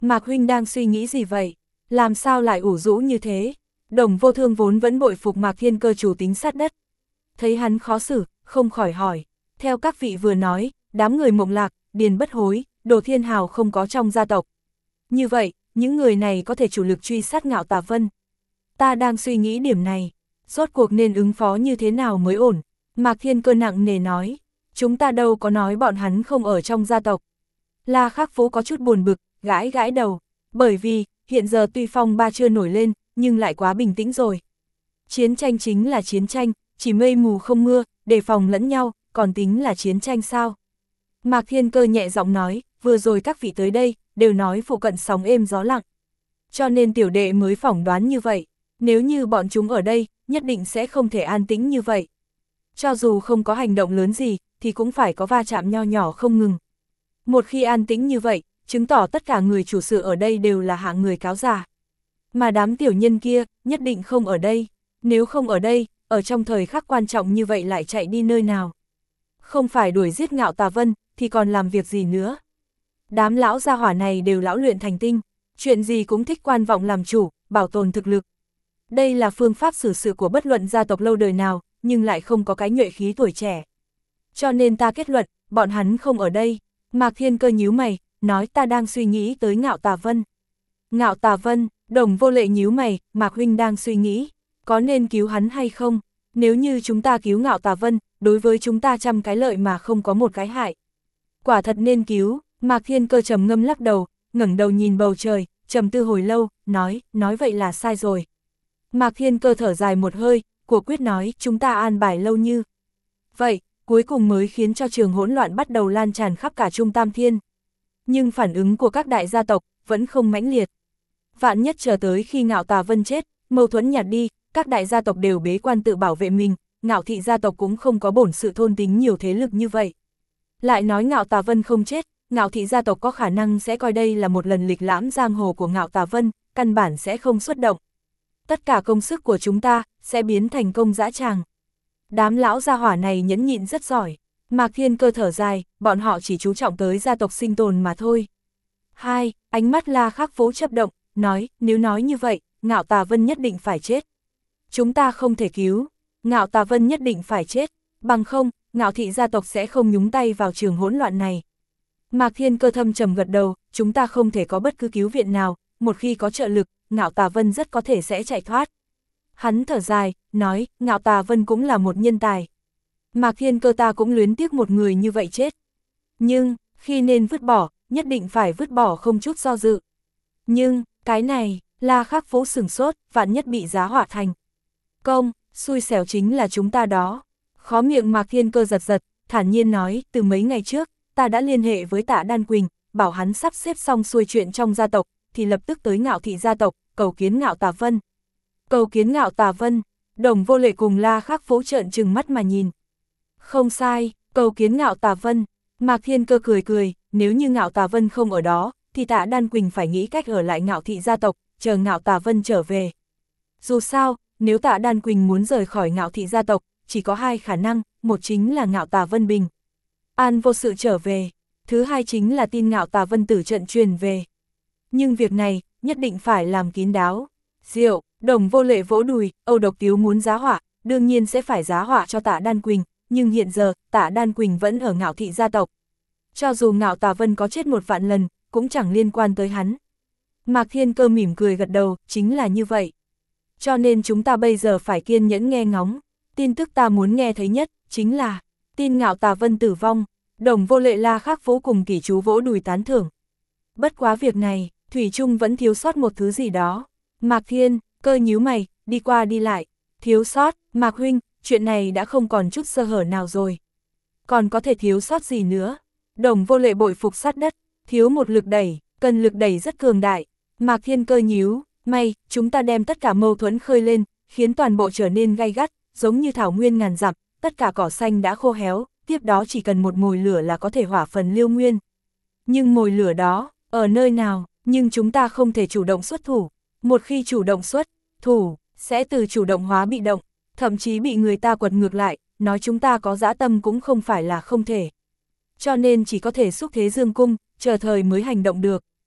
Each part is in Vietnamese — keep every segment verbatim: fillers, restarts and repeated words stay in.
Mạc huynh đang suy nghĩ gì vậy? Làm sao lại ủ rũ như thế? Đồng Vô Thương vốn vẫn bội phục Mạc Thiên Cơ chủ tính sát đất. Thấy hắn khó xử, không khỏi hỏi. Theo các vị vừa nói, đám người Mộng Lạc, Điền Bất Hối, Đồ Thiên Hào không có trong gia tộc. Như vậy, những người này có thể chủ lực truy sát Ngạo Tà Vân. Ta đang suy nghĩ điểm này. Rốt cuộc nên ứng phó như thế nào mới ổn? Mạc Thiên Cơ nặng nề nói. Chúng ta đâu có nói bọn hắn không ở trong gia tộc. La Khắc Phú có chút buồn bực, gãi gãi đầu. Bởi vì, hiện giờ tuy phong ba chưa nổi lên, nhưng lại quá bình tĩnh rồi. Chiến tranh chính là chiến tranh, chỉ mây mù không mưa, đề phòng lẫn nhau, còn tính là chiến tranh sao? Mạc Thiên Cơ nhẹ giọng nói, vừa rồi các vị tới đây, đều nói phụ cận sóng êm gió lặng. Cho nên tiểu đệ mới phỏng đoán như vậy, nếu như bọn chúng ở đây, nhất định sẽ không thể an tĩnh như vậy. Cho dù không có hành động lớn gì, thì cũng phải có va chạm nho nhỏ không ngừng. Một khi an tĩnh như vậy, chứng tỏ tất cả người chủ sự ở đây đều là hạng người cáo già. Mà đám tiểu nhân kia, nhất định không ở đây. Nếu không ở đây, ở trong thời khắc quan trọng như vậy lại chạy đi nơi nào? Không phải đuổi giết Ngạo Tà Vân, thì còn làm việc gì nữa? Đám lão gia hỏa này đều lão luyện thành tinh, chuyện gì cũng thích quan vọng làm chủ, bảo tồn thực lực. Đây là phương pháp xử sự của bất luận gia tộc lâu đời nào, nhưng lại không có cái nhuệ khí tuổi trẻ. Cho nên ta kết luận, bọn hắn không ở đây. Mạc Thiên Cơ nhíu mày, nói ta đang suy nghĩ tới Ngạo Tà Vân. Ngạo Tà Vân, Đồng Vô Lệ nhíu mày, Mạc huynh đang suy nghĩ, có nên cứu hắn hay không? Nếu như chúng ta cứu Ngạo Tà Vân, đối với chúng ta trăm cái lợi mà không có một cái hại. Quả thật nên cứu. Mạc Thiên Cơ trầm ngâm lắc đầu, ngẩng đầu nhìn bầu trời, trầm tư hồi lâu, nói, nói vậy là sai rồi. Mạc Thiên Cơ thở dài một hơi, của quyết nói, chúng ta an bài lâu như vậy, cuối cùng mới khiến cho trường hỗn loạn bắt đầu lan tràn khắp cả Trung Tam Thiên. Nhưng phản ứng của các đại gia tộc vẫn không mãnh liệt. Vạn nhất chờ tới khi Ngạo Tà Vân chết, mâu thuẫn nhạt đi, các đại gia tộc đều bế quan tự bảo vệ mình, Ngạo thị gia tộc cũng không có bổn sự thôn tính nhiều thế lực như vậy. Lại nói Ngạo Tà Vân không chết, Ngạo thị gia tộc có khả năng sẽ coi đây là một lần lịch lãm giang hồ của Ngạo Tà Vân, căn bản sẽ không xuất động. Tất cả công sức của chúng ta sẽ biến thành công dã tràng. Đám lão gia hỏa này nhẫn nhịn rất giỏi. Mạc Thiên Cơ thở dài, bọn họ chỉ chú trọng tới gia tộc sinh tồn mà thôi. Hai, ánh mắt La Khắc Phú chớp động, nói, nếu nói như vậy, Ngạo Tà Vân nhất định phải chết. Chúng ta không thể cứu, Ngạo Tà Vân nhất định phải chết, bằng không, Ngạo thị gia tộc sẽ không nhúng tay vào trường hỗn loạn này. Mạc Thiên Cơ thâm trầm gật đầu, chúng ta không thể có bất cứ cứu viện nào, một khi có trợ lực, Ngạo Tà Vân rất có thể sẽ chạy thoát. Hắn thở dài, nói, Ngạo Tà Vân cũng là một nhân tài. Mạc Thiên Cơ ta cũng luyến tiếc một người như vậy chết. Nhưng, khi nên vứt bỏ, nhất định phải vứt bỏ không chút do dự. Nhưng, cái này, La Khắc Phú sửng sốt, vạn nhất bị giá họa thành công, xui xẻo chính là chúng ta đó. Khó miệng Mạc Thiên Cơ giật giật, thản nhiên nói, từ mấy ngày trước, ta đã liên hệ với Tạ Đan Quỳnh, bảo hắn sắp xếp xong xuôi chuyện trong gia tộc, thì lập tức tới Ngạo thị gia tộc, cầu kiến Ngạo Tà Vân. Cầu kiến Ngạo Tà Vân, Đồng Vô Lệ cùng La Khắc Phú trợn trừng mắt mà nhìn. Không sai, cầu kiến Ngạo Tà Vân. Mạc Thiên Cơ cười cười, nếu như Ngạo Tà Vân không ở đó, thì Tạ Đan Quỳnh phải nghĩ cách ở lại Ngạo thị gia tộc, chờ Ngạo Tà Vân trở về. Dù sao, nếu Tạ Đan Quỳnh muốn rời khỏi Ngạo thị gia tộc, chỉ có hai khả năng, một chính là Ngạo Tà Vân bình an vô sự trở về, thứ hai chính là tin Ngạo Tà Vân tử trận truyền về. Nhưng việc này, nhất định phải làm kín đáo. Diệu, Đồng Vô Lệ vỗ đùi, Âu Độc Tiếu muốn giá họa, đương nhiên sẽ phải giá họa cho Tạ Đan Quỳnh, nhưng hiện giờ, Tạ Đan Quỳnh vẫn ở Ngạo thị gia tộc. Cho dù Ngạo Tà Vân có chết một vạn lần, cũng chẳng liên quan tới hắn. Mạc Thiên Cơ mỉm cười gật đầu, chính là như vậy. Cho nên chúng ta bây giờ phải kiên nhẫn nghe ngóng. Tin tức ta muốn nghe thấy nhất, chính là tin Ngạo Tà Vân tử vong. Đồng Vô Lệ La Khắc Phú cùng Kỷ Chú vỗ đùi tán thưởng. Bất quá việc này, thủy chung vẫn thiếu sót một thứ gì đó. Mạc Thiên Cơ nhíu mày, đi qua đi lại. Thiếu sót, Mạc huynh, chuyện này đã không còn chút sơ hở nào rồi. Còn có thể thiếu sót gì nữa? Đồng Vô Lệ bội phục sát đất, thiếu một lực đẩy, cần lực đẩy rất cường đại. Mạc Thiên Cơ nhíu, may, chúng ta đem tất cả mâu thuẫn khơi lên, khiến toàn bộ trở nên gay gắt, giống như thảo nguyên ngàn dặm, tất cả cỏ xanh đã khô héo, tiếp đó chỉ cần một mồi lửa là có thể hỏa phần liêu nguyên. Nhưng mồi lửa đó, ở nơi nào, nhưng chúng ta không thể chủ động xuất thủ. Một khi chủ động xuất thủ, sẽ từ chủ động hóa bị động, thậm chí bị người ta quật ngược lại, nói chúng ta có dã tâm cũng không phải là không thể. Cho nên chỉ có thể xúc thế dương cung, chờ thời mới hành động được.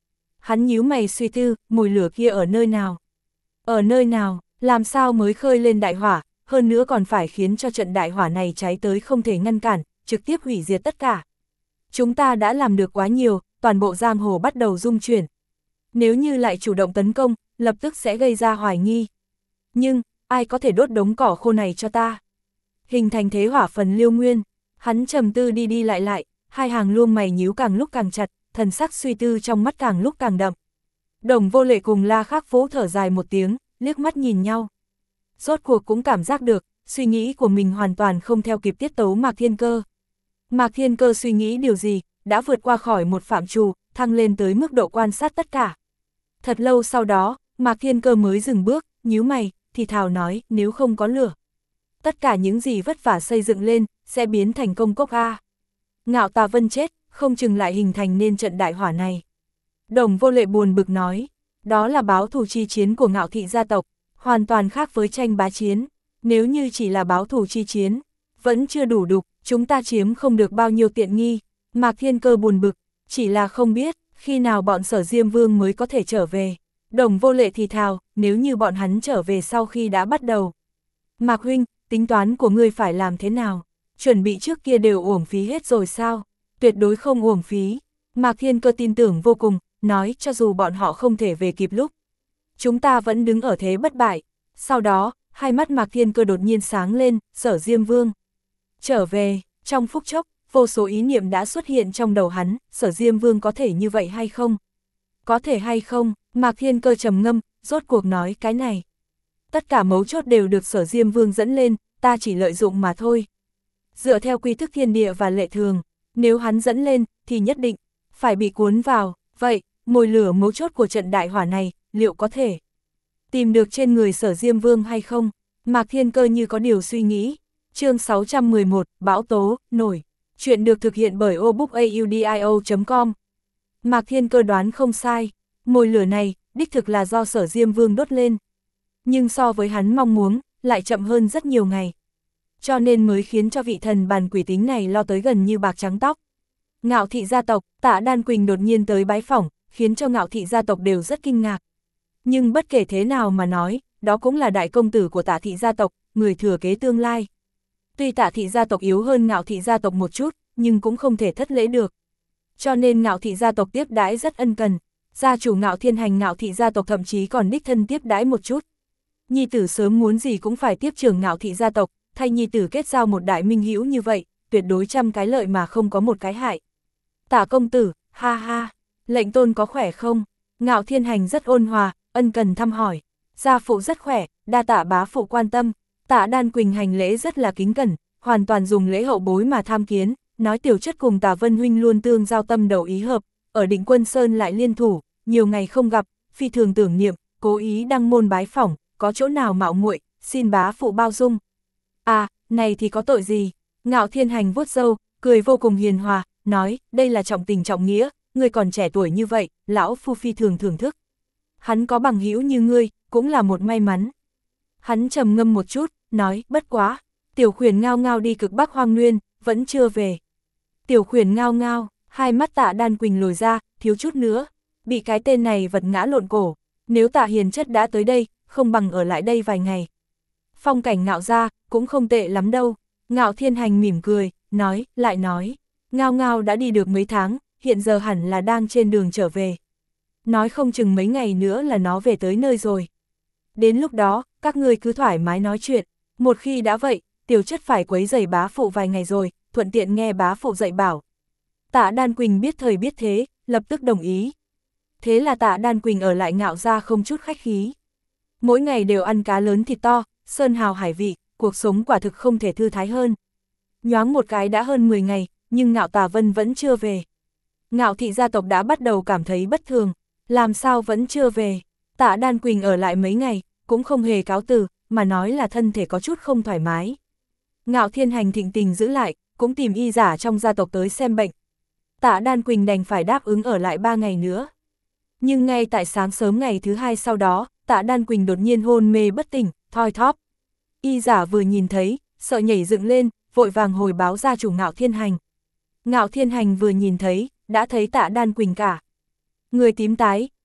Hắn nhíu mày suy tư, mồi lửa kia ở nơi nào? Ở nơi nào, làm sao mới khơi lên đại hỏa, hơn nữa còn phải khiến cho trận đại hỏa này cháy tới không thể ngăn cản, trực tiếp hủy diệt tất cả. Chúng ta đã làm được quá nhiều, toàn bộ giang hồ bắt đầu rung chuyển. Nếu như lại chủ động tấn công, lập tức sẽ gây ra hoài nghi. Nhưng, ai có thể đốt đống cỏ khô này cho ta? Hình thành thế hỏa phần Liêu Nguyên, hắn trầm tư đi đi lại lại, hai hàng lông mày nhíu càng lúc càng chặt, thần sắc suy tư trong mắt càng lúc càng đậm. Đồng Vô Lệ cùng La Khắc Vũ thở dài một tiếng, liếc mắt nhìn nhau. Rốt cuộc cũng cảm giác được, suy nghĩ của mình hoàn toàn không theo kịp tiết tấu Mạc Thiên Cơ. Mạc Thiên Cơ suy nghĩ điều gì, đã vượt qua khỏi một phạm trù, thăng lên tới mức độ quan sát tất cả. Thật lâu sau đó, Mạc Thiên Cơ mới dừng bước, nhíu mày, thì thào nói, nếu không có lửa, tất cả những gì vất vả xây dựng lên, sẽ biến thành công cốc A. Ngạo Tà Vân chết, không chừng lại hình thành nên trận đại hỏa này. Đồng Vô Lệ buồn bực nói, đó là báo thù chi chiến của Ngạo thị gia tộc, hoàn toàn khác với tranh bá chiến. Nếu như chỉ là báo thù chi chiến, vẫn chưa đủ đục, chúng ta chiếm không được bao nhiêu tiện nghi. Mạc Thiên Cơ buồn bực, chỉ là không biết, khi nào bọn Sở Diêm Vương mới có thể trở về. Đồng Vô Lệ thì thào, nếu như bọn hắn trở về sau khi đã bắt đầu. Mạc huynh, tính toán của ngươi phải làm thế nào? Chuẩn bị trước kia đều uổng phí hết rồi sao? Tuyệt đối không uổng phí. Mạc Thiên Cơ tin tưởng vô cùng, nói cho dù bọn họ không thể về kịp lúc, chúng ta vẫn đứng ở thế bất bại. Sau đó, hai mắt Mạc Thiên Cơ đột nhiên sáng lên, Sở Diêm Vương trở về, trong phút chốc, vô số ý niệm đã xuất hiện trong đầu hắn, Sở Diêm Vương có thể như vậy hay không? Có thể hay không? Mạc Thiên Cơ trầm ngâm, rốt cuộc nói cái này. Tất cả mấu chốt đều được Sở Diêm Vương dẫn lên, ta chỉ lợi dụng mà thôi. Dựa theo quy thức thiên địa và lệ thường, nếu hắn dẫn lên, thì nhất định phải bị cuốn vào. Vậy, mồi lửa mấu chốt của trận đại hỏa này, liệu có thể tìm được trên người Sở Diêm Vương hay không? Mạc Thiên Cơ như có điều suy nghĩ. Chương sáu trăm mười một, Bão Tố, nổi. Chuyện được thực hiện bởi obookaudio chấm com. Mạc Thiên Cơ đoán không sai, mồi lửa này, đích thực là do Sở Diêm Vương đốt lên. Nhưng so với hắn mong muốn, lại chậm hơn rất nhiều ngày. Cho nên mới khiến cho vị thần bàn quỷ tính này lo tới gần như bạc trắng tóc. Ngạo thị gia tộc, Tạ Đan Quỳnh đột nhiên tới bái phỏng, khiến cho Ngạo thị gia tộc đều rất kinh ngạc. Nhưng bất kể thế nào mà nói, đó cũng là đại công tử của Tạ thị gia tộc, người thừa kế tương lai. Tuy Tạ thị gia tộc yếu hơn Ngạo thị gia tộc một chút, nhưng cũng không thể thất lễ được. Cho nên Ngạo thị gia tộc tiếp đãi rất ân cần. Gia chủ Ngạo Thiên Hành Ngạo thị gia tộc thậm chí còn đích thân tiếp đãi một chút. Nhi tử sớm muốn gì cũng phải tiếp trưởng Ngạo thị gia tộc, thay nhi tử kết giao một đại minh hữu như vậy, tuyệt đối trăm cái lợi mà không có một cái hại. Tạ công tử, ha ha, lệnh tôn có khỏe không? Ngạo Thiên Hành rất ôn hòa, ân cần thăm hỏi. Gia phụ rất khỏe, đa tạ bá phụ quan tâm. Tạ Đan Quỳnh hành lễ rất là kính cẩn, hoàn toàn dùng lễ hậu bối mà tham kiến, nói tiểu chất cùng Tạ Vân huynh luôn tương giao tâm đầu ý hợp, ở Định Quân Sơn lại liên thủ, nhiều ngày không gặp, phi thường tưởng niệm, cố ý đăng môn bái phỏng, có chỗ nào mạo muội, xin bá phụ bao dung. À, này thì có tội gì? Ngạo Thiên Hành vuốt râu, cười vô cùng hiền hòa, nói, đây là trọng tình trọng nghĩa, ngươi còn trẻ tuổi như vậy, lão phu phi thường thưởng thức. Hắn có bằng hữu như ngươi, cũng là một may mắn. Hắn trầm ngâm một chút, nói, bất quá, Tiểu Khuyển Ngao Ngao đi cực Bắc Hoang Nguyên, vẫn chưa về. Tiểu Khuyển Ngao Ngao, hai mắt Tạ Đan Quỳnh lồi ra, thiếu chút nữa, bị cái tên này vật ngã lộn cổ. Nếu Tạ Hiền Chất đã tới đây, không bằng ở lại đây vài ngày. Phong cảnh Ngạo gia cũng không tệ lắm đâu. Ngạo Thiên Hành mỉm cười, nói, lại nói, Ngao Ngao đã đi được mấy tháng, hiện giờ hẳn là đang trên đường trở về. Nói không chừng mấy ngày nữa là nó về tới nơi rồi. Đến lúc đó, các ngươi cứ thoải mái nói chuyện. Một khi đã vậy, tiểu chất phải quấy rầy bá phụ vài ngày rồi, thuận tiện nghe bá phụ dạy bảo. Tạ Đan Quỳnh biết thời biết thế, lập tức đồng ý. Thế là Tạ Đan Quỳnh ở lại Ngạo gia không chút khách khí. Mỗi ngày đều ăn cá lớn thịt to, sơn hào hải vị, cuộc sống quả thực không thể thư thái hơn. Nhoáng một cái đã hơn mười ngày, nhưng Ngạo Tà Vân vẫn chưa về. Ngạo thị gia tộc đã bắt đầu cảm thấy bất thường, làm sao vẫn chưa về. Tạ Đan Quỳnh ở lại mấy ngày, cũng không hề cáo từ, mà nói là thân thể có chút không thoải mái. Ngạo Thiên Hành thịnh tình giữ lại, cũng tìm y giả trong gia tộc tới xem bệnh. Tạ Đan Quỳnh đành phải đáp ứng ở lại ba ngày nữa. Nhưng ngay tại sáng sớm ngày thứ hai sau đó, Tạ Đan Quỳnh đột nhiên hôn mê bất tỉnh, thoi thóp. Y giả vừa nhìn thấy, sợ nhảy dựng lên, vội vàng hồi báo gia chủ Ngạo Thiên Hành. Ngạo Thiên Hành vừa nhìn thấy, đã thấy Tạ Đan Quỳnh cả người tím tái,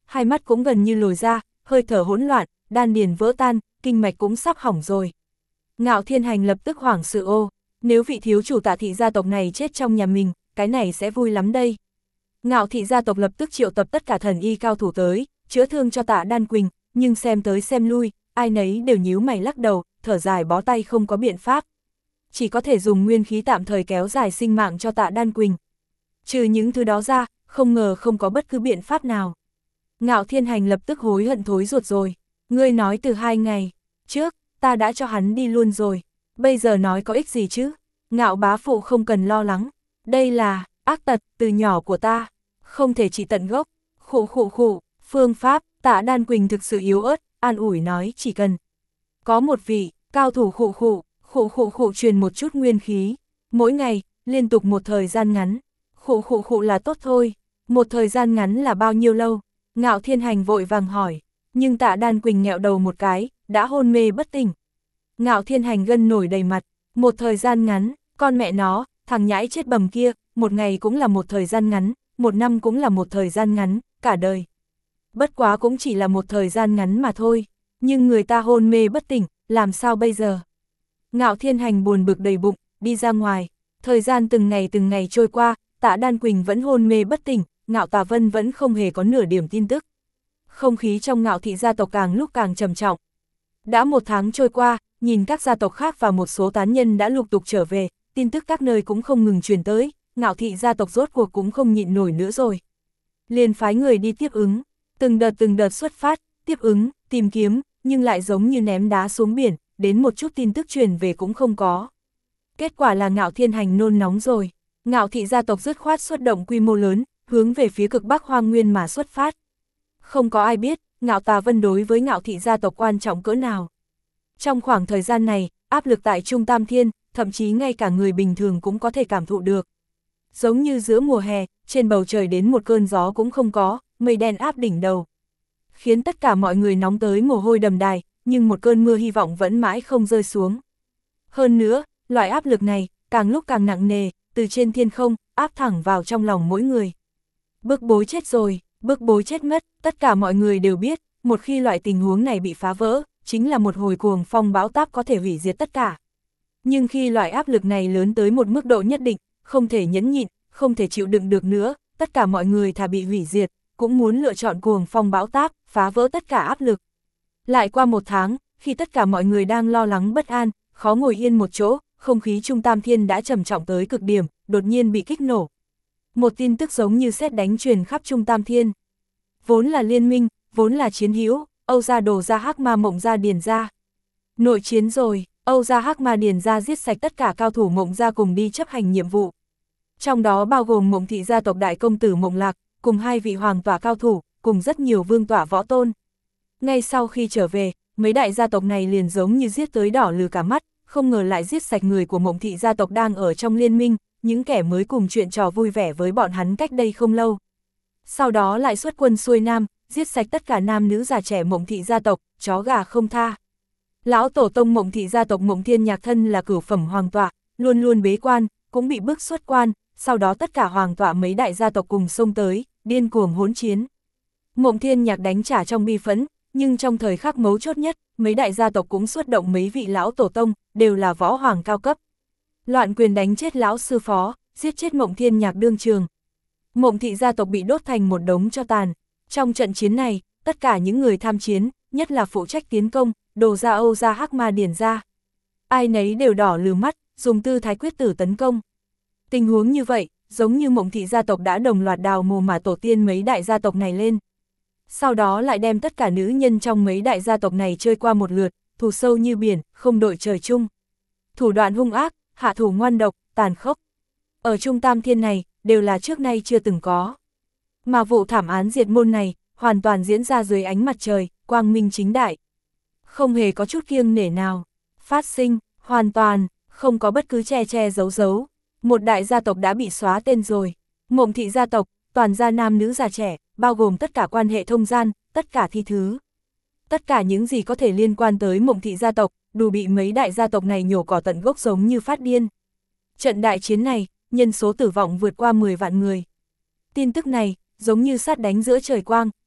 hai mắt cũng gần như lồi ra, hơi thở hỗn loạn, đan điền vỡ tan, kinh mạch cũng sắp hỏng rồi. Ngạo Thiên Hành lập tức hoảng sự ô, nếu vị thiếu chủ Tạ thị gia tộc này chết trong nhà mình, cái này sẽ vui lắm đây. Ngạo thị gia tộc lập tức triệu tập tất cả thần y cao thủ tới, chữa thương cho Tạ Đan Quỳnh, nhưng xem tới xem lui, ai nấy đều nhíu mày lắc đầu, thở dài bó tay không có biện pháp. Chỉ có thể dùng nguyên khí tạm thời kéo dài sinh mạng cho Tạ Đan Quỳnh. Trừ những thứ đó ra, không ngờ không có bất cứ biện pháp nào. Ngạo Thiên Hành lập tức hối hận thối ruột rồi. Ngươi nói từ hai ngày trước, ta đã cho hắn đi luôn rồi. Bây giờ nói có ích gì chứ? Ngạo bá phụ không cần lo lắng. Đây là ác tật từ nhỏ của ta. Không thể trị tận gốc. Khụ khụ khụ, phương pháp, Tạ Đan Quỳnh thực sự yếu ớt, an ủi nói chỉ cần có một vị cao thủ khụ khụ, khụ khụ khụ truyền một chút nguyên khí. Mỗi ngày, liên tục một thời gian ngắn. Khụ khụ khụ là tốt thôi. Một thời gian ngắn là bao nhiêu lâu? Ngạo Thiên Hành vội vàng hỏi. Nhưng Tạ Đan Quỳnh nghẹo đầu một cái, đã hôn mê bất tỉnh. Ngạo Thiên Hành gân nổi đầy mặt. Một thời gian ngắn, con mẹ nó, thằng nhãi chết bầm kia, một ngày cũng là một thời gian ngắn, một năm cũng là một thời gian ngắn, cả đời. Bất quá cũng chỉ là một thời gian ngắn mà thôi. Nhưng người ta hôn mê bất tỉnh, làm sao bây giờ? Ngạo Thiên Hành buồn bực đầy bụng, đi ra ngoài. Thời gian từng ngày từng ngày trôi qua, Tạ Đan Quỳnh vẫn hôn mê bất tỉnh, Ngạo Tà Vân vẫn không hề có nửa điểm tin tức. Không khí trong Ngạo thị gia tộc càng lúc càng trầm trọng. Đã một tháng trôi qua, nhìn các gia tộc khác và một số tán nhân đã lục tục trở về, tin tức các nơi cũng không ngừng truyền tới, Ngạo thị gia tộc rốt cuộc cũng không nhịn nổi nữa rồi. Liền phái người đi tiếp ứng, từng đợt từng đợt xuất phát, tiếp ứng, tìm kiếm, nhưng lại giống như ném đá xuống biển, đến một chút tin tức truyền về cũng không có. Kết quả là Ngạo Thiên Hành nôn nóng rồi. Ngạo thị gia tộc dứt khoát xuất động quy mô lớn, hướng về phía cực Bắc Hoang Nguyên mà xuất phát. Không có ai biết, Ngạo Tà Vân đối với Ngạo thị gia tộc quan trọng cỡ nào. Trong khoảng thời gian này, áp lực tại Trung Tam Thiên, thậm chí ngay cả người bình thường cũng có thể cảm thụ được. Giống như giữa mùa hè, trên bầu trời đến một cơn gió cũng không có, mây đen áp đỉnh đầu. Khiến tất cả mọi người nóng tới mồ hôi đầm đìa, nhưng một cơn mưa hy vọng vẫn mãi không rơi xuống. Hơn nữa, loại áp lực này, càng lúc càng nặng nề, từ trên thiên không, áp thẳng vào trong lòng mỗi người. Bức bối chết rồi, bức bối chết mất, tất cả mọi người đều biết, một khi loại tình huống này bị phá vỡ, chính là một hồi cuồng phong bão táp có thể hủy diệt tất cả. Nhưng khi loại áp lực này lớn tới một mức độ nhất định, không thể nhẫn nhịn, không thể chịu đựng được nữa, tất cả mọi người thà bị hủy diệt, cũng muốn lựa chọn cuồng phong bão táp, phá vỡ tất cả áp lực. Lại qua một tháng, khi tất cả mọi người đang lo lắng bất an, khó ngồi yên một chỗ, không khí Trung Tam Thiên đã trầm trọng tới cực điểm, đột nhiên bị kích nổ. Một tin tức giống như sét đánh truyền khắp Trung Tam Thiên. Vốn là liên minh, vốn là chiến hữu, Âu gia Đồ gia Hắc Ma Mộng gia Điền gia. Nội chiến rồi, Âu gia Hắc Ma Điền gia giết sạch tất cả cao thủ Mộng gia cùng đi chấp hành nhiệm vụ. Trong đó bao gồm Mộng thị gia tộc đại công tử Mộng Lạc, cùng hai vị hoàng tỏa cao thủ, cùng rất nhiều vương tỏa võ tôn. Ngay sau khi trở về, mấy đại gia tộc này liền giống như giết tới đỏ lừ cả mắt, không ngờ lại giết sạch người của Mộng thị gia tộc đang ở trong liên minh, những kẻ mới cùng chuyện trò vui vẻ với bọn hắn cách đây không lâu. Sau đó lại xuất quân xuôi nam, giết sạch tất cả nam nữ già trẻ Mộng thị gia tộc, chó gà không tha. Lão tổ tông Mộng thị gia tộc Mộng Thiên Nhạc thân là cửu phẩm hoàng tọa, luôn luôn bế quan, cũng bị bức xuất quan, sau đó tất cả hoàng tọa mấy đại gia tộc cùng xông tới, điên cuồng hỗn chiến. Mộng Thiên Nhạc đánh trả trong bi phẫn, nhưng trong thời khắc mấu chốt nhất, mấy đại gia tộc cũng xuất động mấy vị lão tổ tông, đều là võ hoàng cao cấp. Loạn quyền đánh chết lão sư phó, giết chết Mộng Thiên Nhạc đương trường. Mộng thị gia tộc bị đốt thành một đống tro tàn. Trong trận chiến này, tất cả những người tham chiến, nhất là phụ trách tiến công, Đồ gia Âu gia Hắc Ma Điền gia, ai nấy đều đỏ lừ mắt, dùng tư thái quyết tử tấn công. Tình huống như vậy, giống như Mộng thị gia tộc đã đồng loạt đào mồ mà tổ tiên mấy đại gia tộc này lên. Sau đó lại đem tất cả nữ nhân trong mấy đại gia tộc này chơi qua một lượt, thù sâu như biển, không đội trời chung. Thủ đoạn hung ác, hạ thủ ngoan độc, tàn khốc. Ở Trung Tam Thiên này, đều là trước nay chưa từng có. Mà vụ thảm án diệt môn này, hoàn toàn diễn ra dưới ánh mặt trời, quang minh chính đại. Không hề có chút kiêng nể nào. Phát sinh, hoàn toàn, không có bất cứ che che giấu giấu. Một đại gia tộc đã bị xóa tên rồi. Mộng thị gia tộc, toàn gia nam nữ già trẻ, bao gồm tất cả quan hệ thông gian, tất cả thi thứ. Tất cả những gì có thể liên quan tới Mộng thị gia tộc, đủ bị mấy đại gia tộc này nhổ cỏ tận gốc giống như phát điên. Trận đại chiến này, nhân số tử vong vượt qua mười vạn người. Tin tức này, giống như sát đánh giữa trời quang,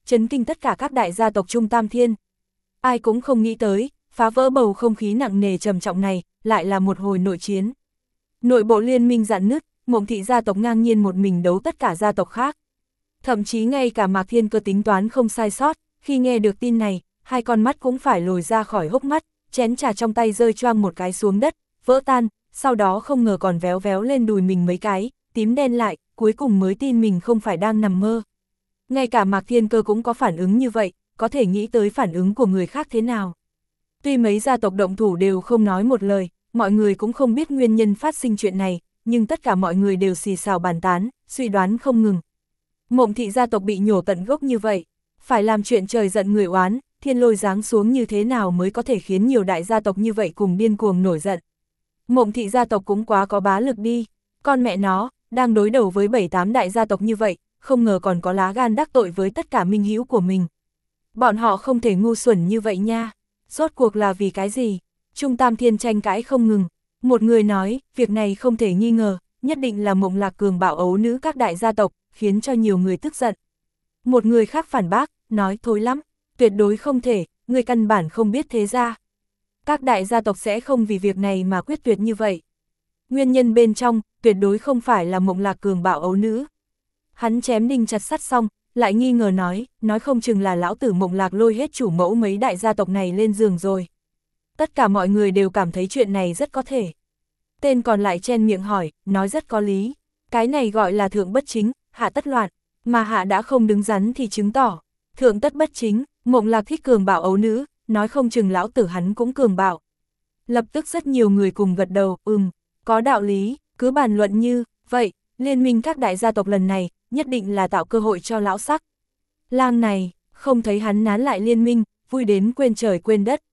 chấn kinh tất cả các đại gia tộc Trung Tam Thiên. Ai cũng không nghĩ tới, phá vỡ bầu không khí nặng nề trầm trọng này, lại là một hồi nội chiến. Nội bộ liên minh rạn nứt, Mộng Thị gia tộc ngang nhiên một mình đấu tất cả gia tộc khác. Thậm chí ngay cả Mạc Thiên Cơ tính toán không sai sót, khi nghe được tin này, hai con mắt cũng phải lồi ra khỏi hốc mắt, chén trà trong tay rơi choang một cái xuống đất, vỡ tan, sau đó không ngờ còn véo véo lên đùi mình mấy cái, tím đen lại, cuối cùng mới tin mình không phải đang nằm mơ. Ngay cả Mạc Thiên Cơ cũng có phản ứng như vậy, có thể nghĩ tới phản ứng của người khác thế nào. Tuy mấy gia tộc động thủ đều không nói một lời, mọi người cũng không biết nguyên nhân phát sinh chuyện này, nhưng tất cả mọi người đều xì xào bàn tán, suy đoán không ngừng. Mộng Thị gia tộc bị nhổ tận gốc như vậy, phải làm chuyện trời giận người oán, thiên lôi giáng xuống như thế nào mới có thể khiến nhiều đại gia tộc như vậy cùng điên cuồng nổi giận. Mộng Thị gia tộc cũng quá có bá lực đi, con mẹ nó, đang đối đầu với bảy tám đại gia tộc như vậy, không ngờ còn có lá gan đắc tội với tất cả minh hữu của mình. Bọn họ không thể ngu xuẩn như vậy nha, rốt cuộc là vì cái gì? Trung Tam Thiên tranh cãi không ngừng, một người nói, việc này không thể nghi ngờ, nhất định là Mộng Lạc cường bạo ấu nữ các đại gia tộc, khiến cho nhiều người tức giận. Một người khác phản bác, nói thối lắm, tuyệt đối không thể, người căn bản không biết thế ra. Các đại gia tộc sẽ không vì việc này mà quyết tuyệt như vậy. Nguyên nhân bên trong, tuyệt đối không phải là Mộng Lạc cường bạo ấu nữ. Hắn chém đinh chặt sắt xong, lại nghi ngờ nói, nói không chừng là lão tử Mộng Lạc lôi hết chủ mẫu mấy đại gia tộc này lên giường rồi. Tất cả mọi người đều cảm thấy chuyện này rất có thể. Tên còn lại chen miệng hỏi, nói rất có lý. Cái này gọi là thượng bất chính, hạ tất loạn, mà hạ đã không đứng rắn thì chứng tỏ. Thượng tất bất chính, Mộng Lạc thích cường bạo ấu nữ, nói không chừng lão tử hắn cũng cường bạo. Lập tức rất nhiều người cùng gật đầu, ừm, có đạo lý, cứ bàn luận như, vậy, liên minh các đại gia tộc lần này, nhất định là tạo cơ hội cho lão sắc. Lang này, không thấy hắn nán lại liên minh, vui đến quên trời quên đất.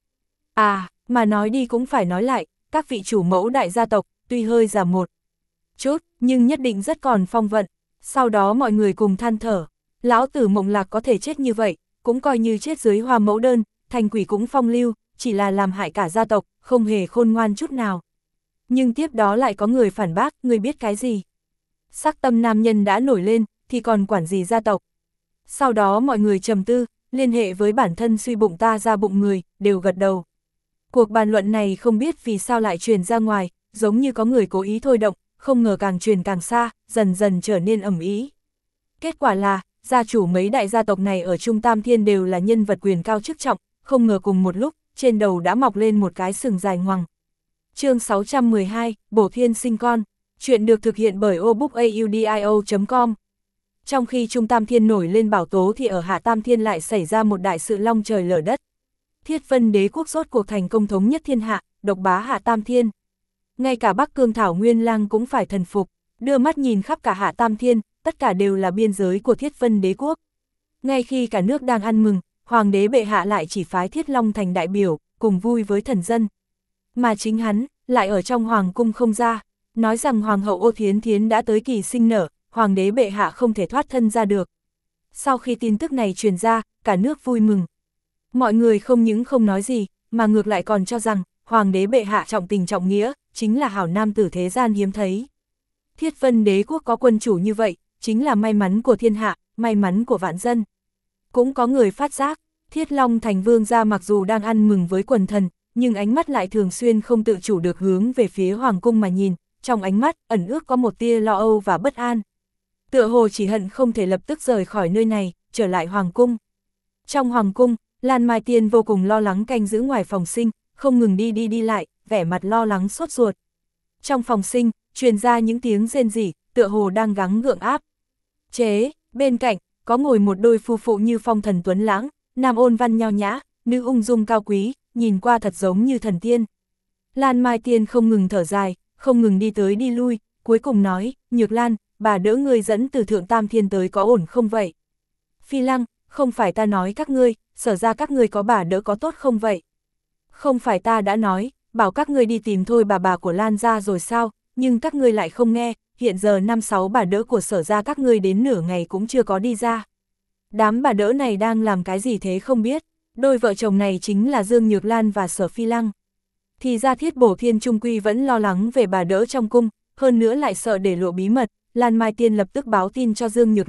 À, mà nói đi cũng phải nói lại, các vị chủ mẫu đại gia tộc, tuy hơi già một chút, nhưng nhất định rất còn phong vận. Sau đó mọi người cùng than thở, lão tử Mộng Lạc có thể chết như vậy, cũng coi như chết dưới hoa mẫu đơn, thành quỷ cũng phong lưu, chỉ là làm hại cả gia tộc, không hề khôn ngoan chút nào. Nhưng tiếp đó lại có người phản bác, người biết cái gì? Sắc tâm nam nhân đã nổi lên, thì còn quản gì gia tộc? Sau đó mọi người trầm tư, liên hệ với bản thân suy bụng ta ra bụng người, đều gật đầu. Cuộc bàn luận này không biết vì sao lại truyền ra ngoài, giống như có người cố ý thôi động, không ngờ càng truyền càng xa, dần dần trở nên ầm ĩ. Kết quả là, gia chủ mấy đại gia tộc này ở Trung Tam Thiên đều là nhân vật quyền cao chức trọng, không ngờ cùng một lúc, trên đầu đã mọc lên một cái sừng dài ngoằng. Chương sáu trăm mười hai, Bổ Thiên sinh con. Chuyện được thực hiện bởi obookaudio chấm com. Trong khi Trung Tam Thiên nổi lên bão tố thì ở Hạ Tam Thiên lại xảy ra một đại sự long trời lở đất. Thiết Vân Đế quốc rốt cuộc thành công thống nhất thiên hạ, độc bá Hạ Tam Thiên. Ngay cả Bắc Cương Thảo Nguyên Lang cũng phải thần phục, đưa mắt nhìn khắp cả Hạ Tam Thiên, tất cả đều là biên giới của Thiết Vân Đế quốc. Ngay khi cả nước đang ăn mừng, Hoàng đế bệ hạ lại chỉ phái Thiết Long thành đại biểu, cùng vui với thần dân. Mà chính hắn, lại ở trong Hoàng cung không ra, nói rằng Hoàng hậu Ô Thiến Thiến đã tới kỳ sinh nở, Hoàng đế bệ hạ không thể thoát thân ra được. Sau khi tin tức này truyền ra, cả nước vui mừng. Mọi người không những không nói gì, mà ngược lại còn cho rằng, Hoàng đế bệ hạ trọng tình trọng nghĩa, chính là hảo nam tử thế gian hiếm thấy. Thiết Vân Đế quốc có quân chủ như vậy, chính là may mắn của thiên hạ, may mắn của vạn dân. Cũng có người phát giác, Thiết Long thành vương gia mặc dù đang ăn mừng với quần thần, nhưng ánh mắt lại thường xuyên không tự chủ được hướng về phía Hoàng cung mà nhìn, trong ánh mắt ẩn ước có một tia lo âu và bất an. Tựa hồ chỉ hận không thể lập tức rời khỏi nơi này, trở lại Hoàng cung. Trong Hoàng cung, Lan Mai Tiên vô cùng lo lắng canh giữ ngoài phòng sinh, không ngừng đi đi đi lại, vẻ mặt lo lắng sốt ruột. Trong phòng sinh, truyền ra những tiếng rên rỉ, tựa hồ đang gắng gượng áp. Chế, bên cạnh, có ngồi một đôi phu phụ như phong thần tuấn lãng, nam ôn văn nho nhã, nữ ung dung cao quý, nhìn qua thật giống như thần tiên. Lan Mai Tiên không ngừng thở dài, không ngừng đi tới đi lui, cuối cùng nói, Nhược Lan, bà đỡ ngươi dẫn từ Thượng Tam Thiên tới có ổn không vậy? Phi Lăng, không phải ta nói các ngươi, sở ra các ngươi có bà đỡ có tốt không vậy? Không phải ta đã nói, bảo các ngươi đi tìm thôi bà bà của Lan ra rồi sao, nhưng các ngươi lại không nghe, hiện giờ năm sáu bà đỡ của sở ra các ngươi đến nửa ngày cũng chưa có đi ra. Đám bà đỡ này đang làm cái gì thế không biết, đôi vợ chồng này chính là Dương Nhược Lan và Sở Phi Lăng. Thì ra Thiết Bổ Thiên trung quy vẫn lo lắng về bà đỡ trong cung, hơn nữa lại sợ để lộ bí mật, Lan Mai Tiên lập tức báo tin cho Dương Nhược Lan,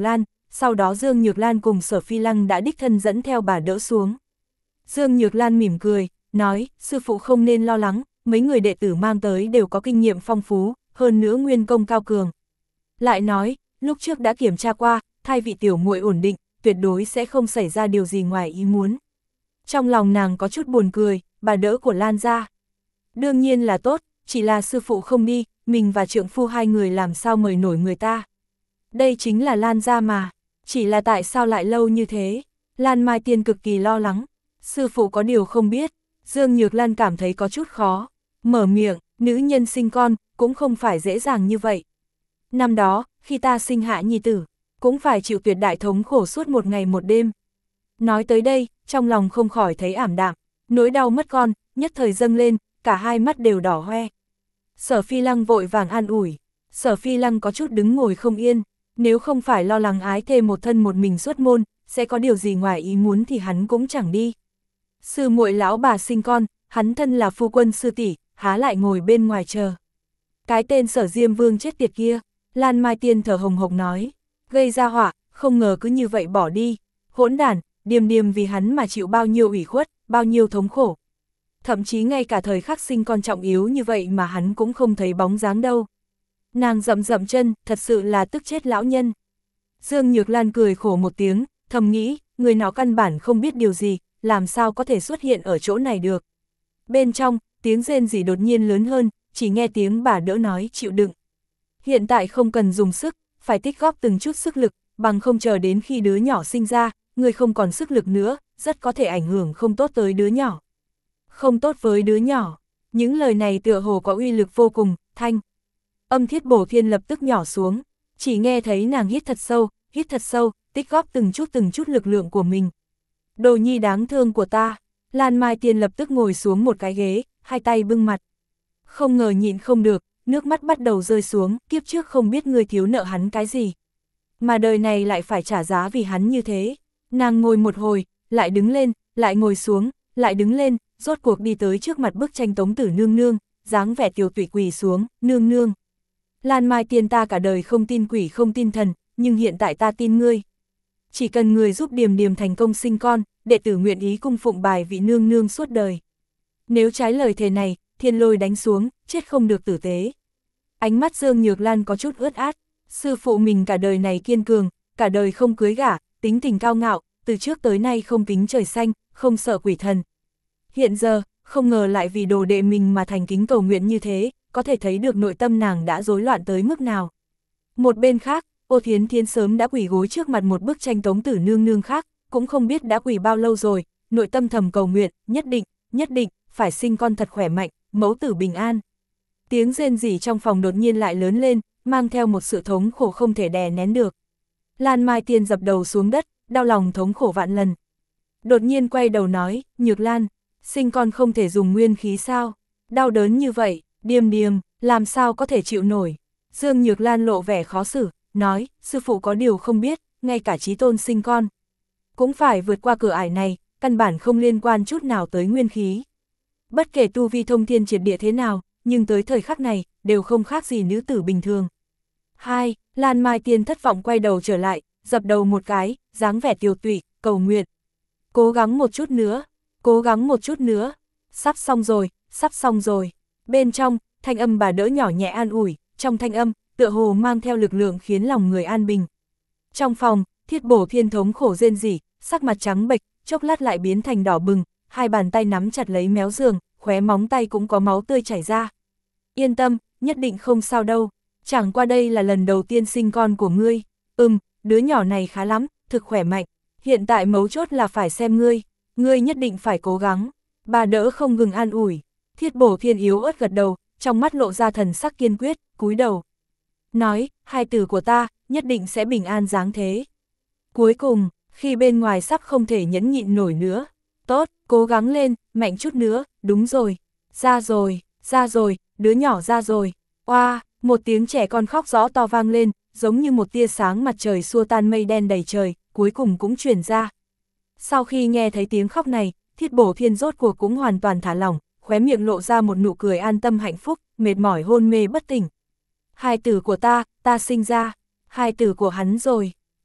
sau đó Dương Nhược Lan cùng Sở Phi Lăng đã đích thân dẫn theo bà đỡ xuống. Dương Nhược Lan mỉm cười, nói, sư phụ không nên lo lắng, mấy người đệ tử mang tới đều có kinh nghiệm phong phú, hơn nữa nguyên công cao cường. Lại nói, lúc trước đã kiểm tra qua, thai vị tiểu muội ổn định, tuyệt đối sẽ không xảy ra điều gì ngoài ý muốn. Trong lòng nàng có chút buồn cười, bà đỡ của Lan gia. Đương nhiên là tốt, chỉ là sư phụ không đi, mình và trượng phu hai người làm sao mời nổi người ta. Đây chính là Lan gia mà, chỉ là tại sao lại lâu như thế. Lan Mai Tiên cực kỳ lo lắng, sư phụ có điều không biết. Dương Nhược Lan cảm thấy có chút khó, mở miệng, nữ nhân sinh con, cũng không phải dễ dàng như vậy. Năm đó, khi ta sinh hạ nhi tử, cũng phải chịu tuyệt đại thống khổ suốt một ngày một đêm. Nói tới đây, trong lòng không khỏi thấy ảm đạm, nỗi đau mất con, nhất thời dâng lên, cả hai mắt đều đỏ hoe. Sở Phi Lăng vội vàng an ủi, Sở Phi Lăng có chút đứng ngồi không yên, nếu không phải lo lắng ái thê một thân một mình xuất môn, sẽ có điều gì ngoài ý muốn thì hắn cũng chẳng đi. Sư muội lão bà sinh con, hắn thân là phu quân sư tỷ, há lại ngồi bên ngoài chờ. Cái tên Sở Diêm Vương chết tiệt kia, Lan Mai Tiên thở hồng hộc nói, gây ra họa, không ngờ cứ như vậy bỏ đi, hỗn đản, Điềm Điềm vì hắn mà chịu bao nhiêu ủy khuất, bao nhiêu thống khổ. Thậm chí ngay cả thời khắc sinh con trọng yếu như vậy mà hắn cũng không thấy bóng dáng đâu. Nàng dậm dậm chân, thật sự là tức chết lão nhân. Dương Nhược Lan cười khổ một tiếng, thầm nghĩ, người nào căn bản không biết điều gì, làm sao có thể xuất hiện ở chỗ này được. Bên trong, tiếng rên rỉ đột nhiên lớn hơn, chỉ nghe tiếng bà đỡ nói chịu đựng. Hiện tại không cần dùng sức, phải tích góp từng chút sức lực, bằng không chờ đến khi đứa nhỏ sinh ra, người không còn sức lực nữa, rất có thể ảnh hưởng không tốt tới đứa nhỏ. Không tốt với đứa nhỏ, những lời này tựa hồ có uy lực vô cùng, thanh. Âm Thiết Bổ Thiên lập tức nhỏ xuống, chỉ nghe thấy nàng hít thật sâu, hít thật sâu, tích góp từng chút từng chút lực lượng của mình. Đồ nhi đáng thương của ta, Lan Mai Tiên lập tức ngồi xuống một cái ghế, hai tay bưng mặt. Không ngờ nhịn không được, nước mắt bắt đầu rơi xuống, kiếp trước không biết ngươi thiếu nợ hắn cái gì. Mà đời này lại phải trả giá vì hắn như thế. Nàng ngồi một hồi, lại đứng lên, lại ngồi xuống, lại đứng lên, rốt cuộc đi tới trước mặt bức tranh Tống Tử nương nương, dáng vẻ tiều tụy quỳ xuống, nương nương. Lan Mai Tiên ta cả đời không tin quỷ không tin thần, nhưng hiện tại ta tin ngươi. Chỉ cần người giúp Điềm Điềm thành công sinh con, đệ tử nguyện ý cung phụng bài vị nương nương suốt đời. Nếu trái lời thề này, thiên lôi đánh xuống, chết không được tử tế. Ánh mắt Dương Nhược Lan có chút ướt át, sư phụ mình cả đời này kiên cường, cả đời không cưới gả, tính tình cao ngạo, từ trước tới nay không kính trời xanh, không sợ quỷ thần. Hiện giờ, không ngờ lại vì đồ đệ mình mà thành kính cầu nguyện như thế, có thể thấy được nội tâm nàng đã rối loạn tới mức nào. Một bên khác, Ô Thiến Thiến sớm đã quỳ gối trước mặt một bức tranh Tống Tử nương nương khác, cũng không biết đã quỳ bao lâu rồi, nội tâm thầm cầu nguyện, nhất định, nhất định, phải sinh con thật khỏe mạnh, mẫu tử bình an. Tiếng rên rỉ trong phòng đột nhiên lại lớn lên, mang theo một sự thống khổ không thể đè nén được. Lan Mai Tiên dập đầu xuống đất, đau lòng thống khổ vạn lần. Đột nhiên quay đầu nói, Nhược Lan, sinh con không thể dùng nguyên khí sao? Đau đớn như vậy, Điềm Điềm, làm sao có thể chịu nổi? Dương Nhược Lan lộ vẻ khó xử, nói, sư phụ có điều không biết, ngay cả chí tôn sinh con. Cũng phải vượt qua cửa ải này, căn bản không liên quan chút nào tới nguyên khí. Bất kể tu vi thông thiên triệt địa thế nào, nhưng tới thời khắc này, đều không khác gì nữ tử bình thường. Hai, Lan Mai Tiên thất vọng quay đầu trở lại, dập đầu một cái, dáng vẻ tiều tụy, cầu nguyện. Cố gắng một chút nữa, cố gắng một chút nữa, sắp xong rồi, sắp xong rồi. Bên trong, thanh âm bà đỡ nhỏ nhẹ an ủi, trong thanh âm, tựa hồ mang theo lực lượng khiến lòng người an bình. Trong phòng, Thiết Bổ Thiên thống khổ rên rỉ, sắc mặt trắng bệch, chốc lát lại biến thành đỏ bừng, hai bàn tay nắm chặt lấy méo giường, khóe móng tay cũng có máu tươi chảy ra. Yên tâm, nhất định không sao đâu, chẳng qua đây là lần đầu tiên sinh con của ngươi. Ừm, đứa nhỏ này khá lắm, thực khỏe mạnh, hiện tại mấu chốt là phải xem ngươi, ngươi nhất định phải cố gắng. Bà đỡ không ngừng an ủi, Thiết Bổ Thiên yếu ớt gật đầu, trong mắt lộ ra thần sắc kiên quyết, cúi đầu. Nói, hai tử của ta, nhất định sẽ bình an dáng thế. Cuối cùng, khi bên ngoài sắp không thể nhẫn nhịn nổi nữa. Tốt, cố gắng lên, mạnh chút nữa, đúng rồi. Ra rồi, ra rồi, đứa nhỏ ra rồi. Oa, một tiếng trẻ con khóc rõ to vang lên, giống như một tia sáng mặt trời xua tan mây đen đầy trời, cuối cùng cũng truyền ra. Sau khi nghe thấy tiếng khóc này, Thiết Bổ Thiên rốt cuộc cũng hoàn toàn thả lỏng, khóe miệng lộ ra một nụ cười an tâm hạnh phúc, mệt mỏi hôn mê bất tỉnh. Hai tử của ta, ta sinh ra, hai tử của hắn rồi.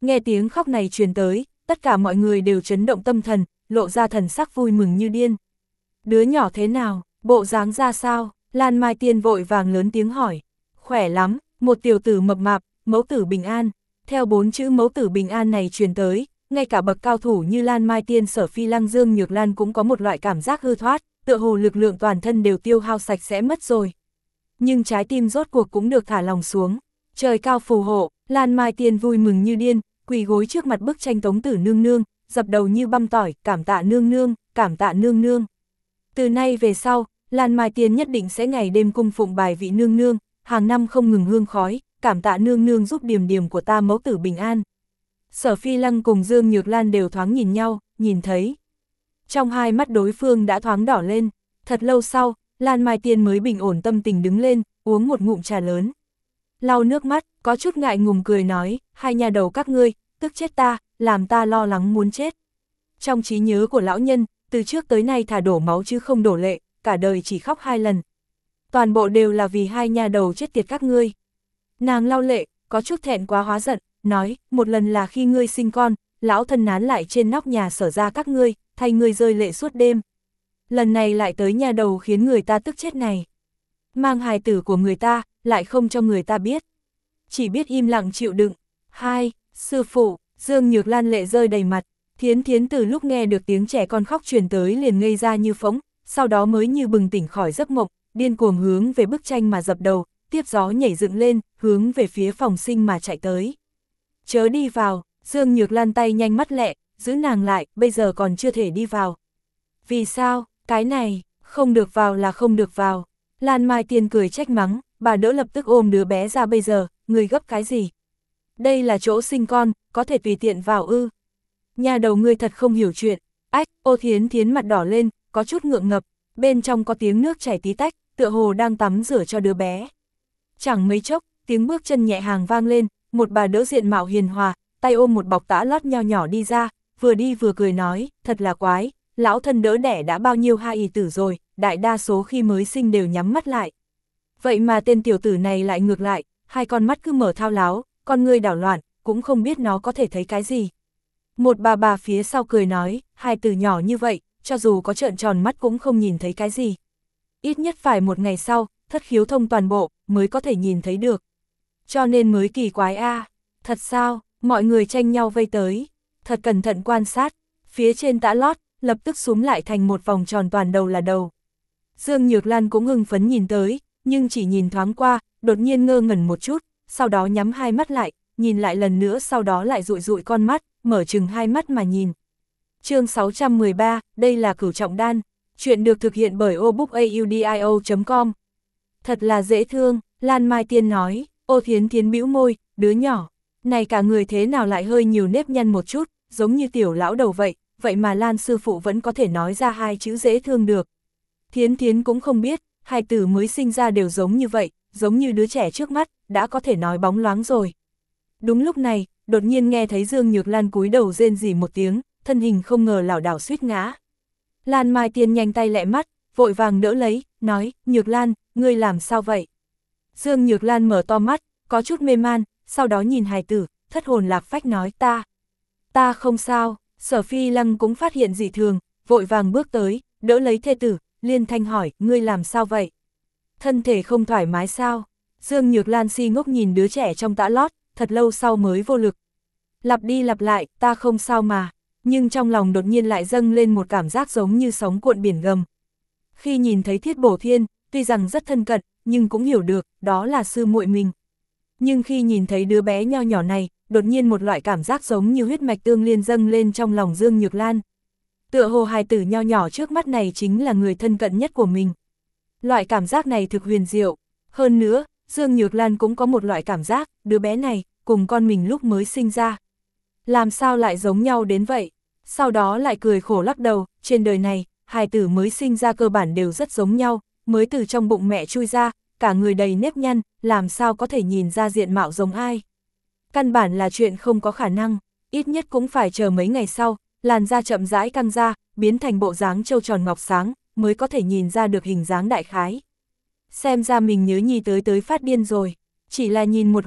Nghe tiếng khóc này truyền tới, tất cả mọi người đều chấn động tâm thần, lộ ra thần sắc vui mừng như điên. Đứa nhỏ thế nào, bộ dáng ra sao? Lan Mai Tiên vội vàng lớn tiếng hỏi. Khỏe lắm, một tiểu tử mập mạp, mẫu tử bình an. Theo bốn chữ mẫu tử bình an này truyền tới, ngay cả bậc cao thủ như Lan Mai Tiên, Sở Phi Lăng, Dương Nhược Lan cũng có một loại cảm giác hư thoát, tựa hồ lực lượng toàn thân đều tiêu hao sạch sẽ mất rồi. Nhưng trái tim rốt cuộc cũng được thả lòng xuống. Trời cao phù hộ, Lan Mai Tiên vui mừng như điên, quỳ gối trước mặt bức tranh Tống Tử nương nương, dập đầu như băm tỏi, cảm tạ nương nương, cảm tạ nương nương. Từ nay về sau, Lan Mai Tiên nhất định sẽ ngày đêm cung phụng bài vị nương nương, hàng năm không ngừng hương khói, cảm tạ nương nương giúp điềm điềm của ta mẫu tử bình an. Sở Phi Lăng cùng Dương Nhược Lan đều thoáng nhìn nhau, nhìn thấy. Trong hai mắt đối phương đã thoáng đỏ lên, thật lâu sau, Lan Mai Tiên mới bình ổn tâm tình đứng lên, uống một ngụm trà lớn. Lau nước mắt, có chút ngại ngùng cười nói, hai nhà đầu các ngươi, tức chết ta, làm ta lo lắng muốn chết. Trong trí nhớ của lão nhân, từ trước tới nay thả đổ máu chứ không đổ lệ, cả đời chỉ khóc hai lần. Toàn bộ đều là vì hai nhà đầu chết tiệt các ngươi. Nàng lau lệ, có chút thẹn quá hóa giận, nói, một lần là khi ngươi sinh con, lão thân nán lại trên nóc nhà Sở ra các ngươi, thay ngươi rơi lệ suốt đêm. Lần này lại tới nhà đầu khiến người ta tức chết này. Mang hài tử của người ta, lại không cho người ta biết. Chỉ biết im lặng chịu đựng. Hai, sư phụ, Dương Nhược Lan lệ rơi đầy mặt. Thiến Thiến từ lúc nghe được tiếng trẻ con khóc truyền tới liền ngây ra như phỗng, sau đó mới như bừng tỉnh khỏi giấc mộng, điên cuồng hướng về bức tranh mà dập đầu, tiếp gió nhảy dựng lên, hướng về phía phòng sinh mà chạy tới. Chớ đi vào, Dương Nhược Lan tay nhanh mắt lẹ, giữ nàng lại, bây giờ còn chưa thể đi vào. Vì sao, cái này, không được vào là không được vào. Lan Mai Tiên cười trách mắng, bà đỡ lập tức ôm đứa bé ra bây giờ, người gấp cái gì? Đây là chỗ sinh con, có thể tùy tiện vào ư. Nhà đầu ngươi thật không hiểu chuyện. Ách, Ô Thiến Thiến mặt đỏ lên, có chút ngượng ngập, bên trong có tiếng nước chảy tí tách, tựa hồ đang tắm rửa cho đứa bé. Chẳng mấy chốc, tiếng bước chân nhẹ hàng vang lên, một bà đỡ diện mạo hiền hòa, tay ôm một bọc tã lót nho nhỏ đi ra, vừa đi vừa cười nói, thật là quái, lão thân đỡ đẻ đã bao nhiêu hai y tử rồi, đại đa số khi mới sinh đều nhắm mắt lại. Vậy mà tên tiểu tử này lại ngược lại, hai con mắt cứ mở thao láo, con ngươi đảo loạn, cũng không biết nó có thể thấy cái gì. Một bà bà phía sau cười nói, hai tử nhỏ như vậy, cho dù có trợn tròn mắt cũng không nhìn thấy cái gì. Ít nhất phải một ngày sau, thất khiếu thông toàn bộ, mới có thể nhìn thấy được. Cho nên mới kỳ quái a. À. Thật sao, mọi người tranh nhau vây tới, thật cẩn thận quan sát, phía trên tã lót, lập tức súm lại thành một vòng tròn toàn đầu là đầu. Dương Nhược Lan cũng hưng phấn nhìn tới, nhưng chỉ nhìn thoáng qua, đột nhiên ngơ ngẩn một chút, sau đó nhắm hai mắt lại, nhìn lại lần nữa sau đó lại dụi dụi con mắt, mở chừng hai mắt mà nhìn. Chương sáu trăm mười ba, đây là Cửu Trọng Đan, chuyện được thực hiện bởi obookaudio chấm com. Thật là dễ thương, Lan Mai Tiên nói, Ô Thiến Thiến bĩu môi, đứa nhỏ, này cả người thế nào lại hơi nhiều nếp nhăn một chút, giống như tiểu lão đầu vậy, vậy mà Lan sư phụ vẫn có thể nói ra hai chữ dễ thương được. Thiến Thiến cũng không biết, hai tử mới sinh ra đều giống như vậy, giống như đứa trẻ trước mắt, đã có thể nói bóng loáng rồi. Đúng lúc này, đột nhiên nghe thấy Dương Nhược Lan cúi đầu rên rỉ một tiếng, thân hình không ngờ lảo đảo suýt ngã. Lan Mai Tiên nhanh tay lẹ mắt, vội vàng đỡ lấy, nói, Nhược Lan, ngươi làm sao vậy? Dương Nhược Lan mở to mắt, có chút mê man, sau đó nhìn hài tử, thất hồn lạc phách nói, ta, ta không sao. Sở Phi Lăng cũng phát hiện dị thường, vội vàng bước tới, đỡ lấy thê tử, liên thanh hỏi, ngươi làm sao vậy? Thân thể không thoải mái sao? Dương Nhược Lan si ngốc nhìn đứa trẻ trong tã lót, thật lâu sau mới vô lực. Lặp đi lặp lại, ta không sao mà, nhưng trong lòng đột nhiên lại dâng lên một cảm giác giống như sóng cuộn biển gầm. Khi nhìn thấy Thiết Bổ Thiên, tuy rằng rất thân cận, nhưng cũng hiểu được, đó là sư muội mình. Nhưng khi nhìn thấy đứa bé nho nhỏ này, đột nhiên một loại cảm giác giống như huyết mạch tương liên dâng lên trong lòng Dương Nhược Lan. Tựa hồ hài tử nho nhỏ trước mắt này chính là người thân cận nhất của mình. Loại cảm giác này thực huyền diệu. Hơn nữa, Dương Nhược Lan cũng có một loại cảm giác, đứa bé này, cùng con mình lúc mới sinh ra. Làm sao lại giống nhau đến vậy? Sau đó lại cười khổ lắc đầu, trên đời này, hài tử mới sinh ra cơ bản đều rất giống nhau, mới từ trong bụng mẹ chui ra, cả người đầy nếp nhăn, làm sao có thể nhìn ra diện mạo giống ai. Căn bản là chuyện không có khả năng, ít nhất cũng phải chờ mấy ngày sau, làn da chậm rãi căng ra, biến thành bộ dáng trâu tròn ngọc sáng, mới có thể nhìn ra được hình dáng đại khái. Xem ra mình nhớ nhi tới tới phát điên rồi, chỉ là nhìn một hồi,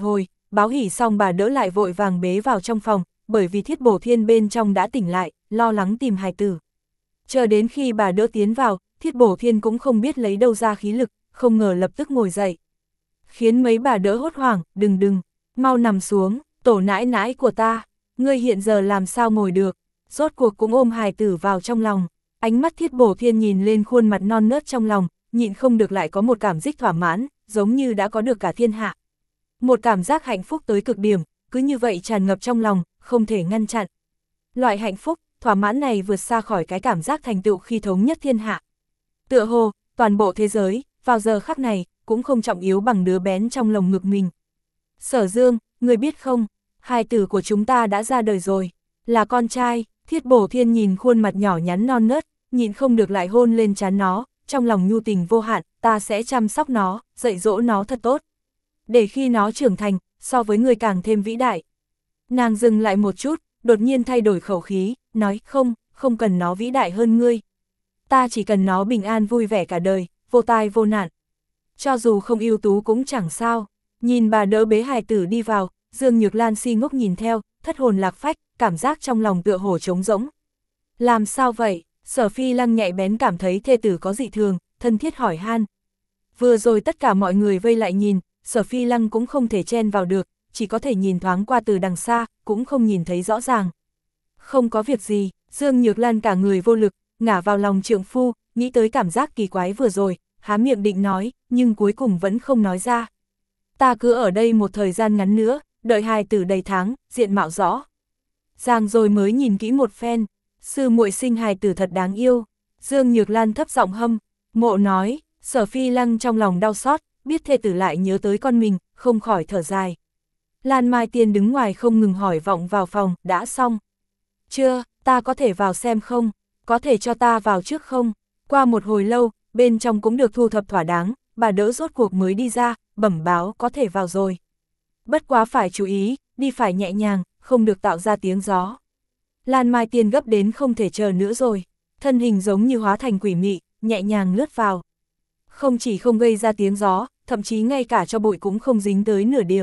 báo hỉ xong bà đỡ lại vội vàng bế vào trong phòng, bởi vì Thiết Bổ Thiên bên trong đã tỉnh lại, lo lắng tìm hài tử. Chờ đến khi bà đỡ tiến vào, Thiết Bổ Thiên cũng không biết lấy đâu ra khí lực, không ngờ lập tức ngồi dậy. Khiến mấy bà đỡ hốt hoảng, đừng đừng, mau nằm xuống, tổ nãi nãi của ta, ngươi hiện giờ làm sao ngồi được, rốt cuộc cũng ôm hài tử vào trong lòng. Ánh mắt Thiết Bổ Thiên nhìn lên khuôn mặt non nớt trong lòng, nhịn không được lại có một cảm giác thỏa mãn, giống như đã có được cả thiên hạ. Một cảm giác hạnh phúc tới cực điểm, cứ như vậy tràn ngập trong lòng, không thể ngăn chặn. Loại hạnh phúc, thỏa mãn này vượt xa khỏi cái cảm giác thành tựu khi thống nhất thiên hạ. Tựa hồ, toàn bộ thế giới, vào giờ khắc này, cũng không trọng yếu bằng đứa bé trong lồng ngực mình. Sở Dương, người biết không, hài tử của chúng ta đã ra đời rồi, là con trai. Thiết Bổ Thiên nhìn khuôn mặt nhỏ nhắn non nớt, nhịn không được lại hôn lên trán nó, trong lòng nhu tình vô hạn, ta sẽ chăm sóc nó, dạy dỗ nó thật tốt. Để khi nó trưởng thành, so với người càng thêm vĩ đại. Nàng dừng lại một chút, đột nhiên thay đổi khẩu khí, nói không, không cần nó vĩ đại hơn ngươi. Ta chỉ cần nó bình an vui vẻ cả đời, vô tai vô nạn. Cho dù không ưu tú cũng chẳng sao. Nhìn bà đỡ bế hài tử đi vào, Dương Nhược Lan si ngốc nhìn theo, thất hồn lạc phách, cảm giác trong lòng tựa hồ trống rỗng. Làm sao vậy? Sở Phi Lăng nhạy bén cảm thấy thê tử có dị thường, thân thiết hỏi han. Vừa rồi tất cả mọi người vây lại nhìn, Sở Phi Lăng cũng không thể chen vào được, chỉ có thể nhìn thoáng qua từ đằng xa, cũng không nhìn thấy rõ ràng. Không có việc gì, Dương Nhược Lan cả người vô lực, ngả vào lòng trượng phu, nghĩ tới cảm giác kỳ quái vừa rồi, há miệng định nói, nhưng cuối cùng vẫn không nói ra. Ta cứ ở đây một thời gian ngắn nữa, đợi hài tử đầy tháng, diện mạo rõ. Giang rồi mới nhìn kỹ một phen, sư muội sinh hài tử thật đáng yêu. Dương Nhược Lan thấp giọng hâm, mộ nói. Sở Phi Lăng trong lòng đau xót, biết thê tử lại nhớ tới con mình, không khỏi thở dài. Lan Mai Tiên đứng ngoài không ngừng hỏi vọng vào phòng, đã xong. Chưa, ta có thể vào xem không? Có thể cho ta vào trước không? Qua một hồi lâu, bên trong cũng được thu thập thỏa đáng, bà đỡ rốt cuộc mới đi ra, bẩm báo có thể vào rồi. Bất quá phải chú ý, đi phải nhẹ nhàng, không được tạo ra tiếng gió. Lan Mai Tiên gấp đến không thể chờ nữa rồi, thân hình giống như hóa thành quỷ mị, nhẹ nhàng lướt vào. Không chỉ không gây ra tiếng gió, thậm chí ngay cả cho bụi cũng không dính tới nửa điểm.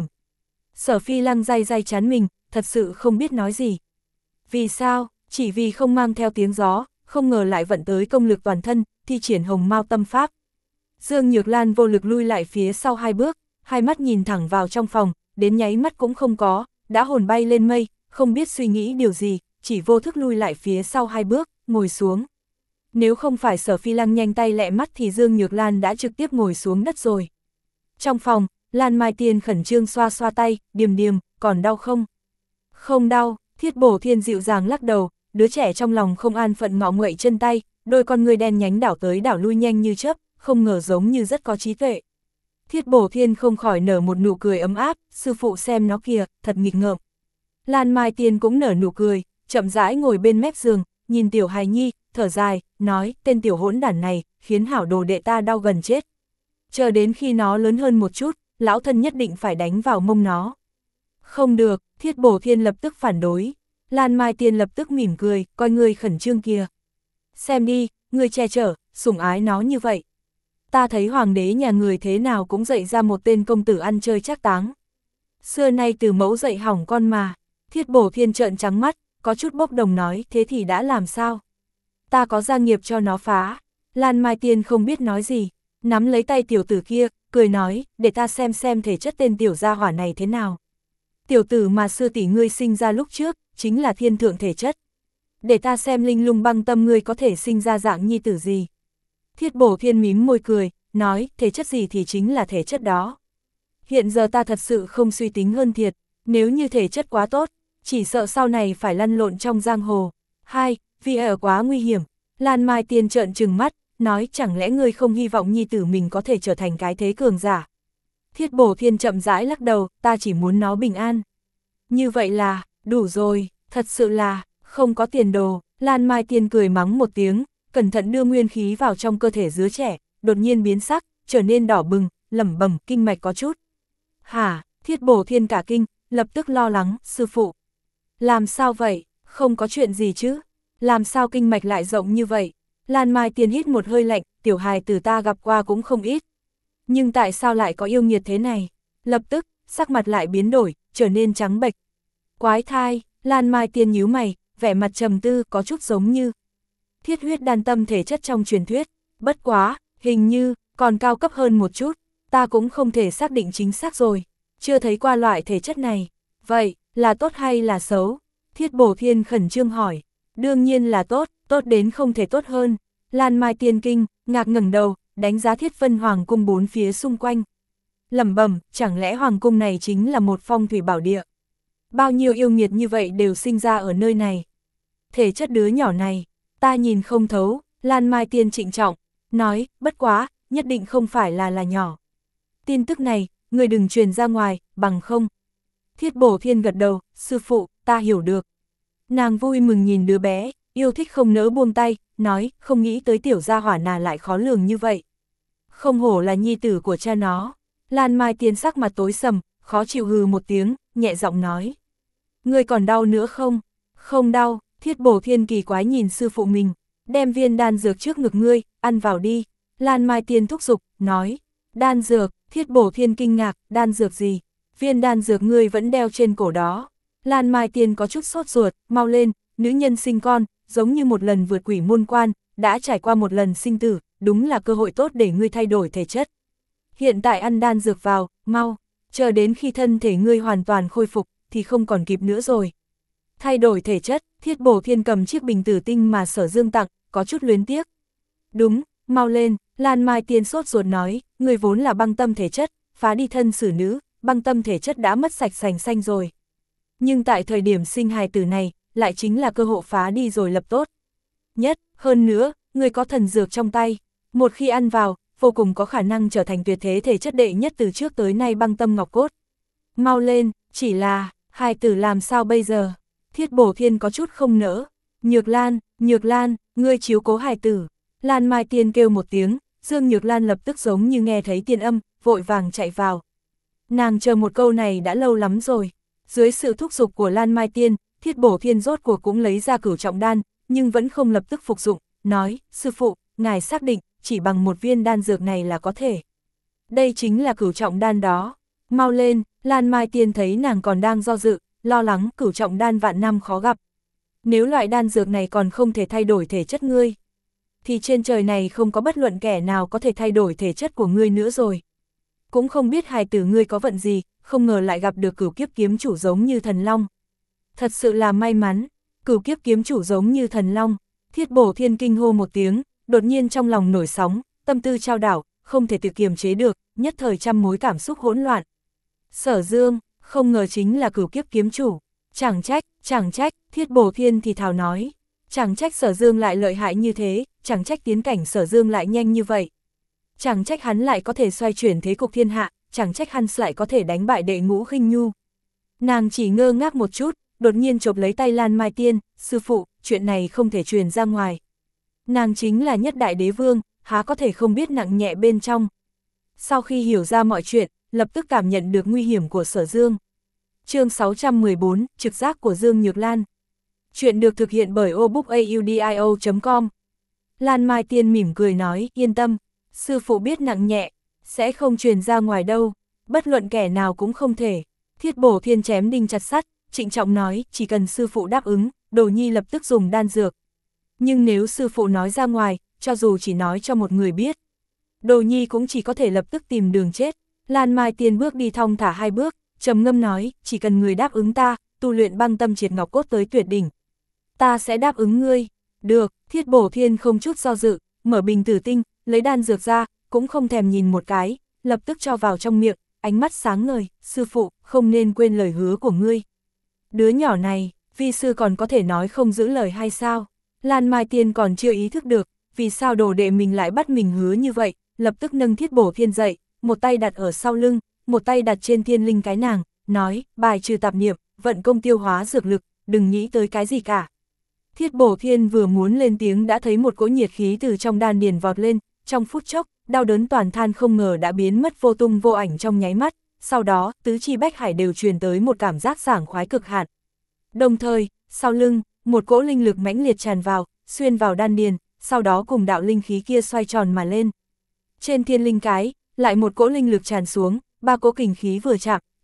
Sở Phi Lăng day day chán mình, thật sự không biết nói gì. Vì sao? Chỉ vì không mang theo tiếng gió, không ngờ lại vận tới công lực toàn thân, thi triển hồng mao tâm pháp. Dương Nhược Lan vô lực lui lại phía sau hai bước, hai mắt nhìn thẳng vào trong phòng, đến nháy mắt cũng không có, đã hồn bay lên mây, không biết suy nghĩ điều gì, chỉ vô thức lui lại phía sau hai bước, ngồi xuống. Nếu không phải Sở Phi Lăng nhanh tay lẹ mắt thì Dương Nhược Lan đã trực tiếp ngồi xuống đất rồi. Trong phòng, Lan Mai Tiên khẩn trương xoa xoa tay, điềm điềm, còn đau không? Không đau, Thiết Bổ Thiên dịu dàng lắc đầu, đứa trẻ trong lòng không an phận ngọ nguậy chân tay, đôi con người đen nhánh đảo tới đảo lui nhanh như chớp, không ngờ giống như rất có trí tuệ. Thiết Bổ Thiên không khỏi nở một nụ cười ấm áp, sư phụ xem nó kìa, thật nghịch ngợm. Lan Mai Tiên cũng nở nụ cười, chậm rãi ngồi bên mép giường, nhìn tiểu hài nhi, thở dài, nói, tên tiểu hỗn đản này, khiến hảo đồ đệ ta đau gần chết. Chờ đến khi nó lớn hơn một chút, lão thân nhất định phải đánh vào mông nó. Không được, Thiết Bổ Thiên lập tức phản đối. Lan Mai Tiên lập tức mỉm cười, coi người khẩn trương kìa. Xem đi, người che chở, sủng ái nó như vậy. Ta thấy hoàng đế nhà người thế nào cũng dạy ra một tên công tử ăn chơi trác táng. Xưa nay từ mẫu dạy hỏng con mà. Thiết Bổ Thiên trợn trắng mắt, có chút bốc đồng nói, thế thì đã làm sao? Ta có gia nghiệp cho nó phá. Lan Mai Tiên không biết nói gì, nắm lấy tay tiểu tử kia, cười nói, để ta xem xem thể chất tên tiểu gia hỏa này thế nào. Tiểu tử mà sư tỷ ngươi sinh ra lúc trước, chính là thiên thượng thể chất. Để ta xem linh lung băng tâm ngươi có thể sinh ra dạng nhi tử gì. Thiết Bổ Thiên mím môi cười, nói, thể chất gì thì chính là thể chất đó. Hiện giờ ta thật sự không suy tính hơn thiệt, nếu như thể chất quá tốt, chỉ sợ sau này phải lăn lộn trong giang hồ. Hai, vì ở quá nguy hiểm. Lan Mai Tiên trợn trừng mắt, nói chẳng lẽ ngươi không hy vọng nhi tử mình có thể trở thành cái thế cường giả. Thiết Bổ Thiên chậm rãi lắc đầu, ta chỉ muốn nó bình an. Như vậy là, đủ rồi, thật sự là, không có tiền đồ. Lan Mai Tiên cười mắng một tiếng, cẩn thận đưa nguyên khí vào trong cơ thể đứa trẻ, đột nhiên biến sắc, trở nên đỏ bừng, lẩm bẩm, kinh mạch có chút. Hả? Thiết Bổ Thiên cả kinh, lập tức lo lắng, sư phụ. Làm sao vậy? Không có chuyện gì chứ? Làm sao kinh mạch lại rộng như vậy? Lan Mai Tiên hít một hơi lạnh, tiểu hài tử ta gặp qua cũng không ít. Nhưng tại sao lại có yêu nghiệt thế này? Lập tức, sắc mặt lại biến đổi, trở nên trắng bệch. Quái thai, Lan Mai Tiên nhíu mày, vẻ mặt trầm tư, có chút giống như thiết huyết đan tâm thể chất trong truyền thuyết, bất quá, hình như còn cao cấp hơn một chút, ta cũng không thể xác định chính xác rồi, chưa thấy qua loại thể chất này. Vậy, là tốt hay là xấu? Thiết Bổ Thiên khẩn trương hỏi. Đương nhiên là tốt, tốt đến không thể tốt hơn. Lan Mai Tiên kinh, ngạc ngẩng đầu, đánh giá Thiết Vân Hoàng cung bốn phía xung quanh. Lẩm bẩm, chẳng lẽ hoàng cung này chính là một phong thủy bảo địa? Bao nhiêu yêu nghiệt như vậy đều sinh ra ở nơi này. Thể chất đứa nhỏ này, ta nhìn không thấu. Lan Mai Tiên trịnh trọng, nói, bất quá, nhất định không phải là là nhỏ. Tin tức này, người đừng truyền ra ngoài, bằng không. Thiết Bổ Thiên gật đầu, sư phụ, ta hiểu được. Nàng vui mừng nhìn đứa bé, yêu thích không nỡ buông tay, nói, không nghĩ tới tiểu gia hỏa nà lại khó lường như vậy. Không hổ là nhi tử của cha nó. Lan Mai Tiên sắc mặt tối sầm, khó chịu hừ một tiếng, nhẹ giọng nói. Ngươi còn đau nữa không? Không đau. Thiết Bổ Thiên kỳ quái nhìn sư phụ mình, đem viên đan dược trước ngực ngươi, ăn vào đi. Lan Mai Tiên thúc giục, nói. Đan dược. Thiết Bổ Thiên kinh ngạc, đan dược gì? Viên đan dược ngươi vẫn đeo trên cổ đó. Lan Mai Tiên có chút sốt ruột, mau lên, nữ nhân sinh con, giống như một lần vượt quỷ môn quan, đã trải qua một lần sinh tử, đúng là cơ hội tốt để ngươi thay đổi thể chất. Hiện tại ăn đan dược vào, mau, chờ đến khi thân thể ngươi hoàn toàn khôi phục, thì không còn kịp nữa rồi. Thay đổi thể chất, Thiết Bổ Thiên cầm chiếc bình tử tinh mà Sở Dương tặng, có chút luyến tiếc. Đúng, mau lên, Lan Mai Tiên sốt ruột nói, ngươi vốn là băng tâm thể chất, phá đi thân xử nữ, băng tâm thể chất đã mất sạch sành xanh rồi. Nhưng tại thời điểm sinh hài tử này, lại chính là cơ hội phá đi rồi lập tốt. Nhất, hơn nữa, người có thần dược trong tay, một khi ăn vào, vô cùng có khả năng trở thành tuyệt thế thể chất đệ nhất từ trước tới nay băng tâm ngọc cốt. Mau lên, chỉ là, hài tử làm sao bây giờ? Thiết Bổ Thiên có chút không nỡ. Nhược Lan, Nhược Lan, ngươi chiếu cố hài tử. Lan Mai Tiên kêu một tiếng, Dương Nhược Lan lập tức giống như nghe thấy tiên âm, vội vàng chạy vào. Nàng chờ một câu này đã lâu lắm rồi. Dưới sự thúc giục của Lan Mai Tiên, Thiết Bổ Thiên rốt cuộc cũng lấy ra cửu trọng đan, nhưng vẫn không lập tức phục dụng, nói, sư phụ, ngài xác định, chỉ bằng một viên đan dược này là có thể. Đây chính là cửu trọng đan đó. Mau lên, Lan Mai Tiên thấy nàng còn đang do dự, lo lắng cửu trọng đan vạn năm khó gặp. Nếu loại đan dược này còn không thể thay đổi thể chất ngươi, thì trên trời này không có bất luận kẻ nào có thể thay đổi thể chất của ngươi nữa rồi. Cũng không biết hài tử ngươi có vận gì, không ngờ lại gặp được cửu kiếp kiếm chủ giống như thần long. Thật sự là may mắn, cửu kiếp kiếm chủ giống như thần long. Thiết Bổ Thiên kinh hô một tiếng, đột nhiên trong lòng nổi sóng, tâm tư trao đảo, không thể tự kiềm chế được, nhất thời trăm mối cảm xúc hỗn loạn. Sở Dương, không ngờ chính là cửu kiếp kiếm chủ. Chẳng trách, chẳng trách, Thiết Bổ Thiên thì thào nói. Chẳng trách Sở Dương lại lợi hại như thế, chẳng trách tiến cảnh Sở Dương lại nhanh như vậy. Chẳng trách hắn lại có thể xoay chuyển thế cục thiên hạ, chẳng trách hắn lại có thể đánh bại đệ ngũ khinh nhu. Nàng chỉ ngơ ngác một chút, đột nhiên chộp lấy tay Lan Mai Tiên, sư phụ, chuyện này không thể truyền ra ngoài. Nàng chính là nhất đại đế vương, há có thể không biết nặng nhẹ bên trong. Sau khi hiểu ra mọi chuyện, lập tức cảm nhận được nguy hiểm của Sở Dương. Chương sáu trăm mười bốn, trực giác của Dương Nhược Lan. Chuyện được thực hiện bởi obookaudio chấm com. Lan Mai Tiên mỉm cười nói, yên tâm, sư phụ biết nặng nhẹ, sẽ không truyền ra ngoài đâu, bất luận kẻ nào cũng không thể. Thiết Bổ Thiên chém đinh chặt sắt, trịnh trọng nói, chỉ cần sư phụ đáp ứng, Đồ Nhi lập tức dùng đan dược. Nhưng nếu sư phụ nói ra ngoài, cho dù chỉ nói cho một người biết, Đồ Nhi cũng chỉ có thể lập tức tìm đường chết. Lan Mai Tiên bước đi thong thả hai bước, trầm ngâm nói, chỉ cần người đáp ứng ta, tu luyện băng tâm triệt ngọc cốt tới tuyệt đỉnh, ta sẽ đáp ứng ngươi. Được, Thiết Bổ Thiên không chút do dự, mở bình tử tinh, lấy đan dược ra, cũng không thèm nhìn một cái, lập tức cho vào trong miệng, ánh mắt sáng ngời, sư phụ, không nên quên lời hứa của ngươi. Đứa nhỏ này, vi sư còn có thể nói không giữ lời hay sao? Lan Mai Tiên còn chưa ý thức được, vì sao đồ đệ mình lại bắt mình hứa như vậy, lập tức nâng Thiết Bổ Thiên dậy, một tay đặt ở sau lưng, một tay đặt trên thiên linh cái nàng, nói, bài trừ tạp niệm, vận công tiêu hóa dược lực, đừng nghĩ tới cái gì cả. Thiết Bổ Thiên vừa muốn lên tiếng đã thấy một cỗ nhiệt khí từ trong đan điền vọt lên, trong phút chốc, đau đớn toàn than không ngờ đã biến mất vô tung vô ảnh trong nháy mắt, sau đó, tứ chi bách hải đều truyền tới một cảm giác sảng khoái cực hạn. Đồng thời, sau lưng, một cỗ linh lực mãnh liệt tràn vào, xuyên vào đan điền, sau đó cùng đạo linh khí kia xoay tròn mà lên. Trên thiên linh cái, lại một cỗ linh lực tràn xuống, ba cỗ kình khí vừa chạm,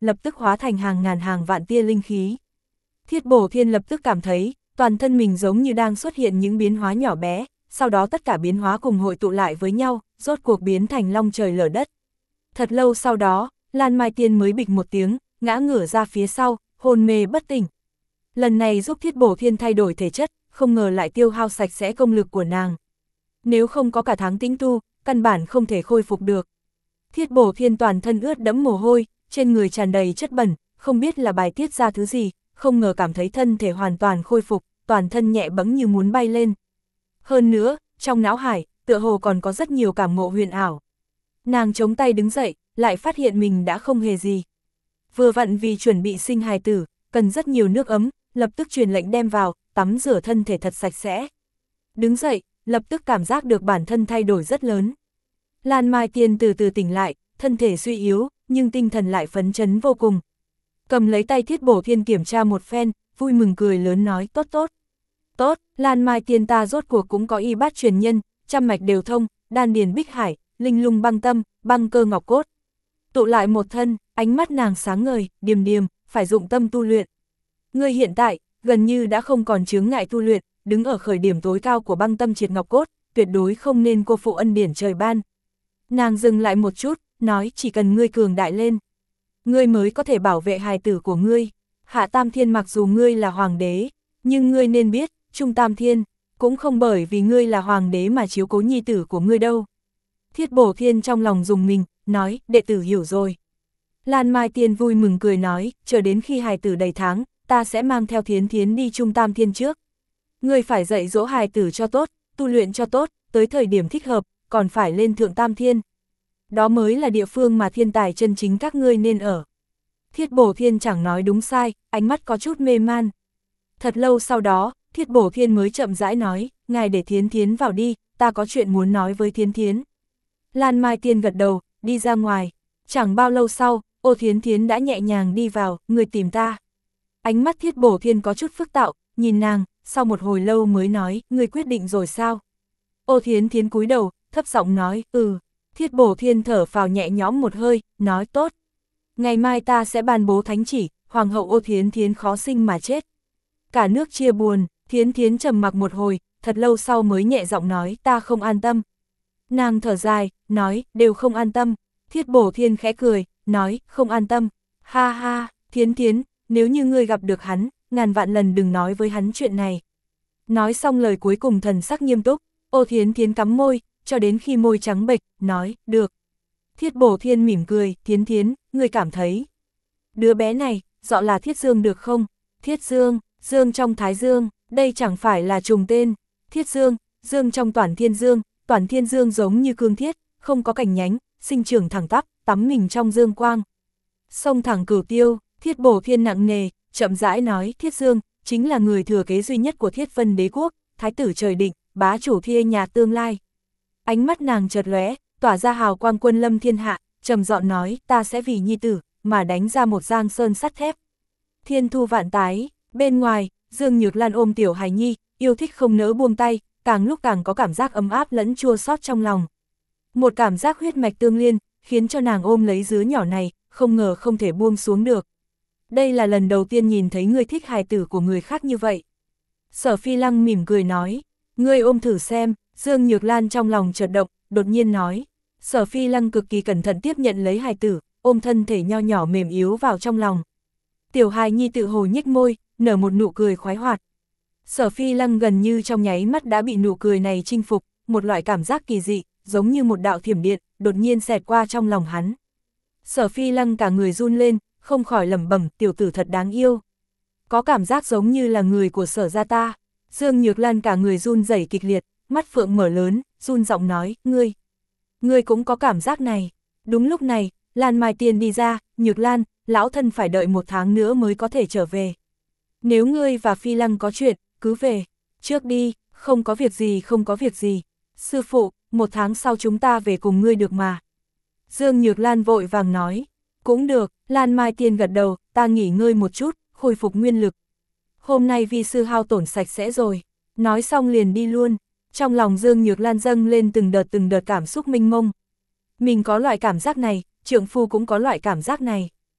lập tức hóa thành hàng ngàn hàng vạn tia linh khí. Thiết Bổ Thiên lập tức cảm thấy, toàn thân mình giống như đang xuất hiện những biến hóa nhỏ bé, sau đó tất cả biến hóa cùng hội tụ lại với nhau, rốt cuộc biến thành long trời lở đất. Thật lâu sau đó, Lan Mai Tiên mới bịch một tiếng, ngã ngửa ra phía sau, hôn mê bất tỉnh. Lần này giúp Thiết Bổ Thiên thay đổi thể chất, không ngờ lại tiêu hao sạch sẽ công lực của nàng. Nếu không có cả tháng tĩnh tu, căn bản không thể khôi phục được. Thiết Bổ Thiên toàn thân ướt đẫm mồ hôi, trên người tràn đầy chất bẩn, không biết là bài tiết ra thứ gì, không ngờ cảm thấy thân thể hoàn toàn khôi phục, toàn thân nhẹ bẫng như muốn bay lên. Hơn nữa, trong não hải, tựa hồ còn có rất nhiều cảm ngộ huyền ảo. Nàng chống tay đứng dậy, lại phát hiện mình đã không hề gì. Vừa vặn vì chuẩn bị sinh hài tử, cần rất nhiều nước ấm, lập tức truyền lệnh đem vào, tắm rửa thân thể thật sạch sẽ. Đứng dậy, lập tức cảm giác được bản thân thay đổi rất lớn. Lan Mai Tiên từ từ tỉnh lại, thân thể suy yếu, nhưng tinh thần lại phấn chấn vô cùng. Cầm lấy tay Thiết Bổ Thiên kiểm tra một phen, vui mừng cười lớn nói tốt tốt. Tốt, Lan Mai Tiên ta rốt cuộc cũng có y bát truyền nhân, trăm mạch đều thông, đan điền bích hải, linh lung băng tâm, băng cơ ngọc cốt. Tụ lại một thân, ánh mắt nàng sáng ngời, điềm điềm, phải dụng tâm tu luyện. Ngươi hiện tại, gần như đã không còn chướng ngại tu luyện, đứng ở khởi điểm tối cao của băng tâm triệt ngọc cốt, tuyệt đối không nên cô phụ ân điển trời ban. Nàng dừng lại một chút, nói chỉ cần ngươi cường đại lên, ngươi mới có thể bảo vệ hài tử của ngươi. Hạ Tam Thiên mặc dù ngươi là hoàng đế, nhưng ngươi nên biết, Trung Tam Thiên, cũng không bởi vì ngươi là hoàng đế mà chiếu cố nhi tử của ngươi đâu. Thiết Bổ Thiên trong lòng dùng mình, nói, đệ tử hiểu rồi. Lan Mai Tiên vui mừng cười nói, chờ đến khi hài tử đầy tháng, ta sẽ mang theo Thiến Thiến đi Trung Tam Thiên trước. Ngươi phải dạy dỗ hài tử cho tốt, tu luyện cho tốt, tới thời điểm thích hợp, còn phải lên Thượng Tam Thiên. Đó mới là địa phương mà thiên tài chân chính các ngươi nên ở. Thiết Bổ Thiên chẳng nói đúng sai, ánh mắt có chút mê man. Thật lâu sau đó, Thiết Bổ Thiên mới chậm rãi nói, ngài để Thiến Thiến vào đi, ta có chuyện muốn nói với Thiến Thiến. Lan Mai Tiên gật đầu, đi ra ngoài. Chẳng bao lâu sau, Ô Thiến Thiến đã nhẹ nhàng đi vào, người tìm ta. Ánh mắt Thiết Bổ Thiên có chút phức tạo, nhìn nàng, sau một hồi lâu mới nói, người quyết định rồi sao? Ô Thiến Thiến cúi đầu, thấp giọng nói, ừ. Thiết Bổ Thiên thở phào nhẹ nhõm một hơi, nói tốt. Ngày mai ta sẽ ban bố thánh chỉ, Hoàng hậu Ô Thiến Thiến khó sinh mà chết. Cả nước chia buồn, Thiến Thiến trầm mặc một hồi, thật lâu sau mới nhẹ giọng nói, ta không an tâm. Nàng thở dài, nói, đều không an tâm. Thiết Bổ Thiên khẽ cười, nói, không an tâm. Ha ha, Thiến Thiến, nếu như ngươi gặp được hắn, ngàn vạn lần đừng nói với hắn chuyện này. Nói xong lời cuối cùng thần sắc nghiêm túc, Ô Thiến Thiến cắm môi, cho đến khi môi trắng bệch, nói, được. Thiết Bổ Thiên mỉm cười, Thiến Thiến, ngươi cảm thấy. Đứa bé này, dọ là Thiết Dương được không? Thiết Dương, Dương trong Thái Dương, đây chẳng phải là trùng tên. Thiết Dương, Dương trong Toản Thiên Dương, Toản Thiên Dương giống như cương thiết, không có cành nhánh, sinh trưởng thẳng tắp, tắm mình trong dương quang. Sông thẳng Cửu Tiêu, Thiết Bổ Thiên nặng nề, chậm rãi nói, Thiết Dương, chính là người thừa kế duy nhất của Thiết Vân Đế Quốc, Thái tử trời định, bá chủ Thiên nhà tương lai. Ánh mắt nàng chợt lóe, tỏa ra hào quang quân lâm thiên hạ, trầm giọng nói, ta sẽ vì nhi tử, mà đánh ra một giang sơn sắt thép. Thiên thu vạn tái, bên ngoài, Dương Nhược Lan ôm tiểu hài nhi, yêu thích không nỡ buông tay, càng lúc càng có cảm giác ấm áp lẫn chua xót trong lòng. Một cảm giác huyết mạch tương liên, khiến cho nàng ôm lấy đứa nhỏ này, không ngờ không thể buông xuống được. Đây là lần đầu tiên nhìn thấy người thích hài tử của người khác như vậy. Sở Phi Lăng mỉm cười nói, ngươi ôm thử xem. Dương Nhược Lan trong lòng chợt động, đột nhiên nói. Sở Phi Lăng cực kỳ cẩn thận tiếp nhận lấy hài tử, ôm thân thể nho nhỏ mềm yếu vào trong lòng. Tiểu hài nhi tự hồ nhếch môi, nở một nụ cười khoái hoạt. Sở Phi Lăng gần như trong nháy mắt đã bị nụ cười này chinh phục, một loại cảm giác kỳ dị, giống như một đạo thiểm điện, đột nhiên xẹt qua trong lòng hắn. Sở Phi Lăng cả người run lên, không khỏi lẩm bẩm, tiểu tử thật đáng yêu. Có cảm giác giống như là người của Sở gia ta. Dương Nhược Lan cả người run rẩy kịch liệt, mắt phượng mở lớn, run giọng nói, ngươi, ngươi cũng có cảm giác này. Đúng lúc này, Lan Mai Tiên đi ra, Nhược Lan, lão thân phải đợi một tháng nữa mới có thể trở về. Nếu ngươi và Phi Lăng có chuyện, cứ về, trước đi, không có việc gì không có việc gì. Sư phụ, một tháng sau chúng ta về cùng ngươi được mà. Dương Nhược Lan vội vàng nói, cũng được, Lan Mai Tiên gật đầu, ta nghỉ ngơi một chút, khôi phục nguyên lực. Hôm nay vi sư hao tổn sạch sẽ rồi, nói xong liền đi luôn. Trong lòng Dương Nhược Lan dâng lên từng đợt từng đợt cảm xúc mênh mông. Mình có loại cảm giác này, trượng phu cũng có loại cảm giác này.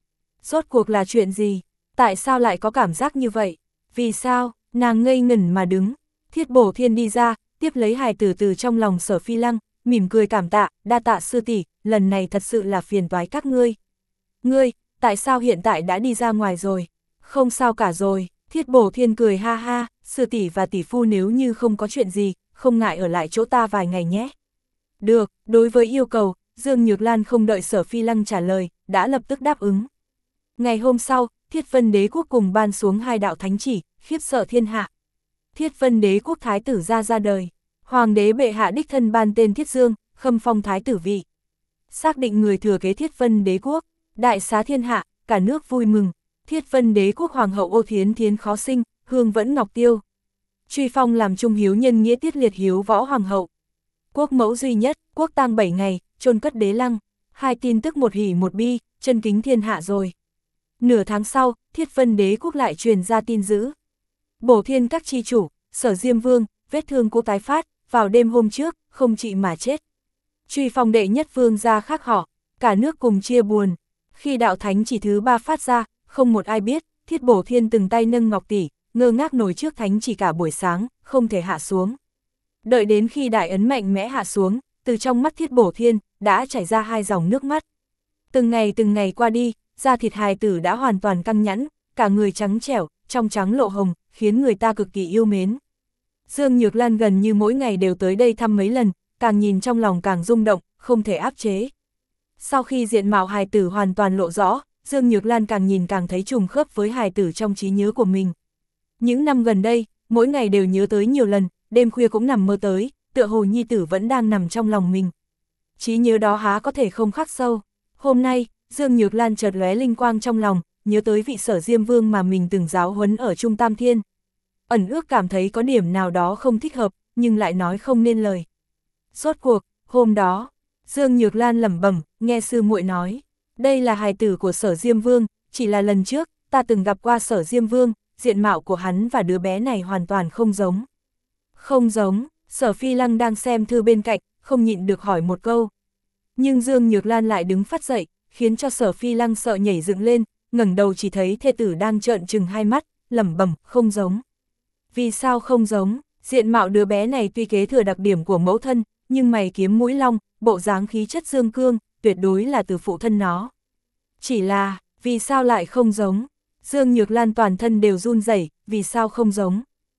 Rốt cuộc là chuyện gì? Tại sao lại có cảm giác như vậy? Vì sao? Nàng ngây ngẩn mà đứng. Thiết Bổ Thiên đi ra, tiếp lấy hài tử từ trong lòng Sở Phi Lăng, mỉm cười cảm tạ, đa tạ sư tỷ, lần này thật sự là phiền toái các ngươi. Ngươi, tại sao hiện tại đã đi ra ngoài rồi? Không sao cả rồi, Thiết Bổ Thiên cười ha ha, sư tỷ và tỷ phu nếu như không có chuyện gì, không ngại ở lại chỗ ta vài ngày nhé. Được, đối với yêu cầu, Dương Nhược Lan không đợi Sở Phi Lăng trả lời, đã lập tức đáp ứng. Ngày hôm sau, Thiết Vân Đế quốc cùng ban xuống hai đạo thánh chỉ, khiếp sợ thiên hạ. Thiết Vân Đế quốc thái tử ra ra đời, Hoàng đế bệ hạ đích thân ban tên Thiết Dương, khâm phong thái tử vị. Xác định người thừa kế Thiết Vân Đế quốc, đại xá thiên hạ, cả nước vui mừng. Thiết Vân Đế quốc hoàng hậu Ô Thiến Thiến khó sinh, hương vẫn ngọc tiêu. Truy phong làm trung hiếu nhân nghĩa tiết liệt hiếu võ hoàng hậu. Quốc mẫu duy nhất, quốc tang bảy ngày, chôn cất đế lăng. Hai tin tức một hỉ một bi, chân kính thiên hạ rồi. Nửa tháng sau, Thiết Vân Đế quốc lại truyền ra tin dữ. Bổ Thiên các chi chủ, Sở Diêm Vương, vết thương cũ tái phát, vào đêm hôm trước, không trị mà chết. Truy phong đệ nhất vương gia khác họ, cả nước cùng chia buồn. Khi đạo thánh chỉ thứ ba phát ra, không một ai biết, Thiết Bổ Thiên từng tay nâng ngọc tỷ, ngơ ngác nổi trước thánh chỉ cả buổi sáng, không thể hạ xuống. Đợi đến khi đại ấn mạnh mẽ hạ xuống, từ trong mắt Thiết Bổ Thiên, đã chảy ra hai dòng nước mắt. Từng ngày từng ngày qua đi, da thịt hài tử đã hoàn toàn căng nhẵn, cả người trắng trẻo, trong trắng lộ hồng, khiến người ta cực kỳ yêu mến. Dương Nhược Lan gần như mỗi ngày đều tới đây thăm mấy lần, càng nhìn trong lòng càng rung động, không thể áp chế. Sau khi diện mạo hài tử hoàn toàn lộ rõ, Dương Nhược Lan càng nhìn càng thấy trùng khớp với hài tử trong trí nhớ của mình. Những năm gần đây, mỗi ngày đều nhớ tới nhiều lần, đêm khuya cũng nằm mơ tới, tựa hồ nhi tử vẫn đang nằm trong lòng mình. Trí nhớ đó há có thể không khắc sâu. Hôm nay, Dương Nhược Lan chợt lóe linh quang trong lòng, nhớ tới vị Sở Diêm Vương mà mình từng giáo huấn ở Trung Tam Thiên. Ẩn ước cảm thấy có điểm nào đó không thích hợp, nhưng lại nói không nên lời. Rốt cuộc, hôm đó, Dương Nhược Lan lẩm bẩm, nghe sư muội nói, đây là hài tử của Sở Diêm Vương, chỉ là lần trước, ta từng gặp qua Sở Diêm Vương, diện mạo của hắn và đứa bé này hoàn toàn không giống. Không giống, Sở Phi Lăng đang xem thư bên cạnh, không nhịn được hỏi một câu. Nhưng Dương Nhược Lan lại đứng phát dậy, khiến cho Sở Phi Lăng sợ nhảy dựng lên, ngẩng đầu chỉ thấy thê tử đang trợn trừng hai mắt, lẩm bẩm, không giống. Vì sao không giống? Diện mạo đứa bé này tuy kế thừa đặc điểm của mẫu thân, nhưng mày kiếm mũi long, bộ dáng khí chất dương cương, tuyệt đối là từ phụ thân nó. Chỉ là, vì sao lại không giống? Dương Nhược Lan toàn thân đều run rẩy, vì sao không giống?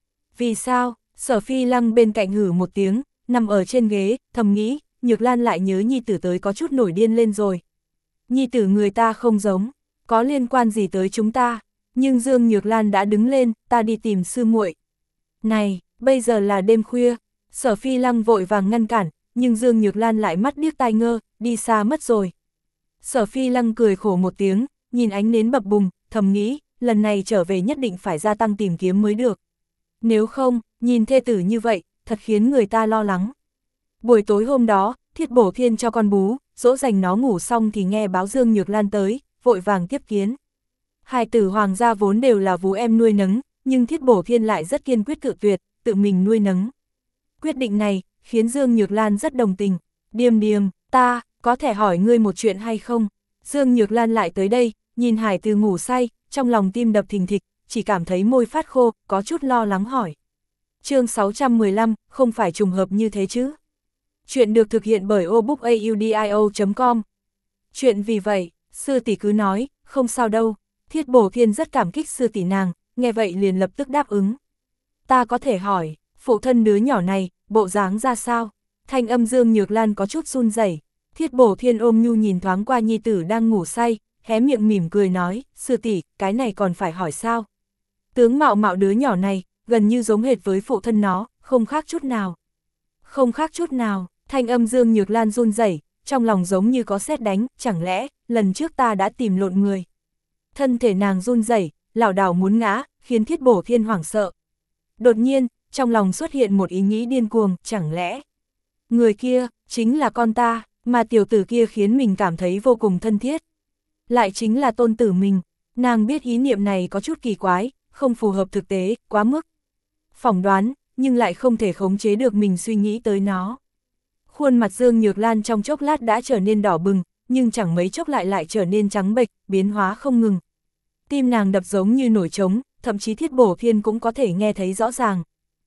Vì sao? Sở Phi Lăng bên cạnh hử một tiếng, nằm ở trên ghế, thầm nghĩ, Nhược Lan lại nhớ nhi tử tới có chút nổi điên lên rồi. Nhi tử người ta không giống, có liên quan gì tới chúng ta? Nhưng Dương Nhược Lan đã đứng lên, ta đi tìm sư muội. Này, bây giờ là đêm khuya. Sở Phi Lăng vội vàng ngăn cản, nhưng Dương Nhược Lan lại mắt điếc tai ngơ, đi xa mất rồi. Sở Phi Lăng cười khổ một tiếng, nhìn ánh nến bập bùng, thầm nghĩ, lần này trở về nhất định phải gia tăng tìm kiếm mới được. Nếu không, nhìn thê tử như vậy, thật khiến người ta lo lắng. Buổi tối hôm đó, Thiết Bổ Thiên cho con bú, dỗ dành nó ngủ xong thì nghe báo Dương Nhược Lan tới, vội vàng tiếp kiến. Hài tử hoàng gia vốn đều là vú em nuôi nấng, nhưng Thiết Bổ Thiên lại rất kiên quyết cự tuyệt, tự mình nuôi nấng. Quyết định này, khiến Dương Nhược Lan rất đồng tình. Điềm điềm, ta, có thể hỏi ngươi một chuyện hay không? Dương Nhược Lan lại tới đây, nhìn hải tử ngủ say, trong lòng tim đập thình thịch, chỉ cảm thấy môi phát khô, có chút lo lắng hỏi. Chương sáu trăm mười lăm, không phải trùng hợp như thế chứ? Chuyện được thực hiện bởi obookaudio chấm com. Chuyện vì vậy, sư tỷ cứ nói, không sao đâu. Thiết Bổ Thiên rất cảm kích sư tỷ nàng, nghe vậy liền lập tức đáp ứng. Ta có thể hỏi, phụ thân đứa nhỏ này, bộ dáng ra sao? Thanh âm Dương Nhược Lan có chút run rẩy. Thiết Bổ Thiên ôm nhu nhìn thoáng qua nhi tử đang ngủ say, hé miệng mỉm cười nói, sư tỷ, cái này còn phải hỏi sao? Tướng mạo mạo đứa nhỏ này, gần như giống hệt với phụ thân nó, không khác chút nào. Không khác chút nào, thanh âm Dương Nhược Lan run rẩy, trong lòng giống như có sét đánh, chẳng lẽ, lần trước ta đã tìm lộn người. Thân thể nàng run rẩy, lảo đảo muốn ngã, khiến Thiết Bổ Thiên hoảng sợ. Đột nhiên, trong lòng xuất hiện một ý nghĩ điên cuồng, chẳng lẽ người kia, chính là con ta, mà tiểu tử kia khiến mình cảm thấy vô cùng thân thiết. Lại chính là tôn tử mình, nàng biết ý niệm này có chút kỳ quái, không phù hợp thực tế, quá mức phỏng đoán, nhưng lại không thể khống chế được mình suy nghĩ tới nó. Khuôn mặt Dương Nhược Lan trong chốc lát đã trở nên đỏ bừng, nhưng chẳng mấy chốc lại lại trở nên trắng bệch, biến hóa không ngừng. Tim nàng đập giống như nổi trống, thậm chí Thiết Bổ Thiên cũng có thể nghe thấy rõ ràng.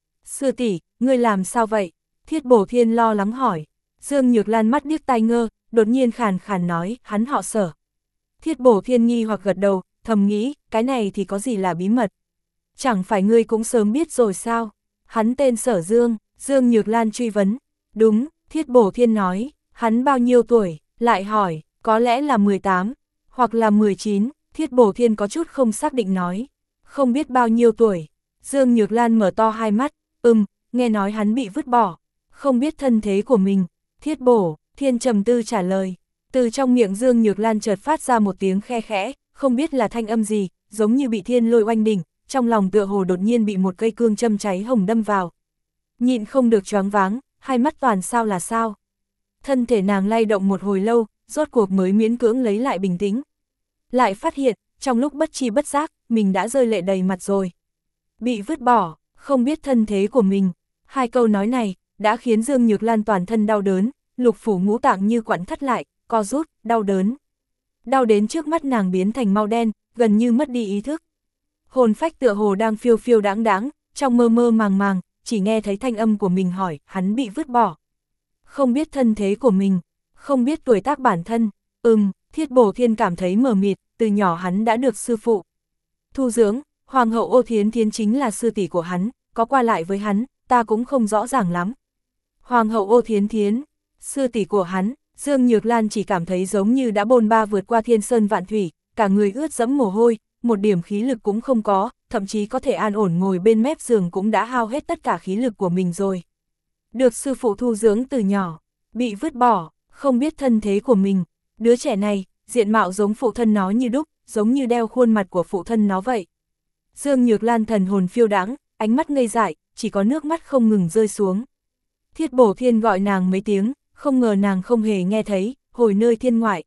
Sư tỷ, ngươi làm sao vậy? Thiết Bổ Thiên lo lắng hỏi. Dương Nhược Lan mắt điếc tai ngơ, đột nhiên khàn khàn nói, hắn họ Sở. Thiết Bổ Thiên nghi hoặc gật đầu, thầm nghĩ, cái này thì có gì là bí mật? Chẳng phải ngươi cũng sớm biết rồi sao? Hắn tên Sở Dương, Dương Nhược Lan truy vấn. Đúng, Thiết Bổ Thiên nói, hắn bao nhiêu tuổi? Lại hỏi, có lẽ là mười tám, hoặc là mười chín, Thiết Bổ Thiên có chút không xác định nói. Không biết bao nhiêu tuổi. Dương Nhược Lan mở to hai mắt, ừm, nghe nói hắn bị vứt bỏ. Không biết thân thế của mình. Thiết Bổ Thiên trầm tư trả lời. Từ trong miệng Dương Nhược Lan chợt phát ra một tiếng khe khẽ, không biết là thanh âm gì, giống như bị thiên lôi oanh đỉnh, trong lòng tựa hồ đột nhiên bị một cây cương châm cháy hồng đâm vào. Nhịn không được choáng váng, hai mắt toàn sao là sao. Thân thể nàng lay động một hồi lâu, rốt cuộc mới miễn cưỡng lấy lại bình tĩnh. Lại phát hiện, trong lúc bất chi bất giác, mình đã rơi lệ đầy mặt rồi. Bị vứt bỏ, không biết thân thế của mình. Hai câu nói này, đã khiến Dương Nhược Lan toàn thân đau đớn, lục phủ ngũ tạng như quặn thắt lại, co rút, đau đớn. Đau đến trước mắt nàng biến thành màu đen, gần như mất đi ý thức. Hồn phách tựa hồ đang phiêu phiêu đáng đáng, trong mơ mơ màng màng, chỉ nghe thấy thanh âm của mình hỏi, hắn bị vứt bỏ. Không biết thân thế của mình, không biết tuổi tác bản thân, ừm, Thiết Bổ Thiên cảm thấy mờ mịt, từ nhỏ hắn đã được sư phụ thu dưỡng, Hoàng hậu Ô Thiến Thiến chính là sư tỷ của hắn, có qua lại với hắn, ta cũng không rõ ràng lắm. Hoàng hậu Ô Thiến Thiến, sư tỷ của hắn, Dương Nhược Lan chỉ cảm thấy giống như đã bôn ba vượt qua thiên sơn vạn thủy, cả người ướt dẫm mồ hôi, một điểm khí lực cũng không có, thậm chí có thể an ổn ngồi bên mép giường cũng đã hao hết tất cả khí lực của mình rồi. Được sư phụ thu dưỡng từ nhỏ, bị vứt bỏ, không biết thân thế của mình, đứa trẻ này, diện mạo giống phụ thân nó như đúc, giống như đeo khuôn mặt của phụ thân nó vậy. Dương Nhược Lan thần hồn phiêu đãng, ánh mắt ngây dại, chỉ có nước mắt không ngừng rơi xuống. Thiết Bổ Thiên gọi nàng mấy tiếng, không ngờ nàng không hề nghe thấy, hồi nơi thiên ngoại.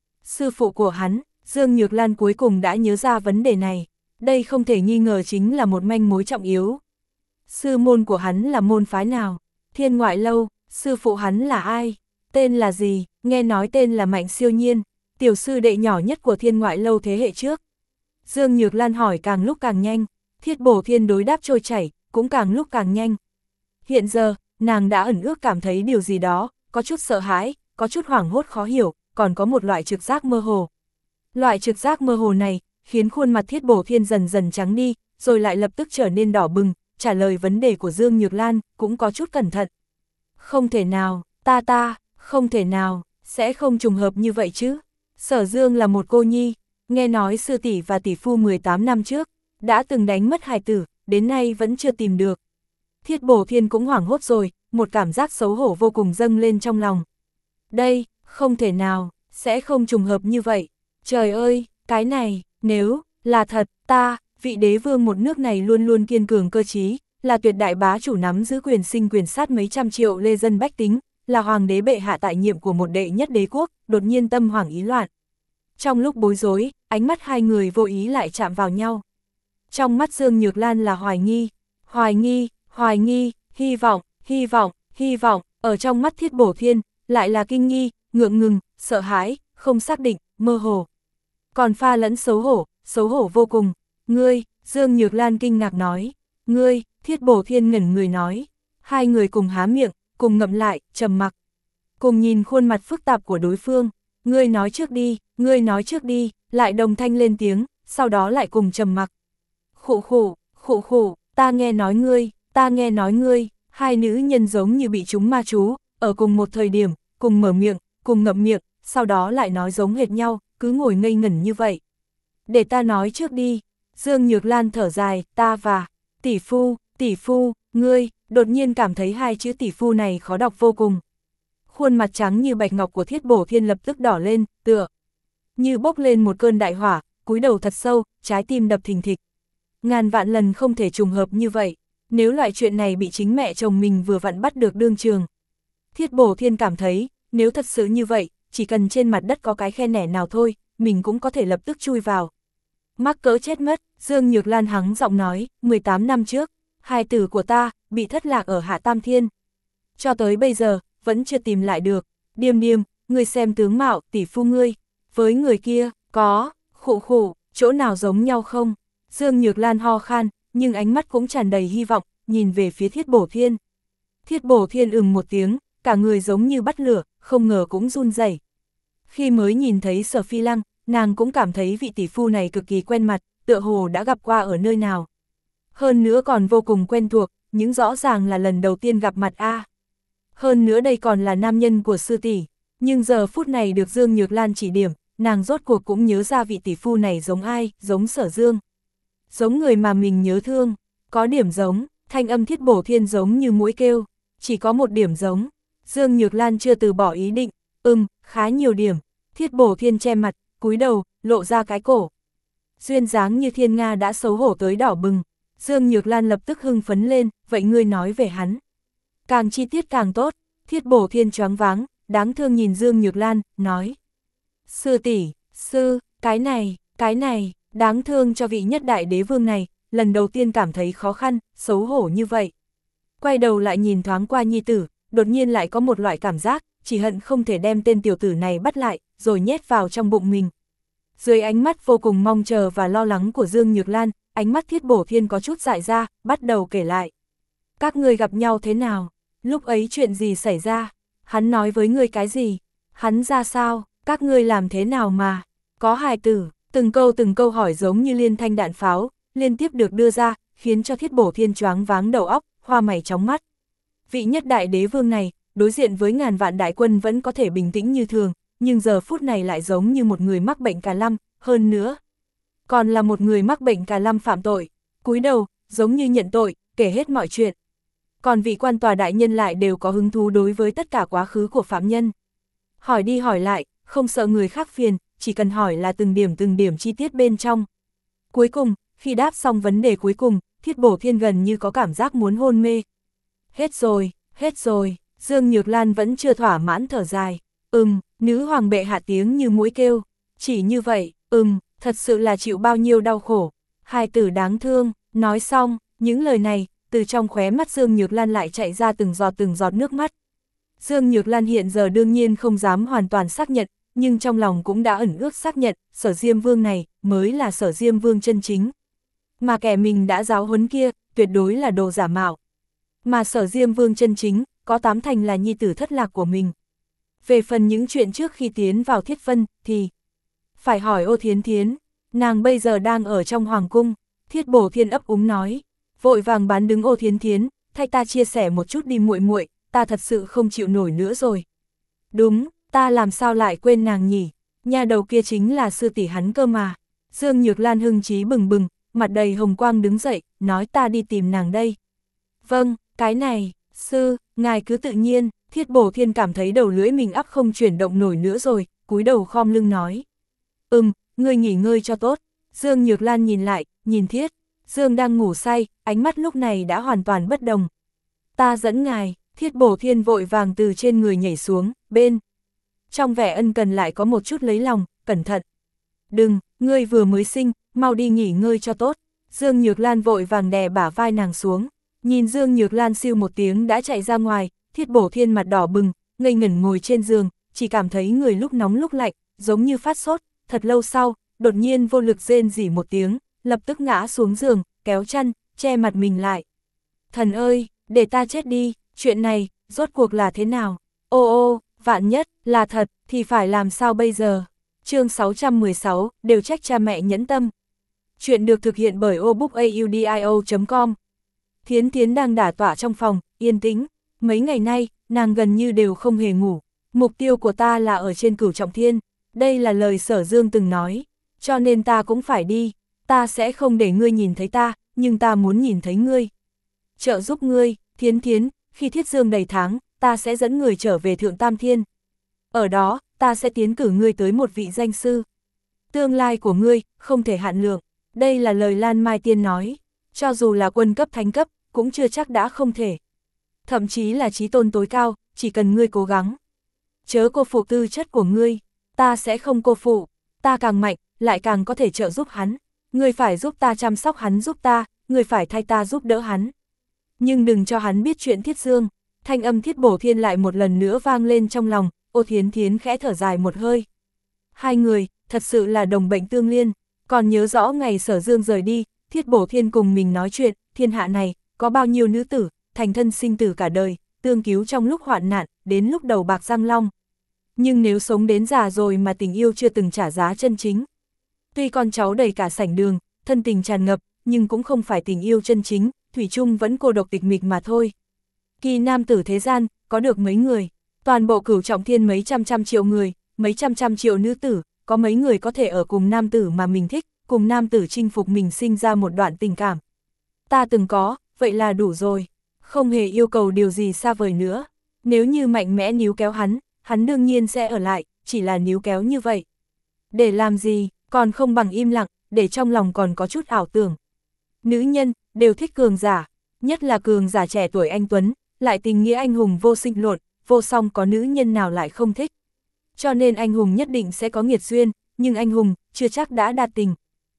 Sư phụ của hắn, Dương Nhược Lan cuối cùng đã nhớ ra vấn đề này, đây không thể nghi ngờ chính là một manh mối trọng yếu. Sư môn của hắn là môn phái nào? Thiên Ngoại Lâu, sư phụ hắn là ai? Tên là gì? Nghe nói tên là Mạnh Siêu Nhiên, tiểu sư đệ nhỏ nhất của Thiên Ngoại Lâu thế hệ trước. Dương Nhược Lan hỏi càng lúc càng nhanh, Thiết Bổ Thiên đối đáp trôi chảy, cũng càng lúc càng nhanh. Hiện giờ, nàng đã ẩn ước cảm thấy điều gì đó, có chút sợ hãi, có chút hoảng hốt khó hiểu, còn có một loại trực giác mơ hồ. Loại trực giác mơ hồ này, khiến khuôn mặt Thiết Bổ Thiên dần dần trắng đi, rồi lại lập tức trở nên đỏ bừng, trả lời vấn đề của Dương Nhược Lan, cũng có chút cẩn thận. Không thể nào, ta ta, không thể nào, sẽ không trùng hợp như vậy chứ. Sở Dương là một cô nhi, nghe nói sư tỷ và tỷ phu mười tám năm trước, đã từng đánh mất hài tử, đến nay vẫn chưa tìm được. Thiết Bổ Thiên cũng hoảng hốt rồi, một cảm giác xấu hổ vô cùng dâng lên trong lòng. Đây, không thể nào, sẽ không trùng hợp như vậy. Trời ơi, cái này, nếu là thật, ta, vị đế vương một nước này luôn luôn kiên cường cơ trí, là tuyệt đại bá chủ nắm giữ quyền sinh quyền sát mấy trăm triệu lê dân bách tính, là hoàng đế bệ hạ tại nhiệm của một đệ nhất đế quốc, đột nhiên tâm hoảng ý loạn. Trong lúc bối rối, ánh mắt hai người vô ý lại chạm vào nhau. Trong mắt Dương Nhược Lan là hoài nghi, hoài nghi, hoài nghi, hy vọng, hy vọng, hy vọng, ở trong mắt Thiết Bổ Thiên, lại là kinh nghi, ngượng ngừng, sợ hãi, không xác định, mơ hồ. Còn pha lẫn xấu hổ, xấu hổ vô cùng. Ngươi, Dương Nhược Lan kinh ngạc nói. Ngươi, Thiết Bổ Thiên ngẩn người nói. Hai người cùng há miệng, cùng ngậm lại, trầm mặc. Cùng nhìn khuôn mặt phức tạp của đối phương. Ngươi nói trước đi, ngươi nói trước đi, lại đồng thanh lên tiếng, sau đó lại cùng trầm mặc. Khụ khụ, khụ khụ, ta nghe nói ngươi, ta nghe nói ngươi. Hai nữ nhân giống như bị chúng ma chú, ở cùng một thời điểm, cùng mở miệng, cùng ngậm miệng, sau đó lại nói giống hệt nhau, cứ ngồi ngây ngẩn như vậy. Để ta nói trước đi. Dương Nhược Lan thở dài, ta và tỷ phu, tỷ phu, ngươi, đột nhiên cảm thấy hai chữ tỷ phu này khó đọc vô cùng. Khuôn mặt trắng như bạch ngọc của Thiết Bổ Thiên lập tức đỏ lên, tựa như bốc lên một cơn đại hỏa, cúi đầu thật sâu, trái tim đập thình thịch. Ngàn vạn lần không thể trùng hợp như vậy, nếu loại chuyện này bị chính mẹ chồng mình vừa vặn bắt được đương trường. Thiết Bổ Thiên cảm thấy, nếu thật sự như vậy, chỉ cần trên mặt đất có cái khe nẻ nào thôi, mình cũng có thể lập tức chui vào. Mắc cỡ chết mất, Dương Nhược Lan hắng giọng nói, mười tám năm trước, hài tử của ta, bị thất lạc ở Hạ Tam Thiên. Cho tới bây giờ, vẫn chưa tìm lại được. Điềm điềm, ngươi xem tướng mạo, tỷ phu ngươi, với người kia, có, khụ khụ, chỗ nào giống nhau không? Dương Nhược Lan ho khan, nhưng ánh mắt cũng tràn đầy hy vọng, nhìn về phía Thiết Bổ Thiên. Thiết Bổ Thiên ừm một tiếng, cả người giống như bắt lửa, không ngờ cũng run rẩy. Khi mới nhìn thấy Sở Phi Lăng, nàng cũng cảm thấy vị tỷ phu này cực kỳ quen mặt, tựa hồ đã gặp qua ở nơi nào. Hơn nữa còn vô cùng quen thuộc, những rõ ràng là lần đầu tiên gặp mặt a. À. Hơn nữa đây còn là nam nhân của sư tỷ, nhưng giờ phút này được Dương Nhược Lan chỉ điểm, nàng rốt cuộc cũng nhớ ra vị tỷ phu này giống ai, giống Sở Dương. Giống người mà mình nhớ thương, có điểm giống, thanh âm Thiết Bổ Thiên giống như mũi kêu, chỉ có một điểm giống. Dương Nhược Lan chưa từ bỏ ý định, ừm, khá nhiều điểm. Thiết Bổ Thiên che mặt, cúi đầu, lộ ra cái cổ. Duyên dáng như thiên nga đã xấu hổ tới đỏ bừng. Dương Nhược Lan lập tức hưng phấn lên, vậy ngươi nói về hắn. Càng chi tiết càng tốt. Thiết Bổ Thiên choáng váng, đáng thương nhìn Dương Nhược Lan, nói. Sư tỷ, sư, cái này, cái này, đáng thương cho vị nhất đại đế vương này, lần đầu tiên cảm thấy khó khăn, xấu hổ như vậy. Quay đầu lại nhìn thoáng qua nhi tử, đột nhiên lại có một loại cảm giác, chỉ hận không thể đem tên tiểu tử này bắt lại, rồi nhét vào trong bụng mình. Dưới ánh mắt vô cùng mong chờ và lo lắng của Dương Nhược Lan, ánh mắt Thiết Bổ Thiên có chút dại ra, bắt đầu kể lại. Các ngươi gặp nhau thế nào? Lúc ấy chuyện gì xảy ra? Hắn nói với ngươi cái gì? Hắn ra sao? Các ngươi làm thế nào mà? Có hài tử, từng câu từng câu hỏi giống như liên thanh đạn pháo, liên tiếp được đưa ra, khiến cho Thiết Bổ Thiên choáng váng đầu óc, hoa mày chóng mắt. Vị nhất đại đế vương này, đối diện với ngàn vạn đại quân vẫn có thể bình tĩnh như thường, nhưng giờ phút này lại giống như một người mắc bệnh cà lăm, hơn nữa. Còn là một người mắc bệnh cà lăm phạm tội, cúi đầu, giống như nhận tội, kể hết mọi chuyện. Còn vị quan tòa đại nhân lại đều có hứng thú đối với tất cả quá khứ của phạm nhân. Hỏi đi hỏi lại, không sợ người khác phiền, chỉ cần hỏi là từng điểm từng điểm chi tiết bên trong. Cuối cùng, khi đáp xong vấn đề cuối cùng, Thiết Bổ Thiên gần như có cảm giác muốn hôn mê. Hết rồi, hết rồi, Dương Nhược Lan vẫn chưa thỏa mãn thở dài. Ừm, nữ hoàng bệ hạ tiếng như mũi kêu. Chỉ như vậy, ừm, thật sự là chịu bao nhiêu đau khổ. Hài tử đáng thương, nói xong, những lời này, từ trong khóe mắt Dương Nhược Lan lại chạy ra từng giọt từng giọt nước mắt. Dương Nhược Lan hiện giờ đương nhiên không dám hoàn toàn xác nhận, nhưng trong lòng cũng đã ẩn ước xác nhận, Sở Diêm Vương này mới là Sở Diêm Vương chân chính. Mà kẻ mình đã giáo huấn kia, tuyệt đối là đồ giả mạo. Mà Sở Diêm Vương chân chính, có tám thành là nhi tử thất lạc của mình. Về phần những chuyện trước khi tiến vào Thiết Vân, thì phải hỏi Ô Thiến Thiến, nàng bây giờ đang ở trong Hoàng Cung. Thiết Bổ Thiên ấp úng nói, vội vàng bán đứng Ô Thiến Thiến, thay ta chia sẻ một chút đi muội muội, ta thật sự không chịu nổi nữa rồi. Đúng, ta làm sao lại quên nàng nhỉ, nhà đầu kia chính là sư tỷ hắn cơ mà. Dương Nhược Lan hưng chí bừng bừng, mặt đầy hồng quang đứng dậy, nói ta đi tìm nàng đây. Vâng, cái này, sư, ngài cứ tự nhiên. Thiết Bổ Thiên cảm thấy đầu lưỡi mình ắp không chuyển động nổi nữa rồi, cúi đầu khom lưng nói. Ừm, ngươi nghỉ ngơi cho tốt. Dương Nhược Lan nhìn lại, nhìn Thiết. Dương đang ngủ say, ánh mắt lúc này đã hoàn toàn bất đồng. Ta dẫn ngài. Thiết Bổ Thiên vội vàng từ trên người nhảy xuống, bên. Trong vẻ ân cần lại có một chút lấy lòng, cẩn thận. Đừng, ngươi vừa mới sinh, mau đi nghỉ ngơi cho tốt. Dương Nhược Lan vội vàng đè bả vai nàng xuống. Nhìn Dương Nhược Lan siêu một tiếng đã chạy ra ngoài, Thiết Bổ Thiên mặt đỏ bừng, ngây ngẩn ngồi trên giường, chỉ cảm thấy người lúc nóng lúc lạnh, giống như phát sốt. Thật lâu sau, đột nhiên vô lực rên rỉ một tiếng, lập tức ngã xuống giường, kéo chăn, che mặt mình lại. Thần ơi, để ta chết đi, chuyện này, rốt cuộc là thế nào? Ô ô, vạn nhất, là thật, thì phải làm sao bây giờ? Chương sáu trăm mười sáu, đều trách cha mẹ nhẫn tâm. Chuyện được thực hiện bởi obookaudio chấm com. Thiến Thiến đang đả tọa trong phòng, yên tĩnh. Mấy ngày nay, nàng gần như đều không hề ngủ. Mục tiêu của ta là ở trên Cửu Trọng Thiên. Đây là lời Sở Dương từng nói. Cho nên ta cũng phải đi. Ta sẽ không để ngươi nhìn thấy ta, nhưng ta muốn nhìn thấy ngươi. Trợ giúp ngươi, Thiến Thiến, khi Thiết Dương đầy tháng, ta sẽ dẫn người trở về Thượng Tam Thiên. Ở đó, ta sẽ tiến cử ngươi tới một vị danh sư. Tương lai của ngươi, không thể hạn lượng. Đây là lời Lan Mai Tiên nói. Cho dù là quân cấp thánh cấp, cũng chưa chắc đã không thể. Thậm chí là chí tôn tối cao, chỉ cần ngươi cố gắng. Chớ cô phụ tư chất của ngươi, ta sẽ không cô phụ. Ta càng mạnh, lại càng có thể trợ giúp hắn. Ngươi phải giúp ta chăm sóc hắn giúp ta, ngươi phải thay ta giúp đỡ hắn. Nhưng đừng cho hắn biết chuyện Thiết Dương. Thanh âm Thiết Bổ Thiên lại một lần nữa vang lên trong lòng, Ô Thiến Thiến khẽ thở dài một hơi. Hai người, thật sự là đồng bệnh tương liên, còn nhớ rõ ngày Sở Dương rời đi, Thiết Bổ Thiên cùng mình nói chuyện, thiên hạ này, có bao nhiêu nữ tử, thành thân sinh tử cả đời, tương cứu trong lúc hoạn nạn, đến lúc đầu bạc răng long. Nhưng nếu sống đến già rồi mà tình yêu chưa từng trả giá chân chính. Tuy con cháu đầy cả sảnh đường, thân tình tràn ngập, nhưng cũng không phải tình yêu chân chính, thủy chung vẫn cô độc tịch mịch mà thôi. Kỳ nam tử thế gian, có được mấy người, toàn bộ Cửu Trọng Thiên mấy trăm trăm triệu người, mấy trăm trăm triệu nữ tử, có mấy người có thể ở cùng nam tử mà mình thích, cùng nam tử chinh phục mình sinh ra một đoạn tình cảm. Ta từng có, vậy là đủ rồi, không hề yêu cầu điều gì xa vời nữa. Nếu như mạnh mẽ níu kéo hắn, hắn đương nhiên sẽ ở lại, chỉ là níu kéo như vậy. Để làm gì, còn không bằng im lặng, để trong lòng còn có chút ảo tưởng. Nữ nhân, đều thích cường giả, nhất là cường giả trẻ tuổi anh tuấn, lại tình nghĩa anh hùng vô sinh lộn, vô song, có nữ nhân nào lại không thích. Cho nên anh hùng nhất định sẽ có nghiệt duyên, nhưng anh hùng, chưa chắc đã đa tình.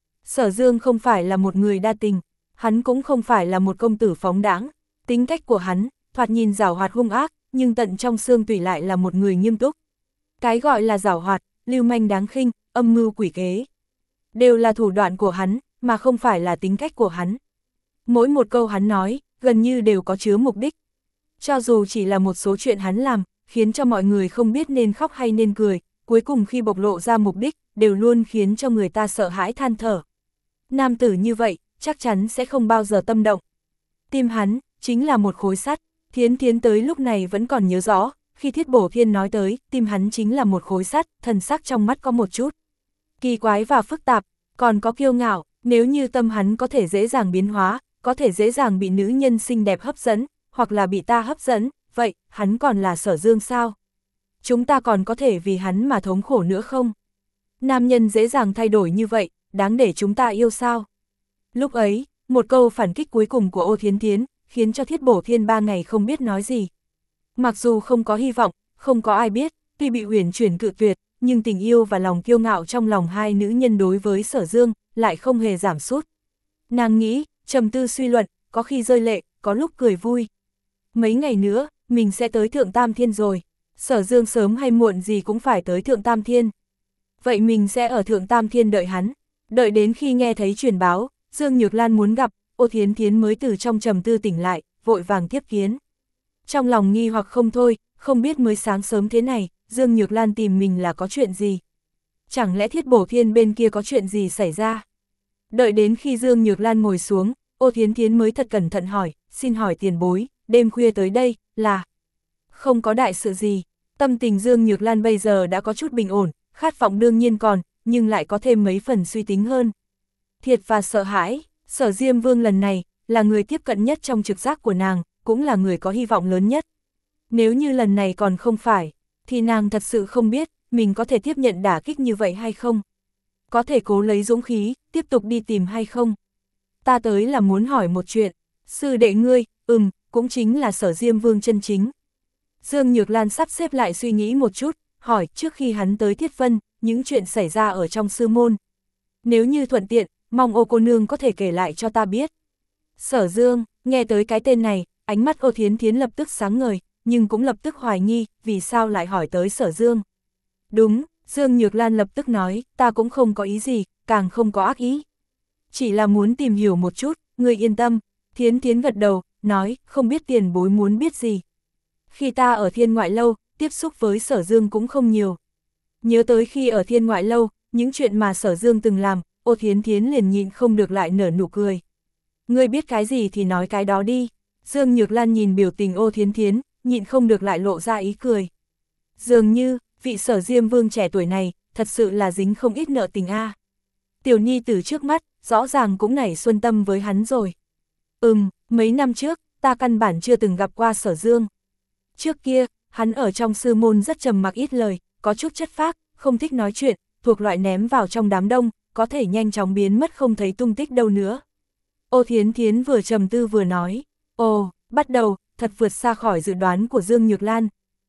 Sở Dương không phải là một người đa tình, hắn cũng không phải là một công tử phóng đãng. Tính cách của hắn, thoạt nhìn giảo hoạt hung ác, nhưng tận trong xương tủy lại là một người nghiêm túc. Cái gọi là giảo hoạt, lưu manh đáng khinh, âm mưu quỷ kế, đều là thủ đoạn của hắn, mà không phải là tính cách của hắn. Mỗi một câu hắn nói, gần như đều có chứa mục đích. Cho dù chỉ là một số chuyện hắn làm, khiến cho mọi người không biết nên khóc hay nên cười, cuối cùng khi bộc lộ ra mục đích, đều luôn khiến cho người ta sợ hãi than thở. Nam tử như vậy, chắc chắn sẽ không bao giờ tâm động. Tim hắn, chính là một khối sắt. Thiến Thiến tới lúc này vẫn còn nhớ rõ, khi Thiết Bổ Thiên nói tới, tim hắn chính là một khối sắt, thần sắc trong mắt có một chút kỳ quái và phức tạp, còn có kiêu ngạo. Nếu như tâm hắn có thể dễ dàng biến hóa, có thể dễ dàng bị nữ nhân xinh đẹp hấp dẫn, hoặc là bị ta hấp dẫn, vậy, hắn còn là Sở Dương sao? Chúng ta còn có thể vì hắn mà thống khổ nữa không? Nam nhân dễ dàng thay đổi như vậy, đáng để chúng ta yêu sao? Lúc ấy, một câu phản kích cuối cùng của Ô Thiến Thiến, khiến cho Thiết Bổ Thiên ba ngày không biết nói gì. Mặc dù không có hy vọng, không có ai biết, tuy bị uyển chuyển cự tuyệt, nhưng tình yêu và lòng kiêu ngạo trong lòng hai nữ nhân đối với Sở Dương, lại không hề giảm sút. Nàng nghĩ, trầm tư suy luận, có khi rơi lệ, có lúc cười vui. Mấy ngày nữa, mình sẽ tới Thượng Tam Thiên rồi. Sở Dương sớm hay muộn gì cũng phải tới Thượng Tam Thiên. Vậy mình sẽ ở Thượng Tam Thiên đợi hắn. Đợi đến khi nghe thấy truyền báo, Dương Nhược Lan muốn gặp, Ô Thiến Thiến mới từ trong trầm tư tỉnh lại, vội vàng tiếp kiến. Trong lòng nghi hoặc không thôi, không biết mới sáng sớm thế này, Dương Nhược Lan tìm mình là có chuyện gì. Chẳng lẽ Thiết Bổ Thiên bên kia có chuyện gì xảy ra? Đợi đến khi Dương Nhược Lan ngồi xuống, Ô Thiến Thiến mới thật cẩn thận hỏi, xin hỏi tiền bối, đêm khuya tới đây, là... Không có đại sự gì, tâm tình Dương Nhược Lan bây giờ đã có chút bình ổn, khát vọng đương nhiên còn, nhưng lại có thêm mấy phần suy tính hơn. Thiệt và sợ hãi, Sở Diêm Vương lần này, là người tiếp cận nhất trong trực giác của nàng, cũng là người có hy vọng lớn nhất. Nếu như lần này còn không phải, thì nàng thật sự không biết, mình có thể tiếp nhận đả kích như vậy hay không. Có thể cố lấy dũng khí, tiếp tục đi tìm hay không. Ta tới là muốn hỏi một chuyện, sư đệ ngươi, ừm, cũng chính là Sở Diêm Vương chân chính. Dương Nhược Lan sắp xếp lại suy nghĩ một chút, hỏi trước khi hắn tới Thiết Vân, những chuyện xảy ra ở trong sư môn. Nếu như thuận tiện, mong Ô cô nương có thể kể lại cho ta biết. Sở Dương, nghe tới cái tên này, ánh mắt Ô Thiến Thiến lập tức sáng ngời, nhưng cũng lập tức hoài nghi, vì sao lại hỏi tới Sở Dương. Đúng, Dương Nhược Lan lập tức nói, ta cũng không có ý gì, càng không có ác ý. Chỉ là muốn tìm hiểu một chút, ngươi yên tâm. Thiến Thiến gật đầu, nói, không biết tiền bối muốn biết gì. Khi ta ở Thiên Ngoại Lâu, tiếp xúc với Sở Dương cũng không nhiều. Nhớ tới khi ở Thiên Ngoại Lâu, những chuyện mà Sở Dương từng làm, Ô Thiến Thiến liền nhịn không được lại nở nụ cười. Ngươi biết cái gì thì nói cái đó đi. Dương Nhược Lan nhìn biểu tình Ô Thiến Thiến, nhịn không được lại lộ ra ý cười. Dường như, vị Sở Diêm Vương trẻ tuổi này, thật sự là dính không ít nợ tình a. Tiểu nhi từ trước mắt, rõ ràng cũng nảy xuân tâm với hắn rồi. Ừm, mấy năm trước, ta căn bản chưa từng gặp qua Sở Dương. Trước kia, hắn ở trong sư môn rất trầm mặc ít lời, có chút chất phác, không thích nói chuyện, thuộc loại ném vào trong đám đông, có thể nhanh chóng biến mất không thấy tung tích đâu nữa. Ô Thiến Thiến vừa trầm tư vừa nói, ồ, bắt đầu, thật vượt xa khỏi dự đoán của Dương Nhược Lan.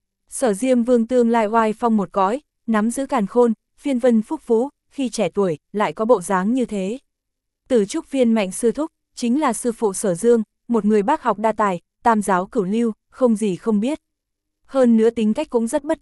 Sở Diêm Vương tương lai oai phong một cõi, nắm giữ càn khôn, phiên vân phúc phú, khi trẻ tuổi, lại có bộ dáng như thế. Tử Trúc Viên Mạnh sư thúc, chính là sư phụ Sở Dương, một người bác học đa tài, tam giáo cửu lưu, không gì không biết. Hơn nữa tính cách cũng rất bất cần,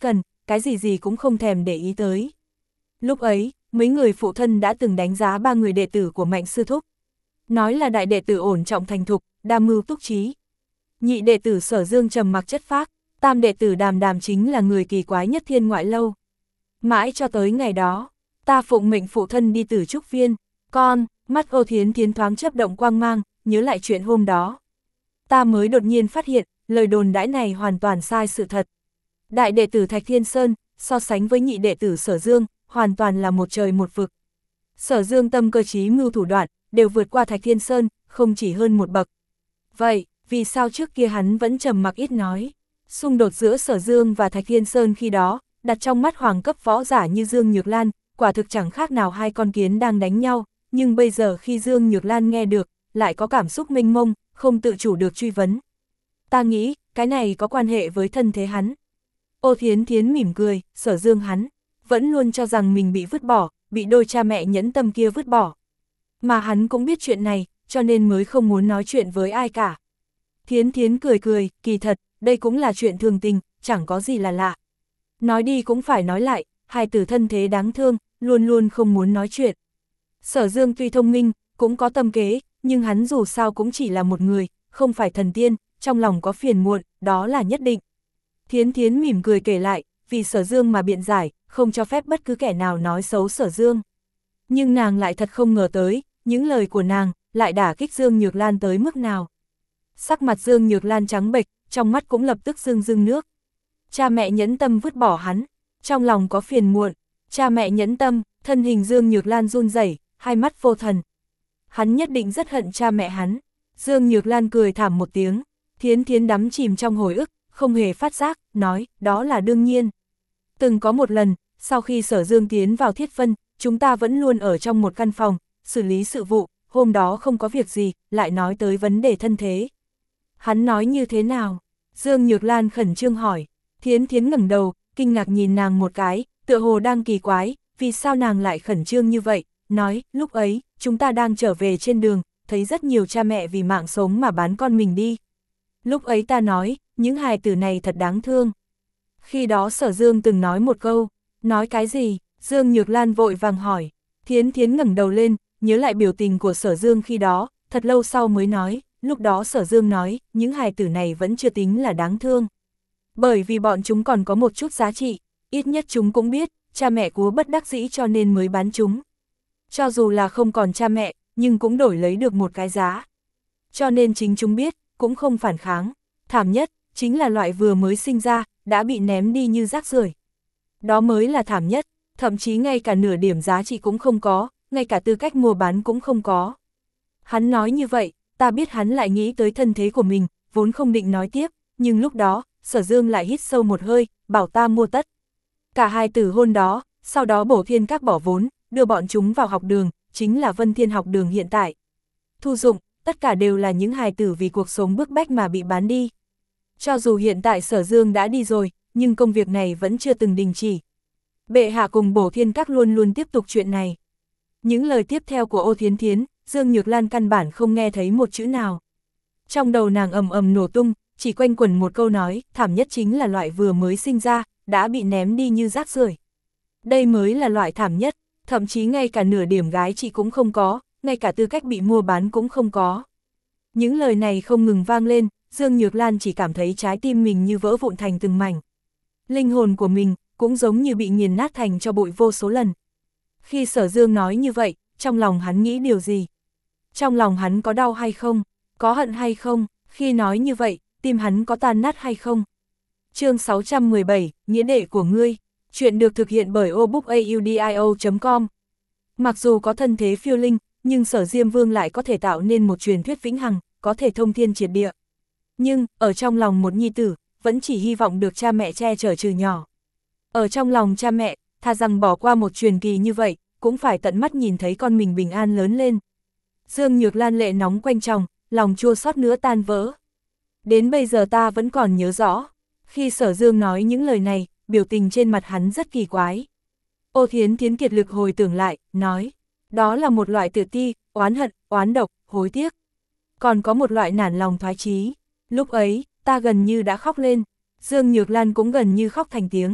cái gì gì cũng không thèm để ý tới. Lúc ấy, mấy người phụ thân đã từng đánh giá ba người đệ tử của Mạnh sư thúc. Nói là đại đệ tử ổn trọng thành thục, đa mưu túc trí. Nhị đệ tử Sở Dương trầm mặc chất phác, tam đệ tử Đàm Đàm chính là người kỳ quái nhất thiên ngoại lâu. Mãi cho tới ngày đó, ta phụng mệnh phụ thân đi Tử Trúc Viên, con, mắt Ô Thiến Thiến thoáng chớp động quang mang, nhớ lại chuyện hôm đó. Ta mới đột nhiên phát hiện, lời đồn đãi này hoàn toàn sai sự thật. Đại đệ tử Thạch Thiên Sơn, so sánh với nhị đệ tử Sở Dương, hoàn toàn là một trời một vực. Sở Dương tâm cơ trí mưu thủ đoạn, đều vượt qua Thạch Thiên Sơn, không chỉ hơn một bậc. Vậy, vì sao trước kia hắn vẫn trầm mặc ít nói? Xung đột giữa Sở Dương và Thạch Thiên Sơn khi đó, đặt trong mắt hoàng cấp võ giả như Dương Nhược Lan, quả thực chẳng khác nào hai con kiến đang đánh nhau, nhưng bây giờ khi Dương Nhược Lan nghe được, lại có cảm xúc mênh mông, không tự chủ được truy vấn. Ta nghĩ, cái này có quan hệ với thân thế hắn. Ô Thiến Thiến mỉm cười, Sở Dương hắn, vẫn luôn cho rằng mình bị vứt bỏ, bị đôi cha mẹ nhẫn tâm kia vứt bỏ. Mà hắn cũng biết chuyện này, cho nên mới không muốn nói chuyện với ai cả. Thiến Thiến cười cười, kỳ thật, đây cũng là chuyện thường tình, chẳng có gì là lạ. Nói đi cũng phải nói lại, hai tử thân thế đáng thương, luôn luôn không muốn nói chuyện. Sở Dương tuy thông minh, cũng có tâm kế, nhưng hắn dù sao cũng chỉ là một người, không phải thần tiên, trong lòng có phiền muộn, đó là nhất định. Thiến Thiến mỉm cười kể lại, vì Sở Dương mà biện giải, không cho phép bất cứ kẻ nào nói xấu Sở Dương. Nhưng nàng lại thật không ngờ tới, những lời của nàng, lại đả kích Dương Nhược Lan tới mức nào. Sắc mặt Dương Nhược Lan trắng bệch, trong mắt cũng lập tức rưng rưng nước. Cha mẹ nhẫn tâm vứt bỏ hắn, trong lòng có phiền muộn, cha mẹ nhẫn tâm, thân hình Dương Nhược Lan run rẩy, hai mắt vô thần. Hắn nhất định rất hận cha mẹ hắn. Dương Nhược Lan cười thảm một tiếng, Thiến Thiến đắm chìm trong hồi ức, không hề phát giác, nói, đó là đương nhiên. Từng có một lần, sau khi Sở Dương tiến vào Thiết Vân, chúng ta vẫn luôn ở trong một căn phòng, xử lý sự vụ, hôm đó không có việc gì, lại nói tới vấn đề thân thế. Hắn nói như thế nào? Dương Nhược Lan khẩn trương hỏi. Thiến Thiến ngẩng đầu, kinh ngạc nhìn nàng một cái, tựa hồ đang kỳ quái, vì sao nàng lại khẩn trương như vậy, nói, lúc ấy, chúng ta đang trở về trên đường, thấy rất nhiều cha mẹ vì mạng sống mà bán con mình đi. Lúc ấy ta nói, những hài tử này thật đáng thương. Khi đó Sở Dương từng nói một câu, nói cái gì? Dương Nhược Lan vội vàng hỏi. Thiến Thiến ngẩng đầu lên, nhớ lại biểu tình của Sở Dương khi đó, thật lâu sau mới nói, lúc đó Sở Dương nói, những hài tử này vẫn chưa tính là đáng thương. Bởi vì bọn chúng còn có một chút giá trị, ít nhất chúng cũng biết, cha mẹ của bất đắc dĩ cho nên mới bán chúng. Cho dù là không còn cha mẹ, nhưng cũng đổi lấy được một cái giá. Cho nên chính chúng biết, cũng không phản kháng. Thảm nhất, chính là loại vừa mới sinh ra, đã bị ném đi như rác rưởi. Đó mới là thảm nhất, thậm chí ngay cả nửa điểm giá trị cũng không có, ngay cả tư cách mua bán cũng không có. Hắn nói như vậy, ta biết hắn lại nghĩ tới thân thế của mình, vốn không định nói tiếp, nhưng lúc đó, Sở Dương lại hít sâu một hơi, bảo ta mua tất. Cả hai tử hôn đó, sau đó Bổ Thiên Các bỏ vốn, đưa bọn chúng vào học đường, chính là Vân Thiên học đường hiện tại. Thu dụng, tất cả đều là những hài tử vì cuộc sống bức bách mà bị bán đi. Cho dù hiện tại Sở Dương đã đi rồi, nhưng công việc này vẫn chưa từng đình chỉ. Bệ hạ cùng Bổ Thiên Các luôn luôn tiếp tục chuyện này. Những lời tiếp theo của Ô Thiến Thiến, Dương Nhược Lan căn bản không nghe thấy một chữ nào. Trong đầu nàng ầm ầm nổ tung, chỉ quanh quẩn một câu nói, thảm nhất chính là loại vừa mới sinh ra, đã bị ném đi như rác rưởi. Đây mới là loại thảm nhất, thậm chí ngay cả nửa điểm gái chị cũng không có, ngay cả tư cách bị mua bán cũng không có. Những lời này không ngừng vang lên, Dương Nhược Lan chỉ cảm thấy trái tim mình như vỡ vụn thành từng mảnh. Linh hồn của mình cũng giống như bị nghiền nát thành cho bụi vô số lần. Khi Sở Dương nói như vậy, trong lòng hắn nghĩ điều gì? Trong lòng hắn có đau hay không? Có hận hay không? Khi nói như vậy, tim hắn có tan nát hay không? Chương sáu trăm mười bảy, Nghĩa đệ của ngươi. Chuyện được thực hiện bởi obookaudio chấm com. Mặc dù có thân thế phiêu linh, nhưng Sở Diêm Vương lại có thể tạo nên một truyền thuyết vĩnh hằng, có thể thông thiên triệt địa. Nhưng, ở trong lòng một nhi tử, vẫn chỉ hy vọng được cha mẹ che chở trừ nhỏ. Ở trong lòng cha mẹ, thà rằng bỏ qua một truyền kỳ như vậy, cũng phải tận mắt nhìn thấy con mình bình an lớn lên. Dương Nhược Lan lệ nóng quanh tròng, lòng chua xót nữa tan vỡ. Đến bây giờ ta vẫn còn nhớ rõ, khi Sở Dương nói những lời này, biểu tình trên mặt hắn rất kỳ quái. Ô Thiến Thiến kiệt lực hồi tưởng lại, nói, đó là một loại tự ti, oán hận, oán độc, hối tiếc. Còn có một loại nản lòng thoái chí. Lúc ấy, ta gần như đã khóc lên, Dương Nhược Lan cũng gần như khóc thành tiếng.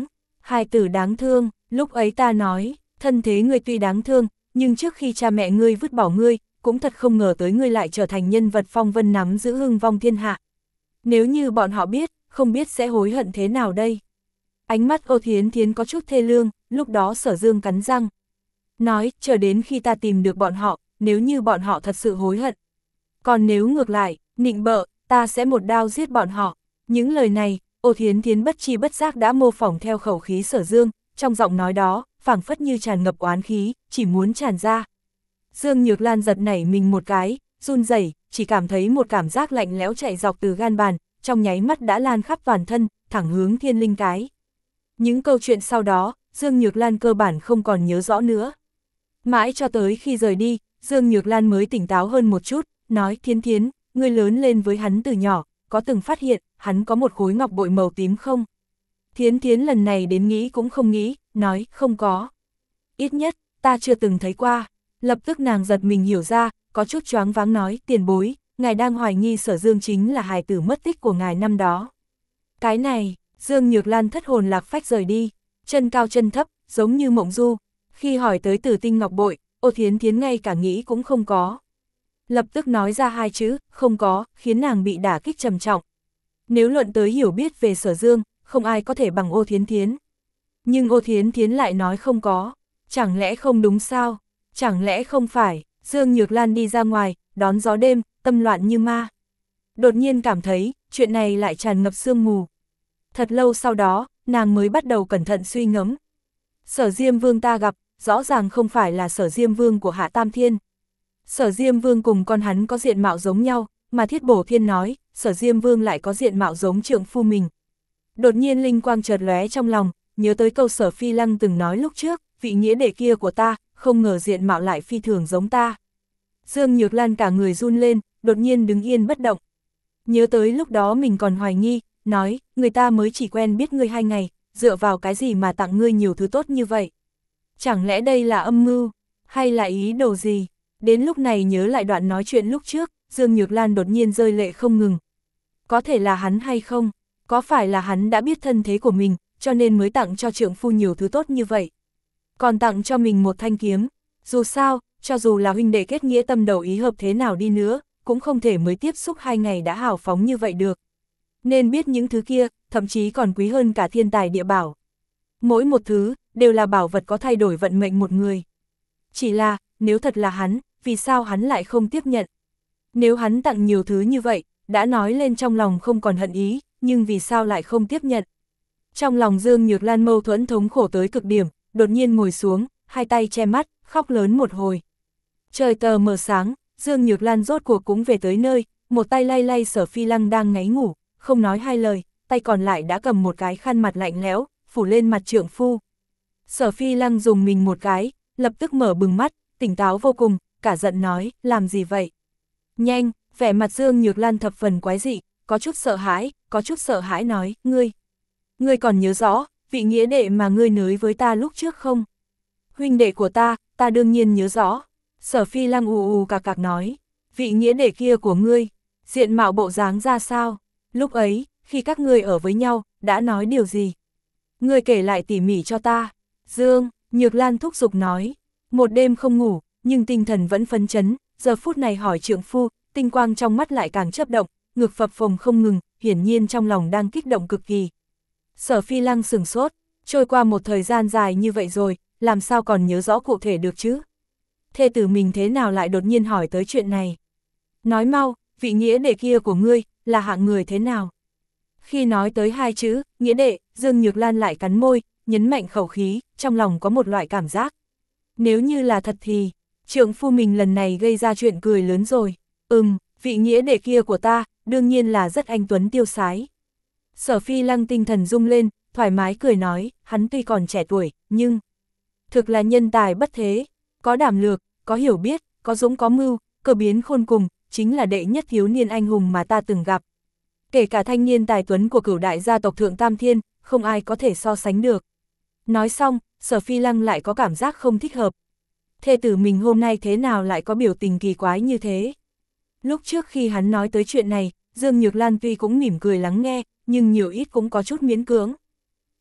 Hài tử đáng thương, lúc ấy ta nói, thân thế ngươi tuy đáng thương, nhưng trước khi cha mẹ ngươi vứt bỏ ngươi, cũng thật không ngờ tới ngươi lại trở thành nhân vật phong vân nắm giữ hưng vong thiên hạ. Nếu như bọn họ biết, không biết sẽ hối hận thế nào đây. Ánh mắt Ô Thiến Thiến có chút thê lương, lúc đó Sở Dương cắn răng. Nói, chờ đến khi ta tìm được bọn họ, nếu như bọn họ thật sự hối hận. Còn nếu ngược lại, nịnh bợ, ta sẽ một đao giết bọn họ. Những lời này, Ô Thiến Thiến bất chi bất giác đã mô phỏng theo khẩu khí Sở Dương, trong giọng nói đó, phảng phất như tràn ngập oán khí, chỉ muốn tràn ra. Dương Nhược Lan giật nảy mình một cái, run rẩy, chỉ cảm thấy một cảm giác lạnh lẽo chạy dọc từ gan bàn, trong nháy mắt đã lan khắp toàn thân, thẳng hướng thiên linh cái. Những câu chuyện sau đó, Dương Nhược Lan cơ bản không còn nhớ rõ nữa. Mãi cho tới khi rời đi, Dương Nhược Lan mới tỉnh táo hơn một chút, nói Thiến Thiến, ngươi lớn lên với hắn từ nhỏ, có từng phát hiện, hắn có một khối ngọc bội màu tím không? Thiến Thiến lần này đến nghĩ cũng không nghĩ, nói không có. Ít nhất, ta chưa từng thấy qua. Lập tức nàng giật mình hiểu ra, có chút choáng váng nói, tiền bối, ngài đang hoài nghi Sở Dương chính là hài tử mất tích của ngài năm đó. Cái này, Dương Nhược Lan thất hồn lạc phách rời đi, chân cao chân thấp, giống như mộng du. Khi hỏi tới Tử Tinh ngọc bội, Ô Thiến Thiến ngay cả nghĩ cũng không có. Lập tức nói ra hai chữ, không có, khiến nàng bị đả kích trầm trọng. Nếu luận tới hiểu biết về Sở Dương, không ai có thể bằng Ô Thiến Thiến. Nhưng Ô Thiến Thiến lại nói không có, chẳng lẽ không đúng sao? Chẳng lẽ không phải? Dương Nhược Lan đi ra ngoài, đón gió đêm, tâm loạn như ma. Đột nhiên cảm thấy, chuyện này lại tràn ngập sương mù. Thật lâu sau đó, nàng mới bắt đầu cẩn thận suy ngẫm. Sở Diêm Vương ta gặp, rõ ràng không phải là Sở Diêm Vương của Hạ Tam Thiên. Sở Diêm Vương cùng con hắn có diện mạo giống nhau, mà Thiết Bổ Thiên nói, Sở Diêm Vương lại có diện mạo giống trượng phu mình. Đột nhiên linh quang chợt lóe trong lòng, nhớ tới câu Sở Phi Lăng từng nói lúc trước, vị nghĩa đệ kia của ta, không ngờ diện mạo lại phi thường giống ta. Dương Nhược Lan cả người run lên, đột nhiên đứng yên bất động. Nhớ tới lúc đó mình còn hoài nghi, nói, người ta mới chỉ quen biết ngươi hai ngày, dựa vào cái gì mà tặng ngươi nhiều thứ tốt như vậy? Chẳng lẽ đây là âm mưu, hay là ý đồ gì? Đến lúc này nhớ lại đoạn nói chuyện lúc trước, Dương Nhược Lan đột nhiên rơi lệ không ngừng. Có thể là hắn hay không? Có phải là hắn đã biết thân thế của mình, cho nên mới tặng cho trượng phu nhiều thứ tốt như vậy? Còn tặng cho mình một thanh kiếm. Dù sao, cho dù là huynh đệ kết nghĩa tâm đầu ý hợp thế nào đi nữa, cũng không thể mới tiếp xúc hai ngày đã hào phóng như vậy được. Nên biết những thứ kia, thậm chí còn quý hơn cả thiên tài địa bảo. Mỗi một thứ, đều là bảo vật có thay đổi vận mệnh một người. Chỉ là, nếu thật là hắn, vì sao hắn lại không tiếp nhận? Nếu hắn tặng nhiều thứ như vậy, đã nói lên trong lòng không còn hận ý, nhưng vì sao lại không tiếp nhận? Trong lòng Dương Nhược Lan mâu thuẫn thống khổ tới cực điểm, đột nhiên ngồi xuống, hai tay che mắt, khóc lớn một hồi. Trời tờ mờ sáng, Dương Nhược Lan rốt cuộc cũng về tới nơi, một tay lay lay Sở Phi Lăng đang ngáy ngủ, không nói hai lời, tay còn lại đã cầm một cái khăn mặt lạnh lẽo, phủ lên mặt trượng phu. Sở Phi Lăng dùng mình một cái, lập tức mở bừng mắt, tỉnh táo vô cùng, cả giận nói, làm gì vậy? Nhanh, vẻ mặt Dương Nhược Lan thập phần quái dị, có chút sợ hãi, có chút sợ hãi nói, ngươi, ngươi còn nhớ rõ, vị nghĩa đệ mà ngươi nới với ta lúc trước không? Huynh đệ của ta, ta đương nhiên nhớ rõ. Sở Phi Lăng ù ù cạc cạc nói, vị nghĩa đệ kia của ngươi, diện mạo bộ dáng ra sao? Lúc ấy, khi các ngươi ở với nhau, đã nói điều gì? Ngươi kể lại tỉ mỉ cho ta. Dương, Nhược Lan thúc giục nói, một đêm không ngủ, nhưng tinh thần vẫn phấn chấn, giờ phút này hỏi trượng phu, tinh quang trong mắt lại càng chớp động, ngực phập phồng không ngừng, hiển nhiên trong lòng đang kích động cực kỳ. Sở Phi Lăng sửng sốt, trôi qua một thời gian dài như vậy rồi, làm sao còn nhớ rõ cụ thể được chứ? Thê tử mình thế nào lại đột nhiên hỏi tới chuyện này? Nói mau, vị nghĩa đệ kia của ngươi, là hạng người thế nào? Khi nói tới hai chữ, nghĩa đệ, Dương Nhược Lan lại cắn môi, nhấn mạnh khẩu khí, trong lòng có một loại cảm giác. Nếu như là thật thì, trượng phu mình lần này gây ra chuyện cười lớn rồi. Ừm, vị nghĩa đệ kia của ta, đương nhiên là rất anh tuấn tiêu sái. Sở Phi Lăng tinh thần rung lên, thoải mái cười nói, hắn tuy còn trẻ tuổi, nhưng thực là nhân tài bất thế, có đảm lược, có hiểu biết, có dũng có mưu, cơ biến khôn cùng, chính là đệ nhất thiếu niên anh hùng mà ta từng gặp. Kể cả thanh niên tài tuấn của cửu đại gia tộc Thượng Tam Thiên, không ai có thể so sánh được. Nói xong, Sở Phi Lăng lại có cảm giác không thích hợp. Thê tử mình hôm nay thế nào lại có biểu tình kỳ quái như thế? Lúc trước khi hắn nói tới chuyện này, Dương Nhược Lan tuy cũng mỉm cười lắng nghe, nhưng nhiều ít cũng có chút miễn cưỡng.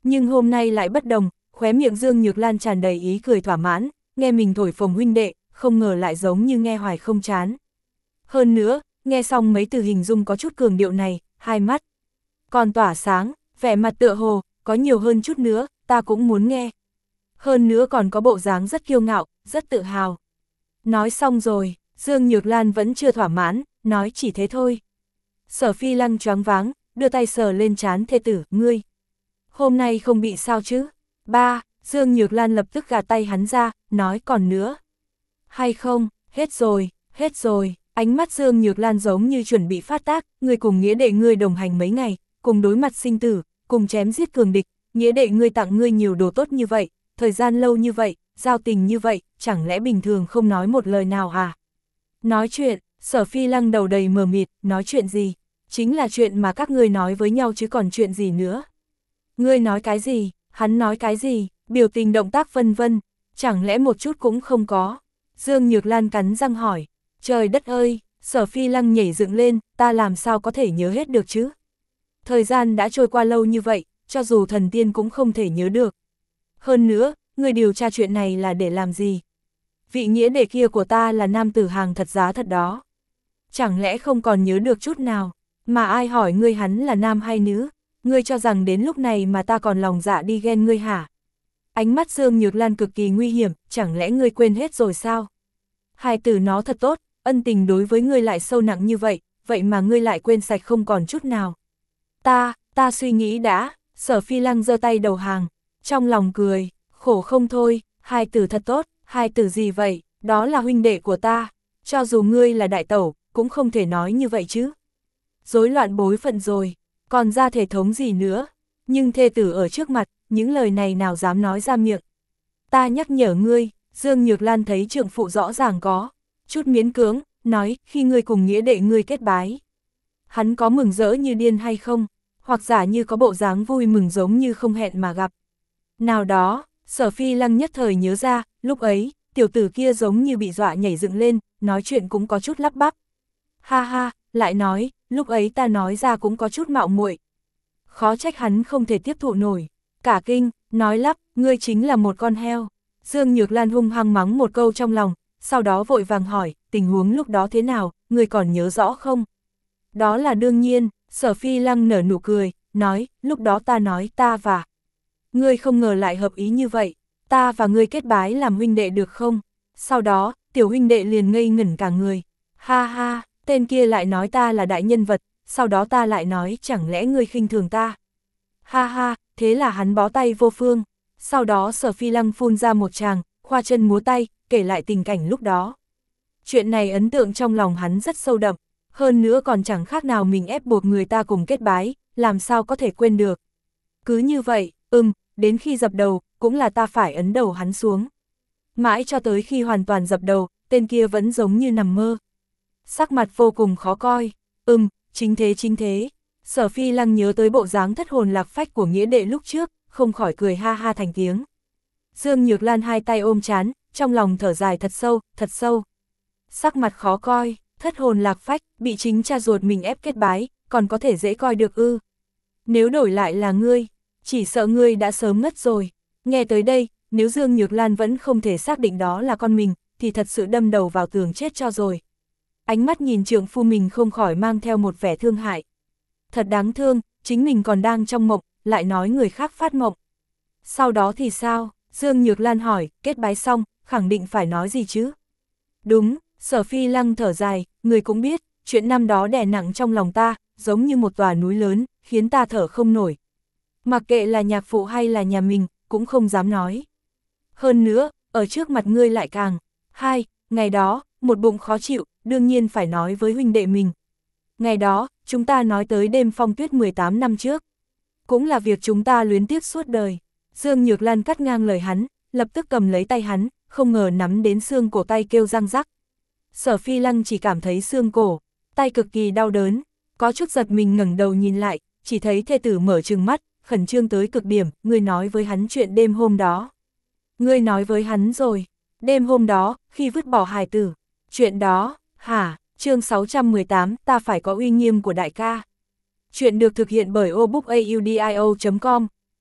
Nhưng hôm nay lại bất đồng, khóe miệng Dương Nhược Lan tràn đầy ý cười thỏa mãn, nghe mình thổi phồng huynh đệ, không ngờ lại giống như nghe hoài không chán. Hơn nữa, nghe xong mấy từ hình dung có chút cường điệu này, hai mắt còn tỏa sáng, vẻ mặt tựa hồ, có nhiều hơn chút nữa, ta cũng muốn nghe. Hơn nữa còn có bộ dáng rất kiêu ngạo, rất tự hào. Nói xong rồi, Dương Nhược Lan vẫn chưa thỏa mãn, nói chỉ thế thôi. Sở Phi Lăng choáng váng, đưa tay sờ lên trán thê tử, ngươi. Hôm nay không bị sao chứ? Ba, Dương Nhược Lan lập tức gạt tay hắn ra, nói còn nữa. Hay không, hết rồi, hết rồi. Ánh mắt Dương Nhược Lan giống như chuẩn bị phát tác, ngươi cùng nghĩa đệ ngươi đồng hành mấy ngày, cùng đối mặt sinh tử, cùng chém giết cường địch, nghĩa đệ ngươi tặng ngươi nhiều đồ tốt như vậy, thời gian lâu như vậy, giao tình như vậy, chẳng lẽ bình thường không nói một lời nào à? Nói chuyện, Sở Phi Lăng đầu đầy mờ mịt, nói chuyện gì? Chính là chuyện mà các ngươi nói với nhau chứ còn chuyện gì nữa? Ngươi nói cái gì? Hắn nói cái gì? Biểu tình động tác vân vân, chẳng lẽ một chút cũng không có? Dương Nhược Lan cắn răng hỏi. Trời đất ơi, Sở Phi Lăng nhảy dựng lên, ta làm sao có thể nhớ hết được chứ? Thời gian đã trôi qua lâu như vậy, cho dù thần tiên cũng không thể nhớ được. Hơn nữa, người điều tra chuyện này là để làm gì? Vị nghĩa đệ kia của ta là nam tử hàng thật giá thật đó. Chẳng lẽ không còn nhớ được chút nào? Mà ai hỏi ngươi hắn là nam hay nữ? Ngươi cho rằng đến lúc này mà ta còn lòng dạ đi ghen ngươi hả? Ánh mắt Dương Nhược Lan cực kỳ nguy hiểm, chẳng lẽ ngươi quên hết rồi sao? Hai tử nó thật tốt, ân tình đối với ngươi lại sâu nặng như vậy, vậy mà ngươi lại quên sạch không còn chút nào. Ta, ta suy nghĩ đã, Sở Phi Lăng giơ tay đầu hàng, trong lòng cười, khổ không thôi, hai tử thật tốt, hai tử gì vậy, đó là huynh đệ của ta, cho dù ngươi là đại tẩu, cũng không thể nói như vậy chứ. Rối loạn bối phận rồi, còn ra thể thống gì nữa, nhưng thê tử ở trước mặt, những lời này nào dám nói ra miệng. Ta nhắc nhở ngươi, Dương Nhược Lan thấy trượng phụ rõ ràng có chút miễn cưỡng, nói khi ngươi cùng nghĩa đệ ngươi kết bái. Hắn có mừng rỡ như điên hay không, hoặc giả như có bộ dáng vui mừng giống như không hẹn mà gặp. Nào đó, Sở Phi Lăng nhất thời nhớ ra, lúc ấy, tiểu tử kia giống như bị dọa nhảy dựng lên, nói chuyện cũng có chút lắp bắp. Ha ha, lại nói, lúc ấy ta nói ra cũng có chút mạo muội. Khó trách hắn không thể tiếp thụ nổi. Cả kinh, nói lắp, ngươi chính là một con heo. Dương Nhược Lan hung hăng mắng một câu trong lòng, sau đó vội vàng hỏi, tình huống lúc đó thế nào, ngươi còn nhớ rõ không? Đó là đương nhiên, Sở Phi Lăng nở nụ cười, nói, lúc đó ta nói ta và ngươi không ngờ lại hợp ý như vậy, ta và ngươi kết bái làm huynh đệ được không? Sau đó, tiểu huynh đệ liền ngây ngẩn cả người. Ha ha, tên kia lại nói ta là đại nhân vật, sau đó ta lại nói chẳng lẽ ngươi khinh thường ta? Ha ha, thế là hắn bó tay vô phương. Sau đó Sở Phi Lăng phun ra một tràng, khoa chân múa tay, kể lại tình cảnh lúc đó. Chuyện này ấn tượng trong lòng hắn rất sâu đậm, hơn nữa còn chẳng khác nào mình ép buộc người ta cùng kết bái, làm sao có thể quên được. Cứ như vậy, ừm, đến khi dập đầu, cũng là ta phải ấn đầu hắn xuống. Mãi cho tới khi hoàn toàn dập đầu, tên kia vẫn giống như nằm mơ. Sắc mặt vô cùng khó coi, ừm, chính thế chính thế. Sở Phi Lăng nhớ tới bộ dáng thất hồn lạc phách của nghĩa đệ lúc trước, không khỏi cười ha ha thành tiếng. Dương Nhược Lan hai tay ôm trán, trong lòng thở dài thật sâu, thật sâu. Sắc mặt khó coi, thất hồn lạc phách, bị chính cha ruột mình ép kết bái, còn có thể dễ coi được ư. Nếu đổi lại là ngươi, chỉ sợ ngươi đã sớm ngất rồi. Nghe tới đây, nếu Dương Nhược Lan vẫn không thể xác định đó là con mình, thì thật sự đâm đầu vào tường chết cho rồi. Ánh mắt nhìn trượng phu mình không khỏi mang theo một vẻ thương hại. Thật đáng thương, chính mình còn đang trong mộng, lại nói người khác phát mộng. Sau đó thì sao? Dương Nhược Lan hỏi, kết bái xong, khẳng định phải nói gì chứ? Đúng, Sở Phi Lăng thở dài, người cũng biết, chuyện năm đó đè nặng trong lòng ta, giống như một tòa núi lớn, khiến ta thở không nổi. Mặc kệ là nhạc phụ hay là nhà mình, cũng không dám nói. Hơn nữa, ở trước mặt ngươi lại càng. Hai, ngày đó, một bụng khó chịu, đương nhiên phải nói với huynh đệ mình. Ngày đó, chúng ta nói tới đêm phong tuyết mười tám năm trước. Cũng là việc chúng ta luyến tiếc suốt đời. Dương Nhược Lan cắt ngang lời hắn, lập tức cầm lấy tay hắn, không ngờ nắm đến xương cổ tay kêu răng rắc. Sở Phi Lăng chỉ cảm thấy xương cổ, tay cực kỳ đau đớn, có chút giật mình ngẩng đầu nhìn lại, chỉ thấy thê tử mở trừng mắt, khẩn trương tới cực điểm, ngươi nói với hắn chuyện đêm hôm đó. Ngươi nói với hắn rồi, đêm hôm đó, khi vứt bỏ hài tử, chuyện đó, hả, chương sáu trăm mười tám, ta phải có uy nghiêm của đại ca. Chuyện được thực hiện bởi obookaudio chấm com.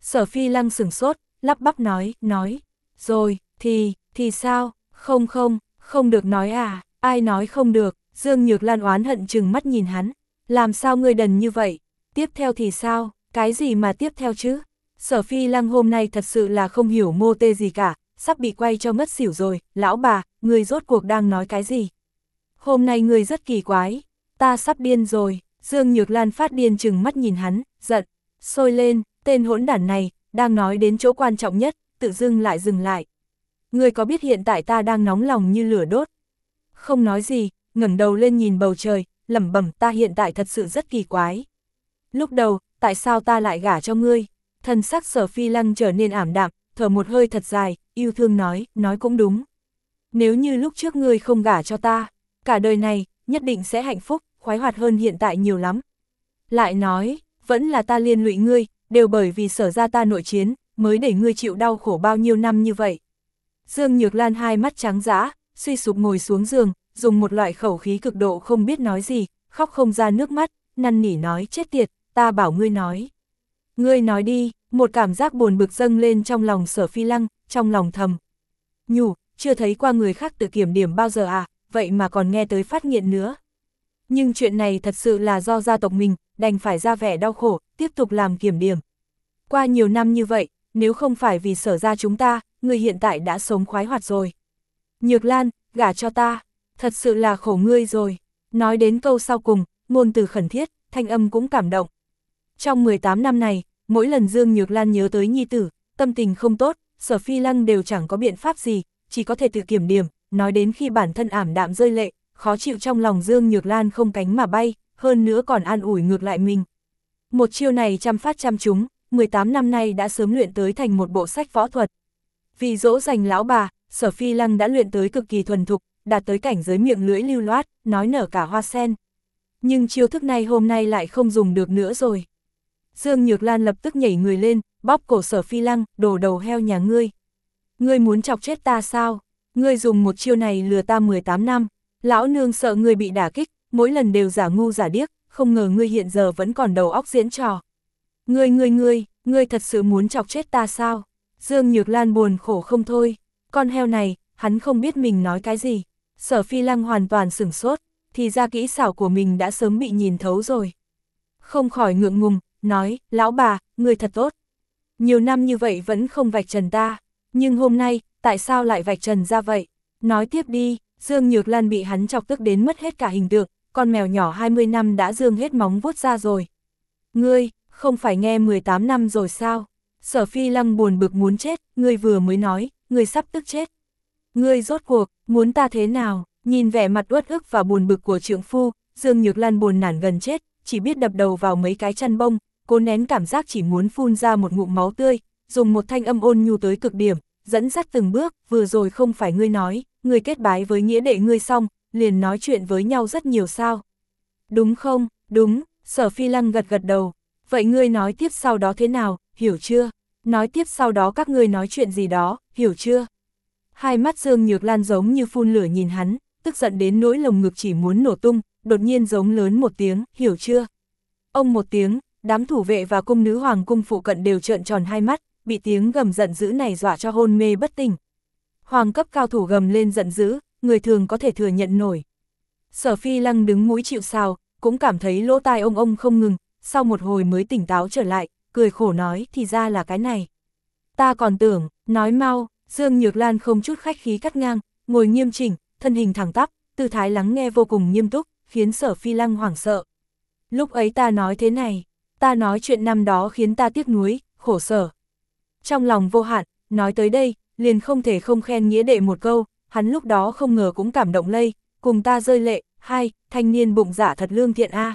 Sở Phi Lăng sửng sốt, lắp bắp nói, nói, rồi, thì, thì sao, không không, không được nói à, ai nói không được, Dương Nhược Lan oán hận chừng mắt nhìn hắn, làm sao ngươi đần như vậy, tiếp theo thì sao, cái gì mà tiếp theo chứ, Sở Phi Lăng hôm nay thật sự là không hiểu mô tê gì cả, sắp bị quay cho ngất xỉu rồi, lão bà, ngươi rốt cuộc đang nói cái gì, hôm nay ngươi rất kỳ quái, ta sắp điên rồi, Dương Nhược Lan phát điên chừng mắt nhìn hắn, giận, sôi lên, tên hỗn đản này, đang nói đến chỗ quan trọng nhất, tự dưng lại dừng lại. Ngươi có biết hiện tại ta đang nóng lòng như lửa đốt? Không nói gì, ngẩng đầu lên nhìn bầu trời, lẩm bẩm ta hiện tại thật sự rất kỳ quái. Lúc đầu, tại sao ta lại gả cho ngươi? Thân sắc Sở Phi Lăng trở nên ảm đạm, thở một hơi thật dài, yêu thương nói, nói cũng đúng. Nếu như lúc trước ngươi không gả cho ta, cả đời này, nhất định sẽ hạnh phúc, khoái hoạt hơn hiện tại nhiều lắm. Lại nói, vẫn là ta liên lụy ngươi, đều bởi vì Sở ra ta nội chiến, mới để ngươi chịu đau khổ bao nhiêu năm như vậy. Dương Nhược Lan hai mắt trắng dã, suy sụp ngồi xuống giường, dùng một loại khẩu khí cực độ không biết nói gì, khóc không ra nước mắt, năn nỉ nói chết tiệt, ta bảo ngươi nói. Ngươi nói đi, một cảm giác buồn bực dâng lên trong lòng Sở Phi Lăng, trong lòng thầm. Nhủ, chưa thấy qua người khác tự kiểm điểm bao giờ à, vậy mà còn nghe tới phát nghiện nữa. Nhưng chuyện này thật sự là do gia tộc mình, đành phải ra vẻ đau khổ, tiếp tục làm kiểm điểm. Qua nhiều năm như vậy, nếu không phải vì Sở ra chúng ta, người hiện tại đã sống khoái hoạt rồi. Nhược Lan, gả cho ta, thật sự là khổ ngươi rồi. Nói đến câu sau cùng, ngôn từ khẩn thiết, thanh âm cũng cảm động. Trong mười tám năm này, mỗi lần Dương Nhược Lan nhớ tới nhi tử, tâm tình không tốt, Sở Phi Lăng đều chẳng có biện pháp gì, chỉ có thể tự kiểm điểm, nói đến khi bản thân ảm đạm rơi lệ, khó chịu trong lòng Dương Nhược Lan không cánh mà bay, hơn nữa còn an ủi ngược lại mình. Một chiêu này trăm phát trăm trúng, mười tám năm nay đã sớm luyện tới thành một bộ sách võ thuật. Vì dỗ dành lão bà, Sở Phi Lăng đã luyện tới cực kỳ thuần thục, đạt tới cảnh giới miệng lưỡi lưu loát, nói nở cả hoa sen. Nhưng chiêu thức này hôm nay lại không dùng được nữa rồi. Dương Nhược Lan lập tức nhảy người lên, bóp cổ Sở Phi Lăng, đồ đầu heo nhà ngươi. Ngươi muốn chọc chết ta sao? Ngươi dùng một chiêu này lừa ta mười tám năm. Lão nương sợ ngươi bị đả kích, mỗi lần đều giả ngu giả điếc, không ngờ ngươi hiện giờ vẫn còn đầu óc diễn trò. Ngươi ngươi ngươi, ngươi thật sự muốn chọc chết ta sao? Dương Nhược Lan buồn khổ không thôi. Con heo này, hắn không biết mình nói cái gì. Sở Phi Lăng hoàn toàn sửng sốt, thì ra kỹ xảo của mình đã sớm bị nhìn thấu rồi. Không khỏi ngượng ngùng, nói, lão bà, ngươi thật tốt. Nhiều năm như vậy vẫn không vạch trần ta, nhưng hôm nay, tại sao lại vạch trần ra vậy? Nói tiếp đi, Dương Nhược Lan bị hắn chọc tức đến mất hết cả hình tượng, con mèo nhỏ hai mươi năm đã dương hết móng vuốt ra rồi. Ngươi, không phải nghe mười tám năm rồi sao? Sở Phi Lăng buồn bực muốn chết, ngươi vừa mới nói, ngươi sắp tức chết. Ngươi rốt cuộc, muốn ta thế nào? Nhìn vẻ mặt uất ức và buồn bực của trượng phu, Dương Nhược Lan buồn nản gần chết, chỉ biết đập đầu vào mấy cái chăn bông, cố nén cảm giác chỉ muốn phun ra một ngụm máu tươi, dùng một thanh âm ôn nhu tới cực điểm, dẫn dắt từng bước, vừa rồi không phải ngươi nói, ngươi kết bái với nghĩa đệ ngươi xong, liền nói chuyện với nhau rất nhiều sao. Đúng không, đúng, Sở Phi Lăng gật gật đầu, vậy ngươi nói tiếp sau đó thế nào, hiểu chưa? Nói tiếp sau đó các ngươi nói chuyện gì đó, hiểu chưa? Hai mắt Dương Nhược Lan giống như phun lửa nhìn hắn, tức giận đến nỗi lồng ngực chỉ muốn nổ tung, đột nhiên giống lớn một tiếng, hiểu chưa? Ông một tiếng, đám thủ vệ và cung nữ hoàng cung phụ cận đều trợn tròn hai mắt, bị tiếng gầm giận dữ này dọa cho hôn mê bất tỉnh. Hoàng cấp cao thủ gầm lên giận dữ, người thường có thể thừa nhận nổi. Sở Phi Lăng đứng mũi chịu sào, cũng cảm thấy lỗ tai ông ông không ngừng, sau một hồi mới tỉnh táo trở lại, cười khổ nói thì ra là cái này. Ta còn tưởng, nói mau, Dương Nhược Lan không chút khách khí cắt ngang, ngồi nghiêm chỉnh, thân hình thẳng tắp, tư thái lắng nghe vô cùng nghiêm túc, khiến Sở Phi Lăng hoảng sợ. Lúc ấy ta nói thế này, ta nói chuyện năm đó khiến ta tiếc nuối, khổ sở. Trong lòng vô hạn, nói tới đây, liền không thể không khen nghĩa đệ một câu, hắn lúc đó không ngờ cũng cảm động lây, cùng ta rơi lệ, hai, thanh niên bụng dạ thật lương thiện a.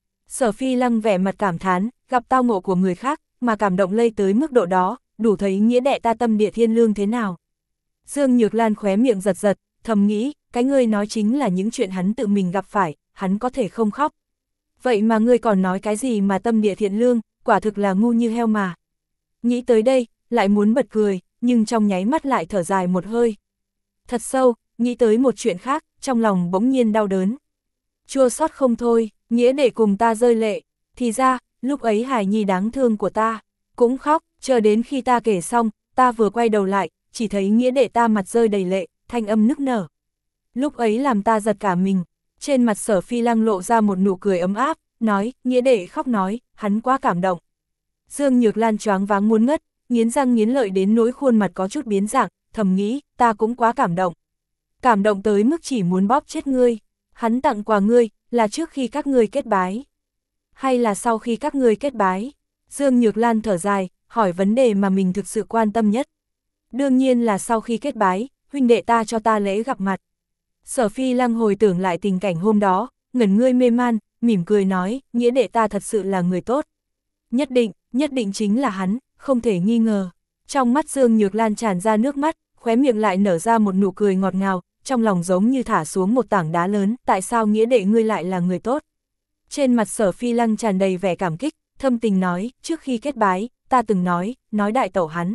Sở Phi Lăng vẻ mặt cảm thán, gặp tao ngộ của người khác, mà cảm động lây tới mức độ đó, đủ thấy nghĩa đệ ta tâm địa thiên lương thế nào. Dương Nhược Lan khóe miệng giật giật, thầm nghĩ, cái ngươi nói chính là những chuyện hắn tự mình gặp phải, hắn có thể không khóc. Vậy mà ngươi còn nói cái gì mà tâm địa thiện lương, quả thực là ngu như heo mà. Nghĩ tới đây, lại muốn bật cười, nhưng trong nháy mắt lại thở dài một hơi. Thật sâu, nghĩ tới một chuyện khác, trong lòng bỗng nhiên đau đớn. Chua xót không thôi, nghĩa đệ cùng ta rơi lệ, thì ra, lúc ấy hài nhi đáng thương của ta, cũng khóc, Chờ đến khi ta kể xong, ta vừa quay đầu lại, chỉ thấy nghĩa đệ ta mặt rơi đầy lệ, thanh âm nức nở. Lúc ấy làm ta giật cả mình, trên mặt Sở Phi Lăng lộ ra một nụ cười ấm áp, nói, nghĩa đệ khóc nói, hắn quá cảm động. Dương Nhược Lan choáng váng muốn ngất, nghiến răng nghiến lợi đến nỗi khuôn mặt có chút biến dạng, thầm nghĩ, ta cũng quá cảm động. Cảm động tới mức chỉ muốn bóp chết ngươi. Hắn tặng quà ngươi, là trước khi các ngươi kết bái. Hay là sau khi các ngươi kết bái? Dương Nhược Lan thở dài, hỏi vấn đề mà mình thực sự quan tâm nhất. Đương nhiên là sau khi kết bái, huynh đệ ta cho ta lễ gặp mặt. Sở Phi Lăng hồi tưởng lại tình cảnh hôm đó, ngẩn ngươi mê man, mỉm cười nói, nghĩa đệ ta thật sự là người tốt. Nhất định, nhất định chính là hắn, không thể nghi ngờ. Trong mắt Dương Nhược Lan tràn ra nước mắt, khóe miệng lại nở ra một nụ cười ngọt ngào, trong lòng giống như thả xuống một tảng đá lớn, tại sao nghĩa đệ ngươi lại là người tốt? Trên mặt Sở Phi Lăng tràn đầy vẻ cảm kích, thâm tình nói, trước khi kết bái, ta từng nói, nói đại tẩu hắn.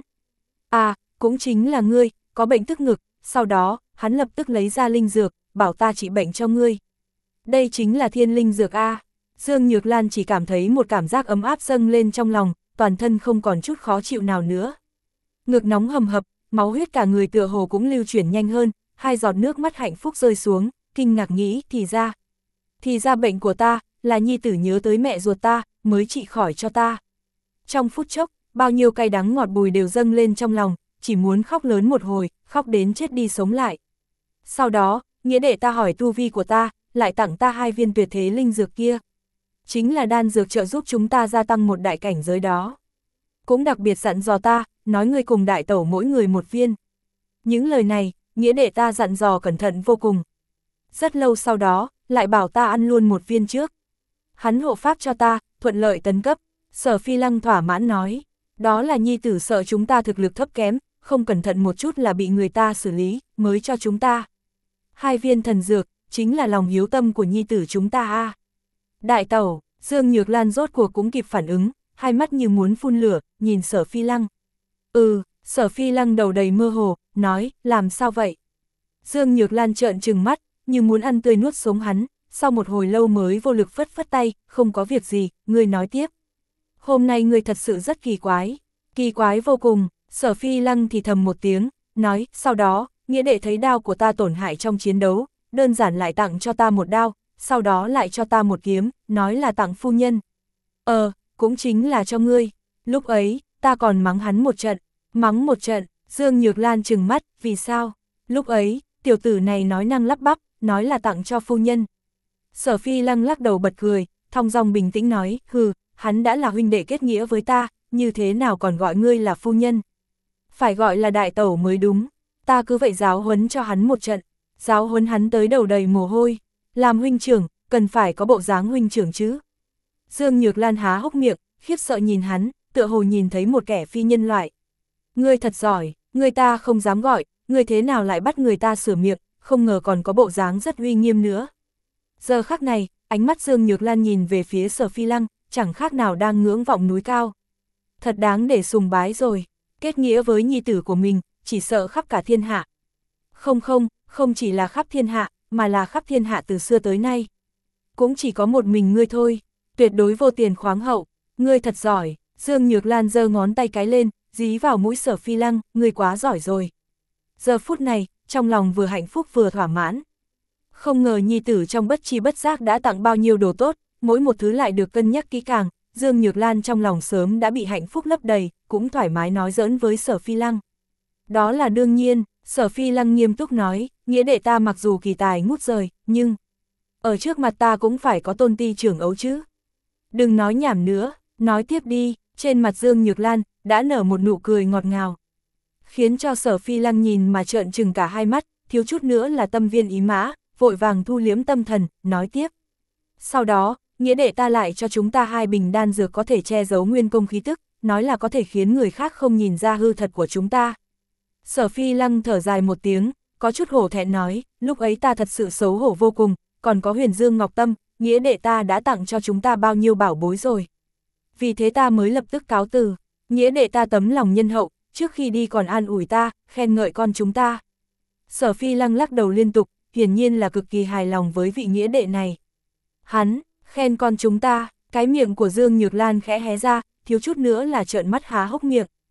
À, cũng chính là ngươi, có bệnh tức ngực, sau đó, hắn lập tức lấy ra linh dược, bảo ta trị bệnh cho ngươi. Đây chính là thiên linh dược A. Dương Nhược Lan chỉ cảm thấy một cảm giác ấm áp dâng lên trong lòng, toàn thân không còn chút khó chịu nào nữa. Ngực nóng hầm hập, máu huyết cả người tựa hồ cũng lưu chuyển nhanh hơn, hai giọt nước mắt hạnh phúc rơi xuống, kinh ngạc nghĩ, thì ra. Thì ra bệnh của ta, là nhi tử nhớ tới mẹ ruột ta, mới trị khỏi cho ta. Trong phút chốc, bao nhiêu cay đắng ngọt bùi đều dâng lên trong lòng, chỉ muốn khóc lớn một hồi, khóc đến chết đi sống lại. Sau đó, nghĩa đệ ta hỏi tu vi của ta, lại tặng ta hai viên tuyệt thế linh dược kia. Chính là đan dược trợ giúp chúng ta gia tăng một đại cảnh giới đó. Cũng đặc biệt dặn dò ta, nói ngươi cùng đại tẩu mỗi người một viên. Những lời này, nghĩa đệ ta dặn dò cẩn thận vô cùng. Rất lâu sau đó, lại bảo ta ăn luôn một viên trước. Hắn hộ pháp cho ta, thuận lợi tấn cấp. Sở Phi Lăng thỏa mãn nói, đó là nhi tử sợ chúng ta thực lực thấp kém, không cẩn thận một chút là bị người ta xử lý, mới cho chúng ta. Hai viên thần dược, chính là lòng hiếu tâm của nhi tử chúng ta a. Đại tẩu, Dương Nhược Lan rốt cuộc cũng kịp phản ứng, hai mắt như muốn phun lửa, nhìn Sở Phi Lăng. Ừ, Sở Phi Lăng đầu đầy mơ hồ, nói, làm sao vậy? Dương Nhược Lan trợn trừng mắt, như muốn ăn tươi nuốt sống hắn, sau một hồi lâu mới vô lực phất phất tay, không có việc gì, ngươi nói tiếp. Hôm nay ngươi thật sự rất kỳ quái, kỳ quái vô cùng. Sở Phi Lăng thì thầm một tiếng, nói, sau đó, nghĩa đệ thấy đao của ta tổn hại trong chiến đấu, đơn giản lại tặng cho ta một đao, sau đó lại cho ta một kiếm, nói là tặng phu nhân. Ờ, cũng chính là cho ngươi. Lúc ấy, ta còn mắng hắn một trận, mắng một trận. Dương Nhược Lan trừng mắt, vì sao? Lúc ấy, tiểu tử này nói năng lắp bắp, nói là tặng cho phu nhân. Sở Phi Lăng lắc đầu bật cười, thong dong bình tĩnh nói, hừ, hắn đã là huynh đệ kết nghĩa với ta, như thế nào còn gọi ngươi là phu nhân? Phải gọi là đại tẩu mới đúng, ta cứ vậy giáo huấn cho hắn một trận, giáo huấn hắn tới đầu đầy mồ hôi, làm huynh trưởng, cần phải có bộ dáng huynh trưởng chứ. Dương Nhược Lan há hốc miệng, khiếp sợ nhìn hắn, tựa hồ nhìn thấy một kẻ phi nhân loại. Ngươi thật giỏi, người ta không dám gọi, ngươi thế nào lại bắt người ta sửa miệng, không ngờ còn có bộ dáng rất uy nghiêm nữa. Giờ khắc này, ánh mắt Dương Nhược Lan nhìn về phía Sở Phi Lăng, chẳng khác nào đang ngưỡng vọng núi cao. Thật đáng để sùng bái rồi, kết nghĩa với nhi tử của mình, chỉ sợ khắp cả thiên hạ. Không không, không chỉ là khắp thiên hạ, mà là khắp thiên hạ từ xưa tới nay. Cũng chỉ có một mình ngươi thôi, tuyệt đối vô tiền khoáng hậu, ngươi thật giỏi. Dương Nhược Lan giơ ngón tay cái lên, dí vào mũi Sở Phi Lăng, ngươi quá giỏi rồi. Giờ phút này, trong lòng vừa hạnh phúc vừa thỏa mãn. Không ngờ nhi tử trong bất chi bất giác đã tặng bao nhiêu đồ tốt, mỗi một thứ lại được cân nhắc kỹ càng, Dương Nhược Lan trong lòng sớm đã bị hạnh phúc lấp đầy, cũng thoải mái nói giỡn với Sở Phi Lăng. Đó là đương nhiên, Sở Phi Lăng nghiêm túc nói, nghĩa đệ ta mặc dù kỳ tài ngút trời, nhưng ở trước mặt ta cũng phải có tôn ti trưởng ấu chứ. Đừng nói nhảm nữa, nói tiếp đi. Trên mặt Dương Nhược Lan đã nở một nụ cười ngọt ngào, khiến cho Sở Phi Lăng nhìn mà trợn trừng cả hai mắt, thiếu chút nữa là tâm viên ý mã, vội vàng thu liếm tâm thần, nói tiếp. Sau đó, nghĩa đệ ta lại cho chúng ta hai bình đan dược có thể che giấu nguyên công khí tức, nói là có thể khiến người khác không nhìn ra hư thật của chúng ta. Sở Phi Lăng thở dài một tiếng, có chút hổ thẹn nói, lúc ấy ta thật sự xấu hổ vô cùng, còn có Huyền Dương Ngọc Tâm, nghĩa đệ ta đã tặng cho chúng ta bao nhiêu bảo bối rồi. Vì thế ta mới lập tức cáo từ, nghĩa đệ ta tấm lòng nhân hậu, trước khi đi còn an ủi ta, khen ngợi con chúng ta. Sở Phi Lăng lắc đầu liên tục, hiển nhiên là cực kỳ hài lòng với vị nghĩa đệ này. Hắn, khen con chúng ta, cái miệng của Dương Nhược Lan khẽ hé ra, thiếu chút nữa là trợn mắt há hốc miệng.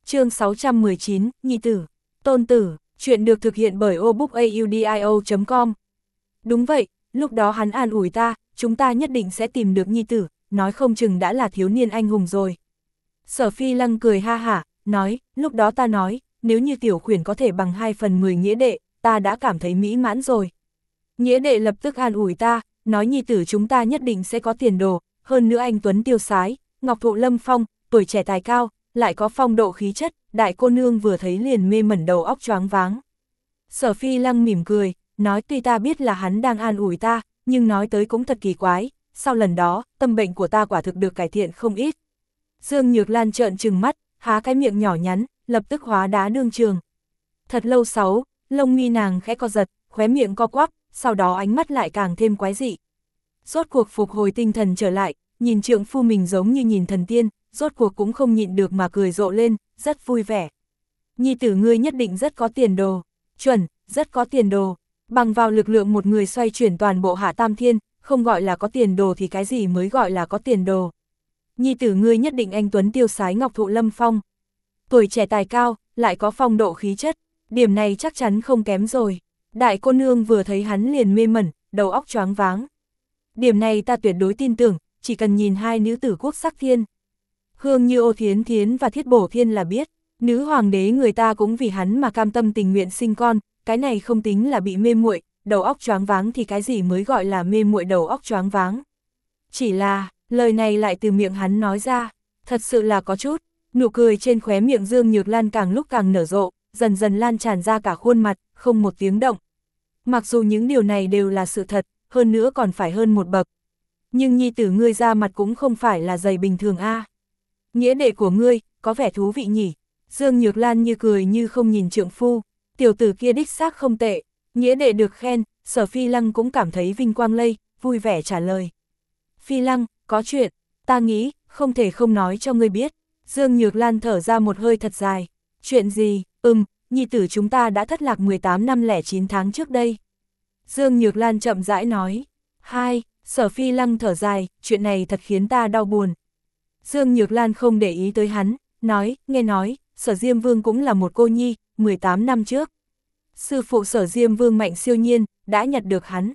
Chương sáu trăm mười chín, Nhi tử, tôn tử, chuyện được thực hiện bởi obookaudio chấm com. Đúng vậy, lúc đó hắn an ủi ta, chúng ta nhất định sẽ tìm được nhi tử, nói không chừng đã là thiếu niên anh hùng rồi. Sở Phi Lăng cười ha hả, nói, lúc đó ta nói, nếu như tiểu khuyển có thể bằng hai phần mười nghĩa đệ, ta đã cảm thấy mỹ mãn rồi. Nghĩa đệ lập tức an ủi ta, nói nhi tử chúng ta nhất định sẽ có tiền đồ, hơn nữa anh tuấn tiêu sái, ngọc thụ lâm phong, tuổi trẻ tài cao, lại có phong độ khí chất, đại cô nương vừa thấy liền mê mẩn đầu óc choáng váng. Sở Phi Lăng mỉm cười, nói tuy ta biết là hắn đang an ủi ta, nhưng nói tới cũng thật kỳ quái, sau lần đó, tâm bệnh của ta quả thực được cải thiện không ít. Dương Nhược Lan trợn trừng mắt, há cái miệng nhỏ nhắn, lập tức hóa đá đương trường. Thật lâu sáu, lông mi nàng khẽ co giật, khóe miệng co quắp, sau đó ánh mắt lại càng thêm quái dị. Rốt cuộc phục hồi tinh thần trở lại, nhìn trượng phu mình giống như nhìn thần tiên, rốt cuộc cũng không nhịn được mà cười rộ lên, rất vui vẻ. Nhi tử ngươi nhất định rất có tiền đồ, chuẩn, rất có tiền đồ, bằng vào lực lượng một người xoay chuyển toàn bộ Hạ Tam Thiên, không gọi là có tiền đồ thì cái gì mới gọi là có tiền đồ. Nhi tử ngươi nhất định anh tuấn tiêu sái ngọc thụ lâm phong. Tuổi trẻ tài cao, lại có phong độ khí chất, điểm này chắc chắn không kém rồi. Đại cô nương vừa thấy hắn liền mê mẩn, đầu óc choáng váng. Điểm này ta tuyệt đối tin tưởng, chỉ cần nhìn hai nữ tử quốc sắc thiên. Hương Như Ô Thiến Thiến và Thiết Bổ Thiên là biết, nữ hoàng đế người ta cũng vì hắn mà cam tâm tình nguyện sinh con, cái này không tính là bị mê muội, đầu óc choáng váng thì cái gì mới gọi là mê muội đầu óc choáng váng. Chỉ là, lời này lại từ miệng hắn nói ra, thật sự là có chút, nụ cười trên khóe miệng Dương Nhược Lan càng lúc càng nở rộ, dần dần lan tràn ra cả khuôn mặt, không một tiếng động. Mặc dù những điều này đều là sự thật, hơn nữa còn phải hơn một bậc. Nhưng nhi tử ngươi ra mặt cũng không phải là dày bình thường a. À. Nghĩa đệ của ngươi, có vẻ thú vị nhỉ. Dương Nhược Lan như cười như không nhìn trượng phu, tiểu tử kia đích xác không tệ, nghĩa đệ được khen, Sở Phi Lăng cũng cảm thấy vinh quang lây, vui vẻ trả lời. Phi Lăng, có chuyện, ta nghĩ, không thể không nói cho ngươi biết. Dương Nhược Lan thở ra một hơi thật dài. Chuyện gì? Ừm, nhi tử chúng ta đã thất lạc mười tám năm lẻ chín tháng trước đây. Dương Nhược Lan chậm rãi nói. Hai, Sở Phi Lăng thở dài, chuyện này thật khiến ta đau buồn. Dương Nhược Lan không để ý tới hắn, nói, nghe nói, Sở Diêm Vương cũng là một cô nhi, mười tám năm trước. Sư phụ Sở Diêm Vương Mạnh Siêu Nhiên, đã nhặt được hắn.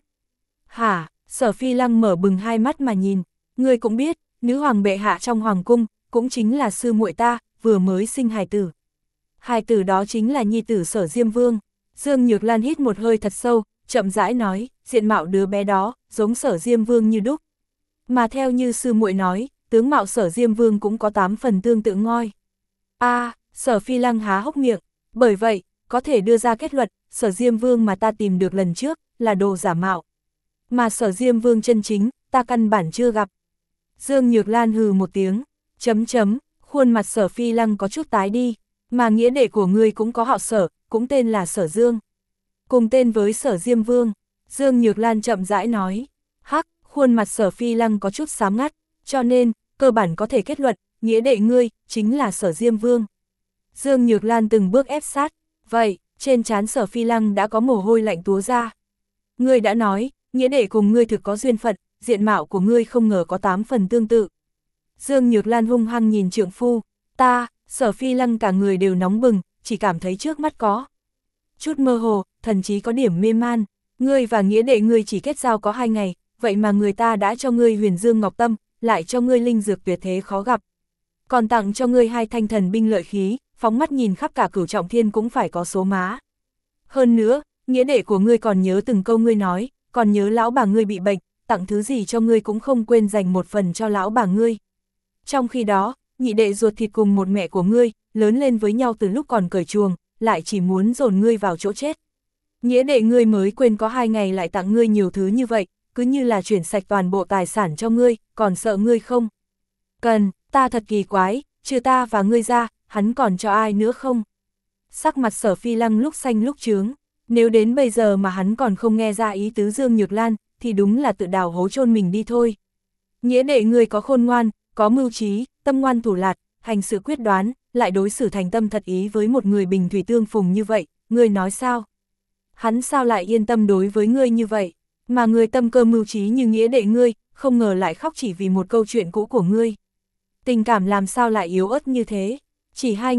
Hả, Sở Phi Lăng mở bừng hai mắt mà nhìn, ngươi cũng biết, nữ hoàng bệ hạ trong hoàng cung, cũng chính là sư muội ta, vừa mới sinh hài tử. Hài tử đó chính là nhi tử Sở Diêm Vương. Dương Nhược Lan hít một hơi thật sâu, chậm rãi nói, diện mạo đứa bé đó, giống Sở Diêm Vương như đúc. Mà theo như sư muội nói, tướng mạo Sở Diêm Vương cũng có tám phần tương tự ngoi. A, à, Sở Phi Lăng há hốc miệng, bởi vậy, có thể đưa ra kết luận, Sở Diêm Vương mà ta tìm được lần trước, là đồ giả mạo. Mà Sở Diêm Vương chân chính, ta căn bản chưa gặp. Dương Nhược Lan hừ một tiếng, chấm chấm, khuôn mặt Sở Phi Lăng có chút tái đi, mà nghĩa đệ của ngươi cũng có họ Sở, cũng tên là Sở Dương. Cùng tên với Sở Diêm Vương, Dương Nhược Lan chậm rãi nói, hắc, khuôn mặt Sở Phi Lăng có chút xám ngắt, cho nên, cơ bản có thể kết luận, nghĩa đệ ngươi, chính là Sở Diêm Vương. Dương Nhược Lan từng bước ép sát, vậy, trên trán Sở Phi Lăng đã có mồ hôi lạnh túa ra. Ngươi đã nói, nghĩa đệ cùng ngươi thực có duyên phận, diện mạo của ngươi không ngờ có tám phần tương tự. Dương Nhược Lan hung hăng nhìn trượng phu, ta, Sở Phi Lăng cả người đều nóng bừng, chỉ cảm thấy trước mắt có chút mơ hồ, thậm chí có điểm mê man. Ngươi và nghĩa đệ ngươi chỉ kết giao có hai ngày, vậy mà người ta đã cho ngươi huyền dương ngọc tâm, lại cho ngươi linh dược tuyệt thế khó gặp. Còn tặng cho ngươi hai thanh thần binh lợi khí, phóng mắt nhìn khắp cả cửu trọng thiên cũng phải có số má. Hơn nữa, nghĩa đệ của ngươi còn nhớ từng câu ngươi nói, còn nhớ lão bà ngươi bị bệnh, tặng thứ gì cho ngươi cũng không quên dành một phần cho lão bà ngươi. Trong khi đó, nhị đệ ruột thịt cùng một mẹ của ngươi, lớn lên với nhau từ lúc còn cởi chuồng, lại chỉ muốn dồn ngươi vào chỗ chết. Nghĩa đệ ngươi mới quên có hai ngày lại tặng ngươi nhiều thứ như vậy, cứ như là chuyển sạch toàn bộ tài sản cho ngươi, còn sợ ngươi không? Cần, ta thật kỳ quái, trừ ta và ngươi ra, hắn còn cho ai nữa không? Sắc mặt Sở Phi Lăng lúc xanh lúc trướng, nếu đến bây giờ mà hắn còn không nghe ra ý tứ Dương Nhược Lan, thì đúng là tự đào hố chôn mình đi thôi. Nghĩa đệ ngươi có khôn ngoan, có mưu trí, tâm ngoan thủ lạt, hành sự quyết đoán, lại đối xử thành tâm thật ý với một người bình thủy tương phùng như vậy, ngươi nói sao? Hắn sao lại yên tâm đối với ngươi như vậy, mà người tâm cơ mưu trí như nghĩa đệ ngươi, không ngờ lại khóc chỉ vì một câu chuyện cũ của ngươi. Tình cảm làm sao lại yếu ớt như thế, chỉ hai ngày,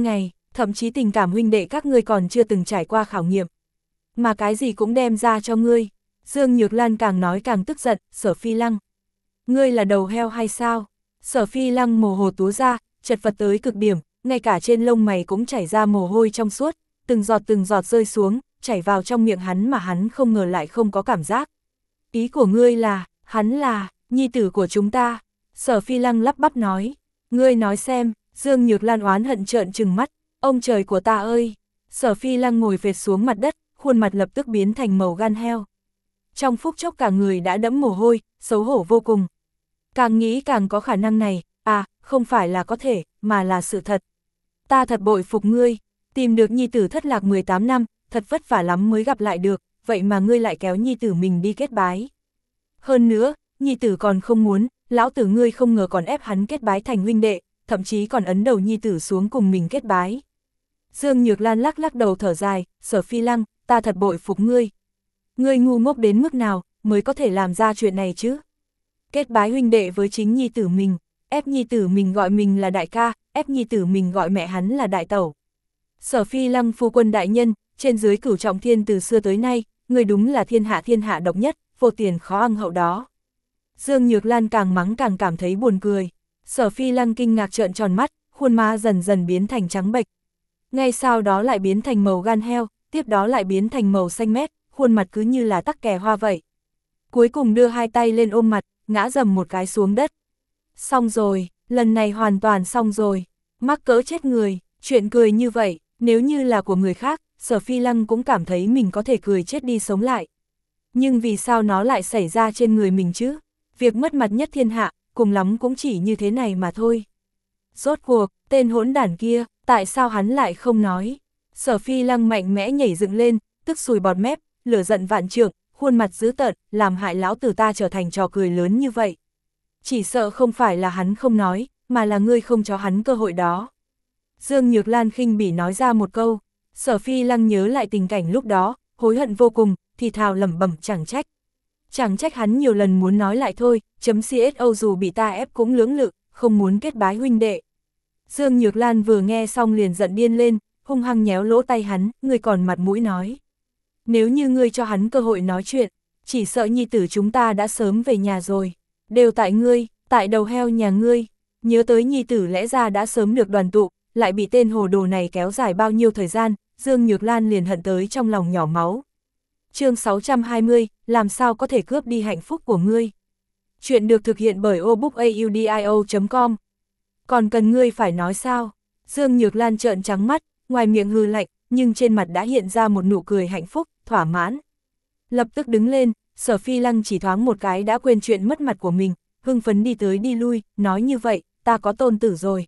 thậm chí tình cảm huynh đệ các ngươi còn chưa từng trải qua khảo nghiệm. Mà cái gì cũng đem ra cho ngươi. Dương Nhược Lan càng nói càng tức giận, Sở Phi Lăng. Ngươi là đầu heo hay sao? Sở Phi Lăng mồ hồ túa ra, chật vật tới cực điểm, ngay cả trên lông mày cũng chảy ra mồ hôi trong suốt, từng giọt từng giọt rơi xuống, chảy vào trong miệng hắn mà hắn không ngờ lại không có cảm giác. Ý của ngươi là, hắn là, nhi tử của chúng ta. Sở Phi Lăng lắp bắp nói. Ngươi nói xem, Dương Nhược Lan oán hận trợn trừng mắt, ông trời của ta ơi. Sở Phi Lăng ngồi phệt xuống mặt đất, khuôn mặt lập tức biến thành màu gan heo. Trong phút chốc cả người đã đẫm mồ hôi, xấu hổ vô cùng. Càng nghĩ càng có khả năng này, à, không phải là có thể, mà là sự thật. Ta thật bội phục ngươi, tìm được nhi tử thất lạc mười tám năm, thật vất vả lắm mới gặp lại được, vậy mà ngươi lại kéo nhi tử mình đi kết bái. Hơn nữa, nhi tử còn không muốn, lão tử ngươi không ngờ còn ép hắn kết bái thành huynh đệ, thậm chí còn ấn đầu nhi tử xuống cùng mình kết bái. Dương Nhược Lan lắc lắc đầu thở dài, Sở Phi Lăng, ta thật bội phục ngươi. Ngươi ngu ngốc đến mức nào, mới có thể làm ra chuyện này chứ? Kết bái huynh đệ với chính nhi tử mình, ép nhi tử mình gọi mình là đại ca, ép nhi tử mình gọi mẹ hắn là đại tẩu. Sở Phi Lăng phu quân đại nhân, trên dưới cửu trọng thiên từ xưa tới nay, người đúng là thiên hạ thiên hạ độc nhất, vô tiền khó ăn hậu đó. Dương Nhược Lan càng mắng càng cảm thấy buồn cười. Sở Phi Lăng kinh ngạc trợn tròn mắt, khuôn má dần dần biến thành trắng bệch. Ngay sau đó lại biến thành màu gan heo, tiếp đó lại biến thành màu xanh mét, khuôn mặt cứ như là tắc kè hoa vậy. Cuối cùng đưa hai tay lên ôm mặt, ngã dầm một cái xuống đất. Xong rồi, lần này hoàn toàn xong rồi. Mắc cỡ chết người, chuyện cười như vậy, nếu như là của người khác, Sở Phi Lăng cũng cảm thấy mình có thể cười chết đi sống lại. Nhưng vì sao nó lại xảy ra trên người mình chứ? Việc mất mặt nhất thiên hạ, cùng lắm cũng chỉ như thế này mà thôi. Rốt cuộc, tên hỗn đản kia, tại sao hắn lại không nói? Sở Phi Lăng mạnh mẽ nhảy dựng lên, tức sùi bọt mép, lửa giận vạn trượng, khuôn mặt dữ tợn, làm hại lão tử ta trở thành trò cười lớn như vậy. Chỉ sợ không phải là hắn không nói, mà là ngươi không cho hắn cơ hội đó. Dương Nhược Lan khinh bỉ nói ra một câu. Sở Phi Lăng nhớ lại tình cảnh lúc đó, hối hận vô cùng, thì thào lẩm bẩm chẳng trách. Chẳng trách hắn nhiều lần muốn nói lại thôi, chấm xô dù bị ta ép cũng lưỡng lự, không muốn kết bái huynh đệ. Dương Nhược Lan vừa nghe xong liền giận điên lên, hung hăng nhéo lỗ tay hắn, ngươi còn mặt mũi nói. Nếu như ngươi cho hắn cơ hội nói chuyện, chỉ sợ nhi tử chúng ta đã sớm về nhà rồi. Đều tại ngươi, tại đầu heo nhà ngươi. Nhớ tới nhi tử lẽ ra đã sớm được đoàn tụ, lại bị tên hồ đồ này kéo dài bao nhiêu thời gian, Dương Nhược Lan liền hận tới trong lòng nhỏ máu. Chương sáu trăm hai mươi, làm sao có thể cướp đi hạnh phúc của ngươi? Chuyện được thực hiện bởi obookaudio chấm com. Còn cần ngươi phải nói sao? Dương Nhược Lan trợn trắng mắt, ngoài miệng hừ lạnh, nhưng trên mặt đã hiện ra một nụ cười hạnh phúc, thỏa mãn. Lập tức đứng lên, Sở Phi Lăng chỉ thoáng một cái đã quên chuyện mất mặt của mình, hưng phấn đi tới đi lui, nói như vậy, ta có tôn tử rồi.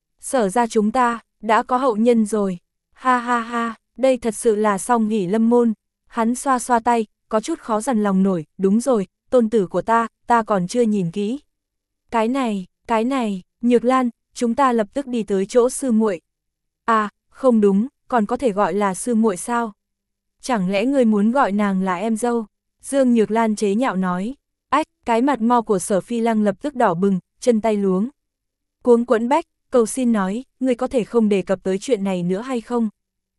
Sở ra chúng ta, đã có hậu nhân rồi. Ha ha ha, đây thật sự là song hỷ lâm môn. Hắn xoa xoa tay, có chút khó dằn lòng nổi, đúng rồi, tôn tử của ta, ta còn chưa nhìn kỹ. Cái này, cái này, Nhược Lan, chúng ta lập tức đi tới chỗ sư muội. À, không đúng, còn có thể gọi là sư muội sao? Chẳng lẽ ngươi muốn gọi nàng là em dâu? Dương Nhược Lan chế nhạo nói. Ách, cái mặt mo của Sở Phi Lăng lập tức đỏ bừng, chân tay luống. Cuống quẫn bách, cầu xin nói, ngươi có thể không đề cập tới chuyện này nữa hay không?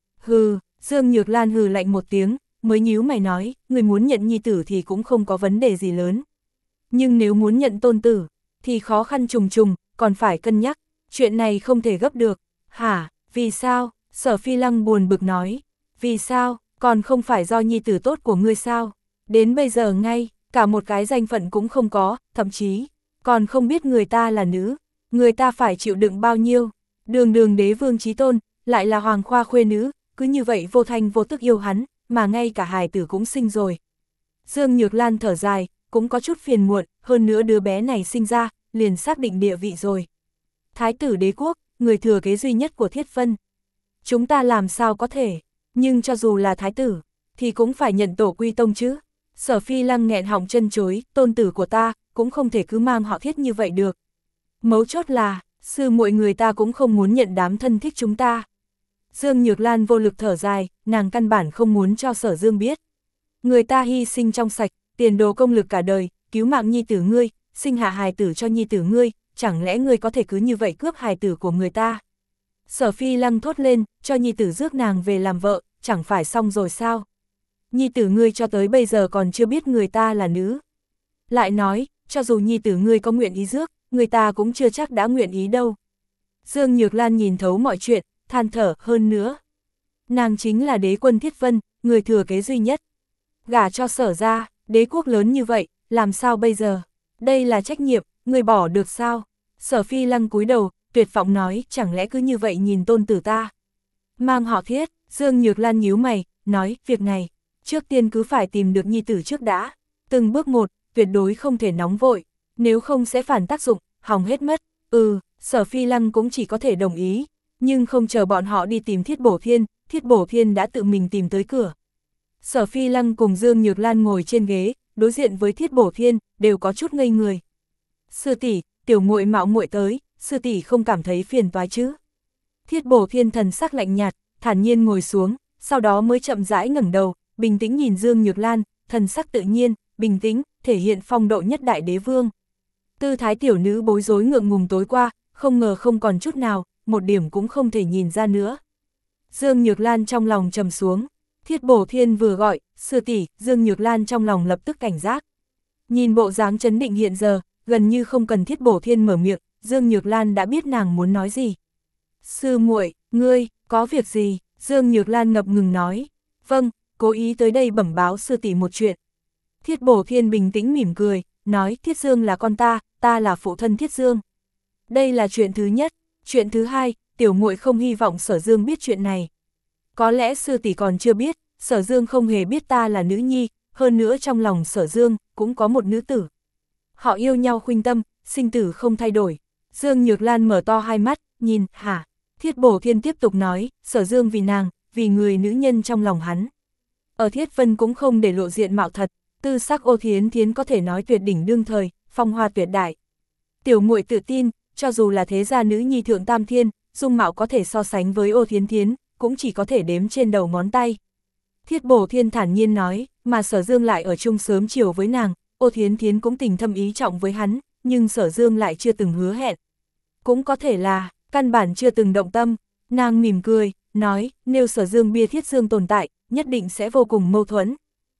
Hừ, Dương Nhược Lan hừ lạnh một tiếng, mới nhíu mày nói, ngươi muốn nhận nhi tử thì cũng không có vấn đề gì lớn. Nhưng nếu muốn nhận tôn tử, thì khó khăn trùng trùng, còn phải cân nhắc, chuyện này không thể gấp được. Hả, vì sao? Sở Phi Lăng buồn bực nói. Vì sao, còn không phải do nhi tử tốt của ngươi sao? Đến bây giờ ngay, cả một cái danh phận cũng không có, thậm chí, còn không biết người ta là nữ, người ta phải chịu đựng bao nhiêu. Đường đường đế vương chí tôn, lại là hoàng khoa khuê nữ, cứ như vậy vô thanh vô tức yêu hắn, mà ngay cả hài tử cũng sinh rồi. Dương Nhược Lan thở dài, cũng có chút phiền muộn, hơn nữa đứa bé này sinh ra, liền xác định địa vị rồi. Thái tử đế quốc, người thừa kế duy nhất của Thiết Vân. Chúng ta làm sao có thể, nhưng cho dù là thái tử, thì cũng phải nhận tổ quy tông chứ. Sở Phi Lăng nghẹn họng chân chối, tôn tử của ta, cũng không thể cứ mang họ Thiết như vậy được. Mấu chốt là, sư muội người ta cũng không muốn nhận đám thân thích chúng ta. Dương Nhược Lan vô lực thở dài, nàng căn bản không muốn cho Sở Dương biết. Người ta hy sinh trong sạch, tiền đồ công lực cả đời, cứu mạng nhi tử ngươi, sinh hạ hài tử cho nhi tử ngươi, chẳng lẽ ngươi có thể cứ như vậy cướp hài tử của người ta? Sở Phi Lăng thốt lên, cho nhi tử rước nàng về làm vợ, chẳng phải xong rồi sao? Nhi tử ngươi cho tới bây giờ còn chưa biết người ta là nữ. Lại nói, cho dù nhi tử ngươi có nguyện ý rước, người ta cũng chưa chắc đã nguyện ý đâu. Dương Nhược Lan nhìn thấu mọi chuyện, than thở hơn nữa. Nàng chính là đế quân Thiết Vân, người thừa kế duy nhất. Gả cho Sở ra, đế quốc lớn như vậy, làm sao bây giờ? Đây là trách nhiệm, người bỏ được sao? Sở Phi Lăng cúi đầu, tuyệt vọng nói, chẳng lẽ cứ như vậy nhìn tôn tử ta? Mang họ Thiết, Dương Nhược Lan nhíu mày, nói, việc này, trước tiên cứ phải tìm được nhi tử trước đã. Từng bước một, tuyệt đối không thể nóng vội, nếu không sẽ phản tác dụng, hỏng hết mất. Ừ, Sở Phi Lăng cũng chỉ có thể đồng ý, nhưng không chờ bọn họ đi tìm Thiết Bổ Thiên, Thiết Bổ Thiên đã tự mình tìm tới cửa. Sở Phi Lăng cùng Dương Nhược Lan ngồi trên ghế, đối diện với Thiết Bổ Thiên, đều có chút ngây người. Sư tỷ, tiểu muội mạo muội tới, sư tỷ không cảm thấy phiền toái chứ? Thiết Bổ Thiên thần sắc lạnh nhạt, thản nhiên ngồi xuống, sau đó mới chậm rãi ngẩng đầu, bình tĩnh nhìn Dương Nhược Lan, thần sắc tự nhiên, bình tĩnh, thể hiện phong độ nhất đại đế vương. Tư thái tiểu nữ bối rối ngượng ngùng tối qua, không ngờ không còn chút nào, một điểm cũng không thể nhìn ra nữa. Dương Nhược Lan trong lòng trầm xuống, Thiết Bổ Thiên vừa gọi, sư tỷ, Dương Nhược Lan trong lòng lập tức cảnh giác. Nhìn bộ dáng chấn định hiện giờ, gần như không cần Thiết Bổ Thiên mở miệng, Dương Nhược Lan đã biết nàng muốn nói gì. Sư muội, ngươi, có việc gì? Dương Nhược Lan ngập ngừng nói. Vâng, cố ý tới đây bẩm báo sư tỷ một chuyện. Thiết Bổ Thiên bình tĩnh mỉm cười, nói Thiết Dương là con ta, ta là phụ thân Thiết Dương. Đây là chuyện thứ nhất. Chuyện thứ hai, tiểu muội không hy vọng Sở Dương biết chuyện này. Có lẽ sư tỷ còn chưa biết, Sở Dương không hề biết ta là nữ nhi, hơn nữa trong lòng Sở Dương cũng có một nữ tử. Họ yêu nhau khuynh tâm, sinh tử không thay đổi. Dương Nhược Lan mở to hai mắt, nhìn, hả? Thiết Bổ Thiên tiếp tục nói, Sở Dương vì nàng, vì người nữ nhân trong lòng hắn. Ở Thiết Vân cũng không để lộ diện mạo thật, tư sắc Ô Thiến Thiến có thể nói tuyệt đỉnh đương thời, phong hoa tuyệt đại. Tiểu muội tự tin, cho dù là thế gia nữ nhi thượng tam thiên, dung mạo có thể so sánh với Ô Thiến Thiến, cũng chỉ có thể đếm trên đầu ngón tay. Thiết Bổ Thiên thản nhiên nói, mà Sở Dương lại ở chung sớm chiều với nàng, Ô Thiến Thiến cũng tình thâm ý trọng với hắn, nhưng Sở Dương lại chưa từng hứa hẹn. Cũng có thể là, căn bản chưa từng động tâm, nàng mỉm cười, nói, nếu Sở Dương bia Thiết Dương tồn tại, nhất định sẽ vô cùng mâu thuẫn.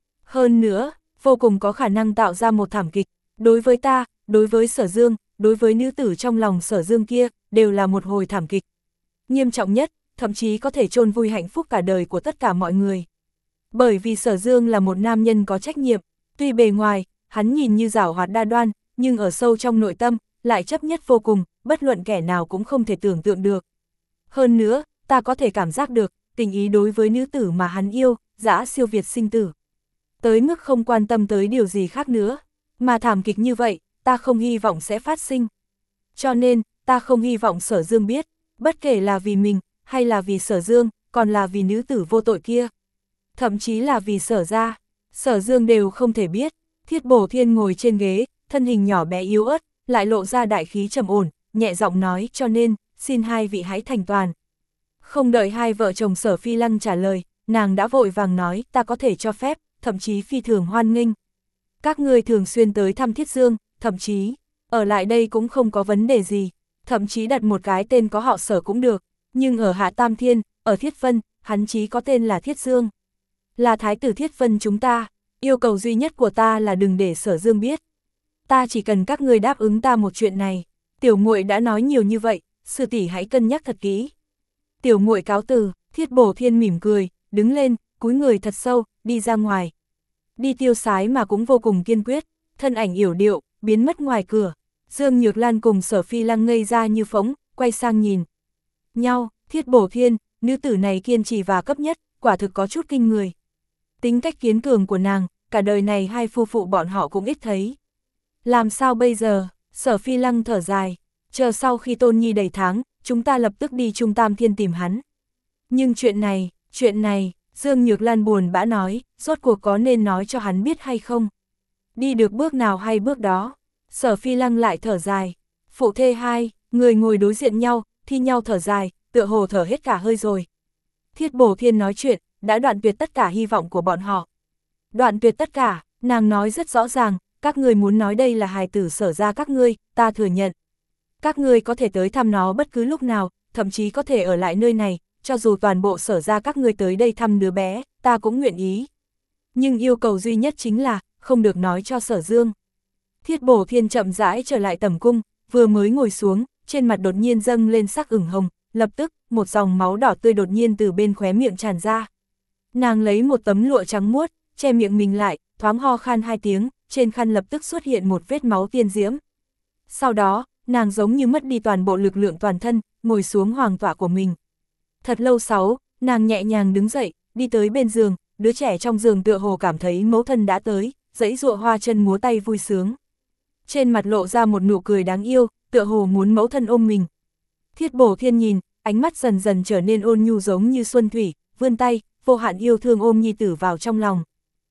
Hơn nữa, vô cùng có khả năng tạo ra một thảm kịch, đối với ta, đối với Sở Dương, đối với nữ tử trong lòng Sở Dương kia, đều là một hồi thảm kịch. Nghiêm trọng nhất, thậm chí có thể chôn vùi hạnh phúc cả đời của tất cả mọi người. Bởi vì Sở Dương là một nam nhân có trách nhiệm, tuy bề ngoài, hắn nhìn như giảo hoạt đa đoan, nhưng ở sâu trong nội tâm, lại chấp nhất vô cùng, bất luận kẻ nào cũng không thể tưởng tượng được. Hơn nữa, ta có thể cảm giác được, tình ý đối với nữ tử mà hắn yêu, dã siêu việt sinh tử. Tới mức không quan tâm tới điều gì khác nữa, mà thảm kịch như vậy, ta không hy vọng sẽ phát sinh. Cho nên, ta không hy vọng Sở Dương biết, bất kể là vì mình, hay là vì Sở Dương, còn là vì nữ tử vô tội kia. Thậm chí là vì Sở gia, Sở Dương đều không thể biết. Thiết Bổ Thiên ngồi trên ghế, thân hình nhỏ bé yếu ớt, lại lộ ra đại khí trầm ổn, nhẹ giọng nói, cho nên, xin hai vị hãy thành toàn. Không đợi hai vợ chồng Sở Phi Lăng trả lời, nàng đã vội vàng nói, ta có thể cho phép, thậm chí phi thường hoan nghênh. Các ngươi thường xuyên tới thăm Thiết Dương, thậm chí, ở lại đây cũng không có vấn đề gì, thậm chí đặt một cái tên có họ Sở cũng được, nhưng ở Hạ Tam Thiên, ở Thiết Vân, hắn chí có tên là Thiết Dương. Là thái tử Thiết Vân chúng ta, yêu cầu duy nhất của ta là đừng để Sở Dương biết. Ta chỉ cần các ngươi đáp ứng ta một chuyện này, tiểu muội đã nói nhiều như vậy, sư tỷ hãy cân nhắc thật kỹ. Tiểu muội cáo từ. Thiết Bổ Thiên mỉm cười, đứng lên, cúi người thật sâu, đi ra ngoài. Đi tiêu sái mà cũng vô cùng kiên quyết, thân ảnh yểu điệu, biến mất ngoài cửa. Dương Nhược Lan cùng Sở Phi Lăng ngây ra như phóng, quay sang nhìn nhau. Thiết Bổ Thiên, nữ tử này kiên trì và cấp nhất, quả thực có chút kinh người. Tính cách kiên cường của nàng, cả đời này hai phu phụ bọn họ cũng ít thấy. Làm sao bây giờ? Sở Phi Lăng thở dài, chờ sau khi Tôn Nhi đầy tháng, chúng ta lập tức đi Trung Tam Thiên tìm hắn. Nhưng chuyện này, chuyện này, Dương Nhược Lan buồn bã nói, rốt cuộc có nên nói cho hắn biết hay không? Đi được bước nào hay bước đó? Sở Phi Lăng lại thở dài. Phụ thê hai, người ngồi đối diện nhau, thi nhau thở dài, tựa hồ thở hết cả hơi rồi. Thiết Bổ Thiên nói chuyện, đã đoạn tuyệt tất cả hy vọng của bọn họ. Đoạn tuyệt tất cả, nàng nói rất rõ ràng, các ngươi muốn nói đây là hài tử Sở ra các ngươi, ta thừa nhận. Các ngươi có thể tới thăm nó bất cứ lúc nào, thậm chí có thể ở lại nơi này, cho dù toàn bộ Sở gia các ngươi tới đây thăm đứa bé, ta cũng nguyện ý. Nhưng yêu cầu duy nhất chính là, không được nói cho Sở Dương. Thiết Bổ Thiên chậm rãi trở lại tẩm cung, vừa mới ngồi xuống, trên mặt đột nhiên dâng lên sắc ửng hồng, lập tức, một dòng máu đỏ tươi đột nhiên từ bên khóe miệng tràn ra. Nàng lấy một tấm lụa trắng muốt, che miệng mình lại, thoáng ho khan hai tiếng, trên khăn lập tức xuất hiện một vết máu tiên diễm. Sau đó, nàng giống như mất đi toàn bộ lực lượng toàn thân, ngồi xuống hoàng tọa của mình. Thật lâu sau, nàng nhẹ nhàng đứng dậy, đi tới bên giường, đứa trẻ trong giường tựa hồ cảm thấy mẫu thân đã tới, giãy giụa hoa chân múa tay vui sướng. Trên mặt lộ ra một nụ cười đáng yêu, tựa hồ muốn mẫu thân ôm mình. Thiết Bổ Thiên nhìn, ánh mắt dần dần trở nên ôn nhu giống như xuân thủy, vươn tay, vô hạn yêu thương ôm nhi tử vào trong lòng.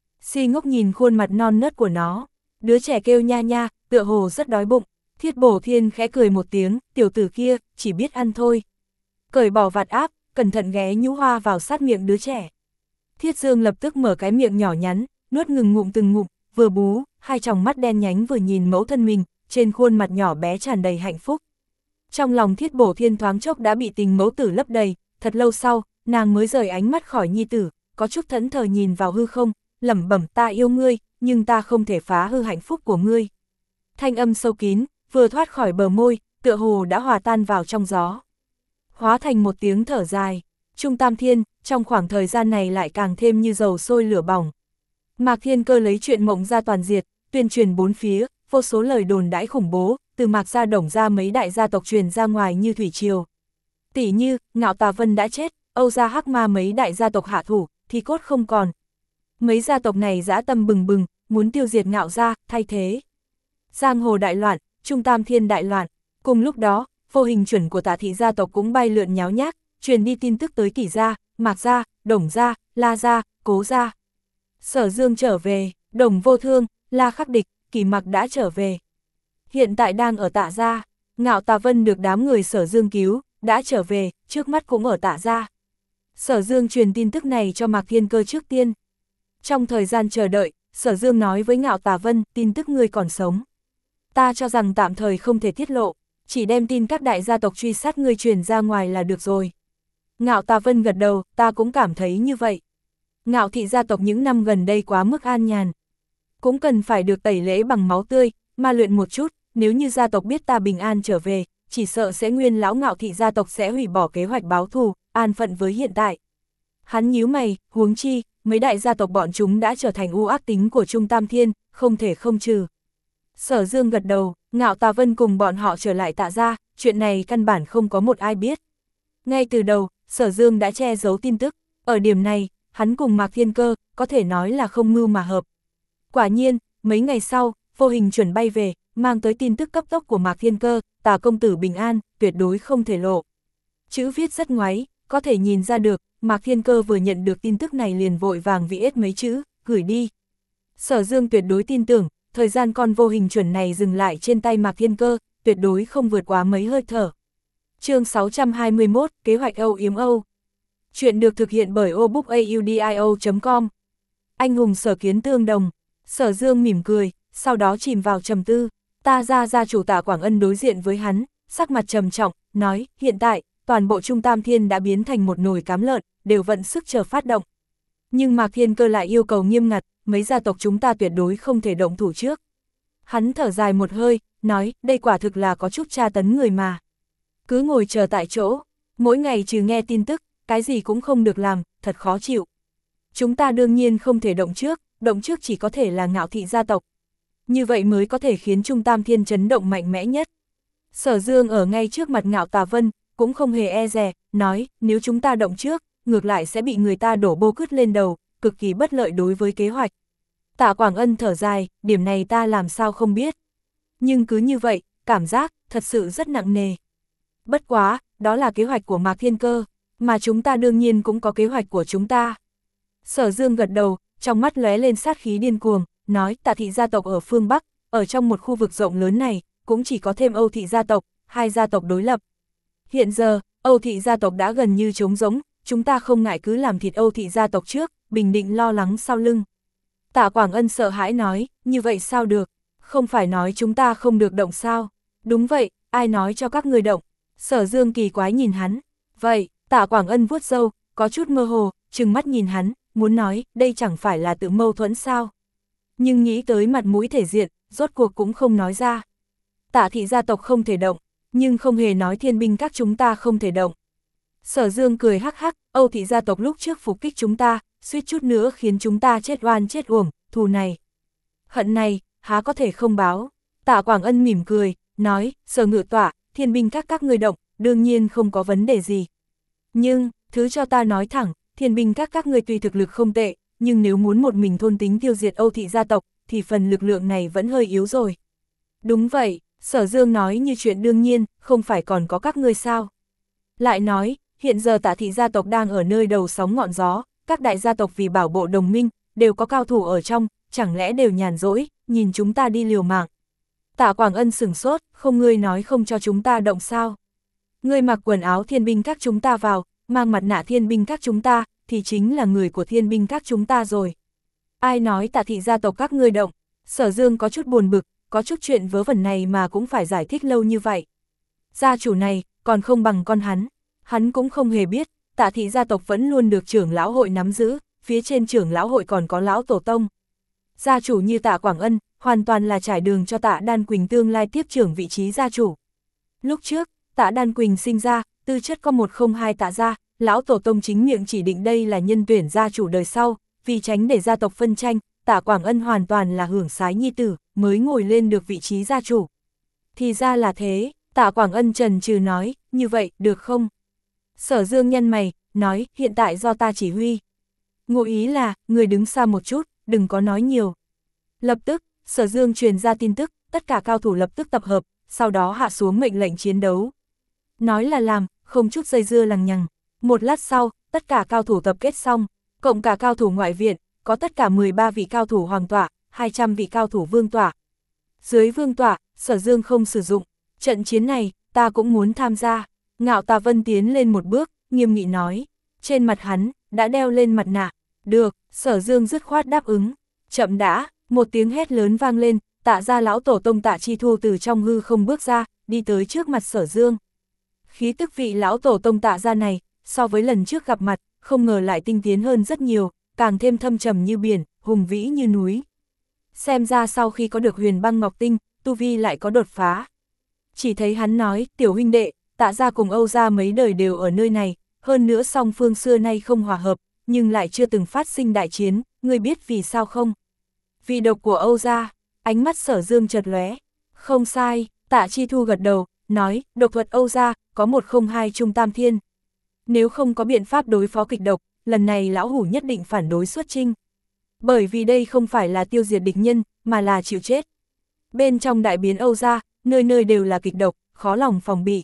Si Ngốc nhìn khuôn mặt non nớt của nó, đứa trẻ kêu nha nha, tựa hồ rất đói bụng. Thiết Bổ Thiên khẽ cười một tiếng, tiểu tử kia, chỉ biết ăn thôi. Cởi bỏ vạt áp, cẩn thận ghé nhũ hoa vào sát miệng đứa trẻ. Thiết Dương lập tức mở cái miệng nhỏ nhắn, nuốt ngừng ngụm từng ngụm, vừa bú, hai tròng mắt đen nhánh vừa nhìn mẫu thân mình, trên khuôn mặt nhỏ bé tràn đầy hạnh phúc. Trong lòng Thiết Bổ Thiên thoáng chốc đã bị tình mẫu tử lấp đầy, thật lâu sau, nàng mới rời ánh mắt khỏi nhi tử, có chút thẫn thờ nhìn vào hư không, lẩm bẩm ta yêu ngươi, nhưng ta không thể phá hư hạnh phúc của ngươi. Thanh âm sâu kín, vừa thoát khỏi bờ môi, tựa hồ đã hòa tan vào trong gió. Hóa thành một tiếng thở dài, Trung Tam Thiên, trong khoảng thời gian này lại càng thêm như dầu sôi lửa bỏng. Mạc Thiên Cơ lấy chuyện Mộng gia toàn diệt, tuyên truyền bốn phía, vô số lời đồn đãi khủng bố, từ Mạc gia Đồng gia mấy đại gia tộc truyền ra ngoài như thủy triều. Tỷ như, Ngạo Tà Vân đã chết, Âu gia Hắc Ma mấy đại gia tộc hạ thủ, thì cốt không còn. Mấy gia tộc này dã tâm bừng bừng, muốn tiêu diệt Ngạo gia, thay thế. Giang hồ đại loạn, Trung Tam Thiên đại loạn, cùng lúc đó, Vô Hình chuẩn của Tạ thị gia tộc cũng bay lượn nháo nhác, truyền đi tin tức tới Kỷ gia, Mạc gia, Đồng gia, La gia, Cố gia. Sở Dương trở về, Đồng Vô Thương, La khắc địch, Kỷ Mặc đã trở về. Hiện tại đang ở Tạ gia, Ngạo Tà Vân được đám người Sở Dương cứu, đã trở về, trước mắt cũng ở Tạ gia. Sở Dương truyền tin tức này cho Mạc Thiên Cơ trước tiên. Trong thời gian chờ đợi, Sở Dương nói với Ngạo Tà Vân, tin tức ngươi còn sống. Ta cho rằng tạm thời không thể tiết lộ, chỉ đem tin các đại gia tộc truy sát ngươi truyền ra ngoài là được rồi. Ngạo Tà Vân gật đầu, ta cũng cảm thấy như vậy. Ngạo thị gia tộc những năm gần đây quá mức an nhàn. Cũng cần phải được tẩy lễ bằng máu tươi, ma luyện một chút, nếu như gia tộc biết ta bình an trở về, chỉ sợ sẽ nguyên lão Ngạo thị gia tộc sẽ hủy bỏ kế hoạch báo thù, an phận với hiện tại. Hắn nhíu mày, huống chi, mấy đại gia tộc bọn chúng đã trở thành u ác tính của Trung Tam Thiên, không thể không trừ. Sở Dương gật đầu, Ngạo Tà Vân cùng bọn họ trở lại Tạ gia, chuyện này căn bản không có một ai biết. Ngay từ đầu, Sở Dương đã che giấu tin tức, ở điểm này, hắn cùng Mạc Thiên Cơ, có thể nói là không mưu mà hợp. Quả nhiên, mấy ngày sau, Vô Hình chuẩn bay về, mang tới tin tức cấp tốc của Mạc Thiên Cơ, Tà công tử bình an, tuyệt đối không thể lộ. Chữ viết rất ngoáy, có thể nhìn ra được, Mạc Thiên Cơ vừa nhận được tin tức này liền vội vàng viết mấy chữ, gửi đi. Sở Dương tuyệt đối tin tưởng, thời gian con Vô Hình chuẩn này dừng lại trên tay Mạc Thiên Cơ, tuyệt đối không vượt quá mấy hơi thở. Chương sáu trăm hai mươi mốt, Kế hoạch Âu Yếm Âu. Chuyện được thực hiện bởi obookaudio chấm com. Anh hùng Sở Kiến tương đồng. Sở Dương mỉm cười, sau đó chìm vào trầm tư. Ta ra gia chủ Tạ Quảng Ân đối diện với hắn, sắc mặt trầm trọng, nói, hiện tại, toàn bộ Trung Tam Thiên đã biến thành một nồi cám lợn, đều vận sức chờ phát động. Nhưng Mạc Thiên Cơ lại yêu cầu nghiêm ngặt, mấy gia tộc chúng ta tuyệt đối không thể động thủ trước. Hắn thở dài một hơi, nói, đây quả thực là có chút tra tấn người mà. Cứ ngồi chờ tại chỗ, mỗi ngày trừ nghe tin tức, cái gì cũng không được làm, thật khó chịu. Chúng ta đương nhiên không thể động trước, động trước chỉ có thể là Ngạo thị gia tộc. Như vậy mới có thể khiến Trung Tam Thiên chấn động mạnh mẽ nhất. Sở Dương ở ngay trước mặt Ngạo Tà Vân, cũng không hề e dè, nói, nếu chúng ta động trước, ngược lại sẽ bị người ta đổ bô cứt lên đầu, cực kỳ bất lợi đối với kế hoạch. Tạ Quảng Ân thở dài, điểm này ta làm sao không biết. Nhưng cứ như vậy, cảm giác, thật sự rất nặng nề. Bất quá, đó là kế hoạch của Mạc Thiên Cơ, mà chúng ta đương nhiên cũng có kế hoạch của chúng ta. Sở Dương gật đầu, trong mắt lóe lên sát khí điên cuồng, nói Tạ thị gia tộc ở phương Bắc, ở trong một khu vực rộng lớn này, cũng chỉ có thêm Âu thị gia tộc, hai gia tộc đối lập. Hiện giờ, Âu thị gia tộc đã gần như trống rỗng, chúng ta không ngại cứ làm thịt Âu thị gia tộc trước, bình định lo lắng sau lưng. Tạ Quảng Ân sợ hãi nói, như vậy sao được, không phải nói chúng ta không được động sao? Đúng vậy, ai nói cho các người động? Sở Dương kỳ quái nhìn hắn. Vậy, Tạ Quảng Ân vuốt râu, có chút mơ hồ, trừng mắt nhìn hắn, muốn nói, đây chẳng phải là tự mâu thuẫn sao. Nhưng nghĩ tới mặt mũi thể diện, rốt cuộc cũng không nói ra. Tạ thị gia tộc không thể động, nhưng không hề nói thiên binh các chúng ta không thể động. Sở Dương cười hắc hắc, Âu thị gia tộc lúc trước phục kích chúng ta, suýt chút nữa khiến chúng ta chết oan chết uổng, thù này. Hận này, há có thể không báo. Tạ Quảng Ân mỉm cười, nói, Sở Ngự Tọa, thiên binh các các ngươi động, đương nhiên không có vấn đề gì. Nhưng, thứ cho ta nói thẳng, thiên binh các các ngươi tuy thực lực không tệ, nhưng nếu muốn một mình thôn tính tiêu diệt Âu thị gia tộc, thì phần lực lượng này vẫn hơi yếu rồi. Đúng vậy, Sở Dương nói như chuyện đương nhiên, không phải còn có các ngươi sao. Lại nói, hiện giờ Tạ thị gia tộc đang ở nơi đầu sóng ngọn gió, các đại gia tộc vì bảo bộ đồng minh, đều có cao thủ ở trong, chẳng lẽ đều nhàn rỗi, nhìn chúng ta đi liều mạng. Tạ Quảng Ân sửng sốt, không ngươi nói không cho chúng ta động sao. Ngươi mặc quần áo thiên binh các chúng ta vào, mang mặt nạ thiên binh các chúng ta, thì chính là người của thiên binh các chúng ta rồi. Ai nói Tạ thị gia tộc các ngươi động? Sở Dương có chút buồn bực, có chút chuyện vớ vẩn này mà cũng phải giải thích lâu như vậy. Gia chủ này, còn không bằng con hắn. Hắn cũng không hề biết, Tạ thị gia tộc vẫn luôn được trưởng lão hội nắm giữ, phía trên trưởng lão hội còn có lão tổ tông. Gia chủ như Tạ Quảng Ân, hoàn toàn là trải đường cho Tạ Đan Quỳnh tương lai tiếp trưởng vị trí gia chủ. Lúc trước, Tạ Đan Quỳnh sinh ra, tư chất có một không hai Tạ gia, lão tổ tông chính miệng chỉ định đây là nhân tuyển gia chủ đời sau, vì tránh để gia tộc phân tranh, Tạ Quảng Ân hoàn toàn là hưởng sái nhi tử, mới ngồi lên được vị trí gia chủ. Thì ra là thế, Tạ Quảng Ân trần trừ nói, như vậy, được không? Sở Dương nhăn mày, nói, hiện tại do ta chỉ huy. Ngụ ý là, người đứng xa một chút, đừng có nói nhiều. Lập tức, Sở Dương truyền ra tin tức, tất cả cao thủ lập tức tập hợp, sau đó hạ xuống mệnh lệnh chiến đấu. Nói là làm, không chút dây dưa lằng nhằng. Một lát sau, tất cả cao thủ tập kết xong, cộng cả cao thủ ngoại viện, có tất cả mười ba vị cao thủ hoàng tọa, hai trăm vị cao thủ vương tọa. Dưới vương tọa, Sở Dương không sử dụng. Trận chiến này, ta cũng muốn tham gia. Ngạo Tà Vân tiến lên một bước, nghiêm nghị nói. Trên mặt hắn, đã đeo lên mặt nạ. Được, Sở Dương dứt khoát đáp ứng. Chậm đã, một tiếng hét lớn vang lên, Tạ gia lão tổ tông Tạ Chi Thu từ trong hư không bước ra, đi tới trước mặt Sở Dương. Khí tức vị lão tổ tông Tạ gia này, so với lần trước gặp mặt, không ngờ lại tinh tiến hơn rất nhiều, càng thêm thâm trầm như biển, hùng vĩ như núi. Xem ra sau khi có được huyền băng ngọc tinh, tu vi lại có đột phá. Chỉ thấy hắn nói, tiểu huynh đệ, Tạ gia cùng Âu gia mấy đời đều ở nơi này, hơn nữa song phương xưa nay không hòa hợp, nhưng lại chưa từng phát sinh đại chiến, ngươi biết vì sao không? Vì độc của Âu gia, ánh mắt Sở Dương chợt lóe. Không sai, Tạ Chi Thu gật đầu, nói, độc thuật Âu gia, có một không hai trung tam thiên. Nếu không có biện pháp đối phó kịch độc, lần này lão hủ nhất định phản đối xuất chinh. Bởi vì đây không phải là tiêu diệt địch nhân, mà là chịu chết. Bên trong đại biến Âu gia, nơi nơi đều là kịch độc, khó lòng phòng bị.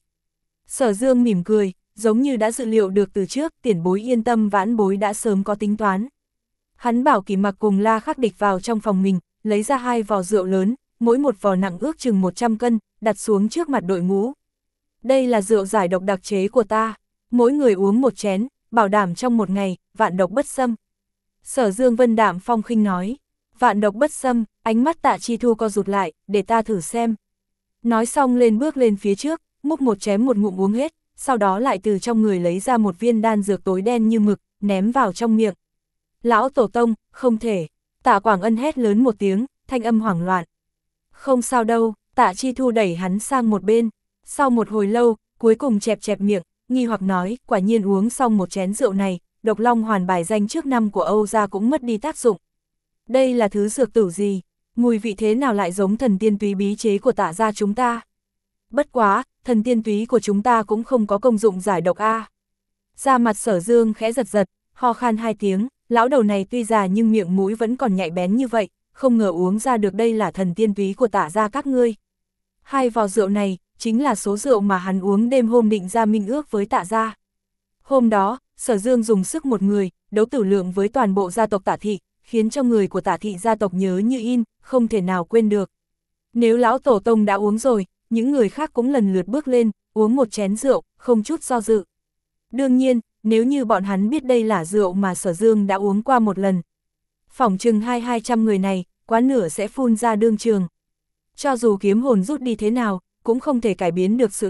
Sở Dương mỉm cười, giống như đã dự liệu được từ trước, tiền bối yên tâm, vãn bối đã sớm có tính toán. Hắn bảo Kỳ Mặc cùng La Khắc Địch vào trong phòng mình, lấy ra hai vò rượu lớn, mỗi một vò nặng ước chừng một trăm cân, đặt xuống trước mặt đội ngũ. Đây là rượu giải độc đặc chế của ta, mỗi người uống một chén, bảo đảm trong một ngày, vạn độc bất xâm. Sở Dương vân đạm phong khinh nói, vạn độc bất xâm, ánh mắt Tạ Chi Thu co rụt lại, để ta thử xem. Nói xong lên bước lên phía trước, múc một chén một ngụm uống hết, sau đó lại từ trong người lấy ra một viên đan dược tối đen như mực, ném vào trong miệng. Lão tổ tông, không thể. Tạ Quảng Ân hét lớn một tiếng, thanh âm hoảng loạn. Không sao đâu, Tạ Chi Thu đẩy hắn sang một bên. Sau một hồi lâu, cuối cùng chẹp chẹp miệng, nghi hoặc nói, quả nhiên uống xong một chén rượu này, độc long hoàn bài danh trước năm của Âu gia cũng mất đi tác dụng. Đây là thứ dược tử gì? Mùi vị thế nào lại giống thần tiên túy bí chế của Tạ gia chúng ta? Bất quá, thần tiên túy của chúng ta cũng không có công dụng giải độc a. Da mặt Sở Dương khẽ giật giật, ho khan hai tiếng, lão đầu này tuy già nhưng miệng mũi vẫn còn nhạy bén như vậy, không ngờ uống ra được đây là thần tiên túy của Tạ gia các ngươi. Hai vò rượu này, chính là số rượu mà hắn uống đêm hôm định ra minh ước với Tạ gia. Hôm đó, Sở Dương dùng sức một người, đấu tử lượng với toàn bộ gia tộc Tạ thị, khiến cho người của Tạ thị gia tộc nhớ như in, không thể nào quên được. Nếu lão tổ tông đã uống rồi, những người khác cũng lần lượt bước lên, uống một chén rượu, không chút do dự. Đương nhiên, nếu như bọn hắn biết đây là rượu mà Sở Dương đã uống qua một lần, phỏng chừng hai hai trăm người này, quá nửa sẽ phun ra đương trường. Cho dù kiếm hồn rút đi thế nào, cũng không thể cải biến được sự thật,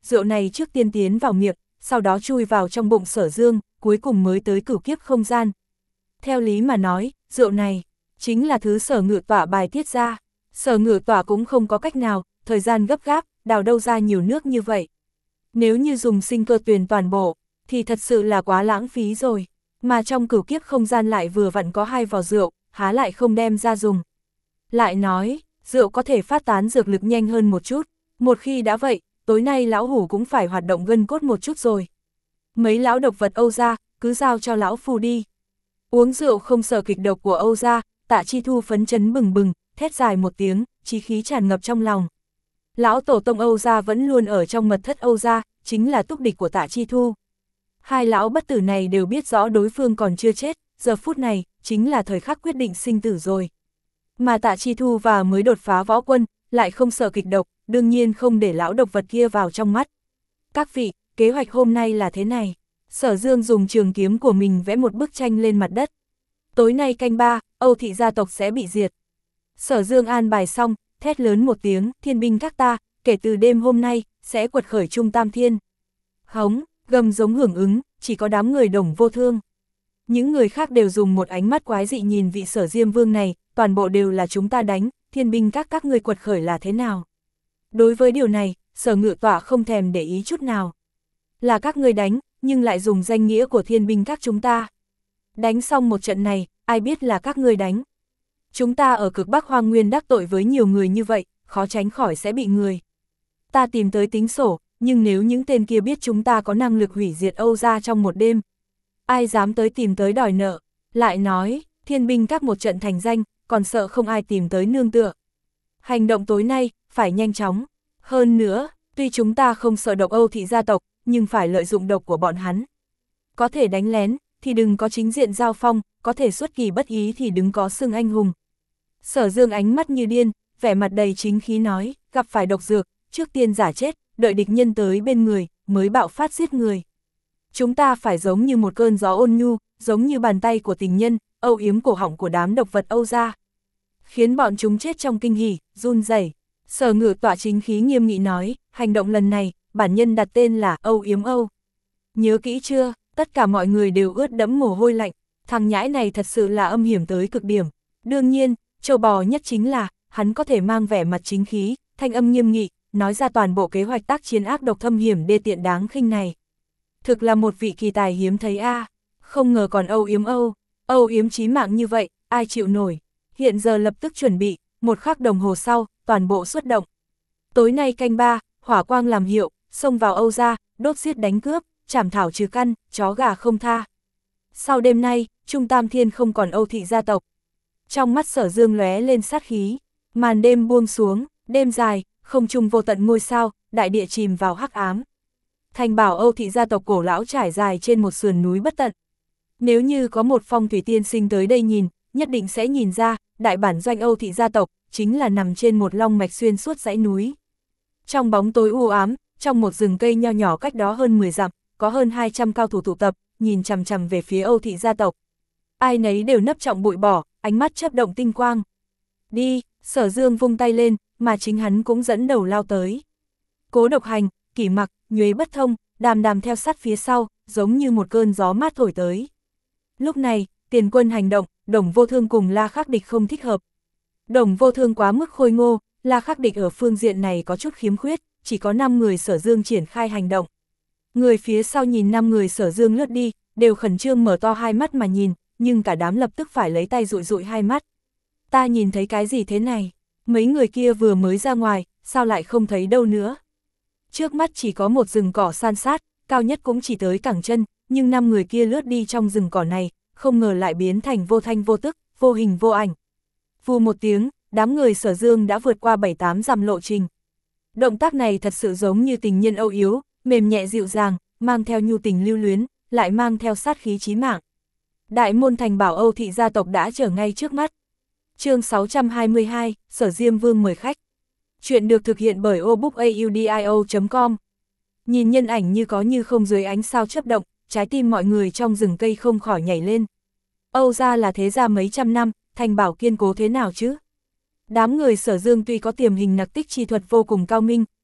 rượu này trước tiên tiến vào miệng, sau đó chui vào trong bụng Sở Dương, cuối cùng mới tới cửu kiếp không gian. Theo lý mà nói, rượu này chính là thứ Sở Ngự Tỏa bài tiết ra. Sở Ngự Tỏa cũng không có cách nào, thời gian gấp gáp, đào đâu ra nhiều nước như vậy. Nếu như dùng sinh cơ tuyền toàn bộ, thì thật sự là quá lãng phí rồi. Mà trong cửu kiếp không gian lại vừa vặn có hai vò rượu, há lại không đem ra dùng. Lại nói, rượu có thể phát tán dược lực nhanh hơn một chút. Một khi đã vậy, tối nay lão hủ cũng phải hoạt động gân cốt một chút rồi. Mấy lão độc vật Âu gia, cứ giao cho lão phu đi. Uống rượu không sợ kịch độc của Âu gia, Tạ Chi Thu phấn chấn bừng bừng, thét dài một tiếng, chí khí tràn ngập trong lòng. Lão tổ tông Âu gia vẫn luôn ở trong mật thất Âu gia, chính là túc địch của Tạ Chi Thu. Hai lão bất tử này đều biết rõ đối phương còn chưa chết, giờ phút này, chính là thời khắc quyết định sinh tử rồi. Mà Tạ Chi Thu và mới đột phá võ quân, lại không sợ kịch độc, đương nhiên không để lão độc vật kia vào trong mắt. Các vị, kế hoạch hôm nay là thế này. Sở Dương dùng trường kiếm của mình vẽ một bức tranh lên mặt đất. Tối nay canh ba, Âu thị gia tộc sẽ bị diệt. Sở Dương an bài xong, thét lớn một tiếng, thiên binh các ta, kể từ đêm hôm nay, sẽ quật khởi Trung Tam Thiên. Hống, gầm giống hưởng ứng, chỉ có đám người Đồng Vô Thương. Những người khác đều dùng một ánh mắt quái dị nhìn vị Sở Diêm Vương này, toàn bộ đều là chúng ta đánh, thiên binh các các ngươi quật khởi là thế nào? Đối với điều này, Sở Ngự Tỏa không thèm để ý chút nào. Là các ngươi đánh, nhưng lại dùng danh nghĩa của thiên binh các chúng ta. Đánh xong một trận này, ai biết là các ngươi đánh. Chúng ta ở cực Bắc Hoang Nguyên đắc tội với nhiều người như vậy, khó tránh khỏi sẽ bị người ta tìm tới tính sổ, nhưng nếu những tên kia biết chúng ta có năng lực hủy diệt Âu gia trong một đêm, ai dám tới tìm tới đòi nợ. Lại nói, thiên binh các một trận thành danh, còn sợ không ai tìm tới nương tựa. Hành động tối nay, phải nhanh chóng. Hơn nữa, tuy chúng ta không sợ độc Âu thị gia tộc, nhưng phải lợi dụng độc của bọn hắn. Có thể đánh lén, thì đừng có chính diện giao phong, có thể xuất kỳ bất ý thì đừng có xưng anh hùng. Sở Dương ánh mắt như điên, vẻ mặt đầy chính khí nói, gặp phải độc dược, trước tiên giả chết, đợi địch nhân tới bên người, mới bạo phát giết người. Chúng ta phải giống như một cơn gió ôn nhu, giống như bàn tay của tình nhân, âu yếm cổ họng của đám độc vật Âu gia. Khiến bọn chúng chết trong kinh hỉ, run rẩy. Sở Ngự Tỏa chính khí nghiêm nghị nói, hành động lần này, bản nhân đặt tên là Âu Yếm Âu. Nhớ kỹ chưa, tất cả mọi người đều ướt đẫm mồ hôi lạnh, thằng nhãi này thật sự là âm hiểm tới cực điểm. Đương nhiên, châu bò nhất chính là, hắn có thể mang vẻ mặt chính khí, thanh âm nghiêm nghị, nói ra toàn bộ kế hoạch tác chiến ác độc thâm hiểm đê tiện đáng khinh này. Thực là một vị kỳ tài hiếm thấy a, à. Không ngờ còn Âu Yếm Âu, Âu Yếm chí mạng như vậy, ai chịu nổi. Hiện giờ lập tức chuẩn bị, một khắc đồng hồ sau, toàn bộ xuất động. Tối nay canh ba, hỏa quang làm hiệu, xông vào Âu gia, đốt giết đánh cướp, chảm thảo trừ căn, chó gà không tha. Sau đêm nay, Trung Tam Thiên không còn Âu thị gia tộc. Trong mắt Sở Dương lóe lên sát khí, màn đêm buông xuống, đêm dài, không trung vô tận ngôi sao, đại địa chìm vào hắc ám. Thành bảo Âu thị gia tộc cổ lão trải dài trên một sườn núi bất tận. Nếu như có một phong thủy tiên sinh tới đây nhìn, nhất định sẽ nhìn ra, đại bản doanh Âu thị gia tộc, chính là nằm trên một long mạch xuyên suốt dãy núi. Trong bóng tối u ám, trong một rừng cây nho nhỏ cách đó hơn mười dặm, có hơn hai trăm cao thủ tụ tập, nhìn chằm chằm về phía Âu thị gia tộc. Ai nấy đều nấp trọng bụi bỏ, ánh mắt chớp động tinh quang. Đi, Sở Dương vung tay lên, mà chính hắn cũng dẫn đầu lao tới. Cố Độc Hành, Kỷ Mặc, Nhuế Bất Thông, Đàm Đàm theo sát phía sau, giống như một cơn gió mát thổi tới. Lúc này, tiền quân hành động, Đồng Vô Thương cùng La Khắc Địch không thích hợp. Đồng Vô Thương quá mức khôi ngô, La Khắc Địch ở phương diện này có chút khiếm khuyết, chỉ có năm người Sở Dương triển khai hành động. Người phía sau nhìn năm người Sở Dương lướt đi, đều khẩn trương mở to hai mắt mà nhìn, nhưng cả đám lập tức phải lấy tay dụi dụi hai mắt. Ta nhìn thấy cái gì thế này? Mấy người kia vừa mới ra ngoài, sao lại không thấy đâu nữa? Trước mắt chỉ có một rừng cỏ san sát, cao nhất cũng chỉ tới cẳng chân, nhưng năm người kia lướt đi trong rừng cỏ này, không ngờ lại biến thành vô thanh vô tức, vô hình vô ảnh. Vù một tiếng, đám người Sở Dương đã vượt qua bảy tám dặm lộ trình. Động tác này thật sự giống như tình nhân âu yếm, mềm nhẹ dịu dàng, mang theo nhu tình lưu luyến, lại mang theo sát khí chí mạng. Đại môn thành bảo Âu thị gia tộc đã trở ngay trước mắt. Chương sáu trăm hai mươi hai, Sở Diêm Vương mời khách. Chuyện được thực hiện bởi obookaudio chấm com. Nhìn nhân ảnh như có như không dưới ánh sao chớp động, trái tim mọi người trong rừng cây không khỏi nhảy lên. Âu gia là thế gia mấy trăm năm, thành bảo kiên cố thế nào chứ? Đám người Sở Dương tuy có tiềm hình nặc tích chi thuật vô cùng cao minh,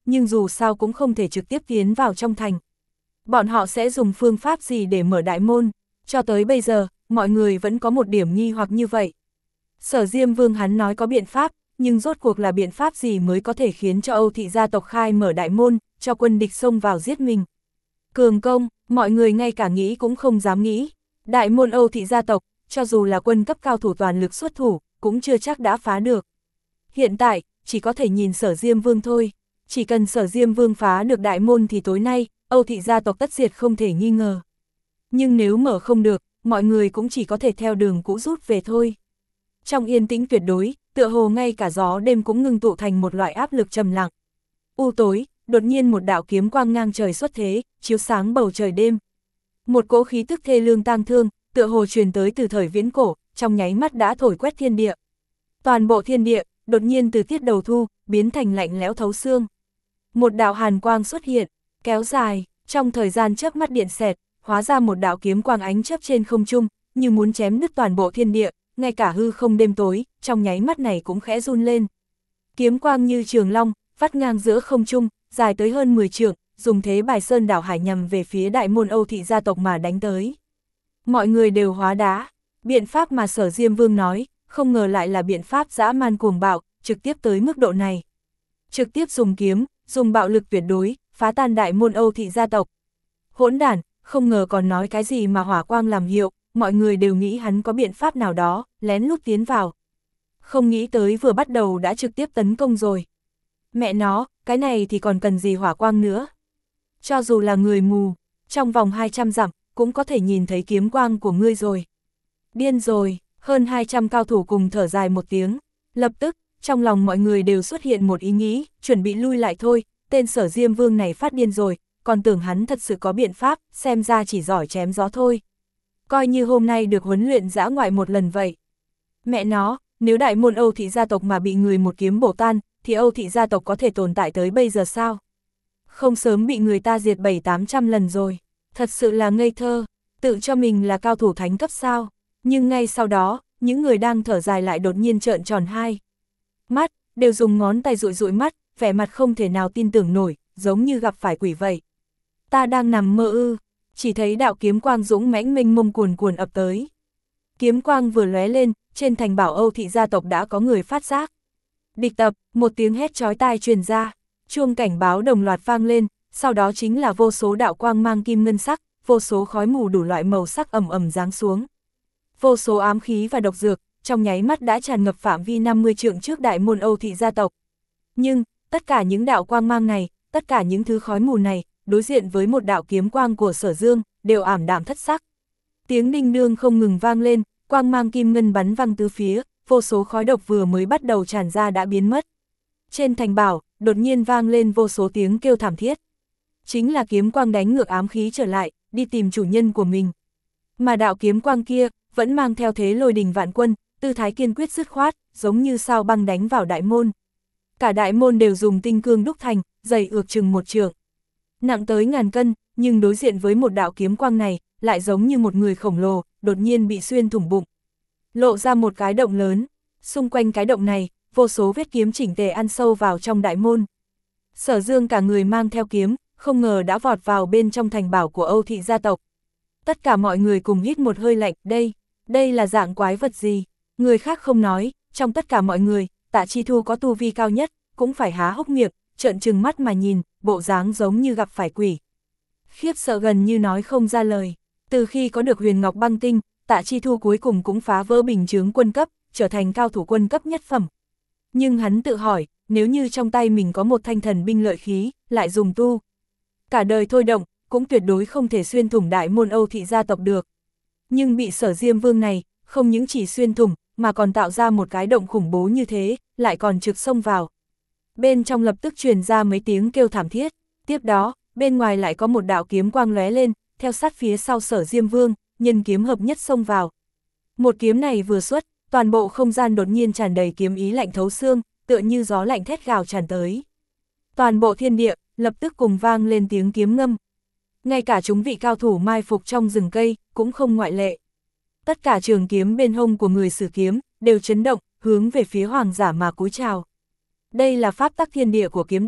nhưng dù sao cũng không thể trực tiếp tiến vào trong thành. Bọn họ sẽ dùng phương pháp gì để mở đại môn? Cho tới bây giờ, mọi người vẫn có một điểm nghi hoặc như vậy. Sở Diêm Vương hắn nói có biện pháp, nhưng rốt cuộc là biện pháp gì mới có thể khiến cho Âu thị gia tộc khai mở đại môn, cho quân địch xông vào giết mình. Cường công, mọi người ngay cả nghĩ cũng không dám nghĩ. Đại môn Âu thị gia tộc, cho dù là quân cấp cao thủ toàn lực xuất thủ, cũng chưa chắc đã phá được. Hiện tại, chỉ có thể nhìn Sở Diêm Vương thôi. Chỉ cần Sở Diêm Vương phá được đại môn thì tối nay, Âu thị gia tộc tất diệt không thể nghi ngờ. Nhưng nếu mở không được, mọi người cũng chỉ có thể theo đường cũ rút về thôi. Trong yên tĩnh tuyệt đối, tựa hồ ngay cả gió đêm cũng ngưng tụ thành một loại áp lực trầm lặng. U tối, đột nhiên một đạo kiếm quang ngang trời xuất thế, chiếu sáng bầu trời đêm. Một cỗ khí tức thê lương tang thương, tựa hồ truyền tới từ thời viễn cổ, trong nháy mắt đã thổi quét thiên địa. Toàn bộ thiên địa, đột nhiên từ tiết đầu thu, biến thành lạnh lẽo thấu xương. Một đạo hàn quang xuất hiện, kéo dài, trong thời gian chớp mắt điện xẹt, hóa ra một đạo kiếm quang ánh chớp trên không trung, như muốn chém đứt toàn bộ thiên địa, ngay cả hư không đêm tối, trong nháy mắt này cũng khẽ run lên. Kiếm quang như trường long, vắt ngang giữa không trung, dài tới hơn mười trượng, dùng thế bài sơn đảo hải nhằm về phía đại môn Âu thị gia tộc mà đánh tới. Mọi người đều hóa đá, biện pháp mà Sở Diêm Vương nói, không ngờ lại là biện pháp dã man cuồng bạo, trực tiếp tới mức độ này. Trực tiếp dùng kiếm, dùng bạo lực tuyệt đối, phá tan đại môn Âu thị gia tộc. Hỗn đản, không ngờ còn nói cái gì mà hỏa quang làm hiệu, mọi người đều nghĩ hắn có biện pháp nào đó, lén lút tiến vào. Không nghĩ tới vừa bắt đầu đã trực tiếp tấn công rồi. Mẹ nó, cái này thì còn cần gì hỏa quang nữa. Cho dù là người mù, trong vòng hai trăm dặm, cũng có thể nhìn thấy kiếm quang của ngươi rồi. Điên rồi, hơn hai trăm cao thủ cùng thở dài một tiếng. Lập tức, trong lòng mọi người đều xuất hiện một ý nghĩ, chuẩn bị lui lại thôi, tên Sở Diêm Vương này phát điên rồi, còn tưởng hắn thật sự có biện pháp, xem ra chỉ giỏi chém gió thôi. Coi như hôm nay được huấn luyện dã ngoại một lần vậy. Mẹ nó, nếu đại môn Âu thị gia tộc mà bị người một kiếm bổ tan, thì Âu thị gia tộc có thể tồn tại tới bây giờ sao? Không sớm bị người ta diệt bảy tám trăm lần rồi. Thật sự là ngây thơ, tự cho mình là cao thủ thánh cấp sao. Nhưng ngay sau đó, những người đang thở dài lại đột nhiên trợn tròn hai mắt, đều dùng ngón tay dụi dụi mắt, vẻ mặt không thể nào tin tưởng nổi, giống như gặp phải quỷ vậy. Ta đang nằm mơ ư, chỉ thấy đạo kiếm quang dũng mãnh mênh mông cuồn cuồn ập tới. Kiếm quang vừa lóe lên, trên thành bảo Âu thị gia tộc đã có người phát giác. Địch tập, một tiếng hét chói tai truyền ra, chuông cảnh báo đồng loạt vang lên, sau đó chính là vô số đạo quang mang kim ngân sắc, vô số khói mù đủ loại màu sắc ầm ầm giáng xuống. Vô số ám khí và độc dược, trong nháy mắt đã tràn ngập phạm vi năm mươi trượng trước đại môn Âu thị gia tộc. Nhưng, tất cả những đạo quang mang này, tất cả những thứ khói mù này, đối diện với một đạo kiếm quang của Sở Dương, đều ảm đạm thất sắc. Tiếng đinh đương không ngừng vang lên, quang mang kim ngân bắn văng tứ phía, vô số khói độc vừa mới bắt đầu tràn ra đã biến mất. Trên thành bảo, đột nhiên vang lên vô số tiếng kêu thảm thiết. Chính là kiếm quang đánh ngược ám khí trở lại, đi tìm chủ nhân của mình. Mà đạo kiếm quang kia, vẫn mang theo thế lôi đình vạn quân, tư thái kiên quyết dứt khoát, giống như sao băng đánh vào đại môn. Cả đại môn đều dùng tinh cương đúc thành, dày ước chừng một trượng. Nặng tới ngàn cân, nhưng đối diện với một đạo kiếm quang này, lại giống như một người khổng lồ, đột nhiên bị xuyên thủng bụng. Lộ ra một cái động lớn, xung quanh cái động này, vô số vết kiếm chỉnh tề ăn sâu vào trong đại môn. Sở Dương cả người mang theo kiếm, không ngờ đã vọt vào bên trong thành bảo của Âu thị gia tộc. Tất cả mọi người cùng hít một hơi lạnh, đây, đây là dạng quái vật gì? Người khác không nói, trong tất cả mọi người, Tạ Chi Thu có tu vi cao nhất, cũng phải há hốc miệng, trợn trừng mắt mà nhìn, bộ dáng giống như gặp phải quỷ. Khiếp sợ gần như nói không ra lời. Từ khi có được Huyền Ngọc Băng Tinh, Tạ Chi Thu cuối cùng cũng phá vỡ bình chướng quân cấp, trở thành cao thủ quân cấp nhất phẩm. Nhưng hắn tự hỏi, nếu như trong tay mình có một thanh thần binh lợi khí, lại dùng tu cả đời thôi động, cũng tuyệt đối không thể xuyên thủng đại môn Âu thị gia tộc được. Nhưng bị Sở Diêm Vương này, không những chỉ xuyên thủng, mà còn tạo ra một cái động khủng bố như thế, lại còn trực xông vào. Bên trong lập tức truyền ra mấy tiếng kêu thảm thiết, tiếp đó, bên ngoài lại có một đạo kiếm quang lóe lên, theo sát phía sau Sở Diêm Vương, nhân kiếm hợp nhất xông vào. Một kiếm này vừa xuất, toàn bộ không gian đột nhiên tràn đầy kiếm ý lạnh thấu xương, tựa như gió lạnh thét gào tràn tới. Toàn bộ thiên địa, lập tức cùng vang lên tiếng kiếm ngâm. Ngay cả chúng vị cao thủ mai phục trong rừng cây, cũng không ngoại lệ. Tất cả trường kiếm bên hông của người sử kiếm, đều chấn động, hướng về phía hoàng giả mà cúi chào. Đây là pháp tắc thiên địa của kiếm đạo,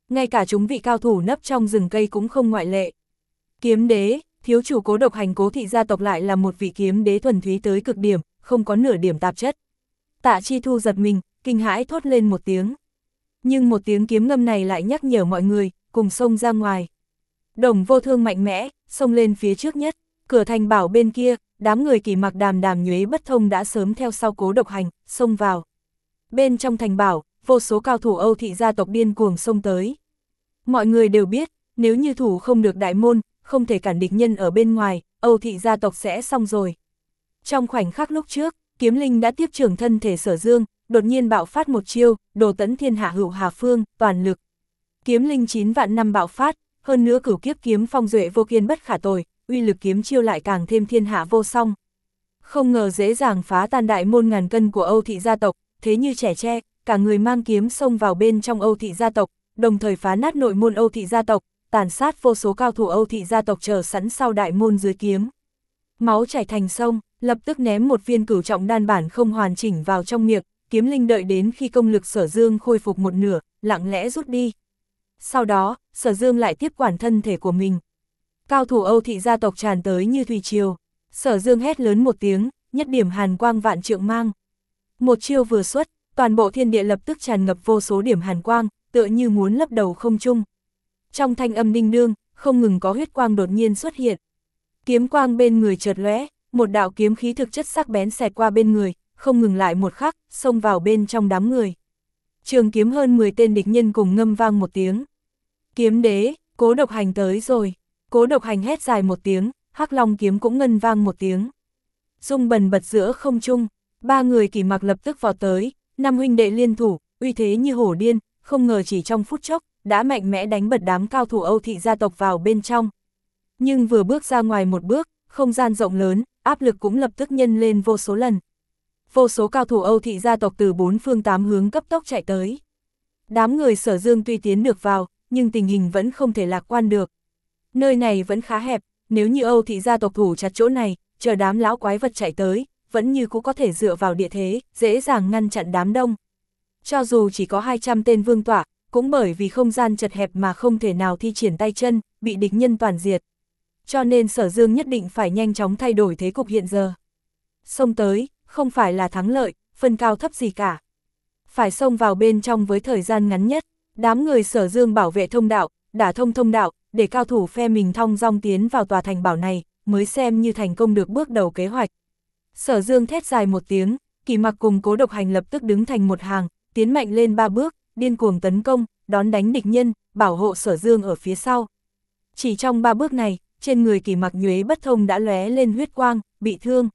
ngay cả chúng vị cao thủ nấp trong rừng cây cũng không ngoại lệ. Kiếm đế, thiếu chủ Cố Độc Hành Cố thị gia tộc lại là một vị kiếm đế thuần túy tới cực điểm, không có nửa điểm tạp chất. Tạ Chi Thu giật mình, kinh hãi thốt lên một tiếng. Nhưng một tiếng kiếm ngâm này lại nhắc nhở mọi người, cùng xông ra ngoài. Đồng Vô Thương mạnh mẽ, xông lên phía trước nhất, cửa thành bảo bên kia, đám người Kỷ Mặc Đàm Đàm Nhuế Bất Thông đã sớm theo sau Cố Độc Hành, xông vào. Bên trong thành bảo, vô số cao thủ Âu thị gia tộc điên cuồng xông tới. Mọi người đều biết, nếu như thủ không được đại môn, không thể cản địch nhân ở bên ngoài, Âu thị gia tộc sẽ xong rồi. Trong khoảnh khắc lúc trước, Kiếm Linh đã tiếp trưởng thân thể Sở Dương, đột nhiên bạo phát một chiêu, đồ tẫn thiên hạ hữu hà phương, toàn lực. Kiếm Linh chín vạn năm bạo phát, hơn nữa cửu kiếp kiếm phong duệ vô kiên bất khả tồi, uy lực kiếm chiêu lại càng thêm thiên hạ vô song. Không ngờ dễ dàng phá tan đại môn ngàn cân của Âu thị gia tộc, thế như trẻ tre, cả người mang kiếm xông vào bên trong Âu thị gia tộc, đồng thời phá nát nội môn Âu thị gia tộc, tàn sát vô số cao thủ Âu thị gia tộc chờ sẵn sau đại môn dưới kiếm. Máu chảy thành sông, lập tức ném một viên cửu trọng đan bản không hoàn chỉnh vào trong miệng, Kiếm Linh đợi đến khi công lực Sở Dương khôi phục một nửa, lặng lẽ rút đi. Sau đó, Sở Dương lại tiếp quản thân thể của mình. Cao thủ Âu thị gia tộc tràn tới như thủy triều. Sở Dương hét lớn một tiếng, nhất điểm hàn quang vạn trượng mang. Một chiêu vừa xuất, toàn bộ thiên địa lập tức tràn ngập vô số điểm hàn quang, tựa như muốn lấp đầu không trung. Trong thanh âm đinh đương, không ngừng có huyết quang đột nhiên xuất hiện. Kiếm quang bên người chợt lóe, một đạo kiếm khí thực chất sắc bén xẹt qua bên người, không ngừng lại một khắc, xông vào bên trong đám người. Trường kiếm hơn mười tên địch nhân cùng ngâm vang một tiếng. Kiếm đế, Cố Độc Hành tới rồi. Cố Độc Hành hét dài một tiếng, Hắc Long kiếm cũng ngân vang một tiếng. Rung bần bật giữa không trung, ba người Kỷ Mặc lập tức vào tới, năm huynh đệ liên thủ, uy thế như hổ điên, không ngờ chỉ trong phút chốc, đã mạnh mẽ đánh bật đám cao thủ Âu thị gia tộc vào bên trong. Nhưng vừa bước ra ngoài một bước, không gian rộng lớn, áp lực cũng lập tức nhân lên vô số lần. Vô số cao thủ Âu thị gia tộc từ bốn phương tám hướng cấp tốc chạy tới. Đám người Sở Dương tuy tiến được vào, nhưng tình hình vẫn không thể lạc quan được. Nơi này vẫn khá hẹp, nếu như Âu thị gia tộc thủ chặt chỗ này, chờ đám lão quái vật chạy tới, vẫn như cũng có thể dựa vào địa thế, dễ dàng ngăn chặn đám đông. Cho dù chỉ có hai trăm tên vương tọa, cũng bởi vì không gian chật hẹp mà không thể nào thi triển tay chân, bị địch nhân toàn diệt. Cho nên Sở Dương nhất định phải nhanh chóng thay đổi thế cục hiện giờ. Xông tới, không phải là thắng lợi, phân cao thấp gì cả. Phải xông vào bên trong với thời gian ngắn nhất, đám người Sở Dương bảo vệ thông đạo, đả thông thông đạo, để cao thủ phe mình thong dong tiến vào tòa thành bảo này, mới xem như thành công được bước đầu kế hoạch. Sở Dương thét dài một tiếng, Kỷ Mặc cùng Cố Độc Hành lập tức đứng thành một hàng, tiến mạnh lên ba bước, điên cuồng tấn công, đón đánh địch nhân, bảo hộ Sở Dương ở phía sau. Chỉ trong ba bước này, trên người Kỷ Mặc Nhuế Bất Thông đã lóe lên huyết quang, bị thương.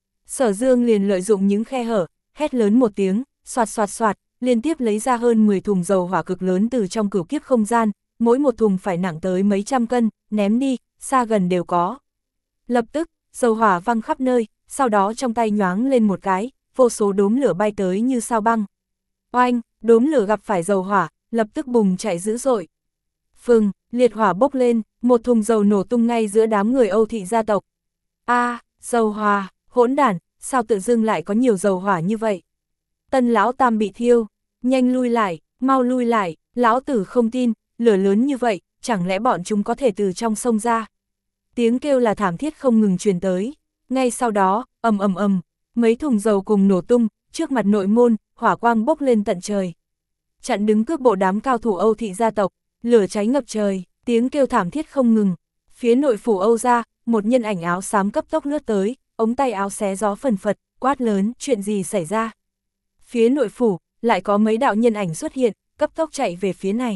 Sở Dương liền lợi dụng những khe hở, hét lớn một tiếng, xoạt xoạt xoạt, liên tiếp lấy ra hơn mười thùng dầu hỏa cực lớn từ trong cửu kiếp không gian, mỗi một thùng phải nặng tới mấy trăm cân, ném đi, xa gần đều có. Lập tức, dầu hỏa văng khắp nơi, sau đó trong tay nhoáng lên một cái, vô số đốm lửa bay tới như sao băng. Oanh, đốm lửa gặp phải dầu hỏa, lập tức bùng chạy dữ dội. Phừng, liệt hỏa bốc lên, một thùng dầu nổ tung ngay giữa đám người Âu thị gia tộc. A, à, dầu hỏa, hỗn đản, sao tự dưng lại có nhiều dầu hỏa như vậy? Tân lão tam bị thiêu, nhanh lui lại, mau lui lại, lão tử không tin, lửa lớn như vậy, chẳng lẽ bọn chúng có thể từ trong sông ra? Tiếng kêu là thảm thiết không ngừng truyền tới. Ngay sau đó, ầm ầm ầm, mấy thùng dầu cùng nổ tung, trước mặt nội môn, hỏa quang bốc lên tận trời. Chặn đứng cước bộ đám cao thủ Âu thị gia tộc, lửa cháy ngập trời, tiếng kêu thảm thiết không ngừng. Phía nội phủ Âu gia, một nhân ảnh áo xám cấp tốc lướt tới, ống tay áo xé gió phần phật, quát lớn, chuyện gì xảy ra? Phía nội phủ, lại có mấy đạo nhân ảnh xuất hiện, cấp tốc chạy về phía này.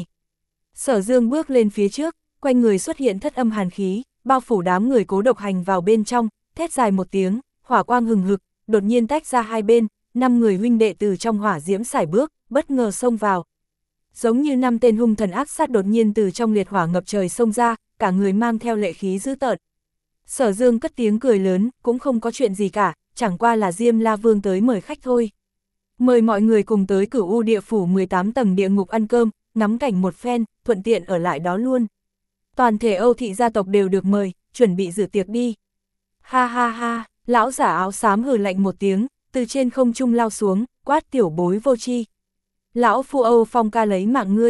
Sở Dương bước lên phía trước, quanh người xuất hiện thất âm hàn khí, bao phủ đám người Cố Độc Hành vào bên trong, thét dài một tiếng, hỏa quang hừng hực, đột nhiên tách ra hai bên, năm người huynh đệ từ trong hỏa diễm sải bước, bất ngờ xông vào. Giống như năm tên hung thần ác sát đột nhiên từ trong liệt hỏa ngập trời xông ra, cả người mang theo lệ khí dữ tợn. Sở Dương cất tiếng cười lớn, cũng không có chuyện gì cả, chẳng qua là Diêm La Vương tới mời khách thôi. Mời mọi người cùng tới Cửu U địa phủ mười tám tầng địa ngục ăn cơm, ngắm cảnh một phen, thuận tiện ở lại đó luôn. Toàn thể Âu thị gia tộc đều được mời, chuẩn bị dự tiệc đi. Ha ha ha, lão giả áo xám hừ lạnh một tiếng, từ trên không trung lao xuống, quát tiểu bối vô tri. Lão phu Âu Phong ca lấy mạng ngươi.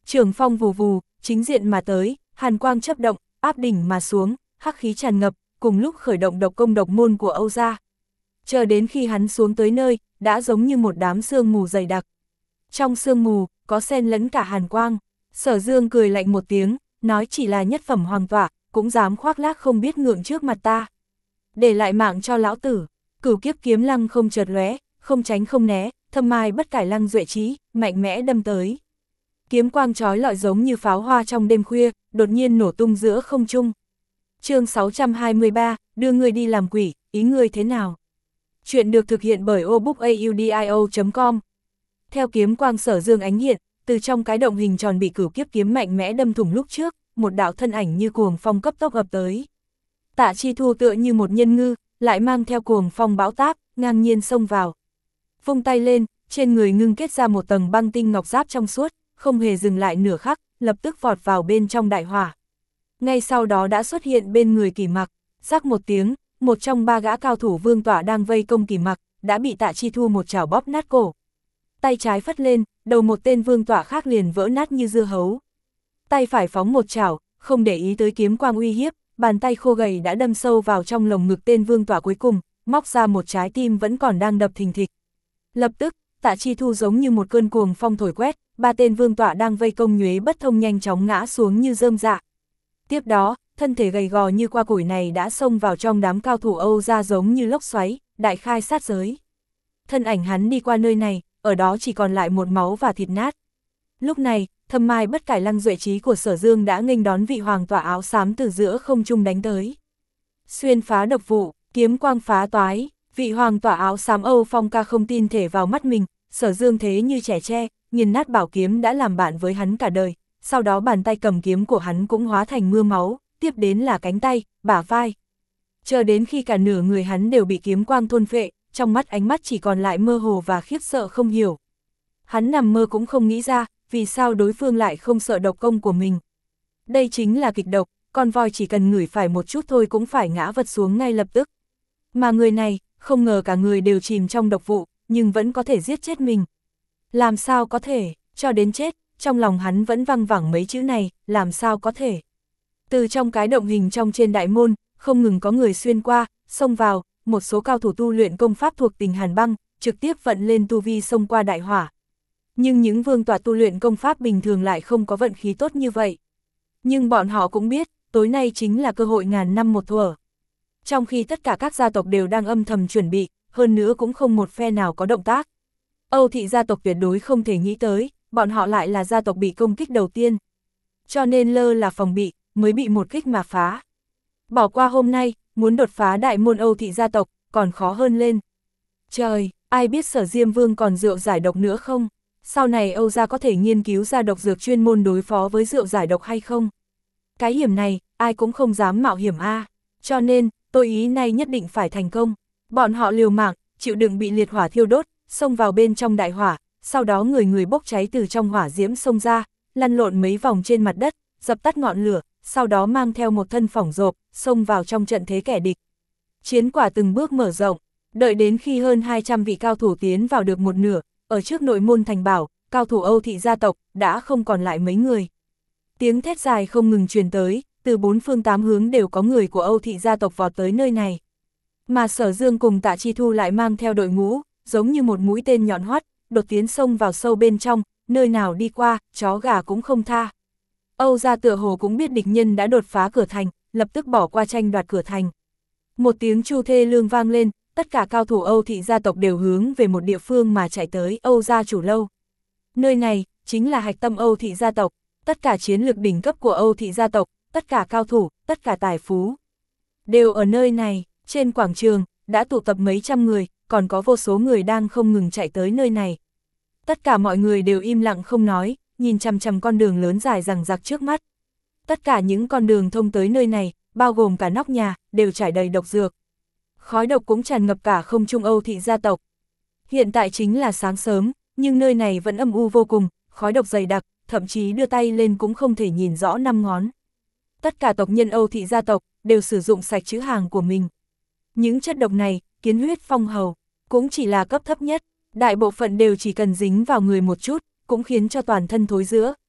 Trường phong vù vù, chính diện mà tới, hàn quang chớp động, áp đỉnh mà xuống, hắc khí tràn ngập, cùng lúc khởi động độc công độc môn của Âu gia. Chờ đến khi hắn xuống tới nơi, đã giống như một đám sương mù dày đặc. Trong sương mù, có xen lẫn cả hàn quang. Sở Dương cười lạnh một tiếng, nói chỉ là nhất phẩm hoàng tọa, cũng dám khoác lác không biết ngượng trước mặt ta. Để lại mạng cho lão tử. Cửu kiếp kiếm lăng không chợt lóe, không tránh không né, thâm mai bất cải lăng duệ trí, mạnh mẽ đâm tới. Kiếm quang chói lọi giống như pháo hoa trong đêm khuya, đột nhiên nổ tung giữa không trung. Chương sáu trăm hai mươi ba, đưa người đi làm quỷ, ý ngươi thế nào? Chuyện được thực hiện bởi obookaudio chấm com. Theo kiếm quang Sở Dương ánh hiện, từ trong cái động hình tròn bị cửu kiếp kiếm mạnh mẽ đâm thủng lúc trước, một đạo thân ảnh như cuồng phong cấp tốc ập tới. Tạ Chi Thu tựa như một nhân ngư, lại mang theo cuồng phong bão táp, ngang nhiên xông vào. Vung tay lên, trên người ngưng kết ra một tầng băng tinh ngọc giáp trong suốt, không hề dừng lại nửa khắc, lập tức vọt vào bên trong đại hỏa. Ngay sau đó đã xuất hiện bên người Kỷ Mặc, rắc một tiếng, một trong ba gã cao thủ vương tọa đang vây công Kỷ Mặc, đã bị Tạ Chi Thu một chảo bóp nát cổ. Tay trái phất lên, đầu một tên vương tọa khác liền vỡ nát như dưa hấu. Tay phải phóng một chảo, không để ý tới kiếm quang uy hiếp, bàn tay khô gầy đã đâm sâu vào trong lồng ngực tên vương tọa cuối cùng, móc ra một trái tim vẫn còn đang đập thình thịch. Lập tức, Tạ Chi Thu giống như một cơn cuồng phong thổi quét, ba tên vương tọa đang vây công nhuế bất thông nhanh chóng ngã xuống như rơm rạ. Tiếp đó, thân thể gầy gò như qua củi này đã xông vào trong đám cao thủ Âu gia giống như lốc xoáy, đại khai sát giới. Thân ảnh hắn đi qua nơi này, ở đó chỉ còn lại một máu và thịt nát. Lúc này, thâm mai bất cải lăng duệ trí của Sở Dương đã nghênh đón vị hoàng tọa áo xám từ giữa không trung đánh tới. Xuyên phá độc vụ, kiếm quang phá toái, vị hoàng tọa áo xám Âu Phong ca không tin thể vào mắt mình, Sở Dương thế như trẻ tre, nghiền nát bảo kiếm đã làm bạn với hắn cả đời, sau đó bàn tay cầm kiếm của hắn cũng hóa thành mưa máu, tiếp đến là cánh tay, bả vai. Chờ đến khi cả nửa người hắn đều bị kiếm quang thôn phệ, trong mắt ánh mắt chỉ còn lại mơ hồ và khiếp sợ không hiểu. Hắn nằm mơ cũng không nghĩ ra, vì sao đối phương lại không sợ độc công của mình. Đây chính là kịch độc, con voi chỉ cần ngửi phải một chút thôi cũng phải ngã vật xuống ngay lập tức. Mà người này, không ngờ cả người đều chìm trong độc vụ, nhưng vẫn có thể giết chết mình. Làm sao có thể, cho đến chết, trong lòng hắn vẫn văng vẳng mấy chữ này, làm sao có thể. Từ trong cái động hình trong trên đại môn, không ngừng có người xuyên qua, xông vào, một số cao thủ tu luyện công pháp thuộc tình hàn băng, trực tiếp vận lên tu vi xông qua đại hỏa. Nhưng những vương tọa tu luyện công pháp bình thường lại không có vận khí tốt như vậy. Nhưng bọn họ cũng biết, tối nay chính là cơ hội ngàn năm một thuở. Trong khi tất cả các gia tộc đều đang âm thầm chuẩn bị, hơn nữa cũng không một phe nào có động tác. Âu thị gia tộc tuyệt đối không thể nghĩ tới, bọn họ lại là gia tộc bị công kích đầu tiên. Cho nên lơ là phòng bị, mới bị một kích mà phá. Bỏ qua hôm nay, muốn đột phá đại môn Âu thị gia tộc, còn khó hơn lên. Trời, ai biết Sở Diêm Vương còn rượu giải độc nữa không? Sau này Âu gia có thể nghiên cứu ra độc dược chuyên môn đối phó với rượu giải độc hay không? Cái hiểm này, ai cũng không dám mạo hiểm a. À. Cho nên, tôi ý này nhất định phải thành công. Bọn họ liều mạng, chịu đựng bị liệt hỏa thiêu đốt, xông vào bên trong đại hỏa, sau đó người người bốc cháy từ trong hỏa diễm xông ra, lăn lộn mấy vòng trên mặt đất, dập tắt ngọn lửa, sau đó mang theo một thân phỏng rộp, xông vào trong trận thế kẻ địch. Chiến quả từng bước mở rộng, đợi đến khi hơn hai trăm vị cao thủ tiến vào được một nửa, ở trước nội môn thành bảo, cao thủ Âu thị gia tộc đã không còn lại mấy người. Tiếng thét dài không ngừng truyền tới, từ bốn phương tám hướng đều có người của Âu thị gia tộc vọt tới nơi này. Mà Sở Dương cùng Tạ Chi Thu lại mang theo đội ngũ, giống như một mũi tên nhọn hoắt, đột tiến xông vào sâu bên trong, nơi nào đi qua, chó gà cũng không tha. Âu gia tựa hồ cũng biết địch nhân đã đột phá cửa thành, lập tức bỏ qua tranh đoạt cửa thành. Một tiếng chu thê lương vang lên, tất cả cao thủ Âu thị gia tộc đều hướng về một địa phương mà chạy tới, Âu gia chủ lâu. Nơi này, chính là hạch tâm Âu thị gia tộc, tất cả chiến lược đỉnh cấp của Âu thị gia tộc, tất cả cao thủ, tất cả tài phú. Đều ở nơi này, trên quảng trường, đã tụ tập mấy trăm người, còn có vô số người đang không ngừng chạy tới nơi này. Tất cả mọi người đều im lặng không nói, nhìn chằm chằm con đường lớn dài dằng dặc trước mắt. Tất cả những con đường thông tới nơi này, bao gồm cả nóc nhà, đều trải đầy độc dược. Khói độc cũng tràn ngập cả không trung Âu thị gia tộc. Hiện tại chính là sáng sớm, nhưng nơi này vẫn âm u vô cùng, khói độc dày đặc, thậm chí đưa tay lên cũng không thể nhìn rõ năm ngón. Tất cả tộc nhân Âu thị gia tộc đều sử dụng sạch chữ hàng của mình. Những chất độc này, kiến huyết phong hầu, cũng chỉ là cấp thấp nhất, đại bộ phận đều chỉ cần dính vào người một chút, cũng khiến cho toàn thân thối rữa,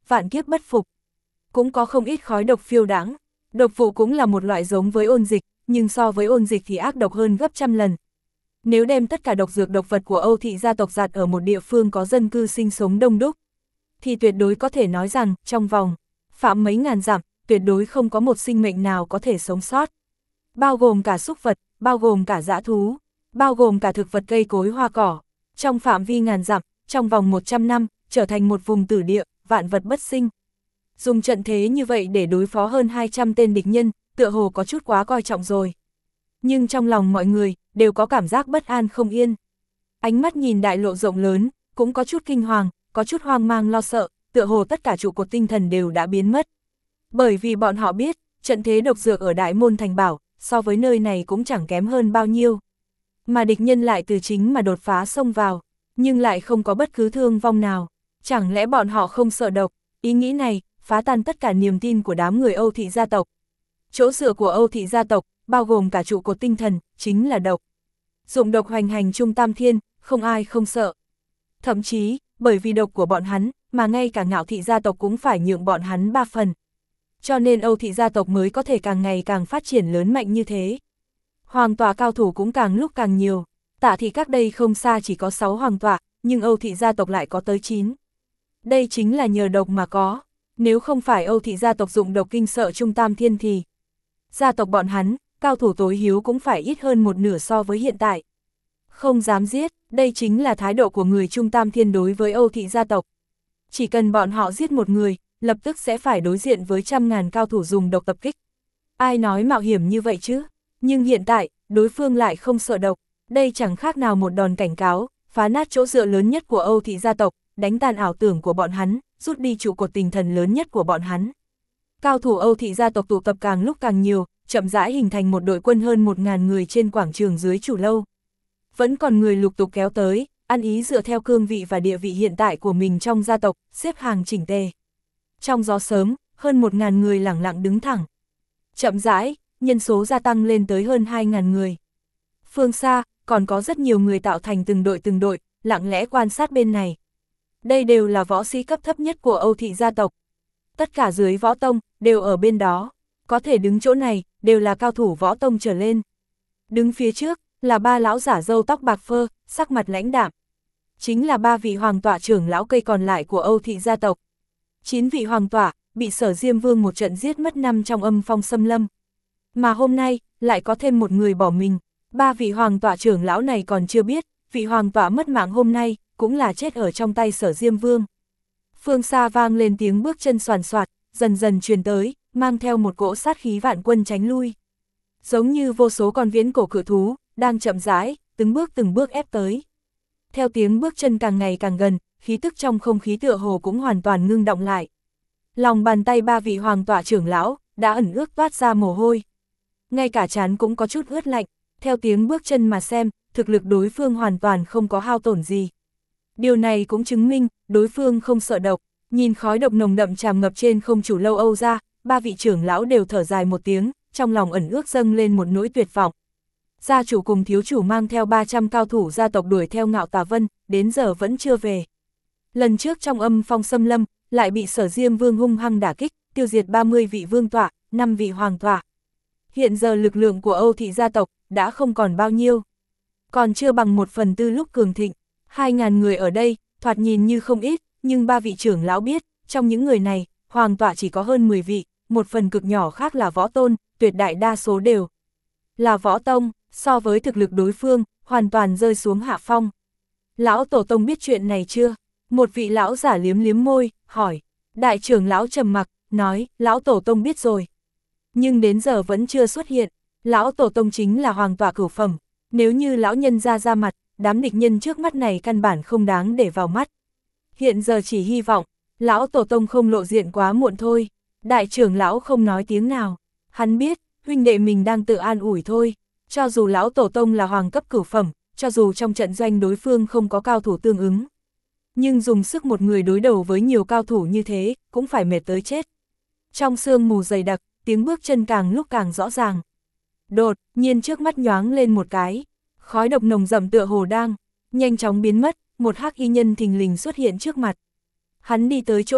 vạn kiếp bất phục. Cũng có không ít khói độc phiêu đãng. Độc vụ cũng là một loại giống với ôn dịch, nhưng so với ôn dịch thì ác độc hơn gấp trăm lần. Nếu đem tất cả độc dược độc vật của Âu thị gia tộc giạt ở một địa phương có dân cư sinh sống đông đúc, thì tuyệt đối có thể nói rằng, trong vòng phạm mấy ngàn dặm, tuyệt đối không có một sinh mệnh nào có thể sống sót. Bao gồm cả súc vật, bao gồm cả dã thú, bao gồm cả thực vật cây cối hoa cỏ. Trong phạm vi ngàn dặm, trong vòng một trăm năm, trở thành một vùng tử địa, vạn vật bất sinh. Dùng trận thế như vậy để đối phó hơn hai trăm tên địch nhân, tựa hồ có chút quá coi trọng rồi. Nhưng trong lòng mọi người, đều có cảm giác bất an không yên. Ánh mắt nhìn đại lộ rộng lớn, cũng có chút kinh hoàng, có chút hoang mang lo sợ, tựa hồ tất cả trụ cột tinh thần đều đã biến mất. Bởi vì bọn họ biết, trận thế độc dược ở Đại Môn Thành Bảo, so với nơi này cũng chẳng kém hơn bao nhiêu. Mà địch nhân lại từ chính mà đột phá xông vào, nhưng lại không có bất cứ thương vong nào. Chẳng lẽ bọn họ không sợ độc? Ý nghĩ này, phá tan tất cả niềm tin của đám người Âu thị gia tộc. Chỗ dựa của Âu thị gia tộc, bao gồm cả trụ cột tinh thần, chính là độc. Dụng độc hoành hành trung tam thiên, không ai không sợ. Thậm chí, bởi vì độc của bọn hắn, mà ngay cả Ngạo thị gia tộc cũng phải nhượng bọn hắn ba phần. Cho nên Âu thị gia tộc mới có thể càng ngày càng phát triển lớn mạnh như thế. Hoàng tọa cao thủ cũng càng lúc càng nhiều. Tạ thị các đây không xa chỉ có sáu hoàng tọa, nhưng Âu thị gia tộc lại có tới chín. Đây chính là nhờ độc mà có. Nếu không phải Âu thị gia tộc dụng độc kinh sợ trung tam thiên thì gia tộc bọn hắn, cao thủ tối hiếu cũng phải ít hơn một nửa so với hiện tại. Không dám giết, đây chính là thái độ của người trung tam thiên đối với Âu thị gia tộc. Chỉ cần bọn họ giết một người, lập tức sẽ phải đối diện với trăm ngàn cao thủ dùng độc tập kích. Ai nói mạo hiểm như vậy chứ? Nhưng hiện tại, đối phương lại không sợ độc. Đây chẳng khác nào một đòn cảnh cáo, phá nát chỗ dựa lớn nhất của Âu thị gia tộc, đánh tan ảo tưởng của bọn hắn, rút đi trụ cột tinh thần lớn nhất của bọn hắn. Cao thủ Âu thị gia tộc tụ tập càng lúc càng nhiều, chậm rãi hình thành một đội quân hơn một ngàn người trên quảng trường dưới chủ lâu. Vẫn còn người lục tục kéo tới, ăn ý dựa theo cương vị và địa vị hiện tại của mình trong gia tộc, xếp hàng chỉnh tề. Trong gió sớm, hơn một ngàn người lẳng lặng đứng thẳng. Chậm rãi, nhân số gia tăng lên tới hơn hai ngàn người. Phương xa, còn có rất nhiều người tạo thành từng đội từng đội, lặng lẽ quan sát bên này. Đây đều là võ sĩ cấp thấp nhất của Âu thị gia tộc. Tất cả dưới võ tông, đều ở bên đó. Có thể đứng chỗ này, đều là cao thủ võ tông trở lên. Đứng phía trước, là ba lão giả râu tóc bạc phơ, sắc mặt lãnh đạm. Chính là ba vị hoàng tọa trưởng lão cây còn lại của Âu thị gia tộc. Chín vị hoàng tọa, bị Sở Diêm Vương một trận giết mất năm trong âm phong xâm lâm. Mà hôm nay, lại có thêm một người bỏ mình. Ba vị hoàng tọa trưởng lão này còn chưa biết, vị hoàng tọa mất mạng hôm nay, cũng là chết ở trong tay Sở Diêm Vương. Phương xa vang lên tiếng bước chân soàn soạt, dần dần truyền tới, mang theo một cỗ sát khí vạn quân tránh lui. Giống như vô số con viễn cổ cự thú, đang chậm rãi, từng bước từng bước ép tới. Theo tiếng bước chân càng ngày càng gần, khí tức trong không khí tựa hồ cũng hoàn toàn ngưng động lại. Lòng bàn tay ba vị hoàng tọa trưởng lão, đã ẩn ước toát ra mồ hôi. Ngay cả trán cũng có chút ướt lạnh, theo tiếng bước chân mà xem, thực lực đối phương hoàn toàn không có hao tổn gì. Điều này cũng chứng minh, đối phương không sợ độc. Nhìn khói độc nồng đậm tràn ngập trên không chủ lâu Âu ra, ba vị trưởng lão đều thở dài một tiếng, trong lòng ẩn ước dâng lên một nỗi tuyệt vọng. Gia chủ cùng thiếu chủ mang theo ba trăm cao thủ gia tộc đuổi theo Ngạo Tà Vân, đến giờ vẫn chưa về. Lần trước trong âm phong xâm lâm, lại bị Sở Diêm Vương hung hăng đả kích, tiêu diệt ba mươi vị vương tọa, năm vị hoàng tọa. Hiện giờ lực lượng của Âu thị gia tộc đã không còn bao nhiêu. Còn chưa bằng một phần tư lúc cường thịnh. Hai ngàn người ở đây, thoạt nhìn như không ít, nhưng ba vị trưởng lão biết, trong những người này, hoàng tọa chỉ có hơn mười vị, một phần cực nhỏ khác là võ tôn, tuyệt đại đa số đều là võ tông, so với thực lực đối phương, hoàn toàn rơi xuống hạ phong. Lão tổ tông biết chuyện này chưa? Một vị lão giả liếm liếm môi, hỏi. Đại trưởng lão trầm mặc, nói, lão tổ tông biết rồi. Nhưng đến giờ vẫn chưa xuất hiện, lão tổ tông chính là hoàng tọa cửu phẩm, nếu như lão nhân ra ra mặt, đám địch nhân trước mắt này căn bản không đáng để vào mắt. Hiện giờ chỉ hy vọng, lão tổ tông không lộ diện quá muộn thôi. Đại trưởng lão không nói tiếng nào, hắn biết, huynh đệ mình đang tự an ủi thôi. Cho dù lão tổ tông là hoàng cấp cửu phẩm, cho dù trong trận doanh đối phương không có cao thủ tương ứng. Nhưng dùng sức một người đối đầu với nhiều cao thủ như thế, cũng phải mệt tới chết. Trong sương mù dày đặc, tiếng bước chân càng lúc càng rõ ràng. Đột nhiên trước mắt nhoáng lên một cái, khói độc nồng rậm tựa hồ đang nhanh chóng biến mất, một hắc y nhân thình lình xuất hiện trước mặt. Hắn đi tới chỗ nào,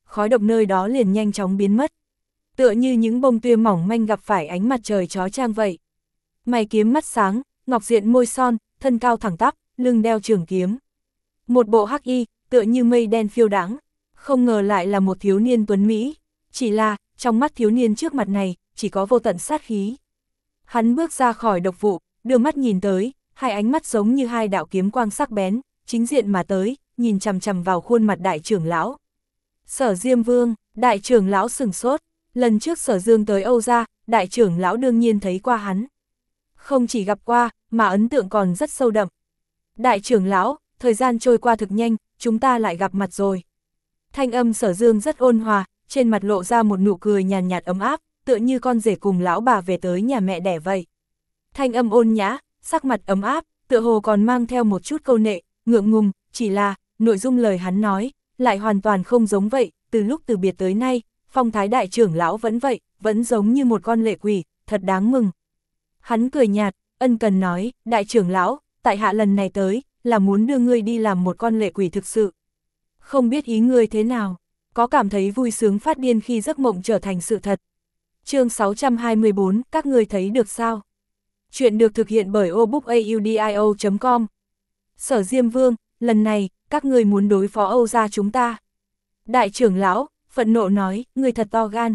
khói độc nơi đó liền nhanh chóng biến mất. Tựa như những bông tuyết mỏng manh gặp phải ánh mặt trời chói chang vậy. Mày kiếm mắt sáng, ngọc diện môi son, thân cao thẳng tắp, lưng đeo trường kiếm. Một bộ hắc y, tựa như mây đen phiêu đãng, không ngờ lại là một thiếu niên tuấn Mỹ. Chỉ là, trong mắt thiếu niên trước mặt này, chỉ có vô tận sát khí. Hắn bước ra khỏi độc vụ, đưa mắt nhìn tới, hai ánh mắt giống như hai đạo kiếm quang sắc bén, chính diện mà tới, nhìn chằm chằm vào khuôn mặt đại trưởng lão. Sở Diêm Vương, đại trưởng lão sừng sốt, lần trước Sở Dương tới Âu gia, đại trưởng lão đương nhiên thấy qua hắn. Không chỉ gặp qua, mà ấn tượng còn rất sâu đậm. Đại trưởng lão, thời gian trôi qua thực nhanh, chúng ta lại gặp mặt rồi. Thanh âm Sở Dương rất ôn hòa, trên mặt lộ ra một nụ cười nhàn nhạt ấm áp, tựa như con rể cùng lão bà về tới nhà mẹ đẻ vậy. Thanh âm ôn nhã, sắc mặt ấm áp, tựa hồ còn mang theo một chút câu nệ, ngượng ngùng, chỉ là, nội dung lời hắn nói, lại hoàn toàn không giống vậy, từ lúc từ biệt tới nay, phong thái đại trưởng lão vẫn vậy, vẫn giống như một con lệ quỷ, thật đáng mừng. Hắn cười nhạt, ân cần nói, đại trưởng lão, tại hạ lần này tới, là muốn đưa ngươi đi làm một con lệ quỷ thực sự. Không biết ý ngươi thế nào, có cảm thấy vui sướng phát điên khi giấc mộng trở thành sự thật. Chương sáu trăm hai mươi bốn, các ngươi thấy được sao? Chuyện được thực hiện bởi obookaudio chấm com. Sở Diêm Vương, lần này, các ngươi muốn đối phó Âu gia chúng ta. Đại trưởng lão, phẫn nộ nói, ngươi thật to gan.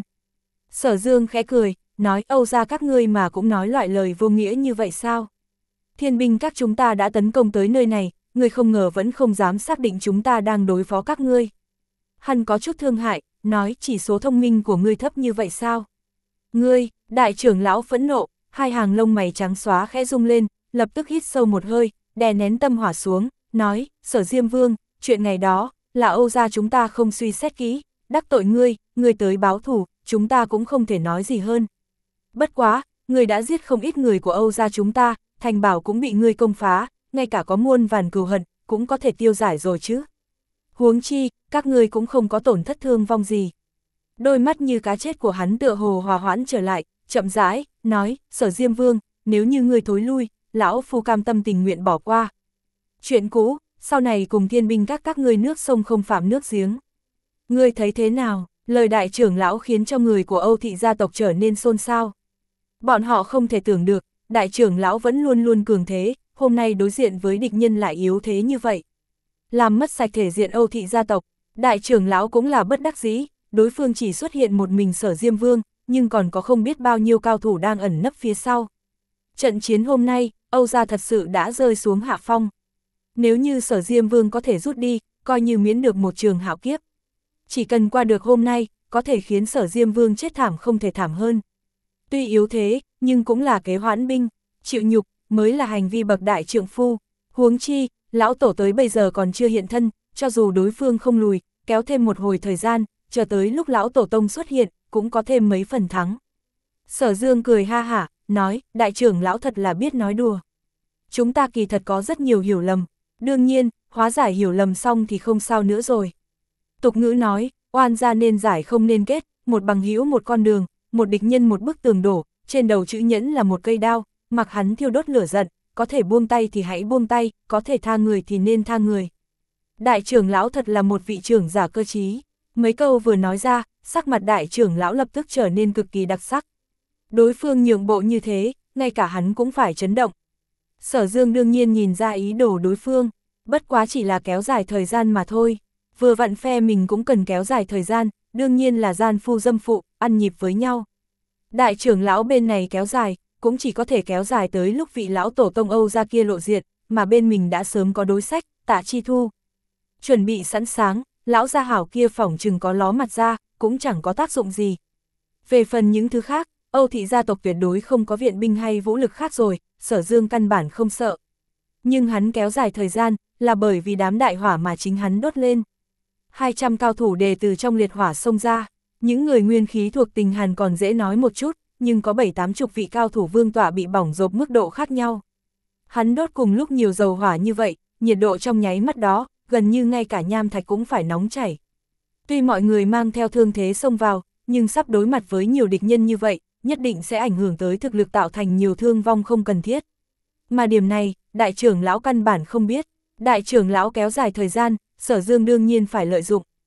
Sở Dương khẽ cười, nói, Âu gia các ngươi mà cũng nói loại lời vô nghĩa như vậy sao? Thiên binh các chúng ta đã tấn công tới nơi này, ngươi không ngờ vẫn không dám xác định chúng ta đang đối phó các ngươi. Hắn có chút thương hại, nói, chỉ số thông minh của ngươi thấp như vậy sao? Ngươi, đại trưởng lão phẫn nộ, hai hàng lông mày trắng xóa khẽ rung lên, lập tức hít sâu một hơi, đè nén tâm hỏa xuống, nói, Sở Diêm Vương, chuyện ngày đó, là Âu gia chúng ta không suy xét kỹ, đắc tội ngươi, ngươi tới báo thù, chúng ta cũng không thể nói gì hơn. Bất quá, ngươi đã giết không ít người của Âu gia chúng ta, thành bảo cũng bị ngươi công phá, ngay cả có muôn vàn cừu hận, cũng có thể tiêu giải rồi chứ. Huống chi, các ngươi cũng không có tổn thất thương vong gì. Đôi mắt như cá chết của hắn tựa hồ hòa hoãn trở lại, chậm rãi, nói, Sở Diêm Vương, nếu như ngươi thối lui, lão phu cam tâm tình nguyện bỏ qua. Chuyện cũ, sau này cùng thiên binh các các ngươi nước sông không phạm nước giếng. Ngươi thấy thế nào? Lời đại trưởng lão khiến cho người của Âu thị gia tộc trở nên xôn xao. Bọn họ không thể tưởng được, đại trưởng lão vẫn luôn luôn cường thế, hôm nay đối diện với địch nhân lại yếu thế như vậy. Làm mất sạch thể diện Âu thị gia tộc, đại trưởng lão cũng là bất đắc dĩ, đối phương chỉ xuất hiện một mình Sở Diêm Vương, nhưng còn có không biết bao nhiêu cao thủ đang ẩn nấp phía sau. Trận chiến hôm nay, Âu gia thật sự đã rơi xuống hạ phong. Nếu như Sở Diêm Vương có thể rút đi, coi như miễn được một trường hạo kiếp. Chỉ cần qua được hôm nay, có thể khiến Sở Diêm Vương chết thảm không thể thảm hơn. Tuy yếu thế, nhưng cũng là kế hoãn binh, chịu nhục, mới là hành vi bậc đại trượng phu. Huống chi, lão tổ tới bây giờ còn chưa hiện thân, cho dù đối phương không lùi, kéo thêm một hồi thời gian, chờ tới lúc lão tổ tông xuất hiện, cũng có thêm mấy phần thắng. Sở Dương cười ha hả, nói, đại trưởng lão thật là biết nói đùa. Chúng ta kỳ thật có rất nhiều hiểu lầm, đương nhiên, hóa giải hiểu lầm xong thì không sao nữa rồi. Tục ngữ nói, oan gia nên giải không nên kết, một bằng hữu một con đường, một địch nhân một bức tường đổ, trên đầu chữ nhẫn là một cây đao, mặc hắn thiêu đốt lửa giận, có thể buông tay thì hãy buông tay, có thể tha người thì nên tha người. Đại trưởng lão thật là một vị trưởng giả cơ trí, mấy câu vừa nói ra, sắc mặt đại trưởng lão lập tức trở nên cực kỳ đặc sắc. Đối phương nhượng bộ như thế, ngay cả hắn cũng phải chấn động. Sở Dương đương nhiên nhìn ra ý đồ đối phương, bất quá chỉ là kéo dài thời gian mà thôi. Vừa vặn phe mình cũng cần kéo dài thời gian, đương nhiên là gian phu dâm phụ, ăn nhịp với nhau. Đại trưởng lão bên này kéo dài, cũng chỉ có thể kéo dài tới lúc vị lão tổ tông Âu gia kia lộ diện, mà bên mình đã sớm có đối sách, Tạ Chi Thu. Chuẩn bị sẵn sàng, lão gia hảo kia phỏng chừng có ló mặt ra, cũng chẳng có tác dụng gì. Về phần những thứ khác, Âu thị gia tộc tuyệt đối không có viện binh hay vũ lực khác rồi, Sở Dương căn bản không sợ. Nhưng hắn kéo dài thời gian, là bởi vì đám đại hỏa mà chính hắn đốt lên. hai trăm cao thủ đề từ trong liệt hỏa xông ra, những người nguyên khí thuộc tình hàn còn dễ nói một chút, nhưng có bảy tám chục vị cao thủ vương tọa bị bỏng rộp mức độ khác nhau. Hắn đốt cùng lúc nhiều dầu hỏa như vậy, nhiệt độ trong nháy mắt đó, gần như ngay cả nham thạch cũng phải nóng chảy. Tuy mọi người mang theo thương thế xông vào, nhưng sắp đối mặt với nhiều địch nhân như vậy, nhất định sẽ ảnh hưởng tới thực lực tạo thành nhiều thương vong không cần thiết. Mà điểm này, đại trưởng lão căn bản không biết, đại trưởng lão kéo dài thời gian, Sở Dương đương nhiên phải lợi dụng.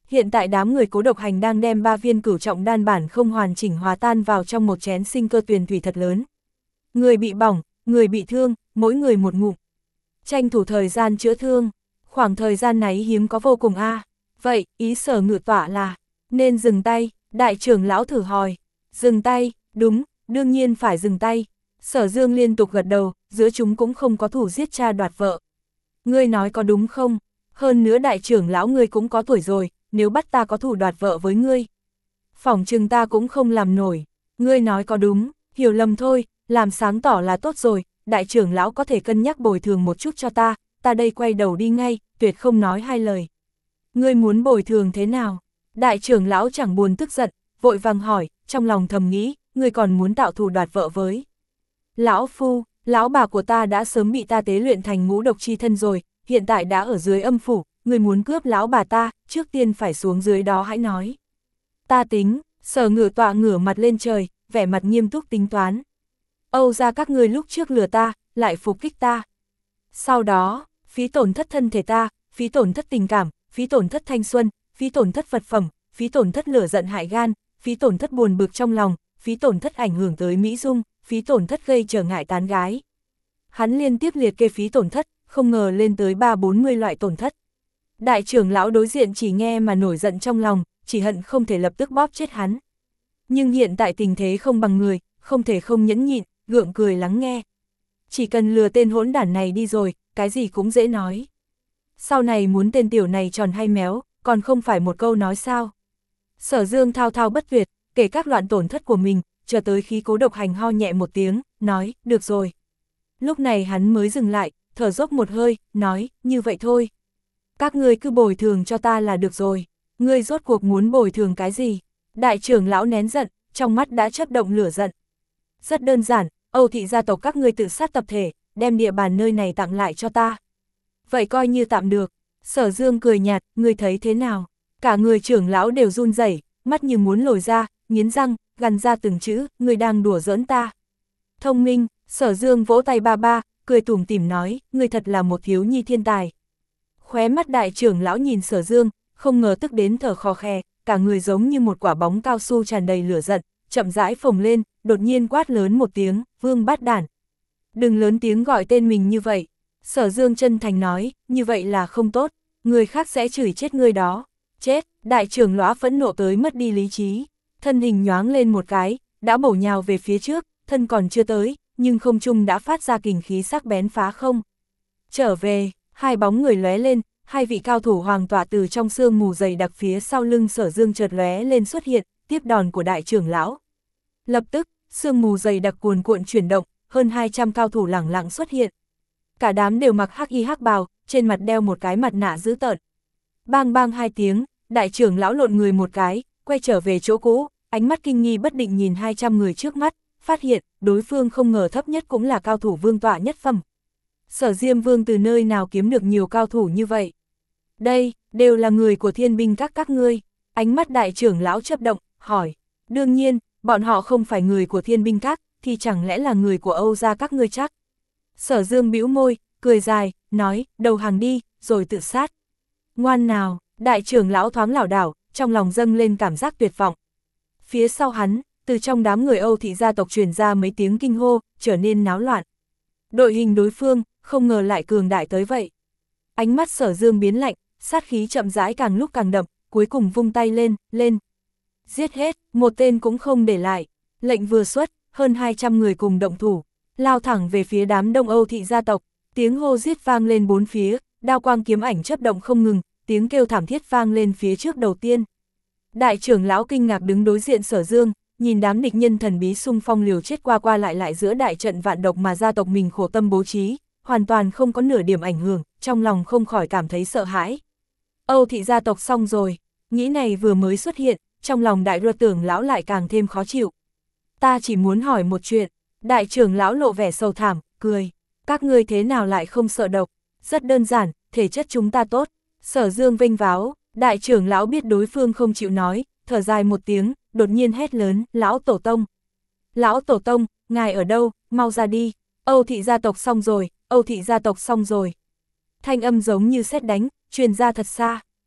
Hiện tại đám người Cố Độc Hành đang đem ba viên cửu trọng đan bản không hoàn chỉnh hòa tan vào trong một chén sinh cơ tuyền thủy thật lớn. Người bị bỏng, người bị thương, mỗi người một ngụm. Tranh thủ thời gian chữa thương, khoảng thời gian này hiếm có vô cùng a. À. Vậy, ý Sở Ngự Tọa là, nên dừng tay, đại trưởng lão thử hỏi. Dừng tay, đúng, đương nhiên phải dừng tay. Sở Dương liên tục gật đầu, giữa chúng cũng không có thủ giết cha đoạt vợ. Ngươi nói có đúng không? Hơn nữa đại trưởng lão ngươi cũng có tuổi rồi, nếu bắt ta có thủ đoạt vợ với ngươi. Phỏng chừng ta cũng không làm nổi. Ngươi nói có đúng, hiểu lầm thôi, làm sáng tỏ là tốt rồi, đại trưởng lão có thể cân nhắc bồi thường một chút cho ta, ta đây quay đầu đi ngay, tuyệt không nói hai lời. Ngươi muốn bồi thường thế nào? Đại trưởng lão chẳng buồn tức giận, vội vàng hỏi, trong lòng thầm nghĩ, ngươi còn muốn tạo thù đoạt vợ với. Lão phu, lão bà của ta đã sớm bị ta tế luyện thành ngũ độc chi thân rồi, hiện tại đã ở dưới âm phủ, ngươi muốn cướp lão bà ta, trước tiên phải xuống dưới đó hãy nói. Ta tính, Sở Ngự Tọa ngửa mặt lên trời, vẻ mặt nghiêm túc tính toán. Âu ra các ngươi lúc trước lừa ta, lại phục kích ta. Sau đó, phí tổn thất thân thể ta, phí tổn thất tình cảm, phí tổn thất thanh xuân, phí tổn thất vật phẩm, phí tổn thất lửa giận hại gan, phí tổn thất buồn bực trong lòng, phí tổn thất ảnh hưởng tới mỹ dung, phí tổn thất gây trở ngại tán gái. Hắn liên tiếp liệt kê phí tổn thất, không ngờ lên tới ba bốn mươi loại tổn thất. Đại trưởng lão đối diện chỉ nghe mà nổi giận trong lòng, chỉ hận không thể lập tức bóp chết hắn. Nhưng hiện tại tình thế không bằng người, không thể không nhẫn nhịn, gượng cười lắng nghe. Chỉ cần lừa tên hỗn đản này đi rồi, cái gì cũng dễ nói. Sau này muốn tên tiểu này tròn hay méo, còn không phải một câu nói sao. Sở Dương thao thao bất tuyệt, kể các loạn tổn thất của mình, chờ tới khi Cố Độc Hành ho nhẹ một tiếng, nói, được rồi. Lúc này hắn mới dừng lại, thở dốc một hơi, nói, như vậy thôi. Các ngươi cứ bồi thường cho ta là được rồi. Ngươi rốt cuộc muốn bồi thường cái gì? Đại trưởng lão nén giận, trong mắt đã chớp động lửa giận. Rất đơn giản, Âu thị gia tộc các ngươi tự sát tập thể, đem địa bàn nơi này tặng lại cho ta. Vậy coi như tạm được. Sở Dương cười nhạt, ngươi thấy thế nào? Cả người trưởng lão đều run rẩy, mắt như muốn lồi ra, nghiến răng, gằn ra từng chữ, ngươi đang đùa giỡn ta. Thông minh, Sở Dương vỗ tay ba ba, cười tủm tỉm nói, ngươi thật là một thiếu nhi thiên tài. Khóe mắt đại trưởng lão nhìn Sở Dương, không ngờ tức đến thở khò khè, cả người giống như một quả bóng cao su tràn đầy lửa giận, chậm rãi phồng lên, đột nhiên quát lớn một tiếng, Vương Bát Đản. Đừng lớn tiếng gọi tên mình như vậy. Sở Dương chân thành nói, như vậy là không tốt, người khác sẽ chửi chết ngươi đó. Chết, đại trưởng lão phẫn nộ tới mất đi lý trí, thân hình nhoáng lên một cái, đã bổ nhào về phía trước, thân còn chưa tới, nhưng không trung đã phát ra kình khí sắc bén phá không. Trở về, hai bóng người lóe lên, hai vị cao thủ hoàng tọa từ trong sương mù dày đặc phía sau lưng Sở Dương chợt lóe lên xuất hiện, tiếp đòn của đại trưởng lão. Lập tức, sương mù dày đặc cuồn cuộn chuyển động, hơn hai trăm cao thủ lẳng lặng xuất hiện. Cả đám đều mặc hắc y hắc bào, trên mặt đeo một cái mặt nạ dữ tợn. Bang bang hai tiếng, đại trưởng lão lộn người một cái, quay trở về chỗ cũ, ánh mắt kinh nghi bất định nhìn hai trăm người trước mắt, phát hiện đối phương không ngờ thấp nhất cũng là cao thủ vương tọa nhất phẩm. Sở Diêm Vương từ nơi nào kiếm được nhiều cao thủ như vậy? Đây, đều là người của thiên binh các các ngươi. Ánh mắt đại trưởng lão chớp động, hỏi. Đương nhiên, bọn họ không phải người của thiên binh các, thì chẳng lẽ là người của Âu gia các ngươi chắc? Sở Dương bĩu môi, cười dài, nói, đầu hàng đi, rồi tự sát. Ngoan nào, đại trưởng lão thoáng lảo đảo, trong lòng dâng lên cảm giác tuyệt vọng. Phía sau hắn, từ trong đám người Âu thị gia tộc truyền ra mấy tiếng kinh hô, trở nên náo loạn. Đội hình đối phương, không ngờ lại cường đại tới vậy. Ánh mắt Sở Dương biến lạnh, sát khí chậm rãi càng lúc càng đậm, cuối cùng vung tay lên, lên. Giết hết, một tên cũng không để lại. Lệnh vừa xuất, hơn hai trăm người cùng động thủ, lao thẳng về phía đám đông Âu thị gia tộc. Tiếng hô giết vang lên bốn phía, đao quang kiếm ảnh chớp động không ngừng, tiếng kêu thảm thiết vang lên phía trước đầu tiên. Đại trưởng lão kinh ngạc đứng đối diện Sở Dương, nhìn đám địch nhân thần bí xung phong liều chết qua qua lại lại giữa đại trận vạn độc mà gia tộc mình khổ tâm bố trí, hoàn toàn không có nửa điểm ảnh hưởng, trong lòng không khỏi cảm thấy sợ hãi. Âu thị gia tộc xong rồi, nghĩ này vừa mới xuất hiện, trong lòng đại rùa tưởng lão lại càng thêm khó chịu. Ta chỉ muốn hỏi một chuyện, đại trưởng lão lộ vẻ sầu thảm, cười, các ngươi thế nào lại không sợ độc? Rất đơn giản, thể chất chúng ta tốt. Sở Dương vênh váo, đại trưởng lão biết đối phương không chịu nói, thở dài một tiếng, đột nhiên hét lớn, lão tổ tông. Lão tổ tông, ngài ở đâu, mau ra đi, Âu thị gia tộc xong rồi, Âu thị gia tộc xong rồi. Thanh âm giống như sét đánh, truyền ra thật xa.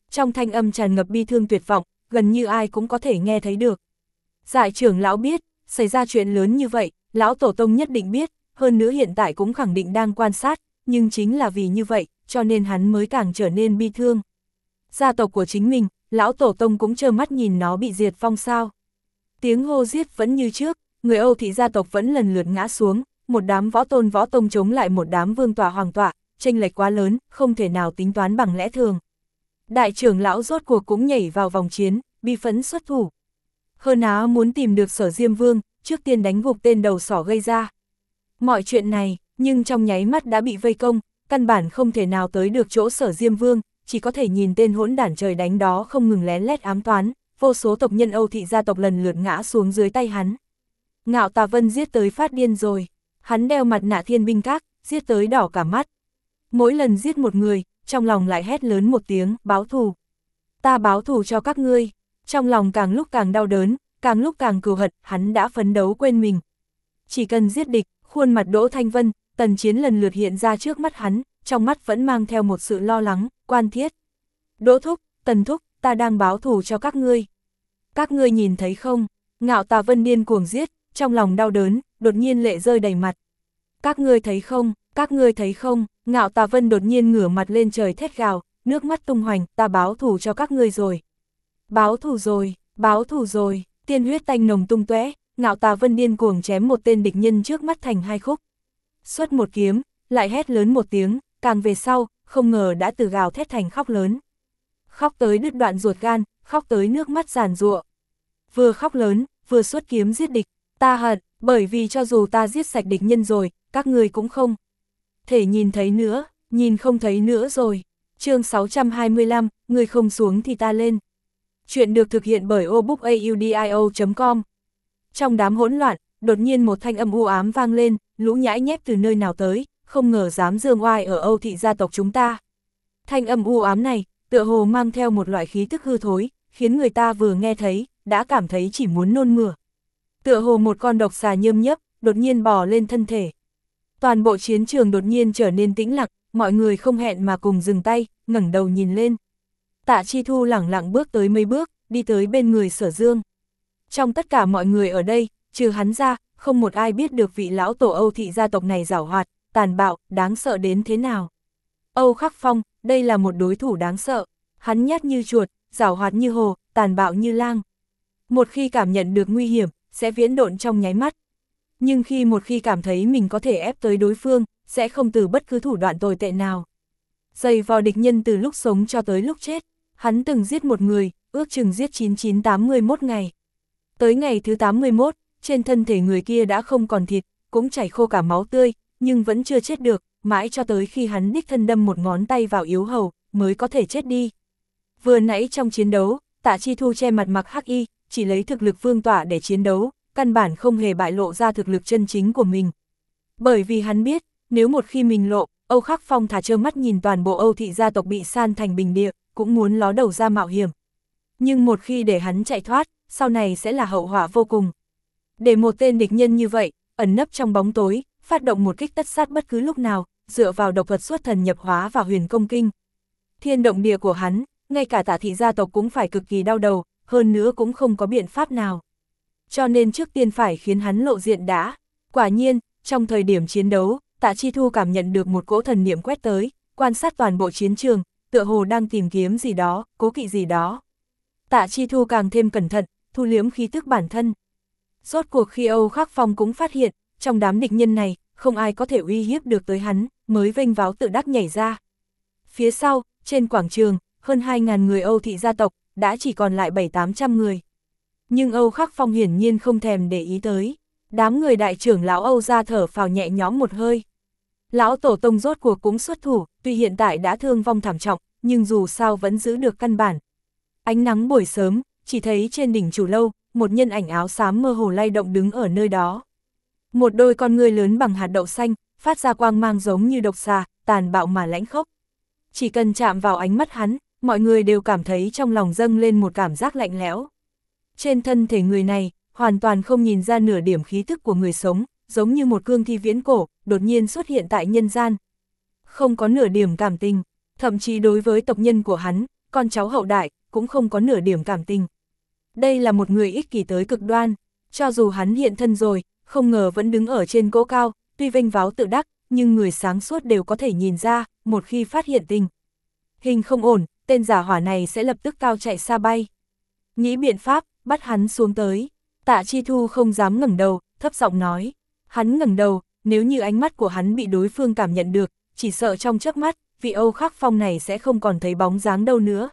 Trong thanh âm tràn ngập bi thương tuyệt vọng, gần như ai cũng có thể nghe thấy được. Dại trưởng lão biết, xảy ra chuyện lớn như vậy, lão tổ tông nhất định biết, hơn nữa hiện tại cũng khẳng định đang quan sát, nhưng chính là vì như vậy, cho nên hắn mới càng trở nên bi thương. Gia tộc của chính mình, lão tổ tông cũng trơ mắt nhìn nó bị diệt vong sao. Tiếng hô giết vẫn như trước, người Âu thị gia tộc vẫn lần lượt ngã xuống, một đám võ tôn võ tông chống lại một đám vương tọa hoàng tọa, chênh lệch quá lớn, không thể nào tính toán bằng lẽ thường. Đại trưởng lão rốt cuộc cũng nhảy vào vòng chiến, bi phẫn xuất thủ. Hơn á muốn tìm được Sở Diêm Vương, trước tiên đánh gục tên đầu sỏ gây ra. Mọi chuyện này, nhưng trong nháy mắt đã bị vây công, căn bản không thể nào tới được chỗ Sở Diêm Vương, chỉ có thể nhìn tên hỗn đản trời đánh đó không ngừng lén lét ám toán, vô số tộc nhân Âu thị gia tộc lần lượt ngã xuống dưới tay hắn. Ngạo Tà Vân giết tới phát điên rồi, hắn đeo mặt nạ thiên binh các, giết tới đỏ cả mắt. Mỗi lần giết một người, trong lòng lại hét lớn một tiếng, báo thù. Ta báo thù cho các ngươi, trong lòng càng lúc càng đau đớn, càng lúc càng cừu hận, hắn đã phấn đấu quên mình. Chỉ cần giết địch, khuôn mặt Đỗ Thanh Vân, Tần Chiến lần lượt hiện ra trước mắt hắn, trong mắt vẫn mang theo một sự lo lắng, quan thiết. Đỗ Thúc, Tần Thúc, ta đang báo thù cho các ngươi. Các ngươi nhìn thấy không? Ngạo Tà Vân điên cuồng giết, trong lòng đau đớn, đột nhiên lệ rơi đầy mặt. Các ngươi thấy không? Các ngươi thấy không? Ngạo Tà Vân đột nhiên ngửa mặt lên trời thét gào, nước mắt tung hoành, ta báo thù cho các ngươi rồi. Báo thù rồi, báo thù rồi, tiên huyết tanh nồng tung tóe, Ngạo Tà Vân điên cuồng chém một tên địch nhân trước mắt thành hai khúc. Xuất một kiếm, lại hét lớn một tiếng, càng về sau, không ngờ đã từ gào thét thành khóc lớn. Khóc tới đứt đoạn ruột gan, khóc tới nước mắt giàn giụa. Vừa khóc lớn, vừa xuất kiếm giết địch, ta hận, bởi vì cho dù ta giết sạch địch nhân rồi, các người cũng không thể nhìn thấy nữa, nhìn không thấy nữa rồi. Chương sáu trăm hai mươi lăm, người không xuống thì ta lên. Chuyện được thực hiện bởi obookaudio chấm com. Trong đám hỗn loạn, đột nhiên một thanh âm u ám vang lên, lũ nhãi nhép từ nơi nào tới, không ngờ dám dương oai ở Âu thị gia tộc chúng ta. Thanh âm u ám này, tựa hồ mang theo một loại khí tức hư thối, khiến người ta vừa nghe thấy, đã cảm thấy chỉ muốn nôn mửa. Tựa hồ một con độc xà nhơm nhấp, đột nhiên bò lên thân thể. Toàn bộ chiến trường đột nhiên trở nên tĩnh lặng, mọi người không hẹn mà cùng dừng tay, ngẩng đầu nhìn lên. Tạ Chi Thu lẳng lặng bước tới mấy bước, đi tới bên người Sở Dương. Trong tất cả mọi người ở đây, trừ hắn ra, không một ai biết được vị lão tổ Âu thị gia tộc này giảo hoạt, tàn bạo, đáng sợ đến thế nào. Âu Khắc Phong, đây là một đối thủ đáng sợ, hắn nhát như chuột, giảo hoạt như hồ, tàn bạo như lang. Một khi cảm nhận được nguy hiểm, sẽ viễn độn trong nháy mắt. Nhưng khi một khi cảm thấy mình có thể ép tới đối phương, sẽ không từ bất cứ thủ đoạn tồi tệ nào. Dày vò địch nhân từ lúc sống cho tới lúc chết, hắn từng giết một người, ước chừng giết chín chín tám mươi mốt ngày. Tới ngày thứ tám mươi mốt, trên thân thể người kia đã không còn thịt, cũng chảy khô cả máu tươi, nhưng vẫn chưa chết được, mãi cho tới khi hắn đích thân đâm một ngón tay vào yếu hầu, mới có thể chết đi. Vừa nãy trong chiến đấu, Tạ Chi Thu che mặt mặc hắc y, chỉ lấy thực lực vương tọa để chiến đấu, căn bản không hề bại lộ ra thực lực chân chính của mình. Bởi vì hắn biết, nếu một khi mình lộ, Âu Khắc Phong thả trơ mắt nhìn toàn bộ Âu thị gia tộc bị san thành bình địa, cũng muốn ló đầu ra mạo hiểm. Nhưng một khi để hắn chạy thoát, sau này sẽ là hậu họa vô cùng. Để một tên địch nhân như vậy, ẩn nấp trong bóng tối, phát động một kích tất sát bất cứ lúc nào, dựa vào độc thuật xuất thần nhập hóa và huyền công kinh. Thiên động địa của hắn, ngay cả Tạ thị gia tộc cũng phải cực kỳ đau đầu, hơn nữa cũng không có biện pháp nào. Cho nên trước tiên phải khiến hắn lộ diện đã. Quả nhiên, trong thời điểm chiến đấu, Tạ Chi Thu cảm nhận được một cỗ thần niệm quét tới, quan sát toàn bộ chiến trường, tựa hồ đang tìm kiếm gì đó, cố kỵ gì đó. Tạ Chi Thu càng thêm cẩn thận, thu liếm khí tức bản thân. Rốt cuộc khi Âu Khắc Phong cũng phát hiện, trong đám địch nhân này, không ai có thể uy hiếp được tới hắn, mới vênh váo tự đắc nhảy ra. Phía sau, trên quảng trường, hơn hai nghìn người Âu thị gia tộc, đã chỉ còn lại bảy tám trăm người. Nhưng Âu Khắc Phong hiển nhiên không thèm để ý tới. Đám người đại trưởng lão Âu ra thở phào nhẹ nhõm một hơi. Lão tổ tông rốt cuộc cũng xuất thủ, tuy hiện tại đã thương vong thảm trọng, nhưng dù sao vẫn giữ được căn bản. Ánh nắng buổi sớm, chỉ thấy trên đỉnh chủ lâu, một nhân ảnh áo xám mơ hồ lay động đứng ở nơi đó. Một đôi con ngươi lớn bằng hạt đậu xanh, phát ra quang mang giống như độc xà, tàn bạo mà lãnh khốc. Chỉ cần chạm vào ánh mắt hắn, mọi người đều cảm thấy trong lòng dâng lên một cảm giác lạnh lẽo. Trên thân thể người này, hoàn toàn không nhìn ra nửa điểm khí thức của người sống, giống như một cương thi viễn cổ, đột nhiên xuất hiện tại nhân gian. Không có nửa điểm cảm tình, thậm chí đối với tộc nhân của hắn, con cháu hậu đại, cũng không có nửa điểm cảm tình. Đây là một người ích kỷ tới cực đoan, cho dù hắn hiện thân rồi, không ngờ vẫn đứng ở trên cỗ cao, tuy vênh váo tự đắc, nhưng người sáng suốt đều có thể nhìn ra, một khi phát hiện tình hình không ổn, tên giả hỏa này sẽ lập tức cao chạy xa bay. Nghĩ biện pháp, bắt hắn xuống tới. Tạ Chi Thu không dám ngẩng đầu, thấp giọng nói. Hắn ngẩng đầu, nếu như ánh mắt của hắn bị đối phương cảm nhận được, chỉ sợ trong chớp mắt, vị Âu Khắc Phong này sẽ không còn thấy bóng dáng đâu nữa.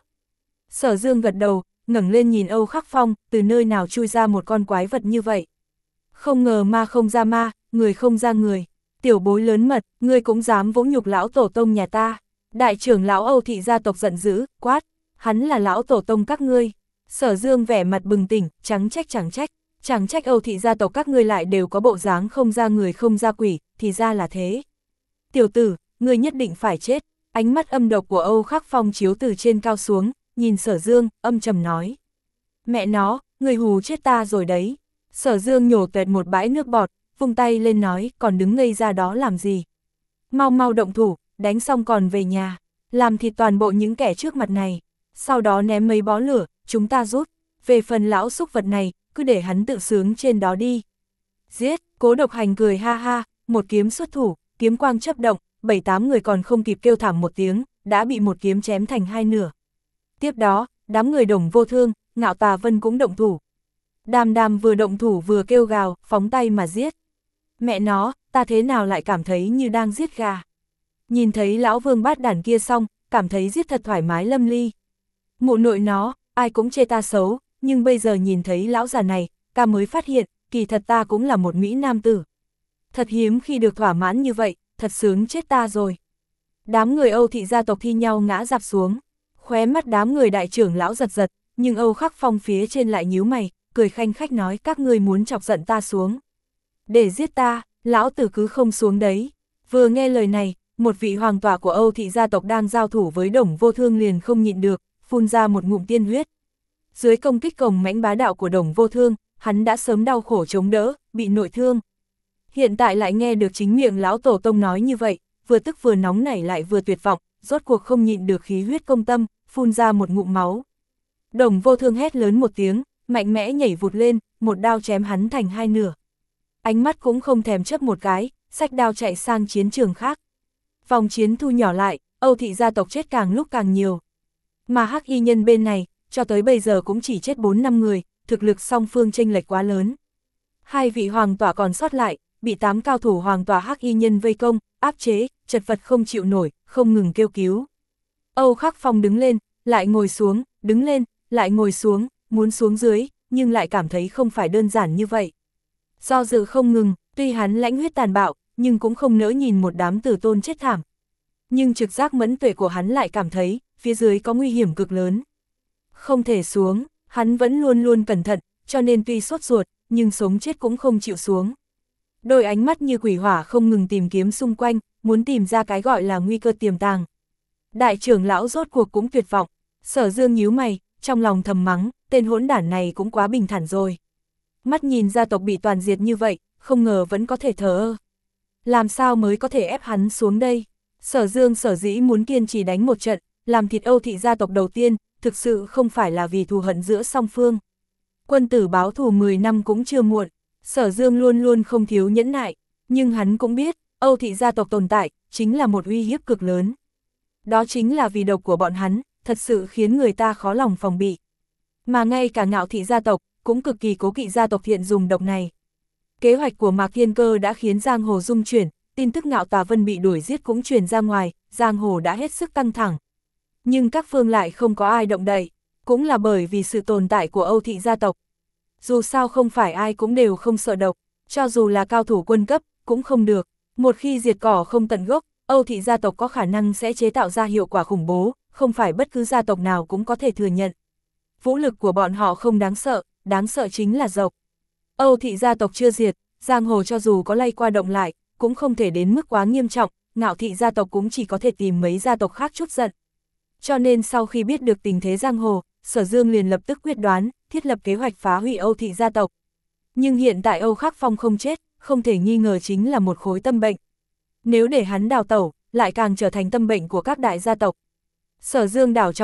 Sở Dương gật đầu, ngẩng lên nhìn Âu Khắc Phong, từ nơi nào chui ra một con quái vật như vậy. Không ngờ ma không ra ma, người không ra người. Tiểu bối lớn mật, ngươi cũng dám vỗ nhục lão tổ tông nhà ta. Đại trưởng lão Âu thị gia tộc giận dữ, quát, hắn là lão tổ tông các ngươi. Sở Dương vẻ mặt bừng tỉnh, chẳng trách chẳng trách, chẳng trách Âu thị gia tộc các ngươi lại đều có bộ dáng không ra người không ra quỷ, thì ra là thế. Tiểu tử, ngươi nhất định phải chết. Ánh mắt âm độc của Âu Khắc Phong chiếu từ trên cao xuống, nhìn Sở Dương, âm trầm nói. Mẹ nó, ngươi hù chết ta rồi đấy. Sở Dương nhổ tuệt một bãi nước bọt, vung tay lên nói, còn đứng ngây ra đó làm gì. Mau mau động thủ, đánh xong còn về nhà, làm thịt toàn bộ những kẻ trước mặt này. Sau đó ném mấy bó lửa, chúng ta rút. Về phần lão xúc vật này, cứ để hắn tự sướng trên đó đi. Giết, Cố Độc Hành cười ha ha, một kiếm xuất thủ, kiếm quang chớp động, bảy tám người còn không kịp kêu thảm một tiếng, đã bị một kiếm chém thành hai nửa. Tiếp đó, đám người Đồng Vô Thương, Ngạo Tà Vân cũng động thủ. Đàm Đàm vừa động thủ vừa kêu gào, phóng tay mà giết. Mẹ nó, ta thế nào lại cảm thấy như đang giết gà. Nhìn thấy lão vương bát đản kia xong, cảm thấy giết thật thoải mái lâm ly. Mụ nội nó, ai cũng chê ta xấu, nhưng bây giờ nhìn thấy lão già này, ca mới phát hiện, kỳ thật ta cũng là một mỹ nam tử. Thật hiếm khi được thỏa mãn như vậy, thật sướng chết ta rồi. Đám người Âu thị gia tộc thi nhau ngã dạp xuống, khóe mắt đám người đại trưởng lão giật giật, nhưng Âu Khắc Phong phía trên lại nhíu mày, cười khanh khách nói các ngươi muốn chọc giận ta xuống. Để giết ta, lão tử cứ không xuống đấy. Vừa nghe lời này, một vị hoàng tọa của Âu thị gia tộc đang giao thủ với Đồng Vô Thương liền không nhịn được, phun ra một ngụm tiên huyết. Dưới công kích cồng mãnh bá đạo của Đồng Vô Thương, hắn đã sớm đau khổ chống đỡ, bị nội thương. Hiện tại lại nghe được chính miệng lão tổ tông nói như vậy, vừa tức vừa nóng nảy lại vừa tuyệt vọng, rốt cuộc không nhịn được khí huyết công tâm, phun ra một ngụm máu. Đồng Vô Thương hét lớn một tiếng, mạnh mẽ nhảy vụt lên, một đao chém hắn thành hai nửa. Ánh mắt cũng không thèm chớp một cái, xách đao chạy sang chiến trường khác. Vòng chiến thu nhỏ lại, Âu thị gia tộc chết càng lúc càng nhiều. Mà Hắc Y Nhân bên này, cho tới bây giờ cũng chỉ chết bốn năm người, thực lực song phương chênh lệch quá lớn. Hai vị hoàng tỏa còn sót lại, bị tám cao thủ hoàng tỏa Hắc Y Nhân vây công, áp chế, chật vật không chịu nổi, không ngừng kêu cứu. Âu Khắc Phong đứng lên, lại ngồi xuống, đứng lên, lại ngồi xuống, muốn xuống dưới, nhưng lại cảm thấy không phải đơn giản như vậy. Do dự không ngừng, tuy hắn lãnh huyết tàn bạo, nhưng cũng không nỡ nhìn một đám tử tôn chết thảm. Nhưng trực giác mẫn tuệ của hắn lại cảm thấy, phía dưới có nguy hiểm cực lớn. Không thể xuống, hắn vẫn luôn luôn cẩn thận, cho nên tuy sốt ruột, nhưng sống chết cũng không chịu xuống. Đôi ánh mắt như quỷ hỏa không ngừng tìm kiếm xung quanh, muốn tìm ra cái gọi là nguy cơ tiềm tàng. Đại trưởng lão rốt cuộc cũng tuyệt vọng, Sở Dương nhíu mày, trong lòng thầm mắng, tên hỗn đản này cũng quá bình thản rồi. Mắt nhìn gia tộc bị toàn diệt như vậy, không ngờ vẫn có thể thờ ơ. Làm sao mới có thể ép hắn xuống đây? Sở Dương sở dĩ muốn kiên trì đánh một trận, làm thịt Âu thị gia tộc đầu tiên, thực sự không phải là vì thù hận giữa song phương. Quân tử báo thù mười năm cũng chưa muộn, Sở Dương luôn luôn không thiếu nhẫn nại, nhưng hắn cũng biết, Âu thị gia tộc tồn tại, chính là một uy hiếp cực lớn. Đó chính là vì độc của bọn hắn, thật sự khiến người ta khó lòng phòng bị. Mà ngay cả Ngạo thị gia tộc, cũng cực kỳ cố kỵ gia tộc Thiện dùng độc này. Kế hoạch của Mạc Thiên Cơ đã khiến giang hồ rung chuyển, tin tức Ngạo Tà Vân bị đuổi giết cũng truyền ra ngoài, giang hồ đã hết sức căng thẳng. Nhưng các phương lại không có ai động đậy, cũng là bởi vì sự tồn tại của Âu thị gia tộc. Dù sao không phải ai cũng đều không sợ độc, cho dù là cao thủ quân cấp, cũng không được. Một khi diệt cỏ không tận gốc, Âu thị gia tộc có khả năng sẽ chế tạo ra hiệu quả khủng bố, không phải bất cứ gia tộc nào cũng có thể thừa nhận. Vũ lực của bọn họ không đáng sợ, đáng sợ chính là độc. Âu thị gia tộc chưa diệt, giang hồ cho dù có lay qua động lại, cũng không thể đến mức quá nghiêm trọng, Ngạo thị gia tộc cũng chỉ có thể tìm mấy gia tộc khác chút giận. Cho nên sau khi biết được tình thế giang hồ, Sở Dương liền lập tức quyết đoán, thiết lập kế hoạch phá hủy Âu thị gia tộc. Nhưng hiện tại Âu Khắc Phong không chết, không thể nghi ngờ chính là một khối tâm bệnh. Nếu để hắn đào tẩu, lại càng trở thành tâm bệnh của các đại gia tộc. Sở Dương đảo trong mắt,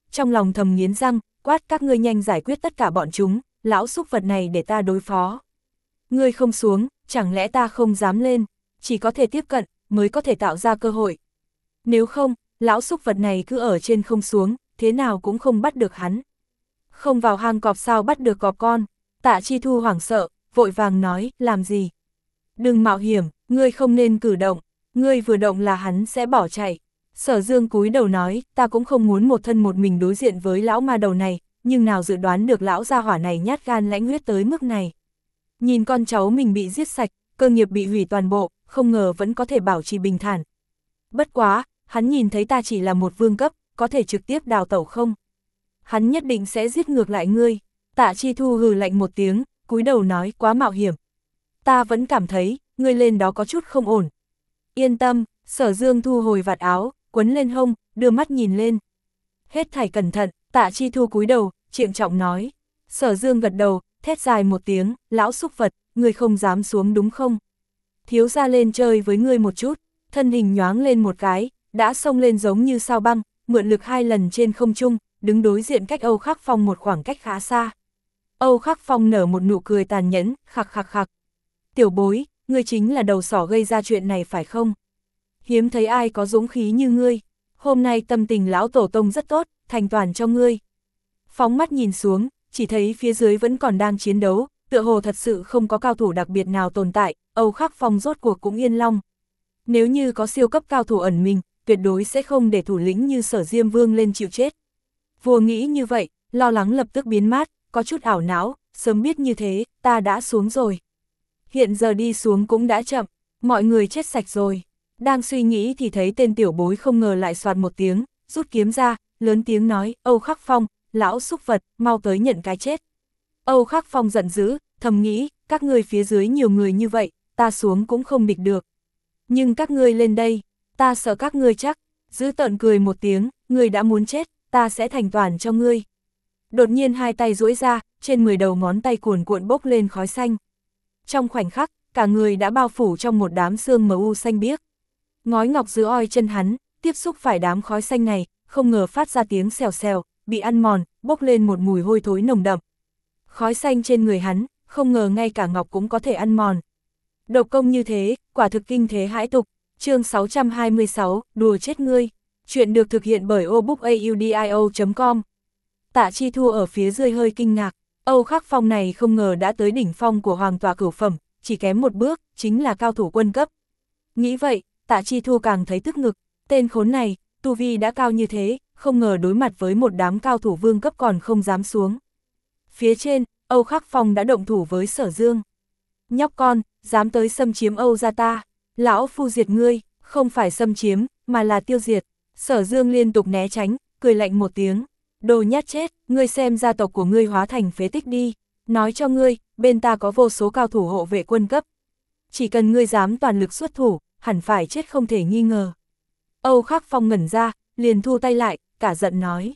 trong lòng thầm nghiến răng, quát các ngươi nhanh giải quyết tất cả bọn chúng, lão súc vật này để ta đối phó. Ngươi không xuống, chẳng lẽ ta không dám lên, chỉ có thể tiếp cận, mới có thể tạo ra cơ hội. Nếu không, lão súc vật này cứ ở trên không xuống, thế nào cũng không bắt được hắn. Không vào hang cọp sao bắt được cọp con, Tạ Chi Thu hoảng sợ, vội vàng nói, làm gì? Đừng mạo hiểm, ngươi không nên cử động, ngươi vừa động là hắn sẽ bỏ chạy. Sở Dương cúi đầu nói, ta cũng không muốn một thân một mình đối diện với lão ma đầu này, nhưng nào dự đoán được lão gia hỏa này nhát gan lãnh huyết tới mức này. Nhìn con cháu mình bị giết sạch, cơ nghiệp bị hủy toàn bộ, không ngờ vẫn có thể bảo trì bình thản. Bất quá, hắn nhìn thấy ta chỉ là một vương cấp, có thể trực tiếp đào tẩu không? Hắn nhất định sẽ giết ngược lại ngươi. Tạ Chi Thu hừ lạnh một tiếng, cúi đầu nói, quá mạo hiểm. Ta vẫn cảm thấy, ngươi lên đó có chút không ổn. Yên tâm, Sở Dương thu hồi vạt áo, quấn lên hông, đưa mắt nhìn lên. Hết thảy cẩn thận, Tạ Chi Thu cúi đầu, trịnh trọng nói. Sở Dương gật đầu, thét dài một tiếng, lão súc vật, ngươi không dám xuống đúng không? Thiếu gia lên chơi với ngươi một chút, thân hình nhoáng lên một cái, đã xông lên giống như sao băng, mượn lực hai lần trên không trung, đứng đối diện cách Âu Khắc Phong một khoảng cách khá xa. Âu Khắc Phong nở một nụ cười tàn nhẫn, khặc khặc khặc. Tiểu bối, ngươi chính là đầu sỏ gây ra chuyện này phải không? Hiếm thấy ai có dũng khí như ngươi, hôm nay tâm tình lão tổ tông rất tốt, thành toàn cho ngươi. Phóng mắt nhìn xuống, chỉ thấy phía dưới vẫn còn đang chiến đấu, tựa hồ thật sự không có cao thủ đặc biệt nào tồn tại, Âu Khắc Phong rốt cuộc cũng yên lòng. Nếu như có siêu cấp cao thủ ẩn mình, tuyệt đối sẽ không để thủ lĩnh như Sở Diêm Vương lên chịu chết. Vua nghĩ như vậy, lo lắng lập tức biến mát, có chút ảo não, sớm biết như thế, ta đã xuống rồi. Hiện giờ đi xuống cũng đã chậm, mọi người chết sạch rồi. Đang suy nghĩ thì thấy tên tiểu bối không ngờ lại soạt một tiếng, rút kiếm ra, lớn tiếng nói, Âu Khắc Phong, lão xúc vật, mau tới nhận cái chết. Âu Khắc Phong giận dữ, thầm nghĩ, các ngươi phía dưới nhiều người như vậy, ta xuống cũng không địch được. Nhưng các ngươi lên đây, ta sợ các ngươi chắc, giữ tợn cười một tiếng, ngươi đã muốn chết, ta sẽ thành toàn cho ngươi. Đột nhiên hai tay duỗi ra, trên mười đầu ngón tay cuồn cuộn bốc lên khói xanh. Trong khoảnh khắc, cả người đã bao phủ trong một đám sương mờ u xanh biếc. Ngói ngọc dưới oi chân hắn, tiếp xúc phải đám khói xanh này, không ngờ phát ra tiếng xèo xèo, bị ăn mòn, bốc lên một mùi hôi thối nồng đậm. Khói xanh trên người hắn, không ngờ ngay cả ngọc cũng có thể ăn mòn. Độc công như thế, quả thực kinh thế hãi tục. Chương sáu trăm hai mươi sáu, đùa chết ngươi. Chuyện được thực hiện bởi obookaudio chấm com. Tạ Chi Thu ở phía dưới hơi kinh ngạc, Âu Khắc Phong này không ngờ đã tới đỉnh phong của hoàng tòa cửu phẩm, chỉ kém một bước, chính là cao thủ quân cấp. Nghĩ vậy, Tạ Chi Thu càng thấy tức ngực, tên khốn này, tu vi đã cao như thế, không ngờ đối mặt với một đám cao thủ vương cấp còn không dám xuống. Phía trên, Âu Khắc Phong đã động thủ với Sở Dương. Nhóc con, dám tới xâm chiếm Âu gia ta, lão phu diệt ngươi, không phải xâm chiếm, mà là tiêu diệt. Sở Dương liên tục né tránh, cười lạnh một tiếng. Đồ nhát chết, ngươi xem gia tộc của ngươi hóa thành phế tích đi, nói cho ngươi, bên ta có vô số cao thủ hộ vệ quân cấp. Chỉ cần ngươi dám toàn lực xuất thủ, hẳn phải chết không thể nghi ngờ. Âu Khắc Phong ngẩn ra, liền thu tay lại, cả giận nói.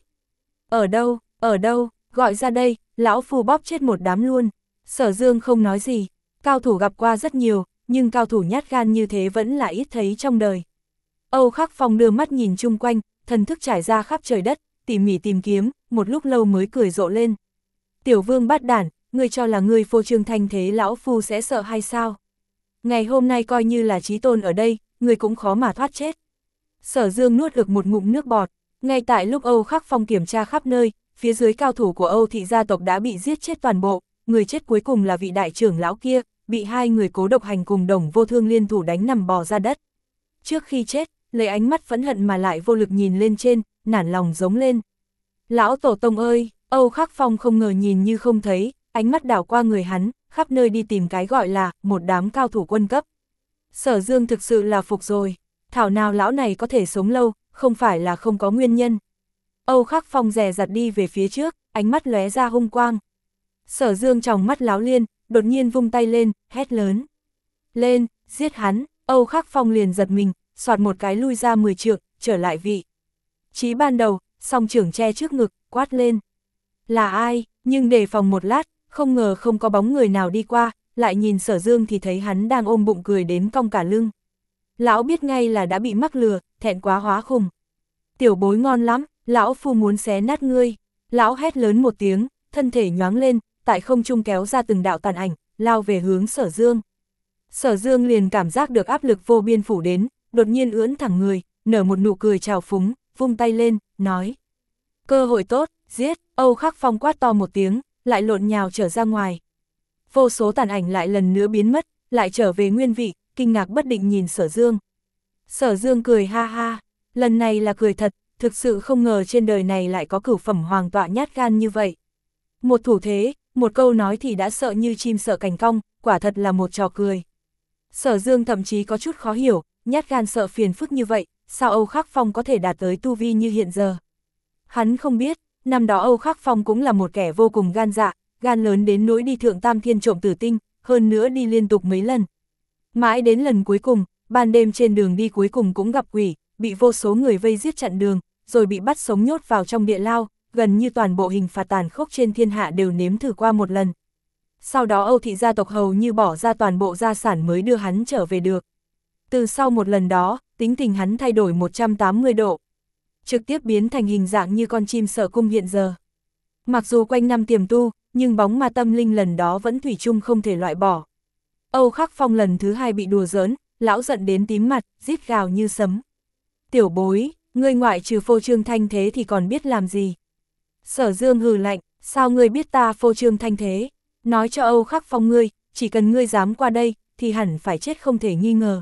Ở đâu, ở đâu, gọi ra đây, lão phu bóp chết một đám luôn. Sở Dương không nói gì, cao thủ gặp qua rất nhiều, nhưng cao thủ nhát gan như thế vẫn là ít thấy trong đời. Âu Khắc Phong đưa mắt nhìn chung quanh, thần thức trải ra khắp trời đất, tỉ mỉ tìm kiếm, một lúc lâu mới cười rộ lên. Tiểu vương bát đản, ngươi cho là ngươi phô trương thanh thế lão phu sẽ sợ hay sao? Ngày hôm nay coi như là chí tôn ở đây, ngươi cũng khó mà thoát chết. Sở Dương nuốt ực một ngụm nước bọt, ngay tại lúc Âu Khắc Phong kiểm tra khắp nơi, phía dưới cao thủ của Âu thị gia tộc đã bị giết chết toàn bộ, người chết cuối cùng là vị đại trưởng lão kia, bị hai người cố độc hành cùng Đồng Vô Thương liên thủ đánh nằm bò ra đất. Trước khi chết, lấy ánh mắt phẫn hận mà lại vô lực nhìn lên trên, nản lòng giống lên. Lão tổ tông ơi, Âu Khắc Phong không ngờ nhìn như không thấy, ánh mắt đảo qua người hắn, khắp nơi đi tìm cái gọi là một đám cao thủ quân cấp. Sở Dương thực sự là phục rồi, thảo nào lão này có thể sống lâu, không phải là không có nguyên nhân. Âu Khắc Phong dè dặt đi về phía trước, ánh mắt lóe ra hung quang. Sở Dương tròng mắt láo liên, đột nhiên vung tay lên, hét lớn. Lên, giết hắn, Âu Khắc Phong liền giật mình, soạt một cái lui ra mười trượng, trở lại vị trí ban đầu, song trưởng che trước ngực, quát lên. Là ai, nhưng đề phòng một lát, không ngờ không có bóng người nào đi qua, lại nhìn Sở Dương thì thấy hắn đang ôm bụng cười đến cong cả lưng. Lão biết ngay là đã bị mắc lừa, thẹn quá hóa khùng. Tiểu bối ngon lắm, lão phu muốn xé nát ngươi. Lão hét lớn một tiếng, thân thể nhoáng lên, tại không trung kéo ra từng đạo tàn ảnh, lao về hướng Sở Dương. Sở Dương liền cảm giác được áp lực vô biên phủ đến, đột nhiên ưỡn thẳng người, nở một nụ cười trào phúng, vung tay lên, nói. Cơ hội tốt, giết, Âu Khắc Phong quát to một tiếng, lại lộn nhào trở ra ngoài. Vô số tàn ảnh lại lần nữa biến mất, lại trở về nguyên vị, kinh ngạc bất định nhìn Sở Dương. Sở Dương cười ha ha, lần này là cười thật, thực sự không ngờ trên đời này lại có cửu phẩm hoàng tọa nhát gan như vậy. Một thủ thế, một câu nói thì đã sợ như chim sợ cành cong, quả thật là một trò cười. Sở Dương thậm chí có chút khó hiểu, nhát gan sợ phiền phức như vậy, sao Âu Khắc Phong có thể đạt tới tu vi như hiện giờ. Hắn không biết, năm đó Âu Khắc Phong cũng là một kẻ vô cùng gan dạ, gan lớn đến nỗi đi thượng tam thiên trộm tử tinh, hơn nữa đi liên tục mấy lần. Mãi đến lần cuối cùng, ban đêm trên đường đi cuối cùng cũng gặp quỷ, bị vô số người vây giết chặn đường, rồi bị bắt sống nhốt vào trong địa lao, gần như toàn bộ hình phạt tàn khốc trên thiên hạ đều nếm thử qua một lần. Sau đó Âu thị gia tộc hầu như bỏ ra toàn bộ gia sản mới đưa hắn trở về được. Từ sau một lần đó, tính tình hắn thay đổi một trăm tám mươi độ. Trực tiếp biến thành hình dạng như con chim Sở Cung hiện giờ. Mặc dù quanh năm tiềm tu, nhưng bóng ma tâm linh lần đó vẫn thủy chung không thể loại bỏ. Âu Khắc Phong lần thứ hai bị đùa giỡn, lão giận đến tím mặt, rít gào như sấm. Tiểu bối, ngươi ngoại trừ phô trương thanh thế thì còn biết làm gì? Sở Dương hừ lạnh, sao ngươi biết ta phô trương thanh thế? Nói cho Âu Khắc Phong ngươi, chỉ cần ngươi dám qua đây, thì hẳn phải chết không thể nghi ngờ.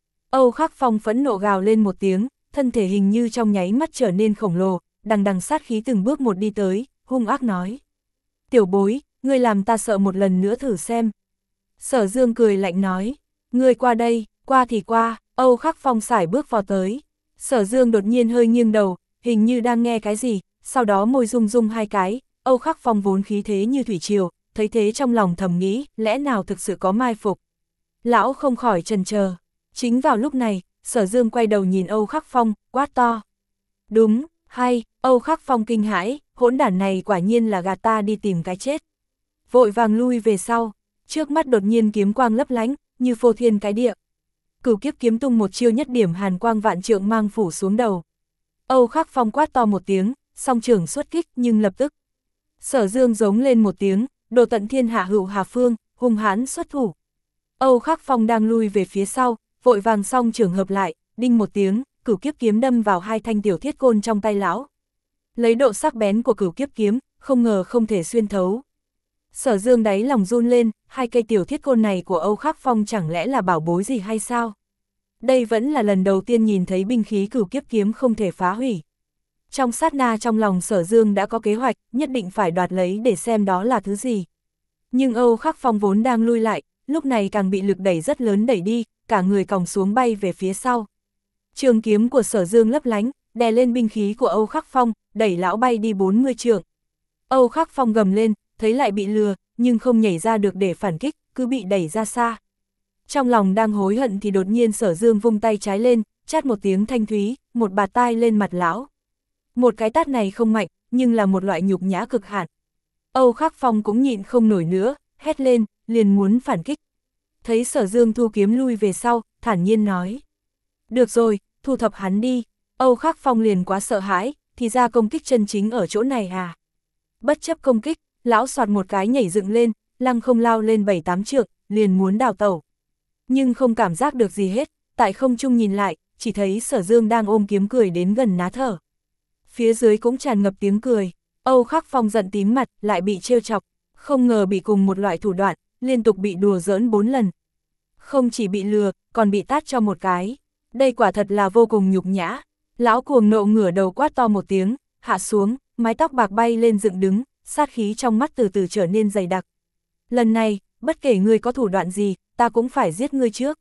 Âu Khắc Phong phẫn nộ gào lên một tiếng, thân thể hình như trong nháy mắt trở nên khổng lồ, đằng đằng sát khí từng bước một đi tới, hung ác nói. Tiểu bối, ngươi làm ta sợ một lần nữa thử xem. Sở Dương cười lạnh nói, ngươi qua đây, qua thì qua, Âu Khắc Phong sải bước vào tới. Sở Dương đột nhiên hơi nghiêng đầu, hình như đang nghe cái gì, sau đó môi rung rung hai cái, Âu Khắc Phong vốn khí thế như thủy triều, thấy thế trong lòng thầm nghĩ, lẽ nào thực sự có mai phục. Lão không khỏi chần chờ. Chính vào lúc này, Sở Dương quay đầu nhìn Âu Khắc Phong, quát to. Đúng, hay, Âu Khắc Phong kinh hãi, hỗn đản này quả nhiên là gạt ta đi tìm cái chết. Vội vàng lui về sau, trước mắt đột nhiên kiếm quang lấp lánh, như phô thiên cái địa. Cửu kiếp kiếm tung một chiêu nhất điểm hàn quang vạn trượng mang phủ xuống đầu. Âu Khắc Phong quát to một tiếng, song trưởng xuất kích nhưng lập tức. Sở Dương giống lên một tiếng, đồ tận thiên hạ hữu hà phương, hung hãn xuất thủ. Âu Khắc Phong đang lui về phía sau, vội vàng song trưởng hợp lại, đinh một tiếng, cửu kiếp kiếm đâm vào hai thanh tiểu thiết côn trong tay lão. Lấy độ sắc bén của cửu kiếp kiếm, không ngờ không thể xuyên thấu. Sở Dương đáy lòng run lên, hai cây tiểu thiết côn này của Âu Khắc Phong chẳng lẽ là bảo bối gì hay sao? Đây vẫn là lần đầu tiên nhìn thấy binh khí cửu kiếp kiếm không thể phá hủy. Trong sát na trong lòng Sở Dương đã có kế hoạch, nhất định phải đoạt lấy để xem đó là thứ gì. Nhưng Âu Khắc Phong vốn đang lui lại, lúc này càng bị lực đẩy rất lớn đẩy đi, cả người còng xuống bay về phía sau. Trường kiếm của Sở Dương lấp lánh, đè lên binh khí của Âu Khắc Phong, đẩy lão bay đi bốn mươi trượng. Âu Khắc Phong gầm lên, thấy lại bị lừa, nhưng không nhảy ra được để phản kích, cứ bị đẩy ra xa. Trong lòng đang hối hận thì đột nhiên Sở Dương vung tay trái lên, chát một tiếng thanh thúy, một bạt tai lên mặt lão. Một cái tát này không mạnh, nhưng là một loại nhục nhã cực hạn. Âu Khắc Phong cũng nhịn không nổi nữa, hét lên, liền muốn phản kích. Thấy Sở Dương thu kiếm lui về sau, thản nhiên nói. Được rồi, thu thập hắn đi. Âu Khắc Phong liền quá sợ hãi, thì ra công kích chân chính ở chỗ này à. Bất chấp công kích, lão soạt một cái nhảy dựng lên, lăng không lao lên bảy tám trượng, liền muốn đào tẩu. Nhưng không cảm giác được gì hết, tại không trung nhìn lại, chỉ thấy Sở Dương đang ôm kiếm cười đến gần ná thở. Phía dưới cũng tràn ngập tiếng cười, Âu Khắc Phong giận tím mặt, lại bị trêu chọc, không ngờ bị cùng một loại thủ đoạn, liên tục bị đùa giỡn bốn lần. Không chỉ bị lừa, còn bị tát cho một cái. Đây quả thật là vô cùng nhục nhã. Lão cuồng nộ ngửa đầu quát to một tiếng, hạ xuống, mái tóc bạc bay lên dựng đứng, sát khí trong mắt từ từ trở nên dày đặc. Lần này, bất kể ngươi có thủ đoạn gì, ta cũng phải giết ngươi trước.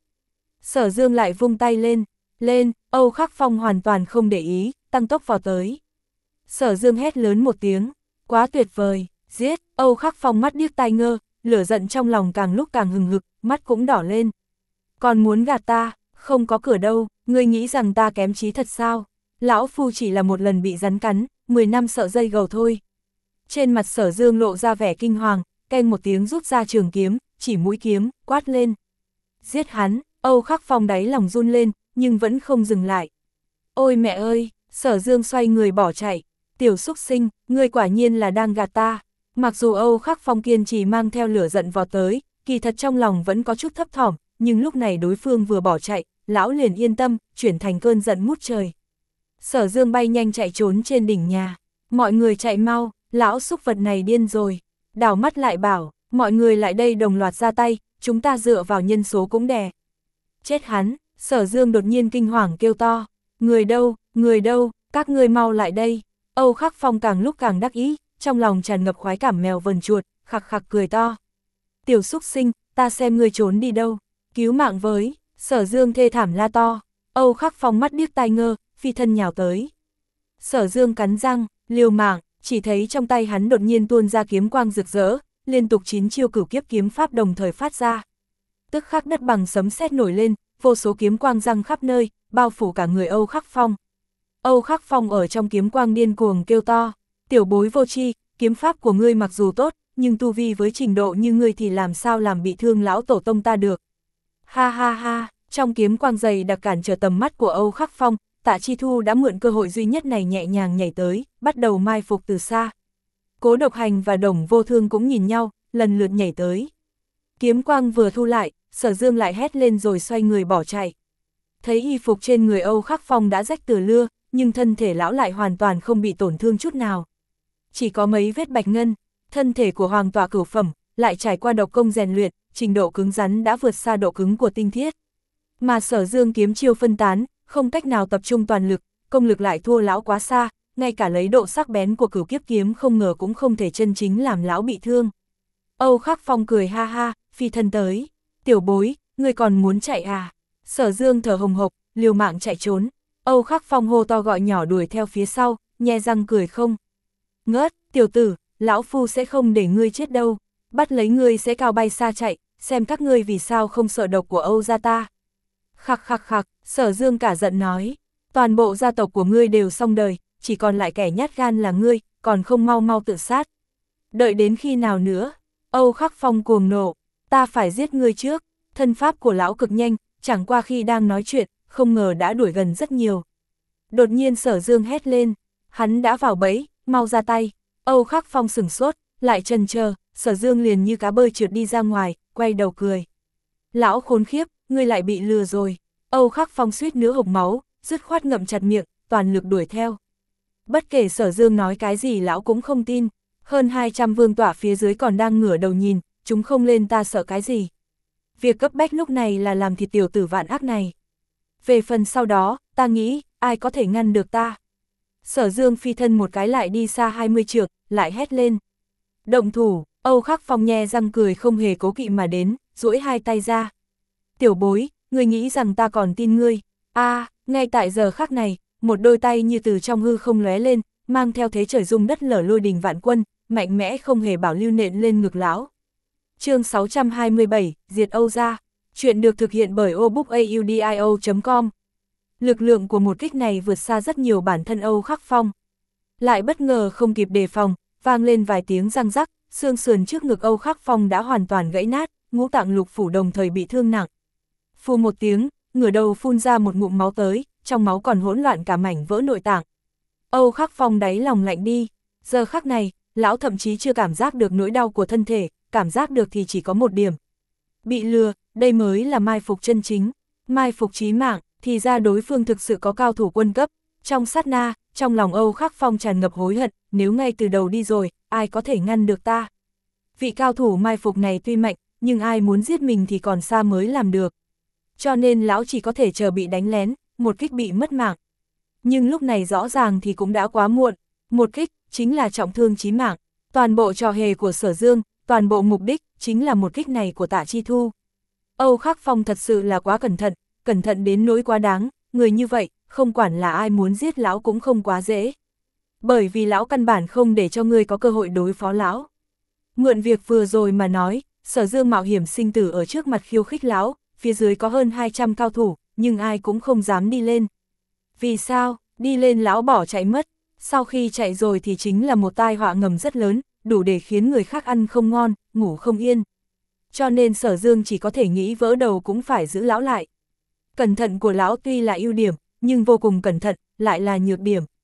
Sở Dương lại vung tay lên, lên, Âu Khắc Phong hoàn toàn không để ý, tăng tốc vào tới. Sở Dương hét lớn một tiếng, quá tuyệt vời, giết, Âu Khắc Phong mắt điếc tai ngơ, lửa giận trong lòng càng lúc càng hừng hực, mắt cũng đỏ lên. Còn muốn gạt ta, không có cửa đâu, ngươi nghĩ rằng ta kém trí thật sao? Lão phu chỉ là một lần bị rắn cắn, mười năm sợ dây gầu thôi. Trên mặt Sở Dương lộ ra vẻ kinh hoàng, keng một tiếng rút ra trường kiếm, chỉ mũi kiếm, quát lên. Giết hắn, Âu Khắc Phong đáy lòng run lên, nhưng vẫn không dừng lại. Ôi mẹ ơi, Sở Dương xoay người bỏ chạy, Tiểu xúc sinh, ngươi quả nhiên là đang gạt ta. Mặc dù Âu Khắc Phong kiên trì mang theo lửa giận vào tới, kỳ thật trong lòng vẫn có chút thấp thỏm, nhưng lúc này đối phương vừa bỏ chạy, lão liền yên tâm, chuyển thành cơn giận ngút trời. Sở Dương bay nhanh chạy trốn trên đỉnh nhà. Mọi người chạy mau, lão xúc vật này điên rồi. Đảo mắt lại bảo, mọi người lại đây đồng loạt ra tay, chúng ta dựa vào nhân số cũng đè. Chết hắn, Sở Dương đột nhiên kinh hoàng kêu to. Người đâu, người đâu, các ngươi mau lại đây. Âu Khắc Phong càng lúc càng đắc ý, trong lòng tràn ngập khoái cảm mèo vần chuột, khặc khặc cười to. Tiểu xúc sinh, ta xem ngươi trốn đi đâu, cứu mạng với. Sở Dương thê thảm la to. Âu Khắc Phong mắt điếc tai ngơ, phi thân nhào tới. Sở Dương cắn răng, liều mạng, chỉ thấy trong tay hắn đột nhiên tuôn ra kiếm quang rực rỡ, liên tục chín chiêu cửu kiếp kiếm pháp đồng thời phát ra. Tức khắc đất bằng sấm sét nổi lên, vô số kiếm quang răng khắp nơi, bao phủ cả người Âu Khắc Phong. Âu Khắc Phong ở trong kiếm quang điên cuồng kêu to, tiểu bối vô tri, kiếm pháp của ngươi mặc dù tốt, nhưng tu vi với trình độ như ngươi thì làm sao làm bị thương lão tổ tông ta được. Ha ha ha, trong kiếm quang dày đặc cản trở tầm mắt của Âu Khắc Phong, Tạ Chi Thu đã mượn cơ hội duy nhất này nhẹ nhàng nhảy tới, bắt đầu mai phục từ xa. Cố Độc Hành và Đồng Vô Thương cũng nhìn nhau, lần lượt nhảy tới. Kiếm quang vừa thu lại, Sở Dương lại hét lên rồi xoay người bỏ chạy. Thấy y phục trên người Âu Khắc Phong đã rách từ lưa, nhưng thân thể lão lại hoàn toàn không bị tổn thương chút nào. Chỉ có mấy vết bạch ngân, thân thể của hoàng tọa cửu phẩm, lại trải qua độc công rèn luyện, trình độ cứng rắn đã vượt xa độ cứng của tinh thiết. Mà Sở Dương kiếm chiêu phân tán, không cách nào tập trung toàn lực, công lực lại thua lão quá xa, ngay cả lấy độ sắc bén của cửu kiếp kiếm không ngờ cũng không thể chân chính làm lão bị thương. Âu Khắc Phong cười ha ha, phi thân tới. Tiểu bối, ngươi còn muốn chạy à? Sở Dương thở hồng hộc, liều mạng chạy trốn. Âu Khắc Phong hô to gọi nhỏ đuổi theo phía sau, nhe răng cười không. Ngớt, tiểu tử, lão phu sẽ không để ngươi chết đâu, bắt lấy ngươi sẽ cao bay xa chạy, xem các ngươi vì sao không sợ độc của Âu gia ta. Khặc khặc khặc, Sở Dương cả giận nói, toàn bộ gia tộc của ngươi đều xong đời, chỉ còn lại kẻ nhát gan là ngươi, còn không mau mau tự sát. Đợi đến khi nào nữa? Âu Khắc Phong cuồng nộ, ta phải giết ngươi trước. Thân pháp của lão cực nhanh, chẳng qua khi đang nói chuyện, không ngờ đã đuổi gần rất nhiều. Đột nhiên Sở Dương hét lên, hắn đã vào bẫy, mau ra tay. Âu Khắc Phong sửng sốt, lại chần chờ, Sở Dương liền như cá bơi trượt đi ra ngoài, quay đầu cười. Lão khốn khiếp, ngươi lại bị lừa rồi. Âu Khắc Phong suýt nữa hộc máu, dứt khoát ngậm chặt miệng, toàn lực đuổi theo. Bất kể Sở Dương nói cái gì lão cũng không tin. Hơn hai trăm vương tỏa phía dưới còn đang ngửa đầu nhìn, chúng không lên ta sợ cái gì. Việc cấp bách lúc này là làm thịt tiểu tử vạn ác này. Về phần sau đó, ta nghĩ, ai có thể ngăn được ta. Sở Dương phi thân một cái lại đi xa hai mươi trượng, lại hét lên. Động thủ, Âu Khắc Phong nhe răng cười không hề cố kỵ mà đến, duỗi hai tay ra. Tiểu bối, ngươi nghĩ rằng ta còn tin ngươi. A, à, ngay tại giờ khắc này, một đôi tay như từ trong hư không lóe lên, mang theo thế trời rung đất lở lôi đình vạn quân, mạnh mẽ không hề bảo lưu nện lên ngực lão. Chương sáu trăm hai mươi bảy, Diệt Âu gia. Chuyện được thực hiện bởi obookaudio chấm com. Lực lượng của một kích này vượt xa rất nhiều bản thân Âu Khắc Phong. Lại bất ngờ không kịp đề phòng, vang lên vài tiếng răng rắc, xương sườn trước ngực Âu Khắc Phong đã hoàn toàn gãy nát, ngũ tạng lục phủ đồng thời bị thương nặng. Phù một tiếng, ngửa đầu phun ra một ngụm máu tới, trong máu còn hỗn loạn cả mảnh vỡ nội tạng. Âu Khắc Phong đáy lòng lạnh đi, giờ khắc này, lão thậm chí chưa cảm giác được nỗi đau của thân thể, cảm giác được thì chỉ có một điểm. Bị lừa, đây mới là mai phục chân chính, mai phục chí mạng, thì ra đối phương thực sự có cao thủ quân cấp. Trong sát na, trong lòng Âu Khắc Phong tràn ngập hối hận, nếu ngay từ đầu đi rồi, ai có thể ngăn được ta. Vị cao thủ mai phục này tuy mạnh, nhưng ai muốn giết mình thì còn xa mới làm được. Cho nên lão chỉ có thể chờ bị đánh lén, một kích bị mất mạng. Nhưng lúc này rõ ràng thì cũng đã quá muộn, một kích chính là trọng thương chí mạng. Toàn bộ trò hề của Sở Dương, toàn bộ mục đích chính là một kích này của Tạ Chi Thu. Âu Khắc Phong thật sự là quá cẩn thận, cẩn thận đến nỗi quá đáng, người như vậy, không quản là ai muốn giết lão cũng không quá dễ. Bởi vì lão căn bản không để cho ngươi có cơ hội đối phó lão. Mượn việc vừa rồi mà nói, Sở Dương mạo hiểm sinh tử ở trước mặt khiêu khích lão, phía dưới có hơn hai trăm cao thủ, nhưng ai cũng không dám đi lên. Vì sao? Đi lên lão bỏ chạy mất, sau khi chạy rồi thì chính là một tai họa ngầm rất lớn, đủ để khiến người khác ăn không ngon, ngủ không yên. Cho nên Sở Dương chỉ có thể nghĩ vỡ đầu cũng phải giữ lão lại. Cẩn thận của lão tuy là ưu điểm, nhưng vô cùng cẩn thận, lại là nhược điểm.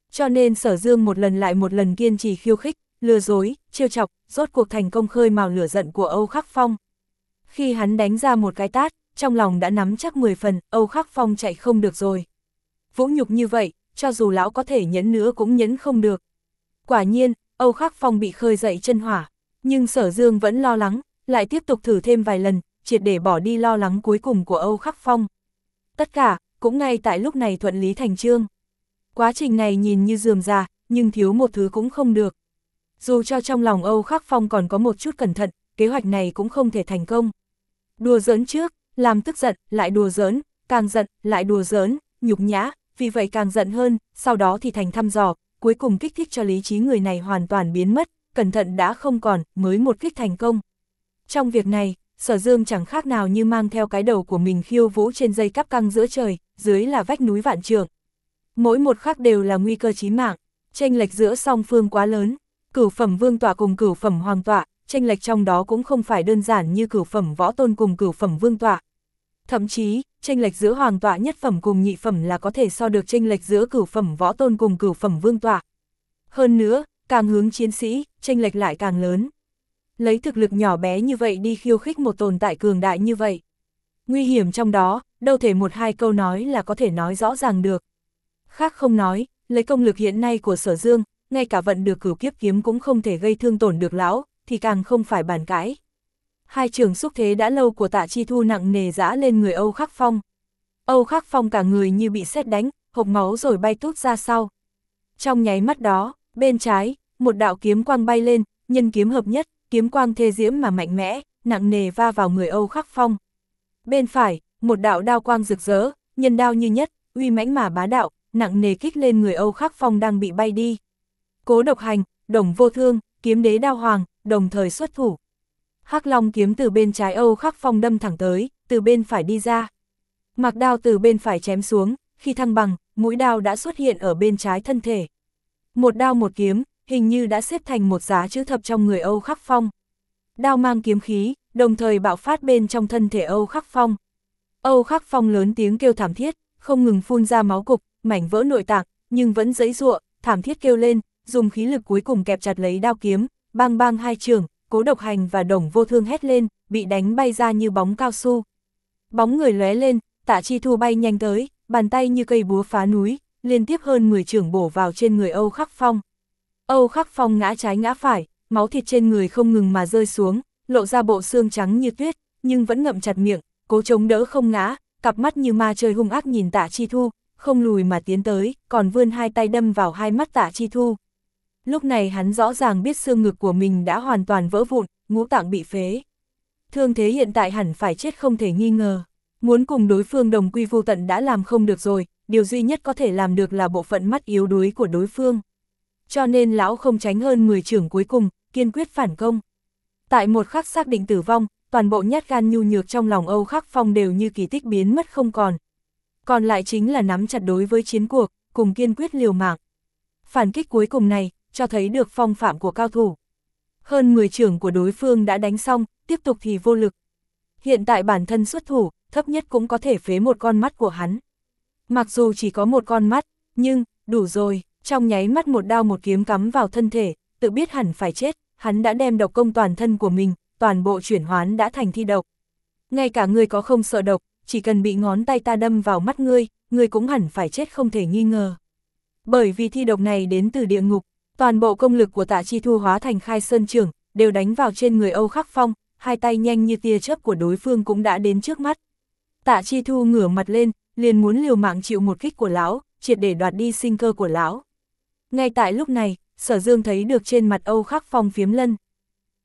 Cho nên Sở Dương một lần lại một lần kiên trì khiêu khích, lừa dối, trêu chọc, rốt cuộc thành công khơi mào lửa giận của Âu Khắc Phong. Khi hắn đánh ra một cái tát, trong lòng đã nắm chắc mười phần, Âu Khắc Phong chạy không được rồi. Vũ nhục như vậy, cho dù lão có thể nhẫn nữa cũng nhẫn không được. Quả nhiên, Âu Khắc Phong bị khơi dậy chân hỏa, nhưng Sở Dương vẫn lo lắng, lại tiếp tục thử thêm vài lần, triệt để bỏ đi lo lắng cuối cùng của Âu Khắc Phong. Tất cả, cũng ngay tại lúc này thuận lý thành chương. Quá trình này nhìn như rườm rà, nhưng thiếu một thứ cũng không được. Dù cho trong lòng Âu Khắc Phong còn có một chút cẩn thận, kế hoạch này cũng không thể thành công. Đùa giỡn trước, làm tức giận, lại đùa giỡn, càng giận, lại đùa giỡn, nhục nhã, vì vậy càng giận hơn, sau đó thì thành thăm dò, cuối cùng kích thích cho lý trí người này hoàn toàn biến mất, cẩn thận đã không còn, mới một kích thành công. Trong việc này, Sở Dương chẳng khác nào như mang theo cái đầu của mình khiêu vũ trên dây cáp căng giữa trời, dưới là vách núi vạn trượng. Mỗi một khắc đều là nguy cơ chí mạng, chênh lệch giữa song phương quá lớn. Cửu phẩm vương tọa cùng cửu phẩm hoàng tọa, chênh lệch trong đó cũng không phải đơn giản như cửu phẩm võ tôn cùng cửu phẩm vương tọa. Thậm chí, chênh lệch giữa hoàng tọa nhất phẩm cùng nhị phẩm là có thể so được chênh lệch giữa cửu phẩm võ tôn cùng cửu phẩm vương tọa. Hơn nữa, càng hướng chiến sĩ, chênh lệch lại càng lớn. Lấy thực lực nhỏ bé như vậy đi khiêu khích một tồn tại cường đại như vậy. Nguy hiểm trong đó, đâu thể một hai câu nói là có thể nói rõ ràng được. Khác không nói, lấy công lực hiện nay của Sở Dương, ngay cả vận được cửu kiếp kiếm cũng không thể gây thương tổn được lão, thì càng không phải bàn cãi. Hai trường xúc thế đã lâu của Tạ Chi Thu nặng nề giã lên người Âu Khắc Phong. Âu Khắc Phong cả người như bị sét đánh, hộc máu rồi bay tút ra sau. Trong nháy mắt đó, bên trái, một đạo kiếm quang bay lên, nhân kiếm hợp nhất, kiếm quang thê diễm mà mạnh mẽ, nặng nề va vào người Âu Khắc Phong. Bên phải, một đạo đao quang rực rỡ, nhân đao như nhất, uy mãnh mà bá đạo, nặng nề kích lên người Âu Khắc Phong đang bị bay đi. Cố Độc Hành, Đồng Vô Thương, Kiếm Đế Đao Hoàng, đồng thời xuất thủ. Hắc Long kiếm từ bên trái Âu Khắc Phong đâm thẳng tới, từ bên phải đi ra. Mặc đao từ bên phải chém xuống, khi thăng bằng, mũi đao đã xuất hiện ở bên trái thân thể. Một đao một kiếm, hình như đã xếp thành một giá chữ thập trong người Âu Khắc Phong. Đao mang kiếm khí, đồng thời bạo phát bên trong thân thể Âu Khắc Phong. Âu Khắc Phong lớn tiếng kêu thảm thiết, không ngừng phun ra máu cục, mảnh vỡ nội tạng, nhưng vẫn giãy giụa, thảm thiết kêu lên, dùng khí lực cuối cùng kẹp chặt lấy đao kiếm, bang bang hai trường, Cố Độc Hành và Đồng Vô Thương hét lên, bị đánh bay ra như bóng cao su. Bóng người lóe lên, Tạ Chi Thu bay nhanh tới, bàn tay như cây búa phá núi, liên tiếp hơn mười chưởng bổ vào trên người Âu Khắc Phong. Âu Khắc Phong ngã trái ngã phải, máu thịt trên người không ngừng mà rơi xuống, lộ ra bộ xương trắng như tuyết, nhưng vẫn ngậm chặt miệng, cố chống đỡ không ngã, cặp mắt như ma chơi hung ác nhìn Tạ Chi Thu, không lùi mà tiến tới, còn vươn hai tay đâm vào hai mắt Tạ Chi Thu. Lúc này hắn rõ ràng biết xương ngực của mình đã hoàn toàn vỡ vụn, ngũ tạng bị phế. Thương thế hiện tại hẳn phải chết không thể nghi ngờ. Muốn cùng đối phương đồng quy vu tận đã làm không được rồi, điều duy nhất có thể làm được là bộ phận mắt yếu đuối của đối phương. Cho nên lão không tránh hơn mười chưởng cuối cùng, kiên quyết phản công. Tại một khắc xác định tử vong, toàn bộ nhát gan nhu nhược trong lòng Âu Khắc Phong đều như kỳ tích biến mất không còn. Còn lại chính là nắm chặt đối với chiến cuộc, cùng kiên quyết liều mạng. Phản kích cuối cùng này, cho thấy được phong phạm của cao thủ. Hơn mười chưởng của đối phương đã đánh xong, tiếp tục thì vô lực. Hiện tại bản thân xuất thủ, thấp nhất cũng có thể phế một con mắt của hắn. Mặc dù chỉ có một con mắt, nhưng, đủ rồi, trong nháy mắt một đao một kiếm cắm vào thân thể, tự biết hẳn phải chết, hắn đã đem độc công toàn thân của mình, toàn bộ chuyển hoán đã thành thi độc. Ngay cả ngươi có không sợ độc, chỉ cần bị ngón tay ta đâm vào mắt ngươi, ngươi cũng hẳn phải chết không thể nghi ngờ. Bởi vì thi độc này đến từ địa ngục, toàn bộ công lực của Tạ Chi Thu hóa thành khai sơn chưởng, đều đánh vào trên người Âu Khắc Phong, hai tay nhanh như tia chớp của đối phương cũng đã đến trước mắt. Tạ Chi Thu ngửa mặt lên, liền muốn liều mạng chịu một kích của lão, triệt để đoạt đi sinh cơ của lão. Ngay tại lúc này, Sở Dương thấy được trên mặt Âu Khắc Phong phiếm lân.